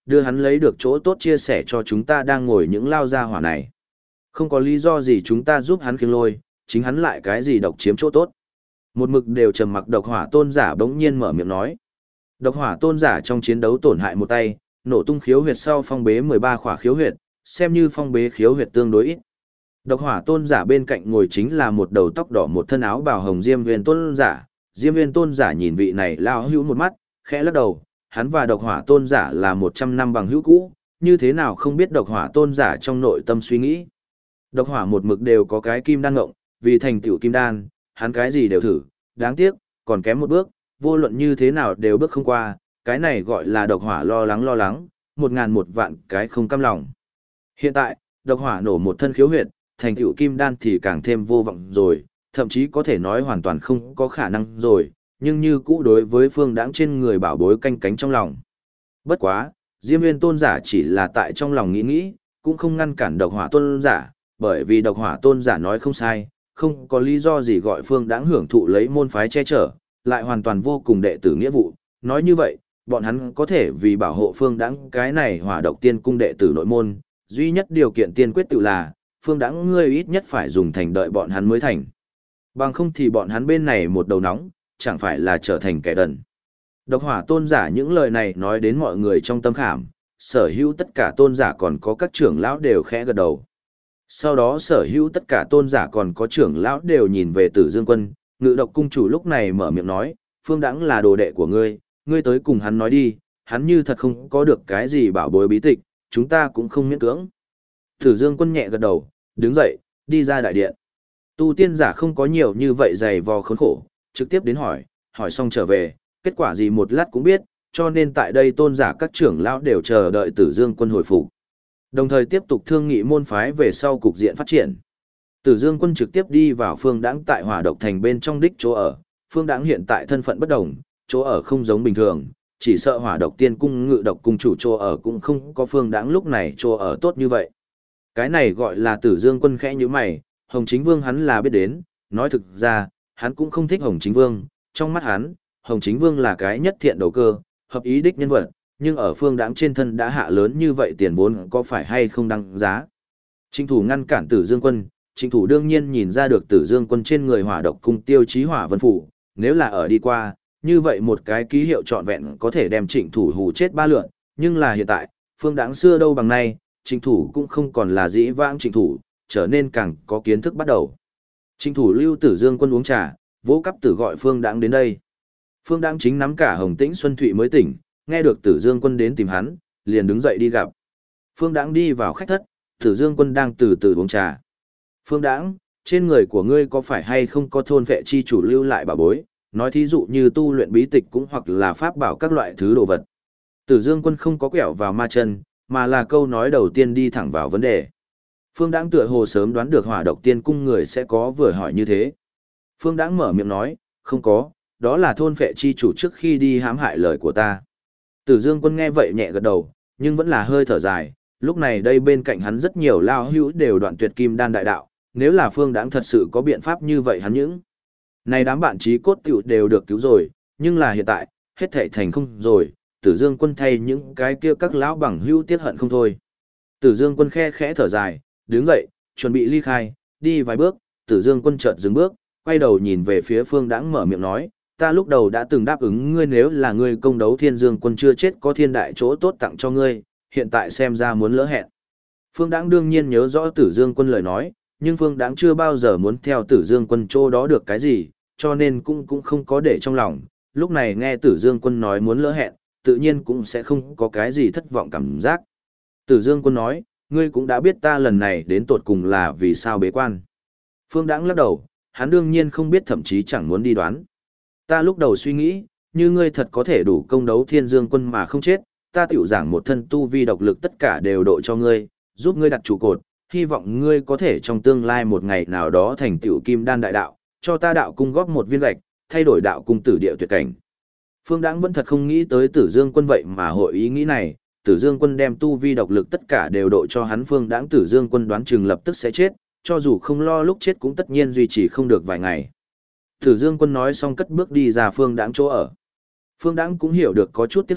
đưa hắn lấy được chỗ tốt chia sẻ cho chúng ta đang ngồi những lao gia hỏa này. Không có lý do gì chúng ta giúp hắn khiêng lôi, chính hắn lại cái gì độc chiếm chỗ tốt. Một mực đều trầm mặc độc hỏa tôn giả bỗng nhiên mở miệng nói. Độc hỏa tôn giả trong chiến đấu tổn hại một tay, nổ tung khiếu huyệt sau phong bế 13 khỏa khiếu huyệt, xem như phong bế khiếu huyệt tương đối ít. Độc hỏa tôn giả bên cạnh ngồi chính là một đầu tóc đỏ một thân áo bào hồng Diêm Nguyên tôn giả. Diêm Nguyên tôn giả nhìn vị này lao hữu một mắt, khẽ lắc đầu, hắn và độc hỏa tôn giả là 100 năm bằng hữu cũ, như thế nào không biết độc hỏa tôn giả trong nội tâm suy nghĩ. Độc hỏa một mực đều có cái kim đan ngộng, vì thành tựu kim đan, hắn cái gì đều thử, đáng tiếc, còn kém một bước, vô luận như thế nào đều bước không qua, cái này gọi là độc hỏa lo lắng, 1000 vạn cái không cam lòng. Hiện tại, độc hỏa nổ một thân khiếu huyệt, thành tựu kim đan thì càng thêm vô vọng rồi, thậm chí có thể nói hoàn toàn không có khả năng rồi, nhưng như cũ đối với phương đãng trên người bảo bối canh cánh trong lòng. Bất quá, Diêm Nguyên tôn giả chỉ là tại trong lòng nghĩ, cũng không ngăn cản độc hỏa tôn giả, bởi vì độc hỏa tôn giả nói không sai, không có lý do gì gọi phương đãng hưởng thụ lấy môn phái che chở, lại hoàn toàn vô cùng đệ tử nghĩa vụ. Nói như vậy, bọn hắn có thể vì bảo hộ phương đãng cái này hỏa độc tiên cung đệ tử nội môn, duy nhất điều kiện tiên quyết tự là, phương đãng ngươi ít nhất phải dùng thành đợi bọn hắn mới thành. Bằng không thì bọn hắn bên này một đầu nóng, chẳng phải là trở thành kẻ đần. Độc hỏa tôn giả những lời này nói đến mọi người trong tâm khảm, sở hữu tất cả tôn giả còn có các trưởng lão đều khẽ gật đầu. Sau đó sở hữu tất cả tôn giả còn có trưởng lão đều nhìn về Tử Dương Quân, Ngự Độc cung chủ lúc này mở miệng nói, phương đãng là đồ đệ của ngươi, ngươi tới cùng hắn nói đi, hắn như thật không có được cái gì bảo bối bí tịch, chúng ta cũng không miễn cưỡng. Tử Dương Quân nhẹ gật đầu, đứng dậy, đi ra đại điện. Tu tiên giả không có nhiều như vậy dày vò khốn khổ, trực tiếp đến hỏi xong trở về, kết quả gì một lát cũng biết, cho nên tại đây tôn giả các trưởng lão đều chờ đợi Tử Dương Quân hồi phục. Đồng thời tiếp tục thương nghị môn phái về sau cục diện phát triển. Tử Dương Quân trực tiếp đi vào Phương Đãng tại Hỏa Độc Thành bên trong đích chỗ ở. Phương Đãng hiện tại thân phận bất đồng, chỗ ở không giống bình thường, chỉ sợ Hỏa Độc Tiên cung Ngự Độc cung chủ chỗ ở cũng không có Phương Đãng lúc này chỗ ở tốt như vậy. Cái này gọi là Tử Dương Quân khẽ nhíu mày, Hồng Chính Vương hắn là biết đến, nói thực ra, hắn cũng không thích Hồng Chính Vương, trong mắt hắn, Hồng Chính Vương là cái nhất thiện đầu cơ, hợp ý đích nhân vật, nhưng ở Phương Đãng trên thân đã hạ lớn như vậy tiền vốn có phải hay không đăng giá. Trịnh Thủ ngăn cản Tử Dương Quân, Trịnh Thủ đương nhiên nhìn ra được Tử Dương Quân trên người Hỏa Độc cung tiêu chí Hỏa Vân phủ, nếu là ở đi qua, như vậy một cái ký hiệu trọn vẹn có thể đem Trịnh Thủ hù chết ba lượn, nhưng là hiện tại, Phương Đãng xưa đâu bằng nay, Trịnh Thủ cũng không còn là dĩ vãng Trịnh Thủ, trở nên càng có kiến thức bắt đầu. Trịnh Thủ lưu Tử Dương Quân uống trà, vỗ cắp tử gọi Phương Đãng đến đây. Phương Đãng chính nắm cả Hồng Tĩnh Xuân Thụy mới tỉnh, nghe được Tử Dương Quân đến tìm hắn, liền đứng dậy đi gặp. Phương Đãng đi vào khách thất, Tử Dương Quân đang từ từ uống trà. Phương Đãng, trên người của ngươi có phải hay không có thôn vệ chi chủ lưu lại bảo bối, nói thí dụ như tu luyện bí tịch cũng hoặc là pháp bảo các loại thứ đồ vật. Tử Dương Quân không có quẹo vào ma chân, mà là câu nói đầu tiên đi thẳng vào vấn đề. Phương Đãng tựa hồ sớm đoán được Hỏa Độc Tiên cung người sẽ có vừa hỏi như thế. Phương Đãng mở miệng nói, không có, đó là thôn vệ chi chủ trước khi đi hãm hại lời của ta. Tử Dương Quân nghe vậy nhẹ gật đầu, nhưng vẫn là hơi thở dài, lúc này đây bên cạnh hắn rất nhiều lao hữu đều đoạn tuyệt kim đan đại đạo, nếu là Phương Đãng thật sự có biện pháp như vậy hắn những này đám bạn chí cốt tiểu đều được cứu rồi, nhưng là hiện tại, hết thảy thành không rồi, Tử Dương Quân thay những cái kia các lão bằng hữu tiết hận không thôi. Tử Dương Quân khẽ thở dài, đứng dậy, chuẩn bị ly khai, đi vài bước, Tử Dương Quân chợt dừng bước, quay đầu nhìn về phía Phương Đãng mở miệng nói, ta lúc đầu đã từng đáp ứng ngươi nếu là ngươi công đấu Thiên Dương Quân chưa chết có thiên đại chỗ tốt tặng cho ngươi, hiện tại xem ra muốn lỡ hẹn. Phương Đãng đương nhiên nhớ rõ Tử Dương Quân lời nói, nhưng Phương Đãng chưa bao giờ muốn theo Tử Dương Quân chỗ đó được cái gì, cho nên cũng không có để trong lòng, lúc này nghe Tử Dương Quân nói muốn lỡ hẹn, tự nhiên cũng sẽ không có cái gì thất vọng cảm giác. Tử Dương Quân nói, ngươi cũng đã biết ta lần này đến tột cùng là vì sao bế quan. Phương Đãng lắc đầu, hắn đương nhiên không biết thậm chí chẳng muốn đi đoán. Ta lúc đầu suy nghĩ, như ngươi thật có thể đủ công đấu Thiên Dương Quân mà không chết, ta tiểu giảng một thân tu vi độc lực tất cả đều độ cho ngươi, giúp ngươi đặt trụ cột, hy vọng ngươi có thể trong tương lai một ngày nào đó thành tiểu kim đan đại đạo, cho ta đạo cung góp một viên gạch, thay đổi đạo cung tử địa tuyệt cảnh. Phương Đãng vẫn thật không nghĩ tới Tử Dương Quân vậy mà hội ý nghĩ này, Tử Dương Quân đem tu vi độc lực tất cả đều độ cho hắn. Phương Đãng Tử Dương Quân đoán chừng lập tức sẽ chết, cho dù không lo lúc chết cũng tất nhiên duy trì không được vài ngày. Tử Dương Quân nói xong cất bước đi ra Phương Đãng chỗ ở. Phương Đãng cũng hiểu được có chút tiếc hận,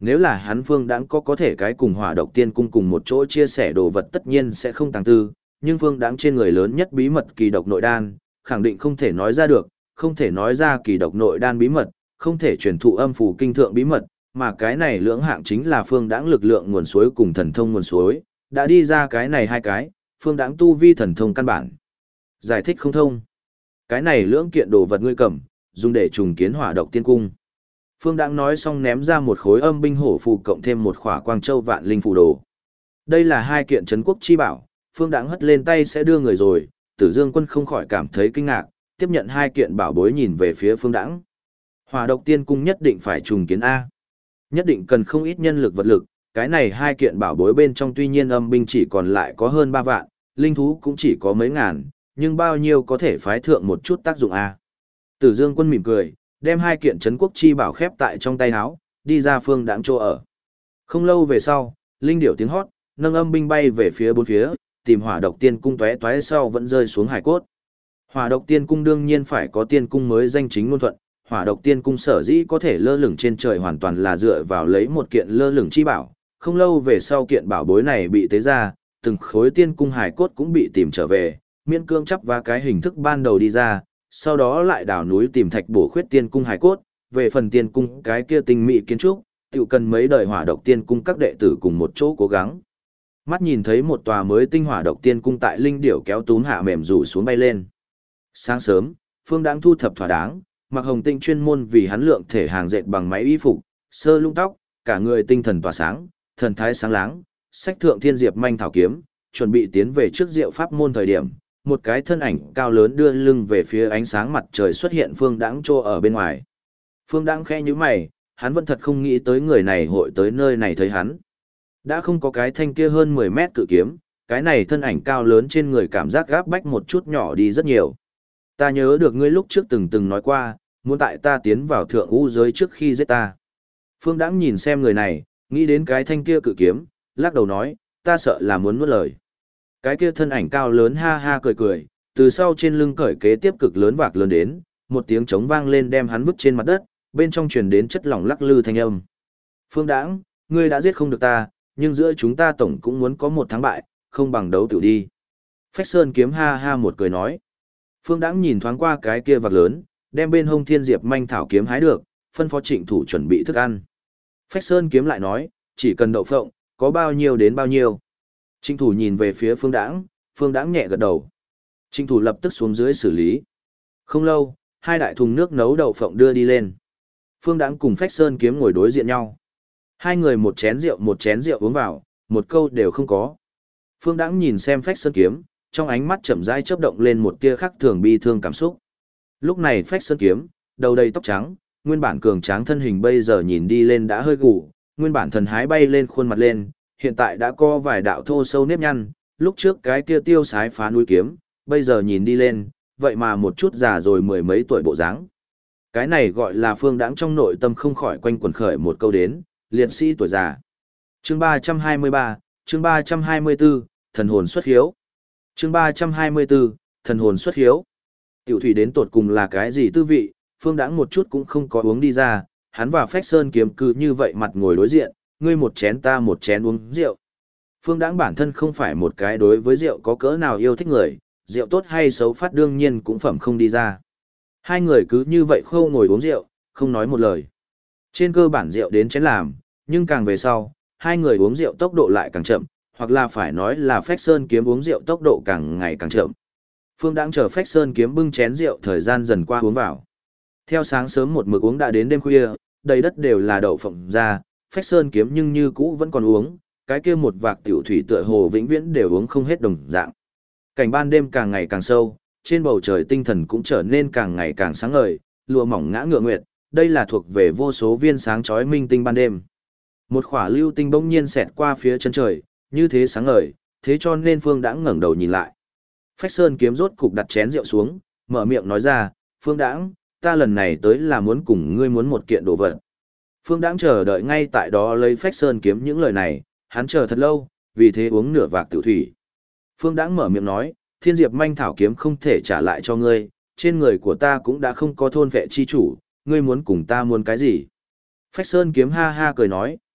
nếu là hắn Phương Đãng có thể cái cùng Hỏa Độc Tiên Cung cùng một chỗ chia sẻ đồ vật tất nhiên sẽ không tàng tư, nhưng Phương Đãng trên người lớn nhất bí mật kỳ độc nội đan, khẳng định không thể nói ra được, không thể nói ra kỳ độc nội đan bí mật, không thể truyền thụ âm phù kinh thượng bí mật, mà cái này lưỡng hạng chính là Phương Đãng lực lượng nguồn suối cùng thần thông nguồn suối, đã đi ra cái này hai cái, Phương Đãng tu vi thần thông căn bản. Giải thích không thông. Cái này lưỡng kiện đồ vật ngươi cầm, dùng để trùng kiến Hỏa Độc Tiên Cung. Phương Đãng nói xong ném ra một khối âm binh hổ phù cộng thêm một khỏa quang châu vạn linh phù đồ. Đây là hai kiện trấn quốc chi bảo, Phương Đãng hất lên tay sẽ đưa người rồi, Tử Dương Quân không khỏi cảm thấy kinh ngạc, tiếp nhận hai kiện bảo bối nhìn về phía Phương Đãng. Hỏa Độc Tiên Cung nhất định phải trùng kiến A. Nhất định cần không ít nhân lực vật lực, cái này hai kiện bảo bối bên trong tuy nhiên âm binh chỉ còn lại có hơn 3 vạn, linh thú cũng chỉ có mấy ngàn, nhưng bao nhiêu có thể phái thượng một chút tác dụng A. Tử Dương Quân mỉm cười, đem hai kiện trấn quốc chi bảo khép tại trong tay áo, đi ra Phương Đãng chỗ ở. Không lâu về sau, linh điểu tiếng hót, nâng âm binh bay về phía bốn phía, tìm Hỏa Độc Tiên Cung tóe tóe sau vẫn rơi xuống hải cốt. Hỏa Độc Tiên Cung đương nhiên phải có tiên cung mới danh chính ngôn thuận, Hỏa Độc Tiên Cung sở dĩ có thể lơ lửng trên trời hoàn toàn là dựa vào lấy một kiện lơ lửng chi bảo. Không lâu về sau kiện bảo bối này bị tế ra, từng khối tiên cung hải cốt cũng bị tìm trở về, miễn cương chấp và cái hình thức ban đầu đi ra, sau đó lại đào núi tìm thạch bổ khuyết tiên cung hải cốt, về phần tiên cung cái kia tinh mỹ kiến trúc, tiểu cần mấy đời Hỏa Độc Tiên Cung các đệ tử cùng một chỗ cố gắng. Mắt nhìn thấy một tòa mới tinh Hỏa Độc Tiên Cung tại linh điểu kéo túm hạ mềm rủ xuống bay lên. Sáng sớm, Phương Đãng thu thập thỏa đáng, mặc hồng tinh chuyên môn vì hắn lượng thể hàng dệt bằng máy y phục, sơ lung tóc, cả người tinh thần tỏa sáng, thần thái sáng láng, sách thượng thiên diệp manh thảo kiếm, chuẩn bị tiến về trước diệu pháp môn thời điểm, một cái thân ảnh cao lớn đưa lưng về phía ánh sáng mặt trời xuất hiện Phương Đãng trô ở bên ngoài. Phương Đãng khẽ nhíu mày, hắn vẫn thật không nghĩ tới người này hội tới nơi này thấy hắn. Đã không có cái thanh kia hơn 10 mét cự kiếm, cái này thân ảnh cao lớn trên người cảm giác gáp bách một chút nhỏ đi rất nhiều. Ta nhớ được ngươi lúc trước từng nói qua, muốn tại ta tiến vào thượng u giới trước khi giết ta. Phương Đãng nhìn xem người này, nghĩ đến cái thanh kia cự kiếm, lắc đầu nói, ta sợ là muốn nuốt lời. Cái kia thân ảnh cao lớn ha ha cười cười, từ sau trên lưng cởi kế tiếp cực lớn vạc lớn đến, một tiếng trống vang lên đem hắn vứt trên mặt đất, bên trong truyền đến chất lỏng lắc lư thanh âm. Phương Đãng, ngươi đã giết không được ta, nhưng giữa chúng ta tổng cũng muốn có một thắng bại, không bằng đấu tiểu đi. Phách Sơn Kiếm ha ha một cười nói. Phương Đãng nhìn thoáng qua cái kia vạc lớn, đem bên hông thiên diệp manh thảo kiếm hái được, phân phó Trịnh Thủ chuẩn bị thức ăn. Phách Sơn Kiếm lại nói, chỉ cần đậu phộng, có bao nhiêu đến bao nhiêu. Trịnh Thủ nhìn về phía Phương Đãng nhẹ gật đầu. Trịnh Thủ lập tức xuống dưới xử lý. Không lâu, hai đại thùng nước nấu đậu phộng đưa đi lên. Phương Đãng cùng Phách Sơn Kiếm ngồi đối diện nhau. Hai người một chén rượu uống vào, một câu đều không có. Phương Đãng nhìn xem Phách Sơn Kiếm, trong ánh mắt chậm rãi chớp động lên một tia khác thường bi thương cảm xúc. Lúc này Phách Sơn Kiếm, đầu đầy tóc trắng, nguyên bản cường tráng thân hình bây giờ nhìn đi lên đã hơi gù, nguyên bản thần hái bay lên khuôn mặt lên, hiện tại đã có vài đạo thô sâu nếp nhăn, lúc trước cái kia tiêu sái phá núi kiếm, bây giờ nhìn đi lên, vậy mà một chút già rồi mười mấy tuổi bộ dáng. Cái này gọi là Phương Đãng trong nội tâm không khỏi quanh quẩn khởi một câu đến, liệt sĩ tuổi già. Chương 323, chương 324, thần hồn xuất hiếu. Chương 324, thần hồn xuất hiếu. Tiểu thủy đến tột cùng là cái gì tư vị, Phương Đãng một chút cũng không có uống đi ra, hắn và Phách Sơn Kiếm cứ như vậy mặt ngồi đối diện, ngươi một chén ta một chén uống rượu. Phương Đãng bản thân không phải một cái đối với rượu có cỡ nào yêu thích người, rượu tốt hay xấu phát đương nhiên cũng phẩm không đi ra. Hai người cứ như vậy khâu ngồi uống rượu, không nói một lời. Trên cơ bản rượu đến chén làm, nhưng càng về sau, hai người uống rượu tốc độ lại càng chậm, hoặc là phải nói là Phách Sơn Kiếm uống rượu tốc độ càng ngày càng chậm. Phương Đãng chờ Phách Sơn Kiếm bưng chén rượu thời gian dần qua uống vào. Theo sáng sớm một mực uống đã đến đêm khuya, đầy đất đều là đậu phộng ra, Phách Sơn Kiếm nhưng như cũ vẫn còn uống, cái kia một vạc tiểu thủy tựa hồ vĩnh viễn đều uống không hết đồng dạng. Cảnh ban đêm càng ngày càng sâu, trên bầu trời tinh thần cũng trở nên càng ngày càng sáng ngời, lụa mỏng ngã ngựa nguyệt, đây là thuộc về vô số viên sáng chói minh tinh ban đêm. Một khỏa lưu tinh bỗng nhiên xẹt qua phía chân trời, như thế sáng ngời, thế cho nên Phương Đãng ngẩng đầu nhìn lại. Phách Sơn Kiếm rốt cục đặt chén rượu xuống, mở miệng nói ra, Phương Đãng, ta lần này tới là muốn cùng ngươi muốn một kiện đồ vật. Phương Đãng chờ đợi ngay tại đó lấy Phách Sơn Kiếm những lời này, hắn chờ thật lâu, vì thế uống nửa vạc tiểu thủy. Phương Đãng mở miệng nói, thiên diệp manh thảo kiếm không thể trả lại cho ngươi, trên người của ta cũng đã không có thôn vệ chi chủ, ngươi muốn cùng ta muốn cái gì? Phách Sơn Kiếm ha ha cười nói,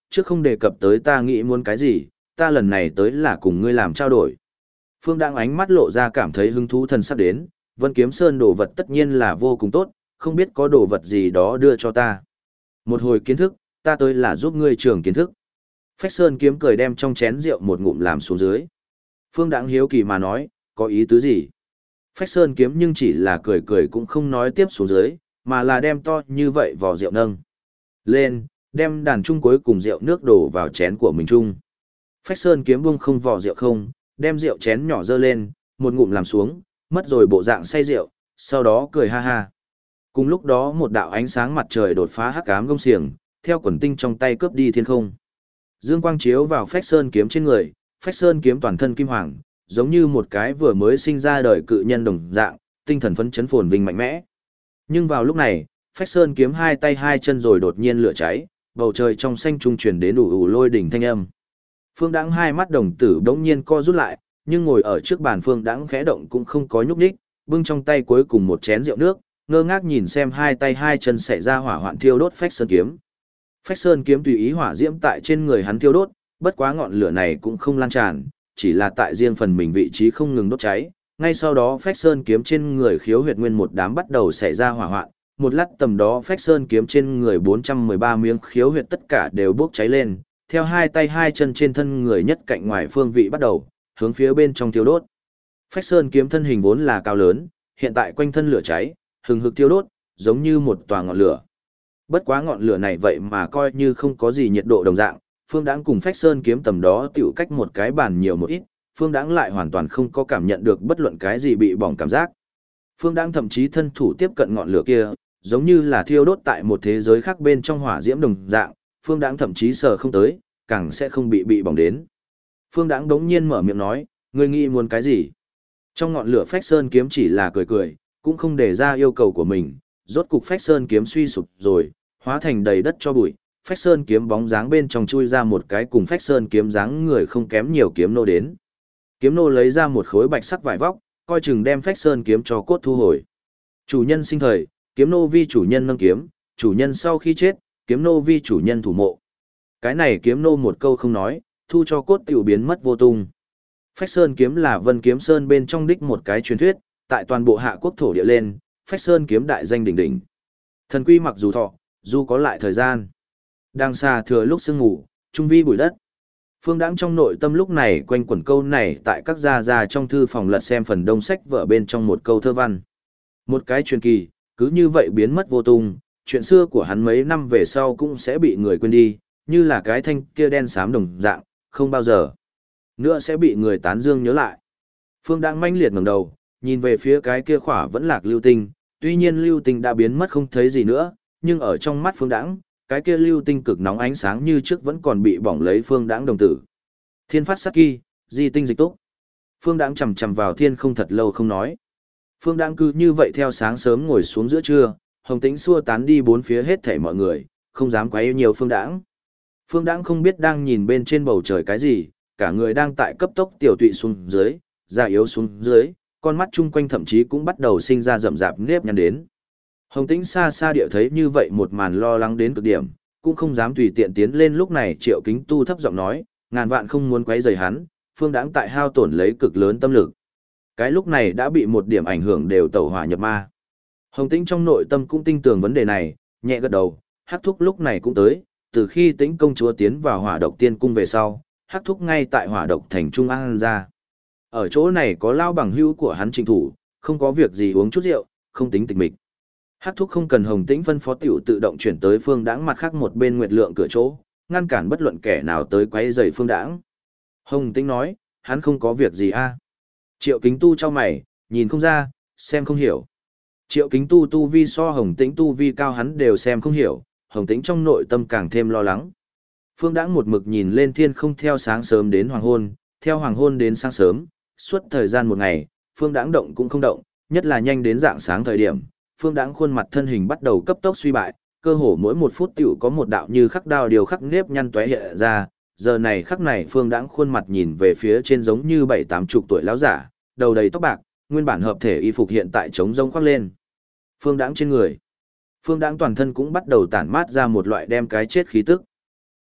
trước không đề cập tới ta nghĩ muốn cái gì, ta lần này tới là cùng ngươi làm trao đổi. Phương Đãng ánh mắt lộ ra cảm thấy hứng thú thần sắp đến, Vân Kiếm Sơn đồ vật tất nhiên là vô cùng tốt, không biết có đồ vật gì đó đưa cho ta. Một hồi kiến thức, ta tới là giúp ngươi trường kiến thức. Phách Sơn Kiếm cười đem trong chén rượu một ngụm làm xuống dưới. Phương Đãng hiếu kỳ mà nói, có ý tứ gì? Phách Sơn Kiếm nhưng chỉ là cười cười cũng không nói tiếp xuống dưới, mà là đem to như vậy vò rượu nâng lên, đem đàn chung cuối cùng rượu nước đổ vào chén của mình chung. Phách Sơn Kiếm buông không vò rượu không, đem rượu chén nhỏ dơ lên, một ngụm làm xuống, mất rồi bộ dạng say rượu, sau đó cười ha ha. Cùng lúc đó một đạo ánh sáng mặt trời đột phá hắc ám gông xiềng, theo quần tinh trong tay cướp đi thiên không. Dương quang chiếu vào Phách Sơn Kiếm trên người, Phách Sơn Kiếm toàn thân kim hoàng, giống như một cái vừa mới sinh ra đời cự nhân đồng dạng, tinh thần phấn chấn phồn vinh mạnh mẽ. Nhưng vào lúc này, Phách Sơn Kiếm hai tay hai chân rồi đột nhiên lửa cháy, bầu trời trong xanh trung truyền đến ù ù lôi đỉnh thanh âm. Phương Đãng hai mắt đồng tử bỗng nhiên co rút lại, nhưng ngồi ở trước bàn Phương Đãng khẽ động cũng không có nhúc nhích, bưng trong tay cuối cùng một chén rượu nước, ngơ ngác nhìn xem hai tay hai chân xảy ra hỏa hoạn thiêu đốt Phách Sơn Kiếm. Phách Sơn Kiếm tùy ý hỏa diễm tại trên người hắn thiêu đốt, bất quá ngọn lửa này cũng không lan tràn, chỉ là tại riêng phần mình vị trí không ngừng đốt cháy. Ngay sau đó Phách Sơn Kiếm trên người khiếu huyệt nguyên một đám bắt đầu xảy ra hỏa hoạn, một lát tầm đó Phách Sơn Kiếm trên người 413 miếng khiếu huyệt tất cả đều bốc cháy lên, theo hai tay hai chân trên thân người nhất cạnh ngoài phương vị bắt đầu, hướng phía bên trong thiêu đốt. Phách Sơn Kiếm thân hình vốn là cao lớn, hiện tại quanh thân lửa cháy, hừng hực thiêu đốt, giống như một tòa ngọn lửa. Bất quá ngọn lửa này vậy mà coi như không có gì nhiệt độ đồng dạng, Phương Đãng cùng Phách Sơn Kiếm tầm đó tiểu cách một cái bàn nhiều một ít, Phương Đãng lại hoàn toàn không có cảm nhận được bất luận cái gì bị bỏng cảm giác. Phương Đãng thậm chí thân thủ tiếp cận ngọn lửa kia, giống như là thiêu đốt tại một thế giới khác bên trong hỏa diễm đồng dạng, Phương Đãng thậm chí sờ không tới, càng sẽ không bị bỏng đến. Phương Đãng đống nhiên mở miệng nói, ngươi nghĩ muốn cái gì? Trong ngọn lửa Phách Sơn Kiếm chỉ là cười cười, cũng không đề ra yêu cầu của mình, rốt cục Phách Sơn Kiếm suy sụp rồi, hóa thành đầy đất cho bụi. Phách Sơn Kiếm bóng dáng bên trong chui ra một cái cùng Phách Sơn Kiếm dáng người không kém nhiều kiếm nô đến. Kiếm nô lấy ra một khối bạch sắc vải vóc, coi chừng đem Phách Sơn Kiếm cho cốt thu hồi. Chủ nhân sinh thời, kiếm nô vi chủ nhân nâng kiếm, chủ nhân sau khi chết, kiếm nô vi chủ nhân thủ mộ. Cái này kiếm nô một câu không nói, thu cho cốt tiểu biến mất vô tung. Phách Sơn Kiếm là Vân Kiếm Sơn bên trong đích một cái truyền thuyết, tại toàn bộ hạ quốc thổ địa lên, Phách Sơn Kiếm đại danh đỉnh đỉnh. Thần quy mặc dù thọ, dù có lại thời gian. Đang xa thừa lúc sương ngủ, trung vi bụi đất. Phương Đãng trong nội tâm lúc này quanh quẩn câu này tại các gia trong thư phòng lật xem phần đông sách vở bên trong một câu thơ văn. Một cái truyền kỳ, cứ như vậy biến mất vô tung, chuyện xưa của hắn mấy năm về sau cũng sẽ bị người quên đi, như là cái thanh kia đen xám đồng dạng, không bao giờ nữa sẽ bị người tán dương nhớ lại. Phương Đãng manh liệt ngẩng đầu, nhìn về phía cái kia khỏa vẫn lạc lưu tinh, tuy nhiên lưu tinh đã biến mất không thấy gì nữa, nhưng ở trong mắt Phương Đãng, cái kia lưu tinh cực nóng ánh sáng như trước vẫn còn bị bỏng lấy Phương Đãng đồng tử. Thiên phát sát kỳ, di tinh dịch túc. Phương Đãng chằm chằm vào thiên không thật lâu không nói. Phương Đãng cứ như vậy theo sáng sớm ngồi xuống giữa trưa, Hồng Tĩnh xua tán đi bốn phía hết thảy mọi người, không dám quấy nhiều Phương Đãng. Phương Đãng không biết đang nhìn bên trên bầu trời cái gì, cả người đang tại cấp tốc tiểu tụy xuống dưới, da yếu xuống dưới, con mắt chung quanh thậm chí cũng bắt đầu sinh ra rậm rạp nếp nhăn đến. Hồng Tĩnh xa xa địa thấy như vậy một màn lo lắng đến cực điểm, cũng không dám tùy tiện tiến lên. Lúc này Triệu Kính Tu thấp giọng nói, ngàn vạn không muốn quấy rầy hắn, Phương Đãng tại hao tổn lấy cực lớn tâm lực. Cái lúc này đã bị một điểm ảnh hưởng đều tẩu hỏa nhập ma. Hồng Tĩnh trong nội tâm cũng tin tưởng vấn đề này, nhẹ gật đầu, Hắc Thúc lúc này cũng tới, từ khi Tĩnh công chúa tiến vào Hỏa Độc Tiên cung về sau, Hắc Thúc ngay tại Hỏa Độc thành Trung An ra. Ở chỗ này có lao bằng hữu của hắn Trình Thủ, không có việc gì uống chút rượu, không tính tịch mịch. Hắc Thúc không cần Hồng Tĩnh phân phó tiểu tự động chuyển tới Phương Đãng mặt khác một bên Nguyệt Lượng cửa chỗ, ngăn cản bất luận kẻ nào tới quấy rầy Phương Đãng. Hồng Tĩnh nói, hắn không có việc gì a. Triệu Kính Tu chau mày, nhìn không ra, xem không hiểu. Triệu Kính Tu tu vi so Hồng Tĩnh tu vi cao hắn đều xem không hiểu, Hồng Tĩnh trong nội tâm càng thêm lo lắng. Phương Đãng một mực nhìn lên thiên không theo sáng sớm đến hoàng hôn, theo hoàng hôn đến sáng sớm, suốt thời gian một ngày, Phương Đãng động cũng không động, nhất là nhanh đến rạng sáng thời điểm, Phương Đãng khuôn mặt thân hình bắt đầu cấp tốc suy bại, cơ hồ mỗi một phút tiểu có một đạo như khắc đao điều khắc nếp nhăn tóe hiện ra. Giờ này khắc này Phương Đãng khuôn mặt nhìn về phía trên giống như 7-80 tuổi lão giả, đầu đầy tóc bạc, nguyên bản hợp thể y phục hiện tại trống rỗng khoác lên. Phương Đãng trên người, Phương Đãng toàn thân cũng bắt đầu tản mát ra một loại đem cái chết khí tức.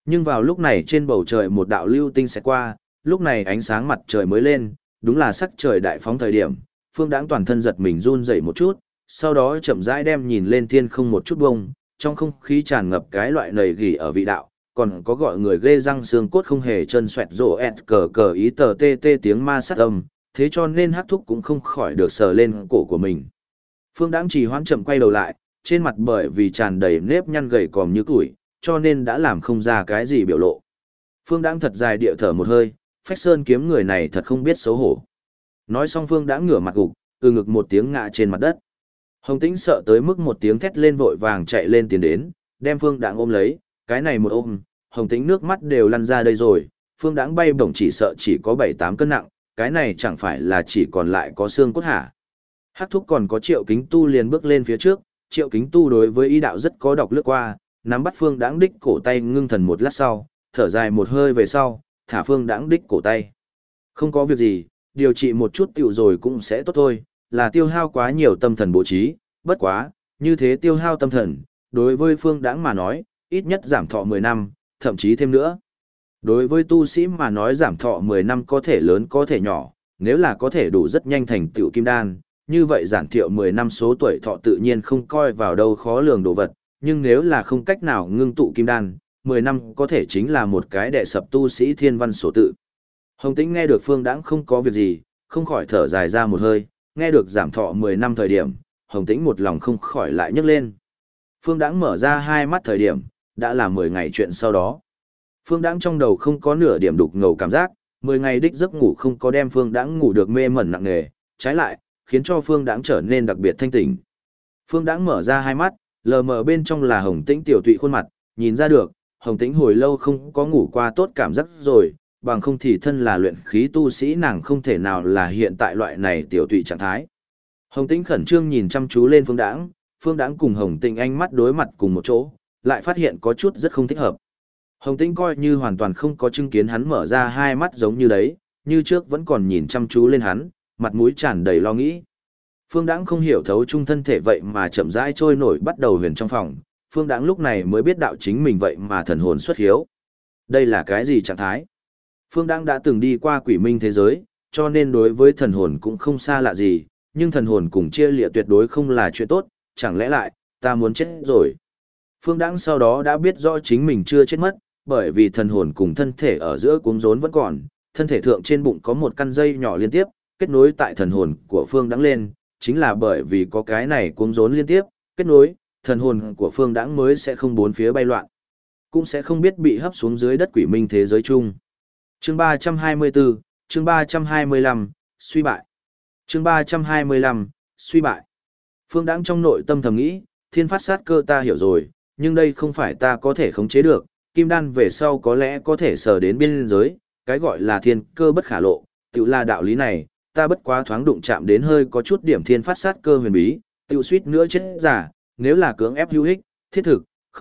Nhưng vào lúc này trên bầu trời một đạo lưu tinh sẽ qua, lúc này ánh sáng mặt trời mới lên, đúng là sắc trời đại phóng thời điểm, Phương Đãng toàn thân giật mình run rẩy một chút, sau đó chậm rãi đem nhìn lên thiên không một chút bông, trong không khí tràn ngập cái loại nầy gỉ ở vị đạo, còn có gọi người ghê răng xương cốt không hề chân xoẹt rổ ẹt cờ cờ ý tờ tê tê tiếng ma sát âm, thế cho nên Hắc Thúc cũng không khỏi được sờ lên cổ của mình. Phương Đãng trì hoãn chậm quay đầu lại, trên mặt bởi vì tràn đầy nếp nhăn gầy còm như củi, cho nên đã làm không ra cái gì biểu lộ. Phương Đãng thật dài địa thở một hơi, Phách Sơn kiếm người này thật không biết xấu hổ. Nói xong Phương Đãng ngửa mặt gục, từ ngực một tiếng ngã trên mặt đất. Hồng Tĩnh sợ tới mức một tiếng thét lên vội vàng chạy lên tiến đến, đem Phương Đãng ôm lấy, cái này một ôm, Hồng Tĩnh nước mắt đều lăn ra đây rồi, Phương Đãng bay bổng chỉ sợ chỉ có 7-8 cân nặng, cái này chẳng phải là chỉ còn lại có xương cốt hả. Hắc Thúc còn có Triệu Kính Tu liền bước lên phía trước, Triệu Kính Tu đối với y đạo rất có độc lướt qua, nắm bắt Phương Đãng đích cổ tay ngưng thần một lát sau, thở dài một hơi về sau, thả Phương Đãng đích cổ tay. Không có việc gì, điều trị một chút tiểu rồi cũng sẽ tốt thôi, là tiêu hao quá nhiều tâm thần bố trí, bất quá, như thế tiêu hao tâm thần, đối với Phương Đãng mà nói, ít nhất giảm thọ 10 năm, thậm chí thêm nữa. Đối với tu sĩ mà nói giảm thọ 10 năm có thể lớn có thể nhỏ, nếu là có thể đủ rất nhanh thành tựu kim đan, như vậy giảm thiệu 10 năm số tuổi thọ tự nhiên không coi vào đâu khó lường đồ vật, nhưng nếu là không cách nào ngưng tụ kim đan, 10 năm có thể chính là một cái đệ sập tu sĩ thiên văn sổ tự. Hồng Tĩnh nghe được Phương Đãng không có việc gì, không khỏi thở dài ra một hơi, nghe được giảm thọ 10 năm thời điểm, Hồng Tĩnh một lòng không khỏi lại nhấc lên. Phương Đãng mở ra hai mắt thời điểm, đã là 10 ngày chuyện sau đó. Phương Đãng trong đầu không có nửa điểm đục ngầu cảm giác, 10 ngày đích giấc ngủ không có đem Phương Đãng ngủ được mê mẩn nặng nề, trái lại, khiến cho Phương Đãng trở nên đặc biệt thanh tỉnh. Phương Đãng mở ra hai mắt, lờ mờ bên trong là Hồng Tĩnh tiểu tụy khuôn mặt, nhìn ra được, Hồng Tĩnh hồi lâu không có ngủ qua tốt cảm giác rồi, bằng không thì thân là luyện khí tu sĩ nàng không thể nào là hiện tại loại này tiểu tụy trạng thái. Hồng Tĩnh khẩn trương nhìn chăm chú lên Phương Đãng cùng Hồng Tĩnh ánh mắt đối mặt cùng một chỗ, lại phát hiện có chút rất không thích hợp. Hồng Tĩnh coi như hoàn toàn không có chứng kiến hắn mở ra hai mắt giống như đấy, như trước vẫn còn nhìn chăm chú lên hắn, mặt mũi tràn đầy lo nghĩ. Phương Đãng không hiểu thấu chung thân thể vậy mà chậm rãi trôi nổi bắt đầu huyền trong phòng, Phương Đãng lúc này mới biết đạo chính mình vậy mà thần hồn xuất hiếu. Đây là cái gì trạng thái? Phương Đãng đã từng đi qua quỷ minh thế giới, cho nên đối với thần hồn cũng không xa lạ gì, nhưng thần hồn cùng chia lìa tuyệt đối không là chuyện tốt, chẳng lẽ lại, ta muốn chết rồi. Phương Đãng sau đó đã biết rõ chính mình chưa chết mất, bởi vì thần hồn cùng thân thể ở giữa cuống rốn vẫn còn, thân thể thượng trên bụng có một căn dây nhỏ liên tiếp, kết nối tại thần hồn của Phương Đãng lên, chính là bởi vì có cái này cuống rốn liên tiếp, kết nối, thần hồn của Phương Đãng mới sẽ không bốn phía bay loạn, cũng sẽ không biết bị hấp xuống dưới đất quỷ minh thế giới chung. Chương 324, chương 325, suy bại. Chương 325, suy bại. Phương Đãng trong nội tâm thầm nghĩ, thiên phát sát cơ ta hiểu rồi, nhưng đây không phải ta có thể khống chế được, kim đan về sau có lẽ có thể sờ đến biên giới, cái gọi là thiên cơ bất khả lộ, tự là đạo lý này, ta bất quá thoáng đụng chạm đến hơi có chút điểm thiên phát sát cơ huyền bí, tự suýt nữa chết giả, nếu là cưỡng ép hữu hích, thiết thực,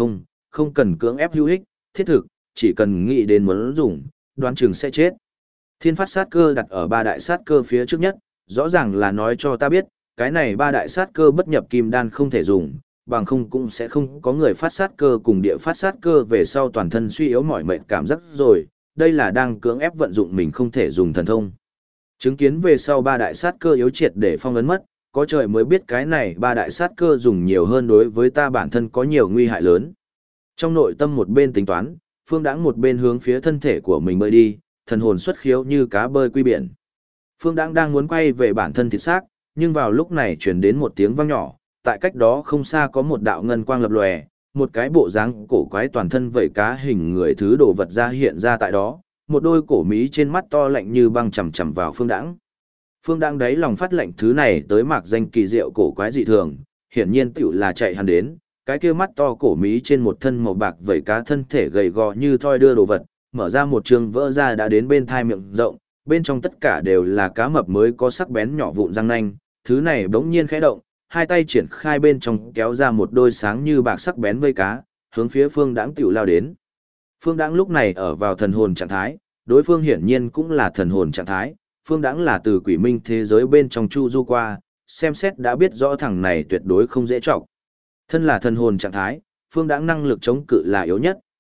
không cần cưỡng ép hữu hích, thiết thực, chỉ cần nghĩ đến muốn dùng, đoán chừng sẽ chết. Thiên phát sát cơ đặt ở ba đại sát cơ phía trước nhất, rõ ràng là nói cho ta biết, cái này ba đại sát cơ bất nhập kim đan không thể dùng, bằng không cũng sẽ không có người phát sát cơ cùng địa phát sát cơ về sau toàn thân suy yếu mỏi mệt cảm giác rồi, đây là đang cưỡng ép vận dụng mình không thể dùng thần thông. Chứng kiến về sau ba đại sát cơ yếu triệt để phong ấn mất, có trời mới biết cái này ba đại sát cơ dùng nhiều hơn đối với ta bản thân có nhiều nguy hại lớn. Trong nội tâm một bên tính toán, Phương Đãng một bên hướng phía thân thể của mình bơi đi, thần hồn xuất khiếu như cá bơi quy biển. Phương Đãng đang muốn quay về bản thân thịt xác, nhưng vào lúc này truyền đến một tiếng vang nhỏ, tại cách đó không xa có một đạo ngân quang lập lòe, một cái bộ dáng cổ quái toàn thân vảy cá hình người thứ đồ vật ra hiện ra tại đó, một đôi cổ mí trên mắt to lạnh như băng chằm chằm vào Phương Đãng. Phương Đãng đáy lòng phát lệnh thứ này tới mạc danh kỳ diệu cổ quái dị thường, hiển nhiên tiểu là chạy hắn đến, cái kia mắt to cổ mí trên một thân màu bạc vảy cá thân thể gầy gò như thoi đưa đồ vật, mở ra một trường vỡ ra đã đến bên thai miệng rộng, bên trong tất cả đều là cá mập mới có sắc bén nhỏ vụn răng nanh, thứ này bỗng nhiên khẽ động, hai tay triển khai bên trong kéo ra một đôi sáng như bạc sắc bén vây cá, hướng phía Phương Đãng tiểu lao đến. Phương Đãng lúc này ở vào thần hồn trạng thái, đối phương hiển nhiên cũng là thần hồn trạng thái, Phương Đãng là từ quỷ minh thế giới bên trong chu du qua, xem xét đã biết rõ thằng này tuyệt đối không dễ trọng. Thân là thần hồn trạng thái, Phương Đãng năng lực chống cự là yếu nhất,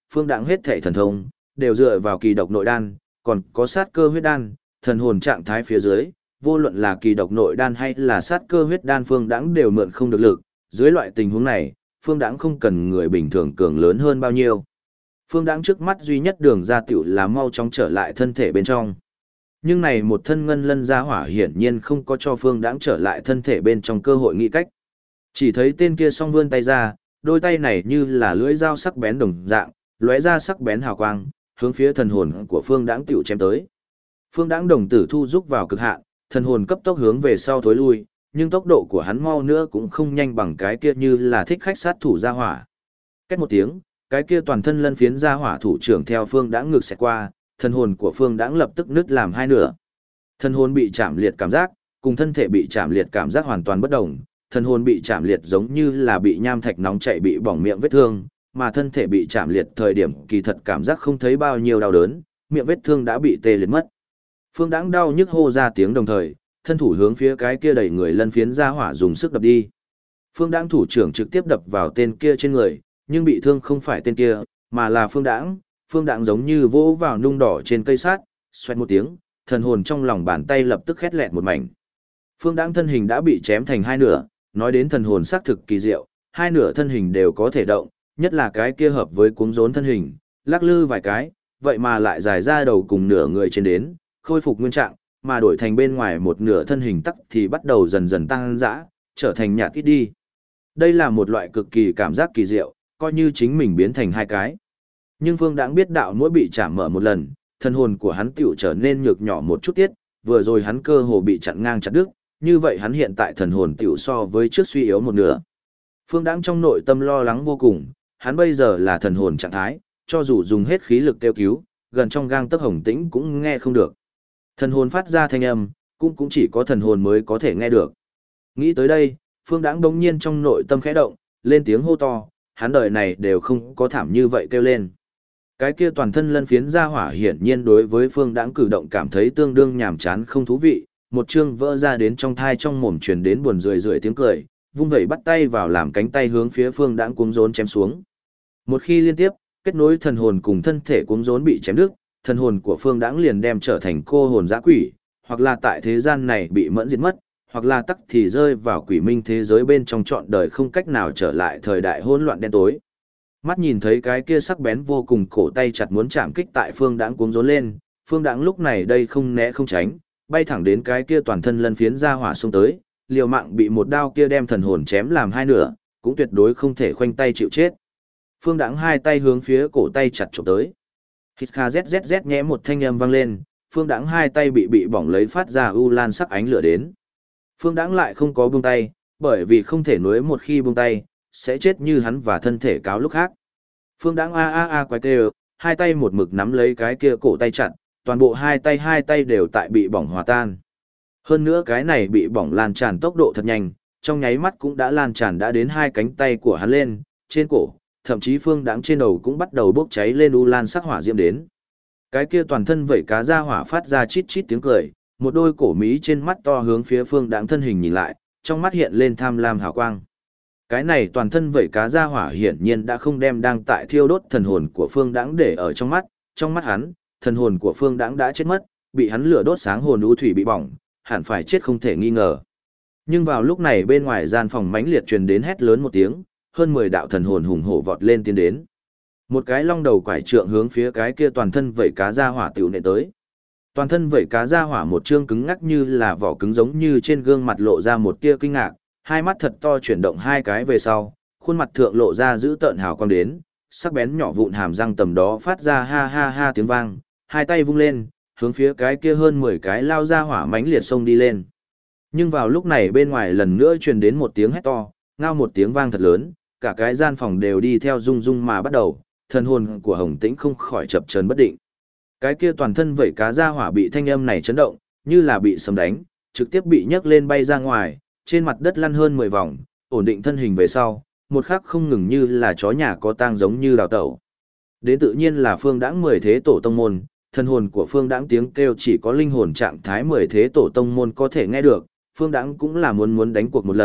Phương Đãng hết thảy thần thông, đều dựa vào kỳ độc nội đan, còn có sát cơ huyết đan, thần hồn trạng thái phía dưới, vô luận là kỳ độc nội đan hay là sát cơ huyết đan Phương Đãng đều mượn không được lực, dưới loại tình huống này, Phương Đãng không cần người bình thường cường lớn hơn bao nhiêu. Phương Đãng trước mắt duy nhất đường ra tiểu là mau chóng trở lại thân thể bên trong. Nhưng này một thân ngân lân gia hỏa hiển nhiên không có cho Phương Đãng trở lại thân thể bên trong cơ hội nghĩ cách. Chỉ thấy tên kia song vươn tay ra, đôi tay này như là lưỡi dao sắc bén đồng dạng, lóe ra sắc bén hào quang, hướng phía thần hồn của Phương Đãng tiểu chém tới. Phương Đãng đồng tử thu rút vào cực hạn, thần hồn cấp tốc hướng về sau thối lui, nhưng tốc độ của hắn mau nữa cũng không nhanh bằng cái kia như là thích khách sát thủ gia hỏa. Két một tiếng, cái kia toàn thân lân phiến gia hỏa thủ trưởng theo Phương Đãng ngược xẹt qua, thần hồn của Phương Đãng lập tức nứt làm hai nửa. Thần hồn bị chạm liệt cảm giác, cùng thân thể bị chạm liệt cảm giác hoàn toàn bất đồng. Thần hồn bị chạm liệt giống như là bị nham thạch nóng chảy bị bỏng miệng vết thương, mà thân thể bị chạm liệt thời điểm kỳ thật cảm giác không thấy bao nhiêu đau đớn, miệng vết thương đã bị tê liệt mất. Phương Đãng đau nhức hô ra tiếng đồng thời, thân thủ hướng phía cái kia đẩy người lân phiến ra hỏa dùng sức đập đi. Phương Đãng thủ trưởng trực tiếp đập vào tên kia trên người, nhưng bị thương không phải tên kia, mà là Phương Đãng. Phương Đãng giống như vỗ vào nung đỏ trên cây sắt, xoẹt một tiếng, thần hồn trong lòng bàn tay lập tức khét lẹt một mảnh. Phương Đãng thân hình đã bị chém thành hai nửa, nói đến thần hồn xác thực kỳ diệu, hai nửa thân hình đều có thể động, nhất là cái kia hợp với cuống rốn thân hình, lắc lư vài cái, vậy mà lại dài ra đầu cùng nửa người trên đến, khôi phục nguyên trạng, mà đổi thành bên ngoài một nửa thân hình tắc thì bắt đầu dần dần tăng dã, trở thành nhạt ít đi. Đây là một loại cực kỳ cảm giác kỳ diệu, coi như chính mình biến thành hai cái. Nhưng Phương Đãng biết đạo mỗi bị chạm mở một lần, thân hồn của hắn tiểu trở nên nhược nhỏ một chút tiết, vừa rồi hắn cơ hồ bị chặn ngang chặt đứt, như vậy hắn hiện tại thần hồn tiểu so với trước suy yếu một nửa. Phương Đãng trong nội tâm lo lắng vô cùng, hắn bây giờ là thần hồn trạng thái, cho dù dùng hết khí lực kêu cứu, gần trong gang tấc hồng tĩnh cũng nghe không được. Thần hồn phát ra thanh âm, cũng chỉ có thần hồn mới có thể nghe được. Nghĩ tới đây, Phương Đãng đống nhiên trong nội tâm khẽ động, lên tiếng hô to, hắn đời này đều không có thảm như vậy kêu lên. Cái kia toàn thân lân phiến ra hỏa hiển nhiên đối với Phương Đãng cử động cảm thấy tương đương nhàm chán không thú vị, một chương vỡ ra đến trong thai trong mồm truyền đến buồn rười rượi tiếng cười, vung vẩy bắt tay vào làm cánh tay hướng phía Phương Đãng cuống rốn chém xuống. Một khi liên tiếp, kết nối thần hồn cùng thân thể cuống rốn bị chém đứt, thần hồn của Phương Đãng liền đem trở thành cô hồn dã quỷ, hoặc là tại thế gian này bị mẫn diệt mất, hoặc là tắc thì rơi vào quỷ minh thế giới bên trong trọn đời không cách nào trở lại thời đại hỗn loạn đen tối. Mắt nhìn thấy cái kia sắc bén vô cùng cổ tay chặt muốn chạm kích tại Phương Đãng cuống rốn lên, Phương Đãng lúc này đây không né không tránh, bay thẳng đến cái kia toàn thân lân phiến ra hỏa xông tới, liều mạng bị một đao kia đem thần hồn chém làm hai nửa, cũng tuyệt đối không thể khoanh tay chịu chết. Phương Đãng hai tay hướng phía cổ tay chặt chụp tới. Hít kha zzz nhẽ một thanh âm vang lên, Phương Đãng hai tay bị bỏng lấy phát ra u lan sắc ánh lửa đến. Phương Đãng lại không có buông tay, bởi vì không thể nuối một khi buông tay, sẽ chết như hắn và thân thể cáo lúc khác. Phương Đãng a quái kêu, hai tay một mực nắm lấy cái kia cổ tay chặt, toàn bộ hai tay đều tại bị bỏng hòa tan. Hơn nữa cái này bị bỏng lan tràn tốc độ thật nhanh, trong nháy mắt cũng đã lan tràn đã đến hai cánh tay của hắn lên, trên cổ, thậm chí Phương Đãng trên đầu cũng bắt đầu bốc cháy lên u lan sắc hỏa diễm đến. Cái kia toàn thân vẩy cá ra hỏa phát ra chít chít tiếng cười, một đôi cổ mí trên mắt to hướng phía Phương Đãng thân hình nhìn lại, trong mắt hiện lên tham lam hào quang. Cái này toàn thân vẩy cá ra hỏa hiển nhiên đã không đem đang tại thiêu đốt thần hồn của Phương Đãng để ở trong mắt hắn, thần hồn của Phương Đãng đã chết mất, bị hắn lửa đốt sáng hồn u thủy bị bỏng, hẳn phải chết không thể nghi ngờ. Nhưng vào lúc này bên ngoài gian phòng mãnh liệt truyền đến hét lớn một tiếng, hơn 10 đạo thần hồn hùng hổ vọt lên tiến đến. Một cái long đầu quải trượng hướng phía cái kia toàn thân vẩy cá ra hỏa tiểu nệ tới. Toàn thân vẩy cá ra hỏa một trương cứng ngắc như là vỏ cứng giống như trên gương mặt lộ ra một tia kinh ngạc, hai mắt thật to chuyển động hai cái về sau, khuôn mặt thượng lộ ra giữ tợn hào quang đến, sắc bén nhỏ vụn hàm răng tầm đó phát ra ha ha ha tiếng vang, hai tay vung lên, hướng phía cái kia hơn 10 cái lao ra hỏa mãnh liệt xông đi lên. Nhưng vào lúc này bên ngoài lần nữa truyền đến một tiếng hét to, ngao một tiếng vang thật lớn, cả cái gian phòng đều đi theo rung rung mà bắt đầu, thần hồn của Hồng Tĩnh không khỏi chập chờn bất định. Cái kia toàn thân vẩy cá ra hỏa bị thanh âm này chấn động, như là bị sấm đánh, trực tiếp bị nhấc lên bay ra ngoài, trên mặt đất lăn hơn 10 vòng, ổn định thân hình về sau, một khắc không ngừng như là chó nhà có tang giống như đào tẩu. Đến tự nhiên là Phương Đãng 10 thế tổ tông môn, thần hồn của Phương Đãng tiếng kêu chỉ có linh hồn trạng thái 10 thế tổ tông môn có thể nghe được, Phương Đãng cũng là muốn đánh cuộc một lần,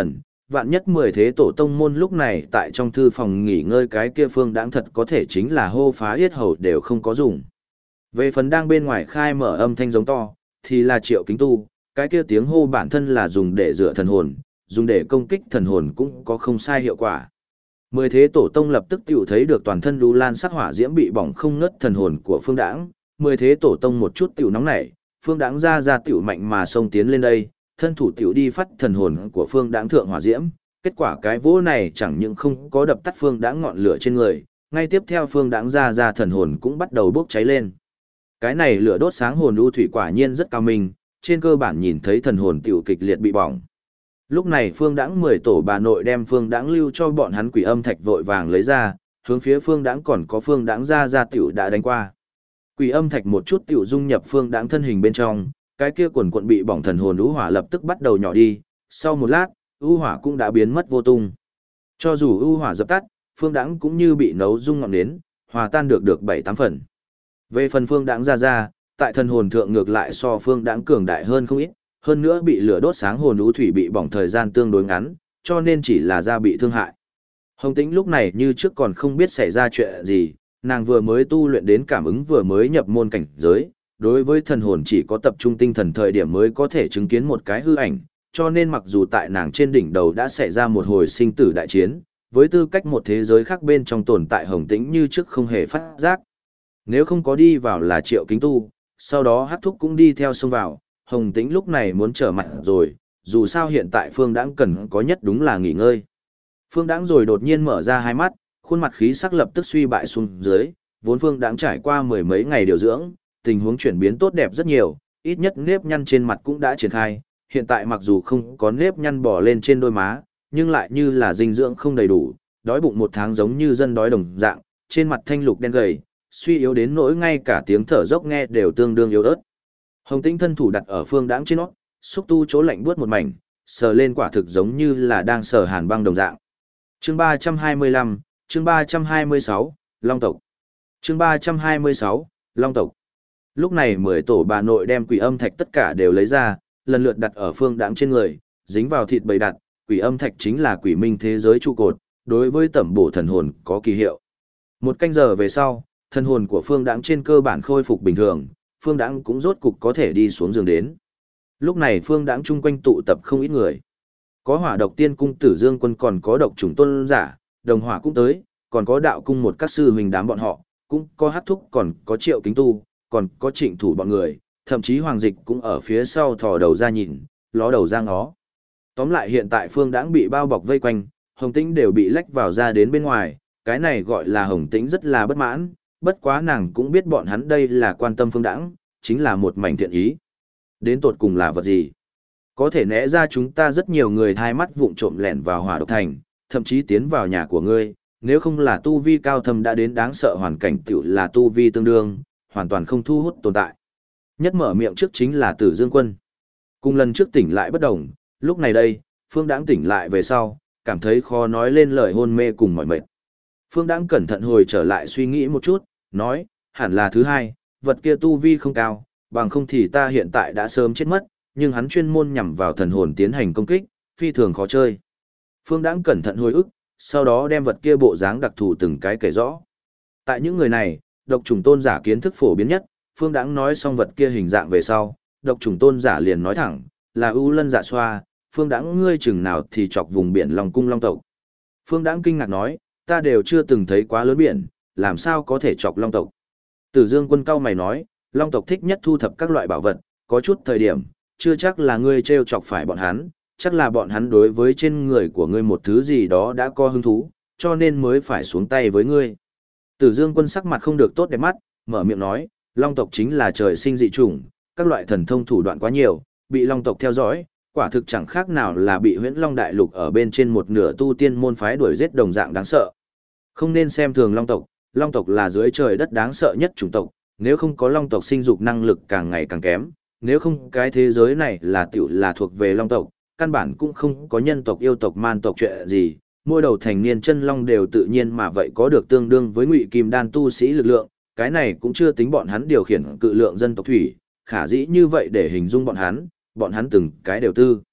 vạn nhất 10 thế tổ tông môn lúc này tại trong thư phòng nghỉ ngơi cái kia Phương Đãng thật có thể chính là hô phá yết hầu đều không có dùng. Về phần đang bên ngoài khai mở âm thanh giống to, thì là Triệu Kính Tu, cái kia tiếng hô bản thân là dùng để dựa thần hồn, dùng để công kích thần hồn cũng có không sai hiệu quả. 10 thế tổ tông lập tức tiểu thấy được toàn thân lưu lan sắc hỏa diễm bị bỏng không ngớt thần hồn của Phương Đãng, 10 thế tổ tông một chút tiểu nóng nảy, Phương Đãng ra tiểu mạnh mà xông tiến lên đây, thân thủ tiểu đi phát thần hồn của Phương Đãng thượng hỏa diễm, kết quả cái vỗ này chẳng những không có đập tắt Phương Đãng ngọn lửa trên người, ngay tiếp theo Phương Đãng ra thần hồn cũng bắt đầu bốc cháy lên. Cái này lửa đốt sáng hồn u thủy quả nhiên rất cao minh, trên cơ bản nhìn thấy thần hồn tiểu kịch liệt bị bỏng. Lúc này Phương Đãng 10 tổ bà nội đem Phương Đãng lưu cho bọn hắn quỷ âm thạch vội vàng lấy ra, hướng phía Phương Đãng còn có Phương Đãng ra tiểu đã đánh qua. Quỷ âm thạch một chút tiểu dung nhập Phương Đãng thân hình bên trong, cái kia quần quần bị bỏng thần hồn u hỏa lập tức bắt đầu nhỏ đi, sau một lát, u hỏa cũng đã biến mất vô tung. Cho dù u hỏa dập tắt, Phương Đãng cũng như bị nấu dung ngọn nến, hòa tan được 7-8 phần. Về phần Phương Đãng ra, tại thần hồn thượng ngược lại so Phương Đãng cường đại hơn không ít, hơn nữa bị lửa đốt sáng hồn u thủy bị bỏng thời gian tương đối ngắn, cho nên chỉ là da bị thương hại. Hồng Tĩnh lúc này như trước còn không biết xảy ra chuyện gì, nàng vừa mới tu luyện đến cảm ứng vừa mới nhập môn cảnh giới, đối với thần hồn chỉ có tập trung tinh thần thời điểm mới có thể chứng kiến một cái hư ảnh, cho nên mặc dù tại nàng trên đỉnh đầu đã xảy ra một hồi sinh tử đại chiến, với tư cách một thế giới khác bên trong tồn tại Hồng Tĩnh như trước không hề phát giác. Nếu không có đi vào là Triệu Kính Tu, sau đó Hắc Thúc cũng đi theo xông vào, Hồng Tĩnh lúc này muốn trở mặt rồi, dù sao hiện tại Phương Đãng cần có nhất đúng là nghỉ ngơi. Phương Đãng rồi đột nhiên mở ra hai mắt, khuôn mặt khí sắc lập tức suy bại xuống dưới, vốn Phương Đãng trải qua mười mấy ngày điều dưỡng, tình huống chuyển biến tốt đẹp rất nhiều, ít nhất nếp nhăn trên mặt cũng đã triển khai, hiện tại mặc dù không có nếp nhăn bò lên trên đôi má, nhưng lại như là dinh dưỡng không đầy đủ, đói bụng một tháng giống như dân đói đồng dạng, trên mặt thanh lục đen gầy, suy yếu đến nỗi ngay cả tiếng thở dốc nghe đều tương đương yếu ớt. Hồng Tĩnh thân thủ đặt ở Phương Đãng trên nót, xúc tu chỗ lạnh buốt một mảnh, sờ lên quả thực giống như là đang sờ hàn băng đồng dạng. Chương 325, chương 326, Long tộc. Chương 326, Long tộc. Lúc này 10 tổ bà nội đem quỷ âm thạch tất cả đều lấy ra, lần lượt đặt ở Phương Đãng trên người, dính vào thịt bầy đặt, quỷ âm thạch chính là quỷ minh thế giới trụ cột, đối với tẩm bổ thần hồn có kỳ hiệu. Một canh giờ về sau, thần hồn của Phương Đãng trên cơ bản khôi phục bình thường, Phương Đãng cũng rốt cục có thể đi xuống giường đến. Lúc này Phương Đãng chung quanh tụ tập không ít người. Có Hỏa Độc Tiên cung Tử Dương Quân, còn có Độc Chủng Tôn giả, Đồng Hỏa cũng tới, còn có Đạo cung một các sư huynh đám bọn họ, cũng có Hắc Thúc, còn có Triệu Kính Tu, còn có Trịnh Thủ bọn người, thậm chí Hoàng Dịch cũng ở phía sau thò đầu ra nhìn, ló đầu ra ngó. Tóm lại hiện tại Phương Đãng bị bao bọc vây quanh, Hồng Tĩnh đều bị lách vào ra đến bên ngoài, cái này gọi là Hồng Tĩnh rất là bất mãn, bất quá nàng cũng biết bọn hắn đây là quan tâm Phương Đãng, chính là một mảnh thiện ý. Đến tột cùng là vật gì? Có thể né ra chúng ta rất nhiều người thai mắt vụng trộm lẻn vào Hỏa Độc Thành, thậm chí tiến vào nhà của ngươi, nếu không là tu vi cao thâm đã đến đáng sợ hoàn cảnh tiểu là tu vi tương đương, hoàn toàn không thu hút tồn tại. Nhất mở miệng trước chính là Tử Dương Quân. Cùng lần trước tỉnh lại bất đồng, lúc này đây, Phương Đãng tỉnh lại về sau, cảm thấy khó nói lên lời, hôn mê cùng mỏi mệt. Phương Đãng cẩn thận hồi trở lại suy nghĩ một chút, nói, hẳn là thứ hai, vật kia tu vi không cao, bằng không thì ta hiện tại đã sớm chết mất, nhưng hắn chuyên môn nhằm vào thần hồn tiến hành công kích, phi thường khó chơi. Phương Đãng cẩn thận hồi ức, sau đó đem vật kia bộ dáng đặc thù từng cái kể rõ. Tại những người này, Độc Chủng Tôn giả kiến thức phổ biến nhất, Phương Đãng nói xong vật kia hình dạng về sau, Độc Chủng Tôn giả liền nói thẳng, là ưu lân dạ xoa, Phương Đãng ngươi chừng nào thì chọc vùng biển Long cung Long tộc. Phương Đãng kinh ngạc nói, ta đều chưa từng thấy quá lớn biển, làm sao có thể chọc Long tộc. Tử Dương Quân cao mày nói, Long tộc thích nhất thu thập các loại bảo vật, có chút thời điểm, chưa chắc là ngươi trêu chọc phải bọn hắn, chắc là bọn hắn đối với trên người của ngươi một thứ gì đó đã có hứng thú, cho nên mới phải xuống tay với ngươi. Tử Dương Quân sắc mặt không được tốt đẹp mắt, mở miệng nói, Long tộc chính là trời sinh dị chủng, các loại thần thông thủ đoạn quá nhiều, bị Long tộc theo dõi, quả thực chẳng khác nào là bị Huyễn Long đại lục ở bên trên một nửa tu tiên môn phái đuổi giết đồng dạng đáng sợ. Không nên xem thường Long tộc là dưới trời đất đáng sợ nhất chủng tộc, nếu không có Long tộc sinh dục năng lực càng ngày càng kém, nếu không cái thế giới này là thuộc về Long tộc, căn bản cũng không có nhân tộc yêu tộc man tộc chuyện gì, mỗi đầu thành niên chân long đều tự nhiên mà vậy có được tương đương với ngụy kim đan tu sĩ lực lượng, cái này cũng chưa tính bọn hắn điều khiển cự lượng dân tộc thủy, khả dĩ như vậy để hình dung bọn hắn từng cái đều tư.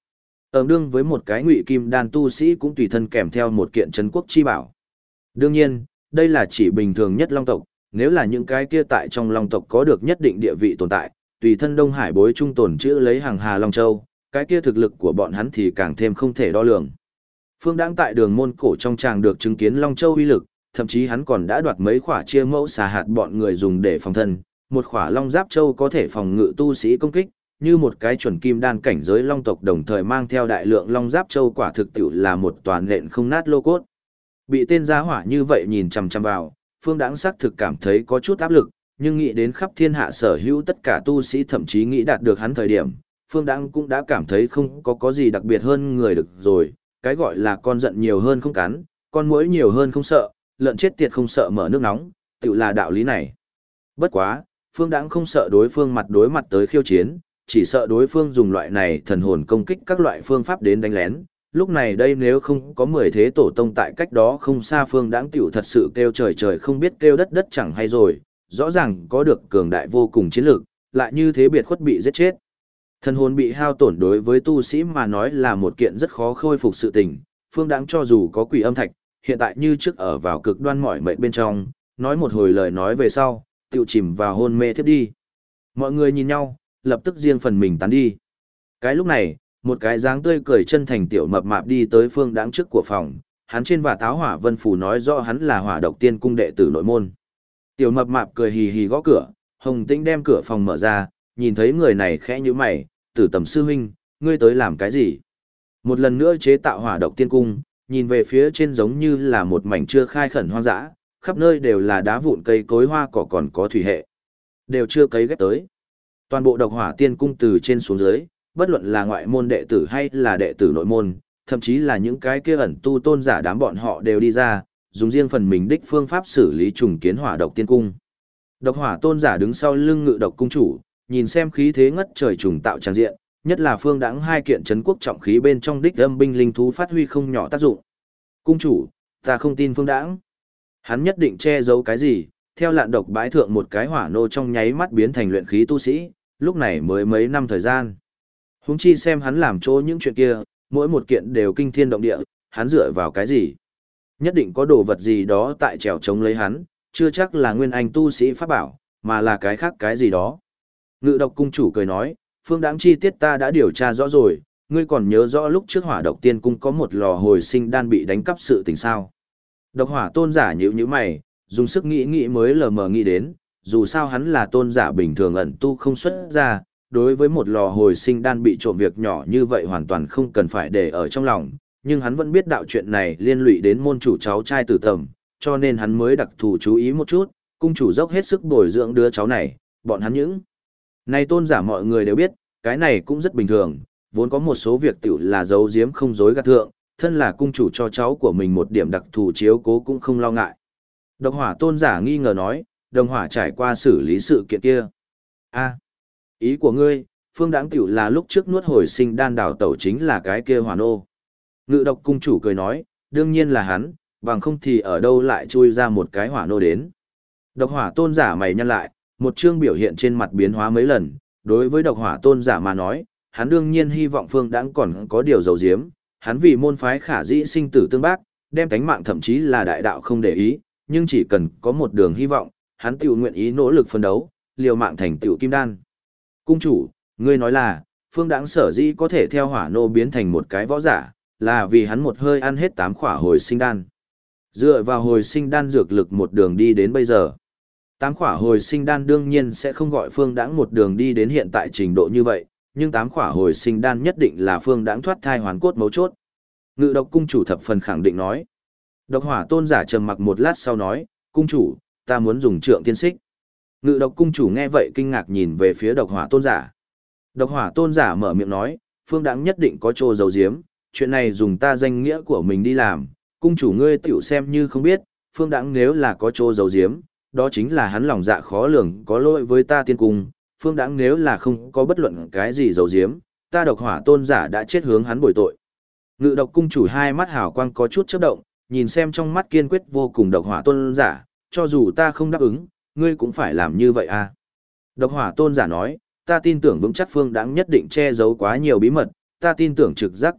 đương với một cái ngụy kim đan tu sĩ cũng tùy thân kèm theo một kiện trấn quốc chi bảo. Đương nhiên, đây là chỉ bình thường nhất long tộc, nếu là những cái kia tại trong long tộc có được nhất định địa vị tồn tại, tùy thân Đông Hải bối trung tồn chữ lấy hàng hà Long Châu, cái kia thực lực của bọn hắn thì càng thêm không thể đo lường. Phương Đãng tại đường môn cổ trong tràng được chứng kiến Long Châu uy lực, thậm chí hắn còn đã đoạt mấy khỏa chia mẫu xà hạt bọn người dùng để phòng thân, một khỏa Long Giáp Châu có thể phòng ngự tu sĩ công kích, như một cái chuẩn kim đan cảnh giới long tộc đồng thời mang theo đại lượng Long Giáp Châu quả thực tiệu là một toàn nện không nát lô cốt. Bị tên giá hỏa như vậy nhìn chằm chằm vào, Phương Đãng xác thực cảm thấy có chút áp lực, nhưng nghĩ đến khắp thiên hạ sở hữu tất cả tu sĩ thậm chí nghĩ đạt được hắn thời điểm, Phương Đãng cũng đã cảm thấy không có gì đặc biệt hơn người được rồi, cái gọi là con giận nhiều hơn không cắn, con muỗi nhiều hơn không sợ, lợn chết tiệt không sợ mở nước nóng, tự là đạo lý này. Bất quá, Phương Đãng không sợ đối phương mặt đối mặt tới khiêu chiến, chỉ sợ đối phương dùng loại này thần hồn công kích các loại phương pháp đến đánh lén. Lúc này đây nếu không có 10 thế tổ tông tại cách đó không xa, Phương Đãng tiểu thật sự kêu trời trời không biết kêu đất đất chẳng hay rồi, rõ ràng có được cường đại vô cùng chiến lược, lại như thế biệt khuất bị giết chết. Thần hồn bị hao tổn đối với tu sĩ mà nói là một kiện rất khó khôi phục sự tình, Phương Đãng cho dù có quỷ âm thạch, hiện tại như trước ở vào cực đoan mỏi mệt bên trong, nói một hồi lời nói về sau, tiểu chìm vào hôn mê thiếp đi. Mọi người nhìn nhau, lập tức riêng phần mình tán đi. Cái lúc này, một cái dáng tươi cười chân thành tiểu mập mạp đi tới Phương Đãng trước của phòng, hắn trên và táo hỏa vân phù nói rõ hắn là Hỏa Độc Tiên cung đệ tử nội môn. Tiểu mập mạp cười hì hì gõ cửa, Hồng Tĩnh đem cửa phòng mở ra, nhìn thấy người này khẽ nhíu mày, Tử Tầm sư huynh, ngươi tới làm cái gì? Một lần nữa chế tạo Hỏa Độc Tiên cung, nhìn về phía trên giống như là một mảnh chưa khai khẩn hoang dã, khắp nơi đều là đá vụn cây cối hoa cỏ còn có thủy hệ. Đều chưa cấy ghép tới. Toàn bộ Độc Hỏa Tiên cung từ trên xuống dưới, bất luận là ngoại môn đệ tử hay là đệ tử nội môn, thậm chí là những cái kia ẩn tu tôn giả đám bọn họ đều đi ra, dùng riêng phần mình đích phương pháp xử lý trùng kiến Hỏa Độc Tiên cung. Độc Hỏa tôn giả đứng sau lưng Ngự Độc cung chủ, nhìn xem khí thế ngất trời trùng tạo tràng diện, nhất là Phương Đãng hai kiện trấn quốc trọng khí bên trong đích âm binh linh thú phát huy không nhỏ tác dụng. Cung chủ, ta không tin Phương Đãng. Hắn nhất định che giấu cái gì, theo lạn độc bãi thượng một cái hỏa nô trong nháy mắt biến thành luyện khí tu sĩ, lúc này mới mấy năm thời gian. Huống chi xem hắn làm chỗ những chuyện kia, mỗi một kiện đều kinh thiên động địa, hắn dựa vào cái gì? Nhất định có đồ vật gì đó tại trèo chống lấy hắn, chưa chắc là nguyên anh tu sĩ pháp bảo, mà là cái khác cái gì đó. Ngự Độc cung chủ cười nói, Phương Đãng chi tiết ta đã điều tra rõ rồi, ngươi còn nhớ rõ lúc trước Hỏa Độc Tiên cung có một lò hồi sinh đan bị đánh cắp sự tình sao? Độc Hỏa tôn giả nhíu mày, dùng sức nghĩ mới lờ mờ nghĩ đến, dù sao hắn là tôn giả bình thường ẩn tu không xuất ra, đối với một lò hồi sinh đan bị trộm việc nhỏ như vậy hoàn toàn không cần phải để ở trong lòng, nhưng hắn vẫn biết đạo chuyện này liên lụy đến môn chủ cháu trai Tử Tầm, cho nên hắn mới đặc thù chú ý một chút, cung chủ dốc hết sức bồi dưỡng đứa cháu này, bọn hắn những này tôn giả mọi người đều biết, cái này cũng rất bình thường, vốn có một số việc tiểu là giấu giếm không dối gạt thượng, thân là cung chủ cho cháu của mình một điểm đặc thù chiếu cố cũng không lo ngại. Độc Hỏa tôn giả nghi ngờ nói, Đồng Hỏa trải qua xử lý sự kiện kia. Ý của ngươi, Phương Đãng tiểu là lúc trước nuốt hồi sinh đan đảo tẩu chính là cái kia hỏa nô. Ngự Độc cung chủ cười nói, đương nhiên là hắn, bằng không thì ở đâu lại chui ra một cái hỏa nô đến. Độc Hỏa tôn giả mày nhăn lại, một chương biểu hiện trên mặt biến hóa mấy lần, đối với Độc Hỏa tôn giả mà nói, hắn đương nhiên hy vọng Phương Đãng còn có điều giấu giếm, hắn vì môn phái khả dĩ sinh tử tương bác, đem tánh mạng thậm chí là đại đạo không để ý, nhưng chỉ cần có một đường hy vọng, hắn tiểu nguyện ý nỗ lực phấn đấu, liều mạng thành tiểu kim đan. Cung chủ, ngươi nói là, Phương Đãng sở dĩ có thể theo hỏa nô biến thành một cái võ giả, là vì hắn một hơi ăn hết 8 khỏa hồi sinh đan. Dựa vào hồi sinh đan dược lực một đường đi đến bây giờ. 8 khỏa hồi sinh đan đương nhiên sẽ không gọi Phương Đãng một đường đi đến hiện tại trình độ như vậy, nhưng 8 khỏa hồi sinh đan nhất định là Phương Đãng thoát thai hoàn cốt mấu chốt. Ngự Độc cung chủ thập phần khẳng định nói. Độc Hỏa tôn giả trầm mặc một lát sau nói, cung chủ, ta muốn dùng trượng tiên xích. Ngự Độc cung chủ nghe vậy kinh ngạc nhìn về phía Độc Hỏa tôn giả. Độc Hỏa tôn giả mở miệng nói, Phương Đãng nhất định có chỗ giấu giếm, chuyện này dùng ta danh nghĩa của mình đi làm, cung chủ ngươi tiểu xem như không biết, Phương Đãng nếu là có chỗ giấu giếm, đó chính là hắn lòng dạ khó lường có lỗi với ta tiên cung, Phương Đãng nếu là không có bất luận cái gì giấu giếm, ta Độc Hỏa tôn giả đã chết hướng hắn bồi tội. Ngự Độc cung chủ hai mắt hào quang có chút chớp động, nhìn xem trong mắt kiên quyết vô cùng Độc Hỏa tôn giả, cho dù ta không đáp ứng, ngươi cũng phải làm như vậy à. Độc Hỏa tôn giả nói, ta tin tưởng vững chắc Phương Đãng nhất định che giấu quá nhiều bí mật, ta tin tưởng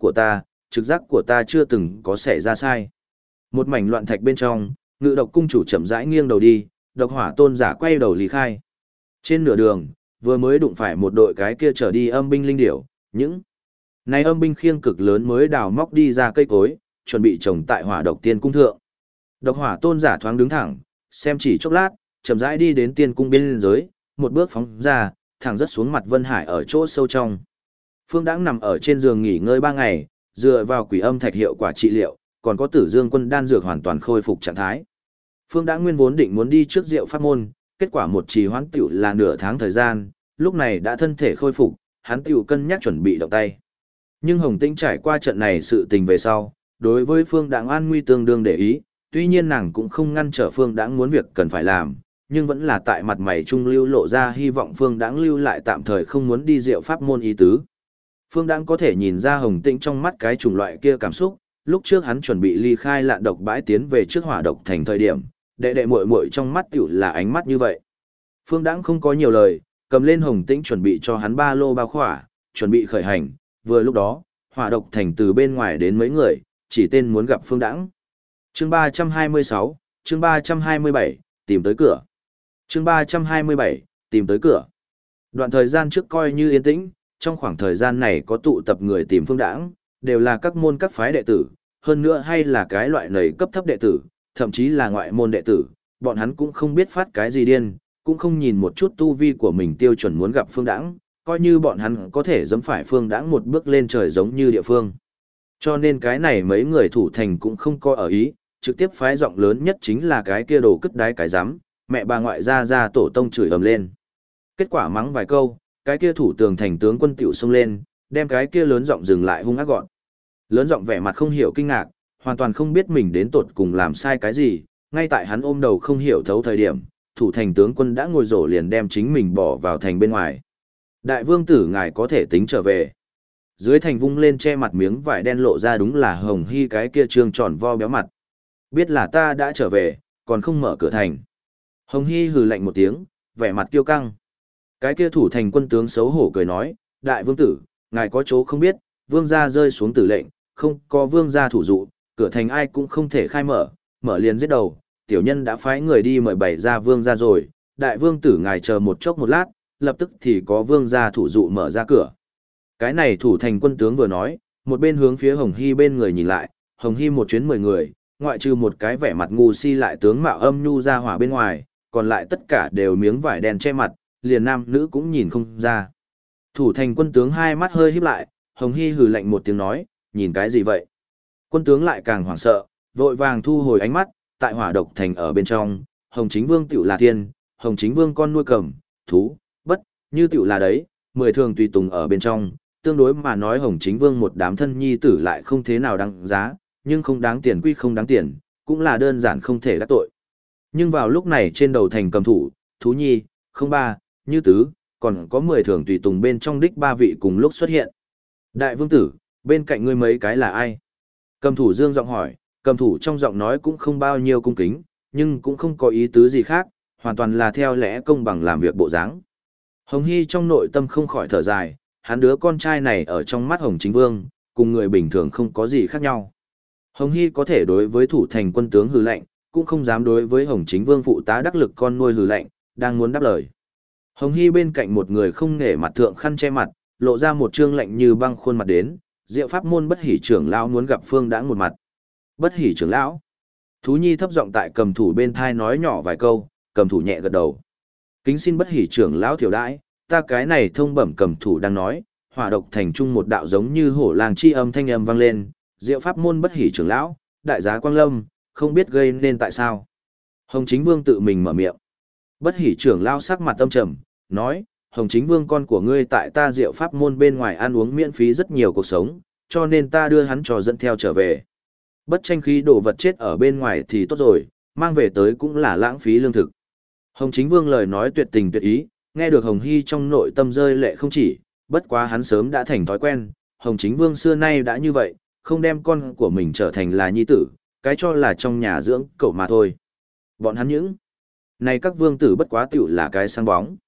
trực giác của ta chưa từng có xảy ra sai. Một mảnh loạn thạch bên trong, Ngự Độc cung chủ chậm rãi nghiêng đầu đi, Độc Hỏa tôn giả quay đầu lý khai. Trên nửa đường, vừa mới đụng phải một đội cái kia trở đi âm binh linh điểu, những này âm binh khiêng cực lớn mới đào móc đi ra cây cối, chuẩn bị trồng tại Hỏa Độc Tiên cung thượng. Độc Hỏa tôn giả thoáng đứng thẳng, xem chỉ chốc lát, chậm rãi đi đến tiên cung biên giới, một bước phóng ra, thẳng rất xuống mặt Vân Hải ở chỗ sâu trong. Phương Đãng nằm ở trên giường nghỉ ngơi 3 ngày, dựa vào quỷ âm thạch hiệu quả trị liệu, còn có Tử Dương quân đan dược hoàn toàn khôi phục trạng thái. Phương Đãng nguyên vốn định muốn đi trước Diệu Pháp môn, kết quả một trì hoãn tiểu là nửa tháng thời gian, lúc này đã thân thể khôi phục, hắn tiểu cân nhắc chuẩn bị động tay. Nhưng Hồng Tĩnh trải qua trận này sự tình về sau, đối với Phương Đãng an nguy tương đương để ý, tuy nhiên nàng cũng không ngăn trở Phương Đãng muốn việc cần phải làm, nhưng vẫn là tại mặt mày trung lưu lộ ra hy vọng Phương Đãng lưu lại tạm thời không muốn đi Diệu Pháp môn ý tứ. Phương Đãng có thể nhìn ra Hồng Tĩnh trong mắt cái chủng loại kia cảm xúc, lúc trước hắn chuẩn bị ly khai Lạn Độc bãi tiến về trước Hỏa Độc thành thời điểm, đệ đệ muội muội trong mắt tiểu là ánh mắt như vậy. Phương Đãng không có nhiều lời, cầm lên Hồng Tĩnh chuẩn bị cho hắn ba lô bao khỏa, chuẩn bị khởi hành, vừa lúc đó, Hỏa Độc thành từ bên ngoài đến mấy người, chỉ tên muốn gặp Phương Đãng. Chương 326, chương 327, tìm tới cửa. Chương 327, tìm tới cửa. Đoạn thời gian trước coi như yên tĩnh, trong khoảng thời gian này có tụ tập người tìm Phương Đãng, đều là các môn các phái đệ tử, hơn nữa hay là cái loại nầy cấp thấp đệ tử, thậm chí là ngoại môn đệ tử, bọn hắn cũng không biết phát cái gì điên, cũng không nhìn một chút tu vi của mình tiêu chuẩn muốn gặp Phương Đãng, coi như bọn hắn có thể giẫm phải Phương Đãng một bước lên trời giống như địa phương. Cho nên cái này mấy người thủ thành cũng không coi ở ý, trực tiếp phái giọng lớn nhất chính là cái kia đồ cất đái cái rắm, mẹ bà ngoại ra tổ tông chửi ầm lên. Kết quả mắng vài câu, cái kia thủ tường thành tướng quân tiểu xông lên, đem cái kia lớn giọng dừng lại hung ác gọn. Lớn giọng vẻ mặt không hiểu kinh ngạc, hoàn toàn không biết mình đến tột cùng làm sai cái gì, ngay tại hắn ôm đầu không hiểu thấu thời điểm, thủ thành tướng quân đã ngồi rổ liền đem chính mình bỏ vào thành bên ngoài. Đại vương tử ngài có thể tính trở về. Dưới thành vung lên che mặt miếng vải đen lộ ra đúng là Hồng Hy cái kia trương tròn vo béo mặt. Biết là ta đã trở về, còn không mở cửa thành. Hồng Hy hừ lạnh một tiếng, vẻ mặt kiêu căng. Cái kia thủ thành quân tướng xấu hổ cười nói, đại vương tử, ngài có chỗ không biết, vương gia rơi xuống tử lệnh, không có vương gia thủ dụ, cửa thành ai cũng không thể khai mở, mở liền giết đầu, tiểu nhân đã phái người đi mời bày ra vương gia rồi, đại vương tử ngài chờ một chốc một lát, lập tức thì có vương gia thủ dụ mở ra cửa. Cái này thủ thành quân tướng vừa nói, một bên hướng phía Hồng Hy bên người nhìn lại, Hồng Hy một chuyến 10 người, ngoại trừ một cái vẻ mặt ngu si lại tướng mạo âm nhu ra hỏa bên ngoài, còn lại tất cả đều miếng vải đen che mặt, liền nam nữ cũng nhìn không ra. Thủ thành quân tướng hai mắt hơi híp lại, Hồng Hy hừ lạnh một tiếng nói, nhìn cái gì vậy? Quân tướng lại càng hoảng sợ, vội vàng thu hồi ánh mắt, tại Hỏa Độc thành ở bên trong, Hồng Chính Vương tiểu là thiên, Hồng Chính Vương con nuôi cầm, thú, bất, như tiểu là đấy, 10 thường tùy tùng ở bên trong, tương đối mà nói Hồng Chính Vương một đám thân nhi tử lại không thế nào đáng giá, nhưng không đáng tiền quy không đáng tiền, cũng là đơn giản không thể đắc tội. Nhưng vào lúc này trên đầu thành cầm thủ, thú nhi, không ba, như tứ, còn có 10 thường tùy tùng bên trong đích 3 vị cùng lúc xuất hiện. Đại vương tử, bên cạnh ngươi mấy cái là ai? Cầm thủ dương giọng hỏi, cầm thủ trong giọng nói cũng không bao nhiêu cung kính, nhưng cũng không có ý tứ gì khác, hoàn toàn là theo lẽ công bằng làm việc bộ dáng. Hồng Hy trong nội tâm không khỏi thở dài, hắn đứa con trai này ở trong mắt Hồng Chính Vương, cùng người bình thường không có gì khác nhau. Hồng Hy có thể đối với thủ thành quân tướng hừ lạnh, cũng không dám đối với Hồng Chính Vương phụ tá đắc lực con nuôi hừ lạnh, đang muốn đáp lời. Hồng Hy bên cạnh một người không nể mặt thượng khăn che mặt, lộ ra một trương lạnh như băng khuôn mặt đến, Diệu Pháp môn Bất Hỉ trưởng lão muốn gặp Phương Đãng một mặt. Bất Hỉ trưởng lão? Thú Nhi thấp giọng tại cầm thủ bên thai nói nhỏ vài câu, cầm thủ nhẹ gật đầu. Kính xin Bất Hỉ trưởng lão thiểu đãi, ta cái này thông bẩm cầm thủ đang nói, Hỏa Độc thành trung một đạo giống như hổ lang chi âm thanh âm vang lên, Diệu Pháp môn Bất Hỉ trưởng lão, đại giá Quang Lâm, không biết gây nên tại sao. Hồng Chính Vương tự mình mở miệng. Bất Hỉ trưởng lão sắc mặt âm trầm, nói, Hồng Chính Vương con của ngươi tại ta Diệu Pháp môn bên ngoài ăn uống miễn phí rất nhiều cuộc sống, cho nên ta đưa hắn trò dẫn theo trở về. Bất tranh khí đồ vật chết ở bên ngoài thì tốt rồi, mang về tới cũng là lãng phí lương thực. Hồng Chính Vương lời nói tuyệt tình tuyệt ý, nghe được Hồng Hy trong nội tâm rơi lệ không chỉ, bất quá hắn sớm đã thành thói quen, Hồng Chính Vương xưa nay đã như vậy, không đem con của mình trở thành là nhi tử, cái cho là trong nhà dưỡng cậu mà thôi. Bọn hắn những này các vương tử bất quá tiểu là cái sang bóng.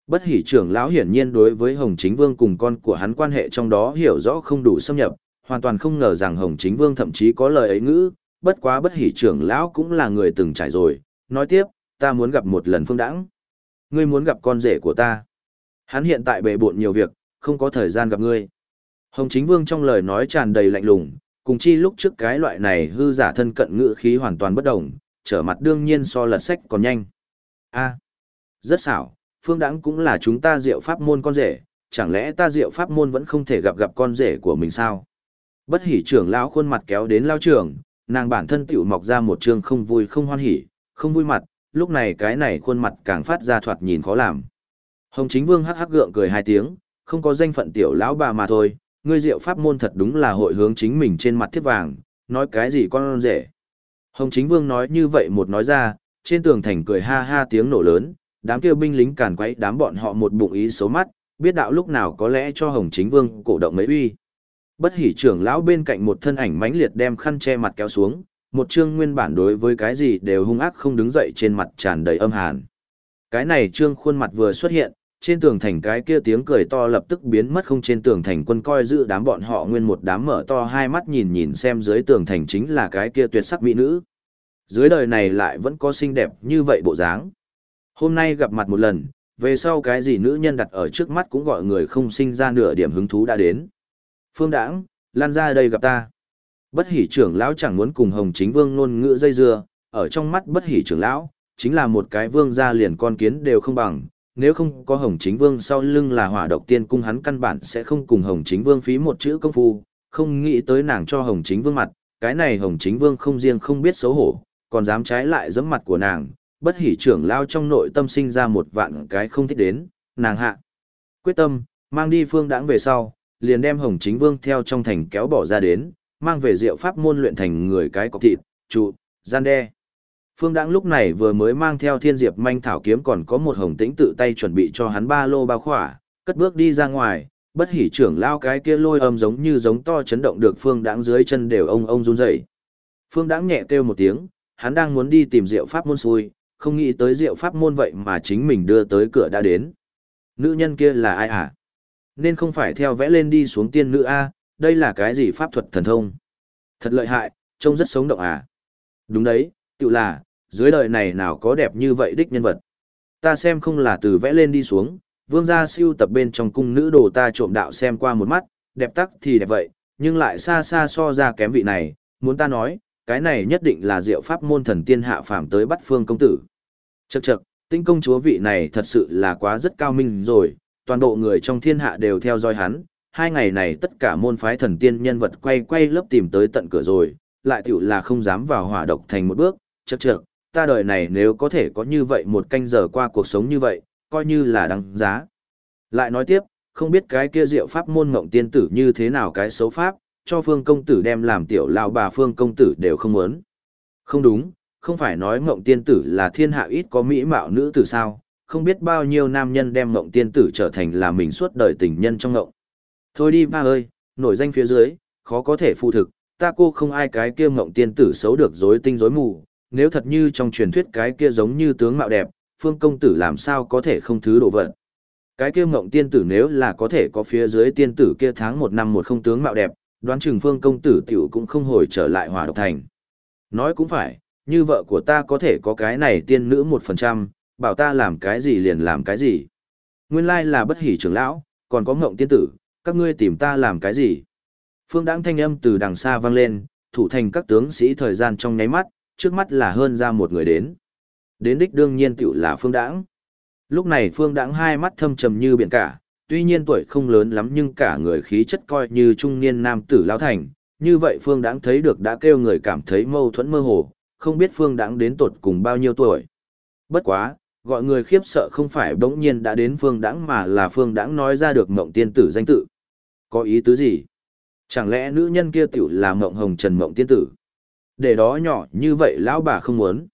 Bất hỉ trưởng lão hiển nhiên đối với Hồng Chính Vương cùng con của hắn quan hệ trong đó hiểu rõ không đủ xâm nhập, hoàn toàn không ngờ rằng Hồng Chính Vương thậm chí có lời ấy ngữ, bất quá bất hỉ trưởng lão cũng là người từng trải rồi, nói tiếp, ta muốn gặp một lần Phương Đãng. Ngươi muốn gặp con rể của ta. Hắn hiện tại bề bộn nhiều việc, không có thời gian gặp ngươi. Hồng Chính Vương trong lời nói tràn đầy lạnh lùng, cùng chi lúc trước cái loại này hư giả thân cận ngữ khí hoàn toàn bất đồng, trở mặt đương nhiên so lật sách còn nhanh. A, rất xảo, Phương Đãng cũng là chúng ta Diệu Pháp môn con rể, chẳng lẽ ta Diệu Pháp môn vẫn không thể gặp con rể của mình sao? Bất hỉ trưởng lão khuôn mặt kéo đến lao trưởng, nàng bản thân tiểu mọc ra một trương không vui không hoan hỉ, không vui mặt, lúc này cái này khuôn mặt càng phát ra thoạt nhìn khó làm. Hồng Chính Vương hắc hắc gượng cười hai tiếng, không có danh phận tiểu lão bà mà thôi, ngươi Diệu Pháp môn thật đúng là hội hướng chính mình trên mặt thiếp vàng, nói cái gì con rể. Hồng Chính Vương nói như vậy một nói ra, trên tường thành cười ha ha tiếng nổ lớn, đám kêu binh lính càn quấy đám bọn họ một bụng ý xấu mắt, biết đạo lúc nào có lẽ cho Hồng Chính Vương cổ động mấy uy. Bất hỉ trưởng lão bên cạnh một thân ảnh mãnh liệt đem khăn che mặt kéo xuống, một trương nguyên bản đối với cái gì đều hung ác không đứng dậy trên mặt tràn đầy âm hàn. Cái này trương khuôn mặt vừa xuất hiện, trên tường thành cái kia tiếng cười to lập tức biến mất không trên tường thành quân coi giữ đám bọn họ nguyên một đám mở to hai mắt nhìn nhìn xem dưới tường thành chính là cái kia tuyệt sắc mỹ nữ. Dưới đời này lại vẫn có xinh đẹp như vậy bộ dáng. Hôm nay gặp mặt một lần, về sau cái gì nữ nhân đặt ở trước mắt cũng gọi người không sinh ra nửa điểm hứng thú đã đến. Phương Đãng, lan ra đây gặp ta. Bất hỉ trưởng lão chẳng muốn cùng Hồng Chính Vương ngôn ngữ dây dưa, ở trong mắt bất hỉ trưởng lão, chính là một cái vương gia liền con kiến đều không bằng, nếu không có Hồng Chính Vương sau lưng là Hỏa Độc Tiên cung hắn căn bản sẽ không cùng Hồng Chính Vương phí một chữ công phu, không nghĩ tới nàng cho Hồng Chính Vương mặt, cái này Hồng Chính Vương không riêng không biết xấu hổ, còn dám trái lại giẫm mặt của nàng, bất hỉ trưởng lão trong nội tâm sinh ra một vạn cái không thích đến, nàng hạ quyết tâm, mang đi Phương Đãng về sau, liền đem Hồng Chính Vương theo trong thành kéo bỏ ra đến, mang về Diệu Pháp môn luyện thành người cái cọc thịt, trụ, gian đe. Phương Đãng lúc này vừa mới mang theo Thiên Diệp manh thảo kiếm còn có một Hồng Tĩnh tự tay chuẩn bị cho hắn ba lô bao khỏa, cất bước đi ra ngoài, bất hỉ trưởng lao cái kia lôi âm giống như giống to chấn động được Phương Đãng dưới chân đều ông run rẩy. Phương Đãng nhẹ kêu một tiếng, hắn đang muốn đi tìm Diệu Pháp môn xui, không nghĩ tới Diệu Pháp môn vậy mà chính mình đưa tới cửa đã đến. Nữ nhân kia là ai hả? Nên không phải theo vẽ lên đi xuống tiên nữ a, đây là cái gì pháp thuật thần thông? Thật lợi hại, trông rất sống động à? Đúng đấy, tự là, dưới đời này nào có đẹp như vậy đích nhân vật. Ta xem không là từ vẽ lên đi xuống, vương gia siêu tập bên trong cung nữ đồ ta trộm đạo xem qua một mắt, đẹp tắc thì đẹp vậy, nhưng lại xa xa so ra kém vị này, muốn ta nói, cái này nhất định là Diệu Pháp môn thần tiên hạ phàm tới bắt Phương công tử. Chậc chậc, Tinh công chúa vị này thật sự là quá rất cao minh rồi, toàn bộ người trong thiên hạ đều theo dõi hắn, hai ngày này tất cả môn phái thần tiên nhân vật quay lớp tìm tới tận cửa rồi, lại tiểu là không dám vào Hỏa Độc thành một bước, chậc chậc, ta đời này nếu có thể có như vậy một canh giờ qua cuộc sống như vậy, coi như là đáng giá. Lại nói tiếp, không biết cái kia Diệu Pháp môn Ngộng tiên tử như thế nào cái xấu pháp, cho Phương công tử đem làm tiểu lão bà Phương công tử đều không muốn. Không đúng, không phải nói Ngộng tiên tử là thiên hạ ít có mỹ mạo nữ tử sao, không biết bao nhiêu nam nhân đem Ngộng tiên tử trở thành là mình suốt đời tình nhân trong ngộng. Thôi đi ba ơi, nổi danh phía dưới, khó có thể phụ thực, ta cô không ai cái kia Ngộng tiên tử xấu được rối tinh rối mù, nếu thật như trong truyền thuyết cái kia giống như tướng mạo đẹp, Phương công tử làm sao có thể không thứ độ vật. Cái kia Ngộng tiên tử nếu là có thể có phía dưới tiên tử kia tháng 1 năm 10 tướng mạo đẹp, đoán chừng Phương công tử tiểu cũng không hồi trở lại Hỏa Độc thành. Nói cũng phải, như vợ của ta có thể có cái này tiên nữ 1%, bảo ta làm cái gì liền làm cái gì. Nguyên lai là bất hỉ trưởng lão, còn có Ngộng tiên tử, các ngươi tìm ta làm cái gì. Phương Đãng thanh âm từ đằng xa vang lên, thủ thành các tướng sĩ thời gian trong nháy mắt, trước mắt là hơn ra một người đến. Đến đích đương nhiên tiểu là Phương Đãng. Lúc này Phương Đãng hai mắt thâm trầm như biển cả, tuy nhiên tuổi không lớn lắm nhưng cả người khí chất coi như trung niên nam tử lão thành, như vậy Phương Đãng thấy được đã kêu người cảm thấy mâu thuẫn mơ hồ, không biết Phương Đãng đến tột cùng bao nhiêu tuổi. Bất quá, gọi người khiếp sợ không phải bỗng nhiên đã đến Phương Đãng mà là Phương Đãng nói ra được Ngộng tiên tử danh tự. Có ý tứ gì? Chẳng lẽ nữ nhân kia tiểu là Ngộng Hồng Trần Ngộng tiên tử? Để đó nhỏ như vậy lão bà không muốn.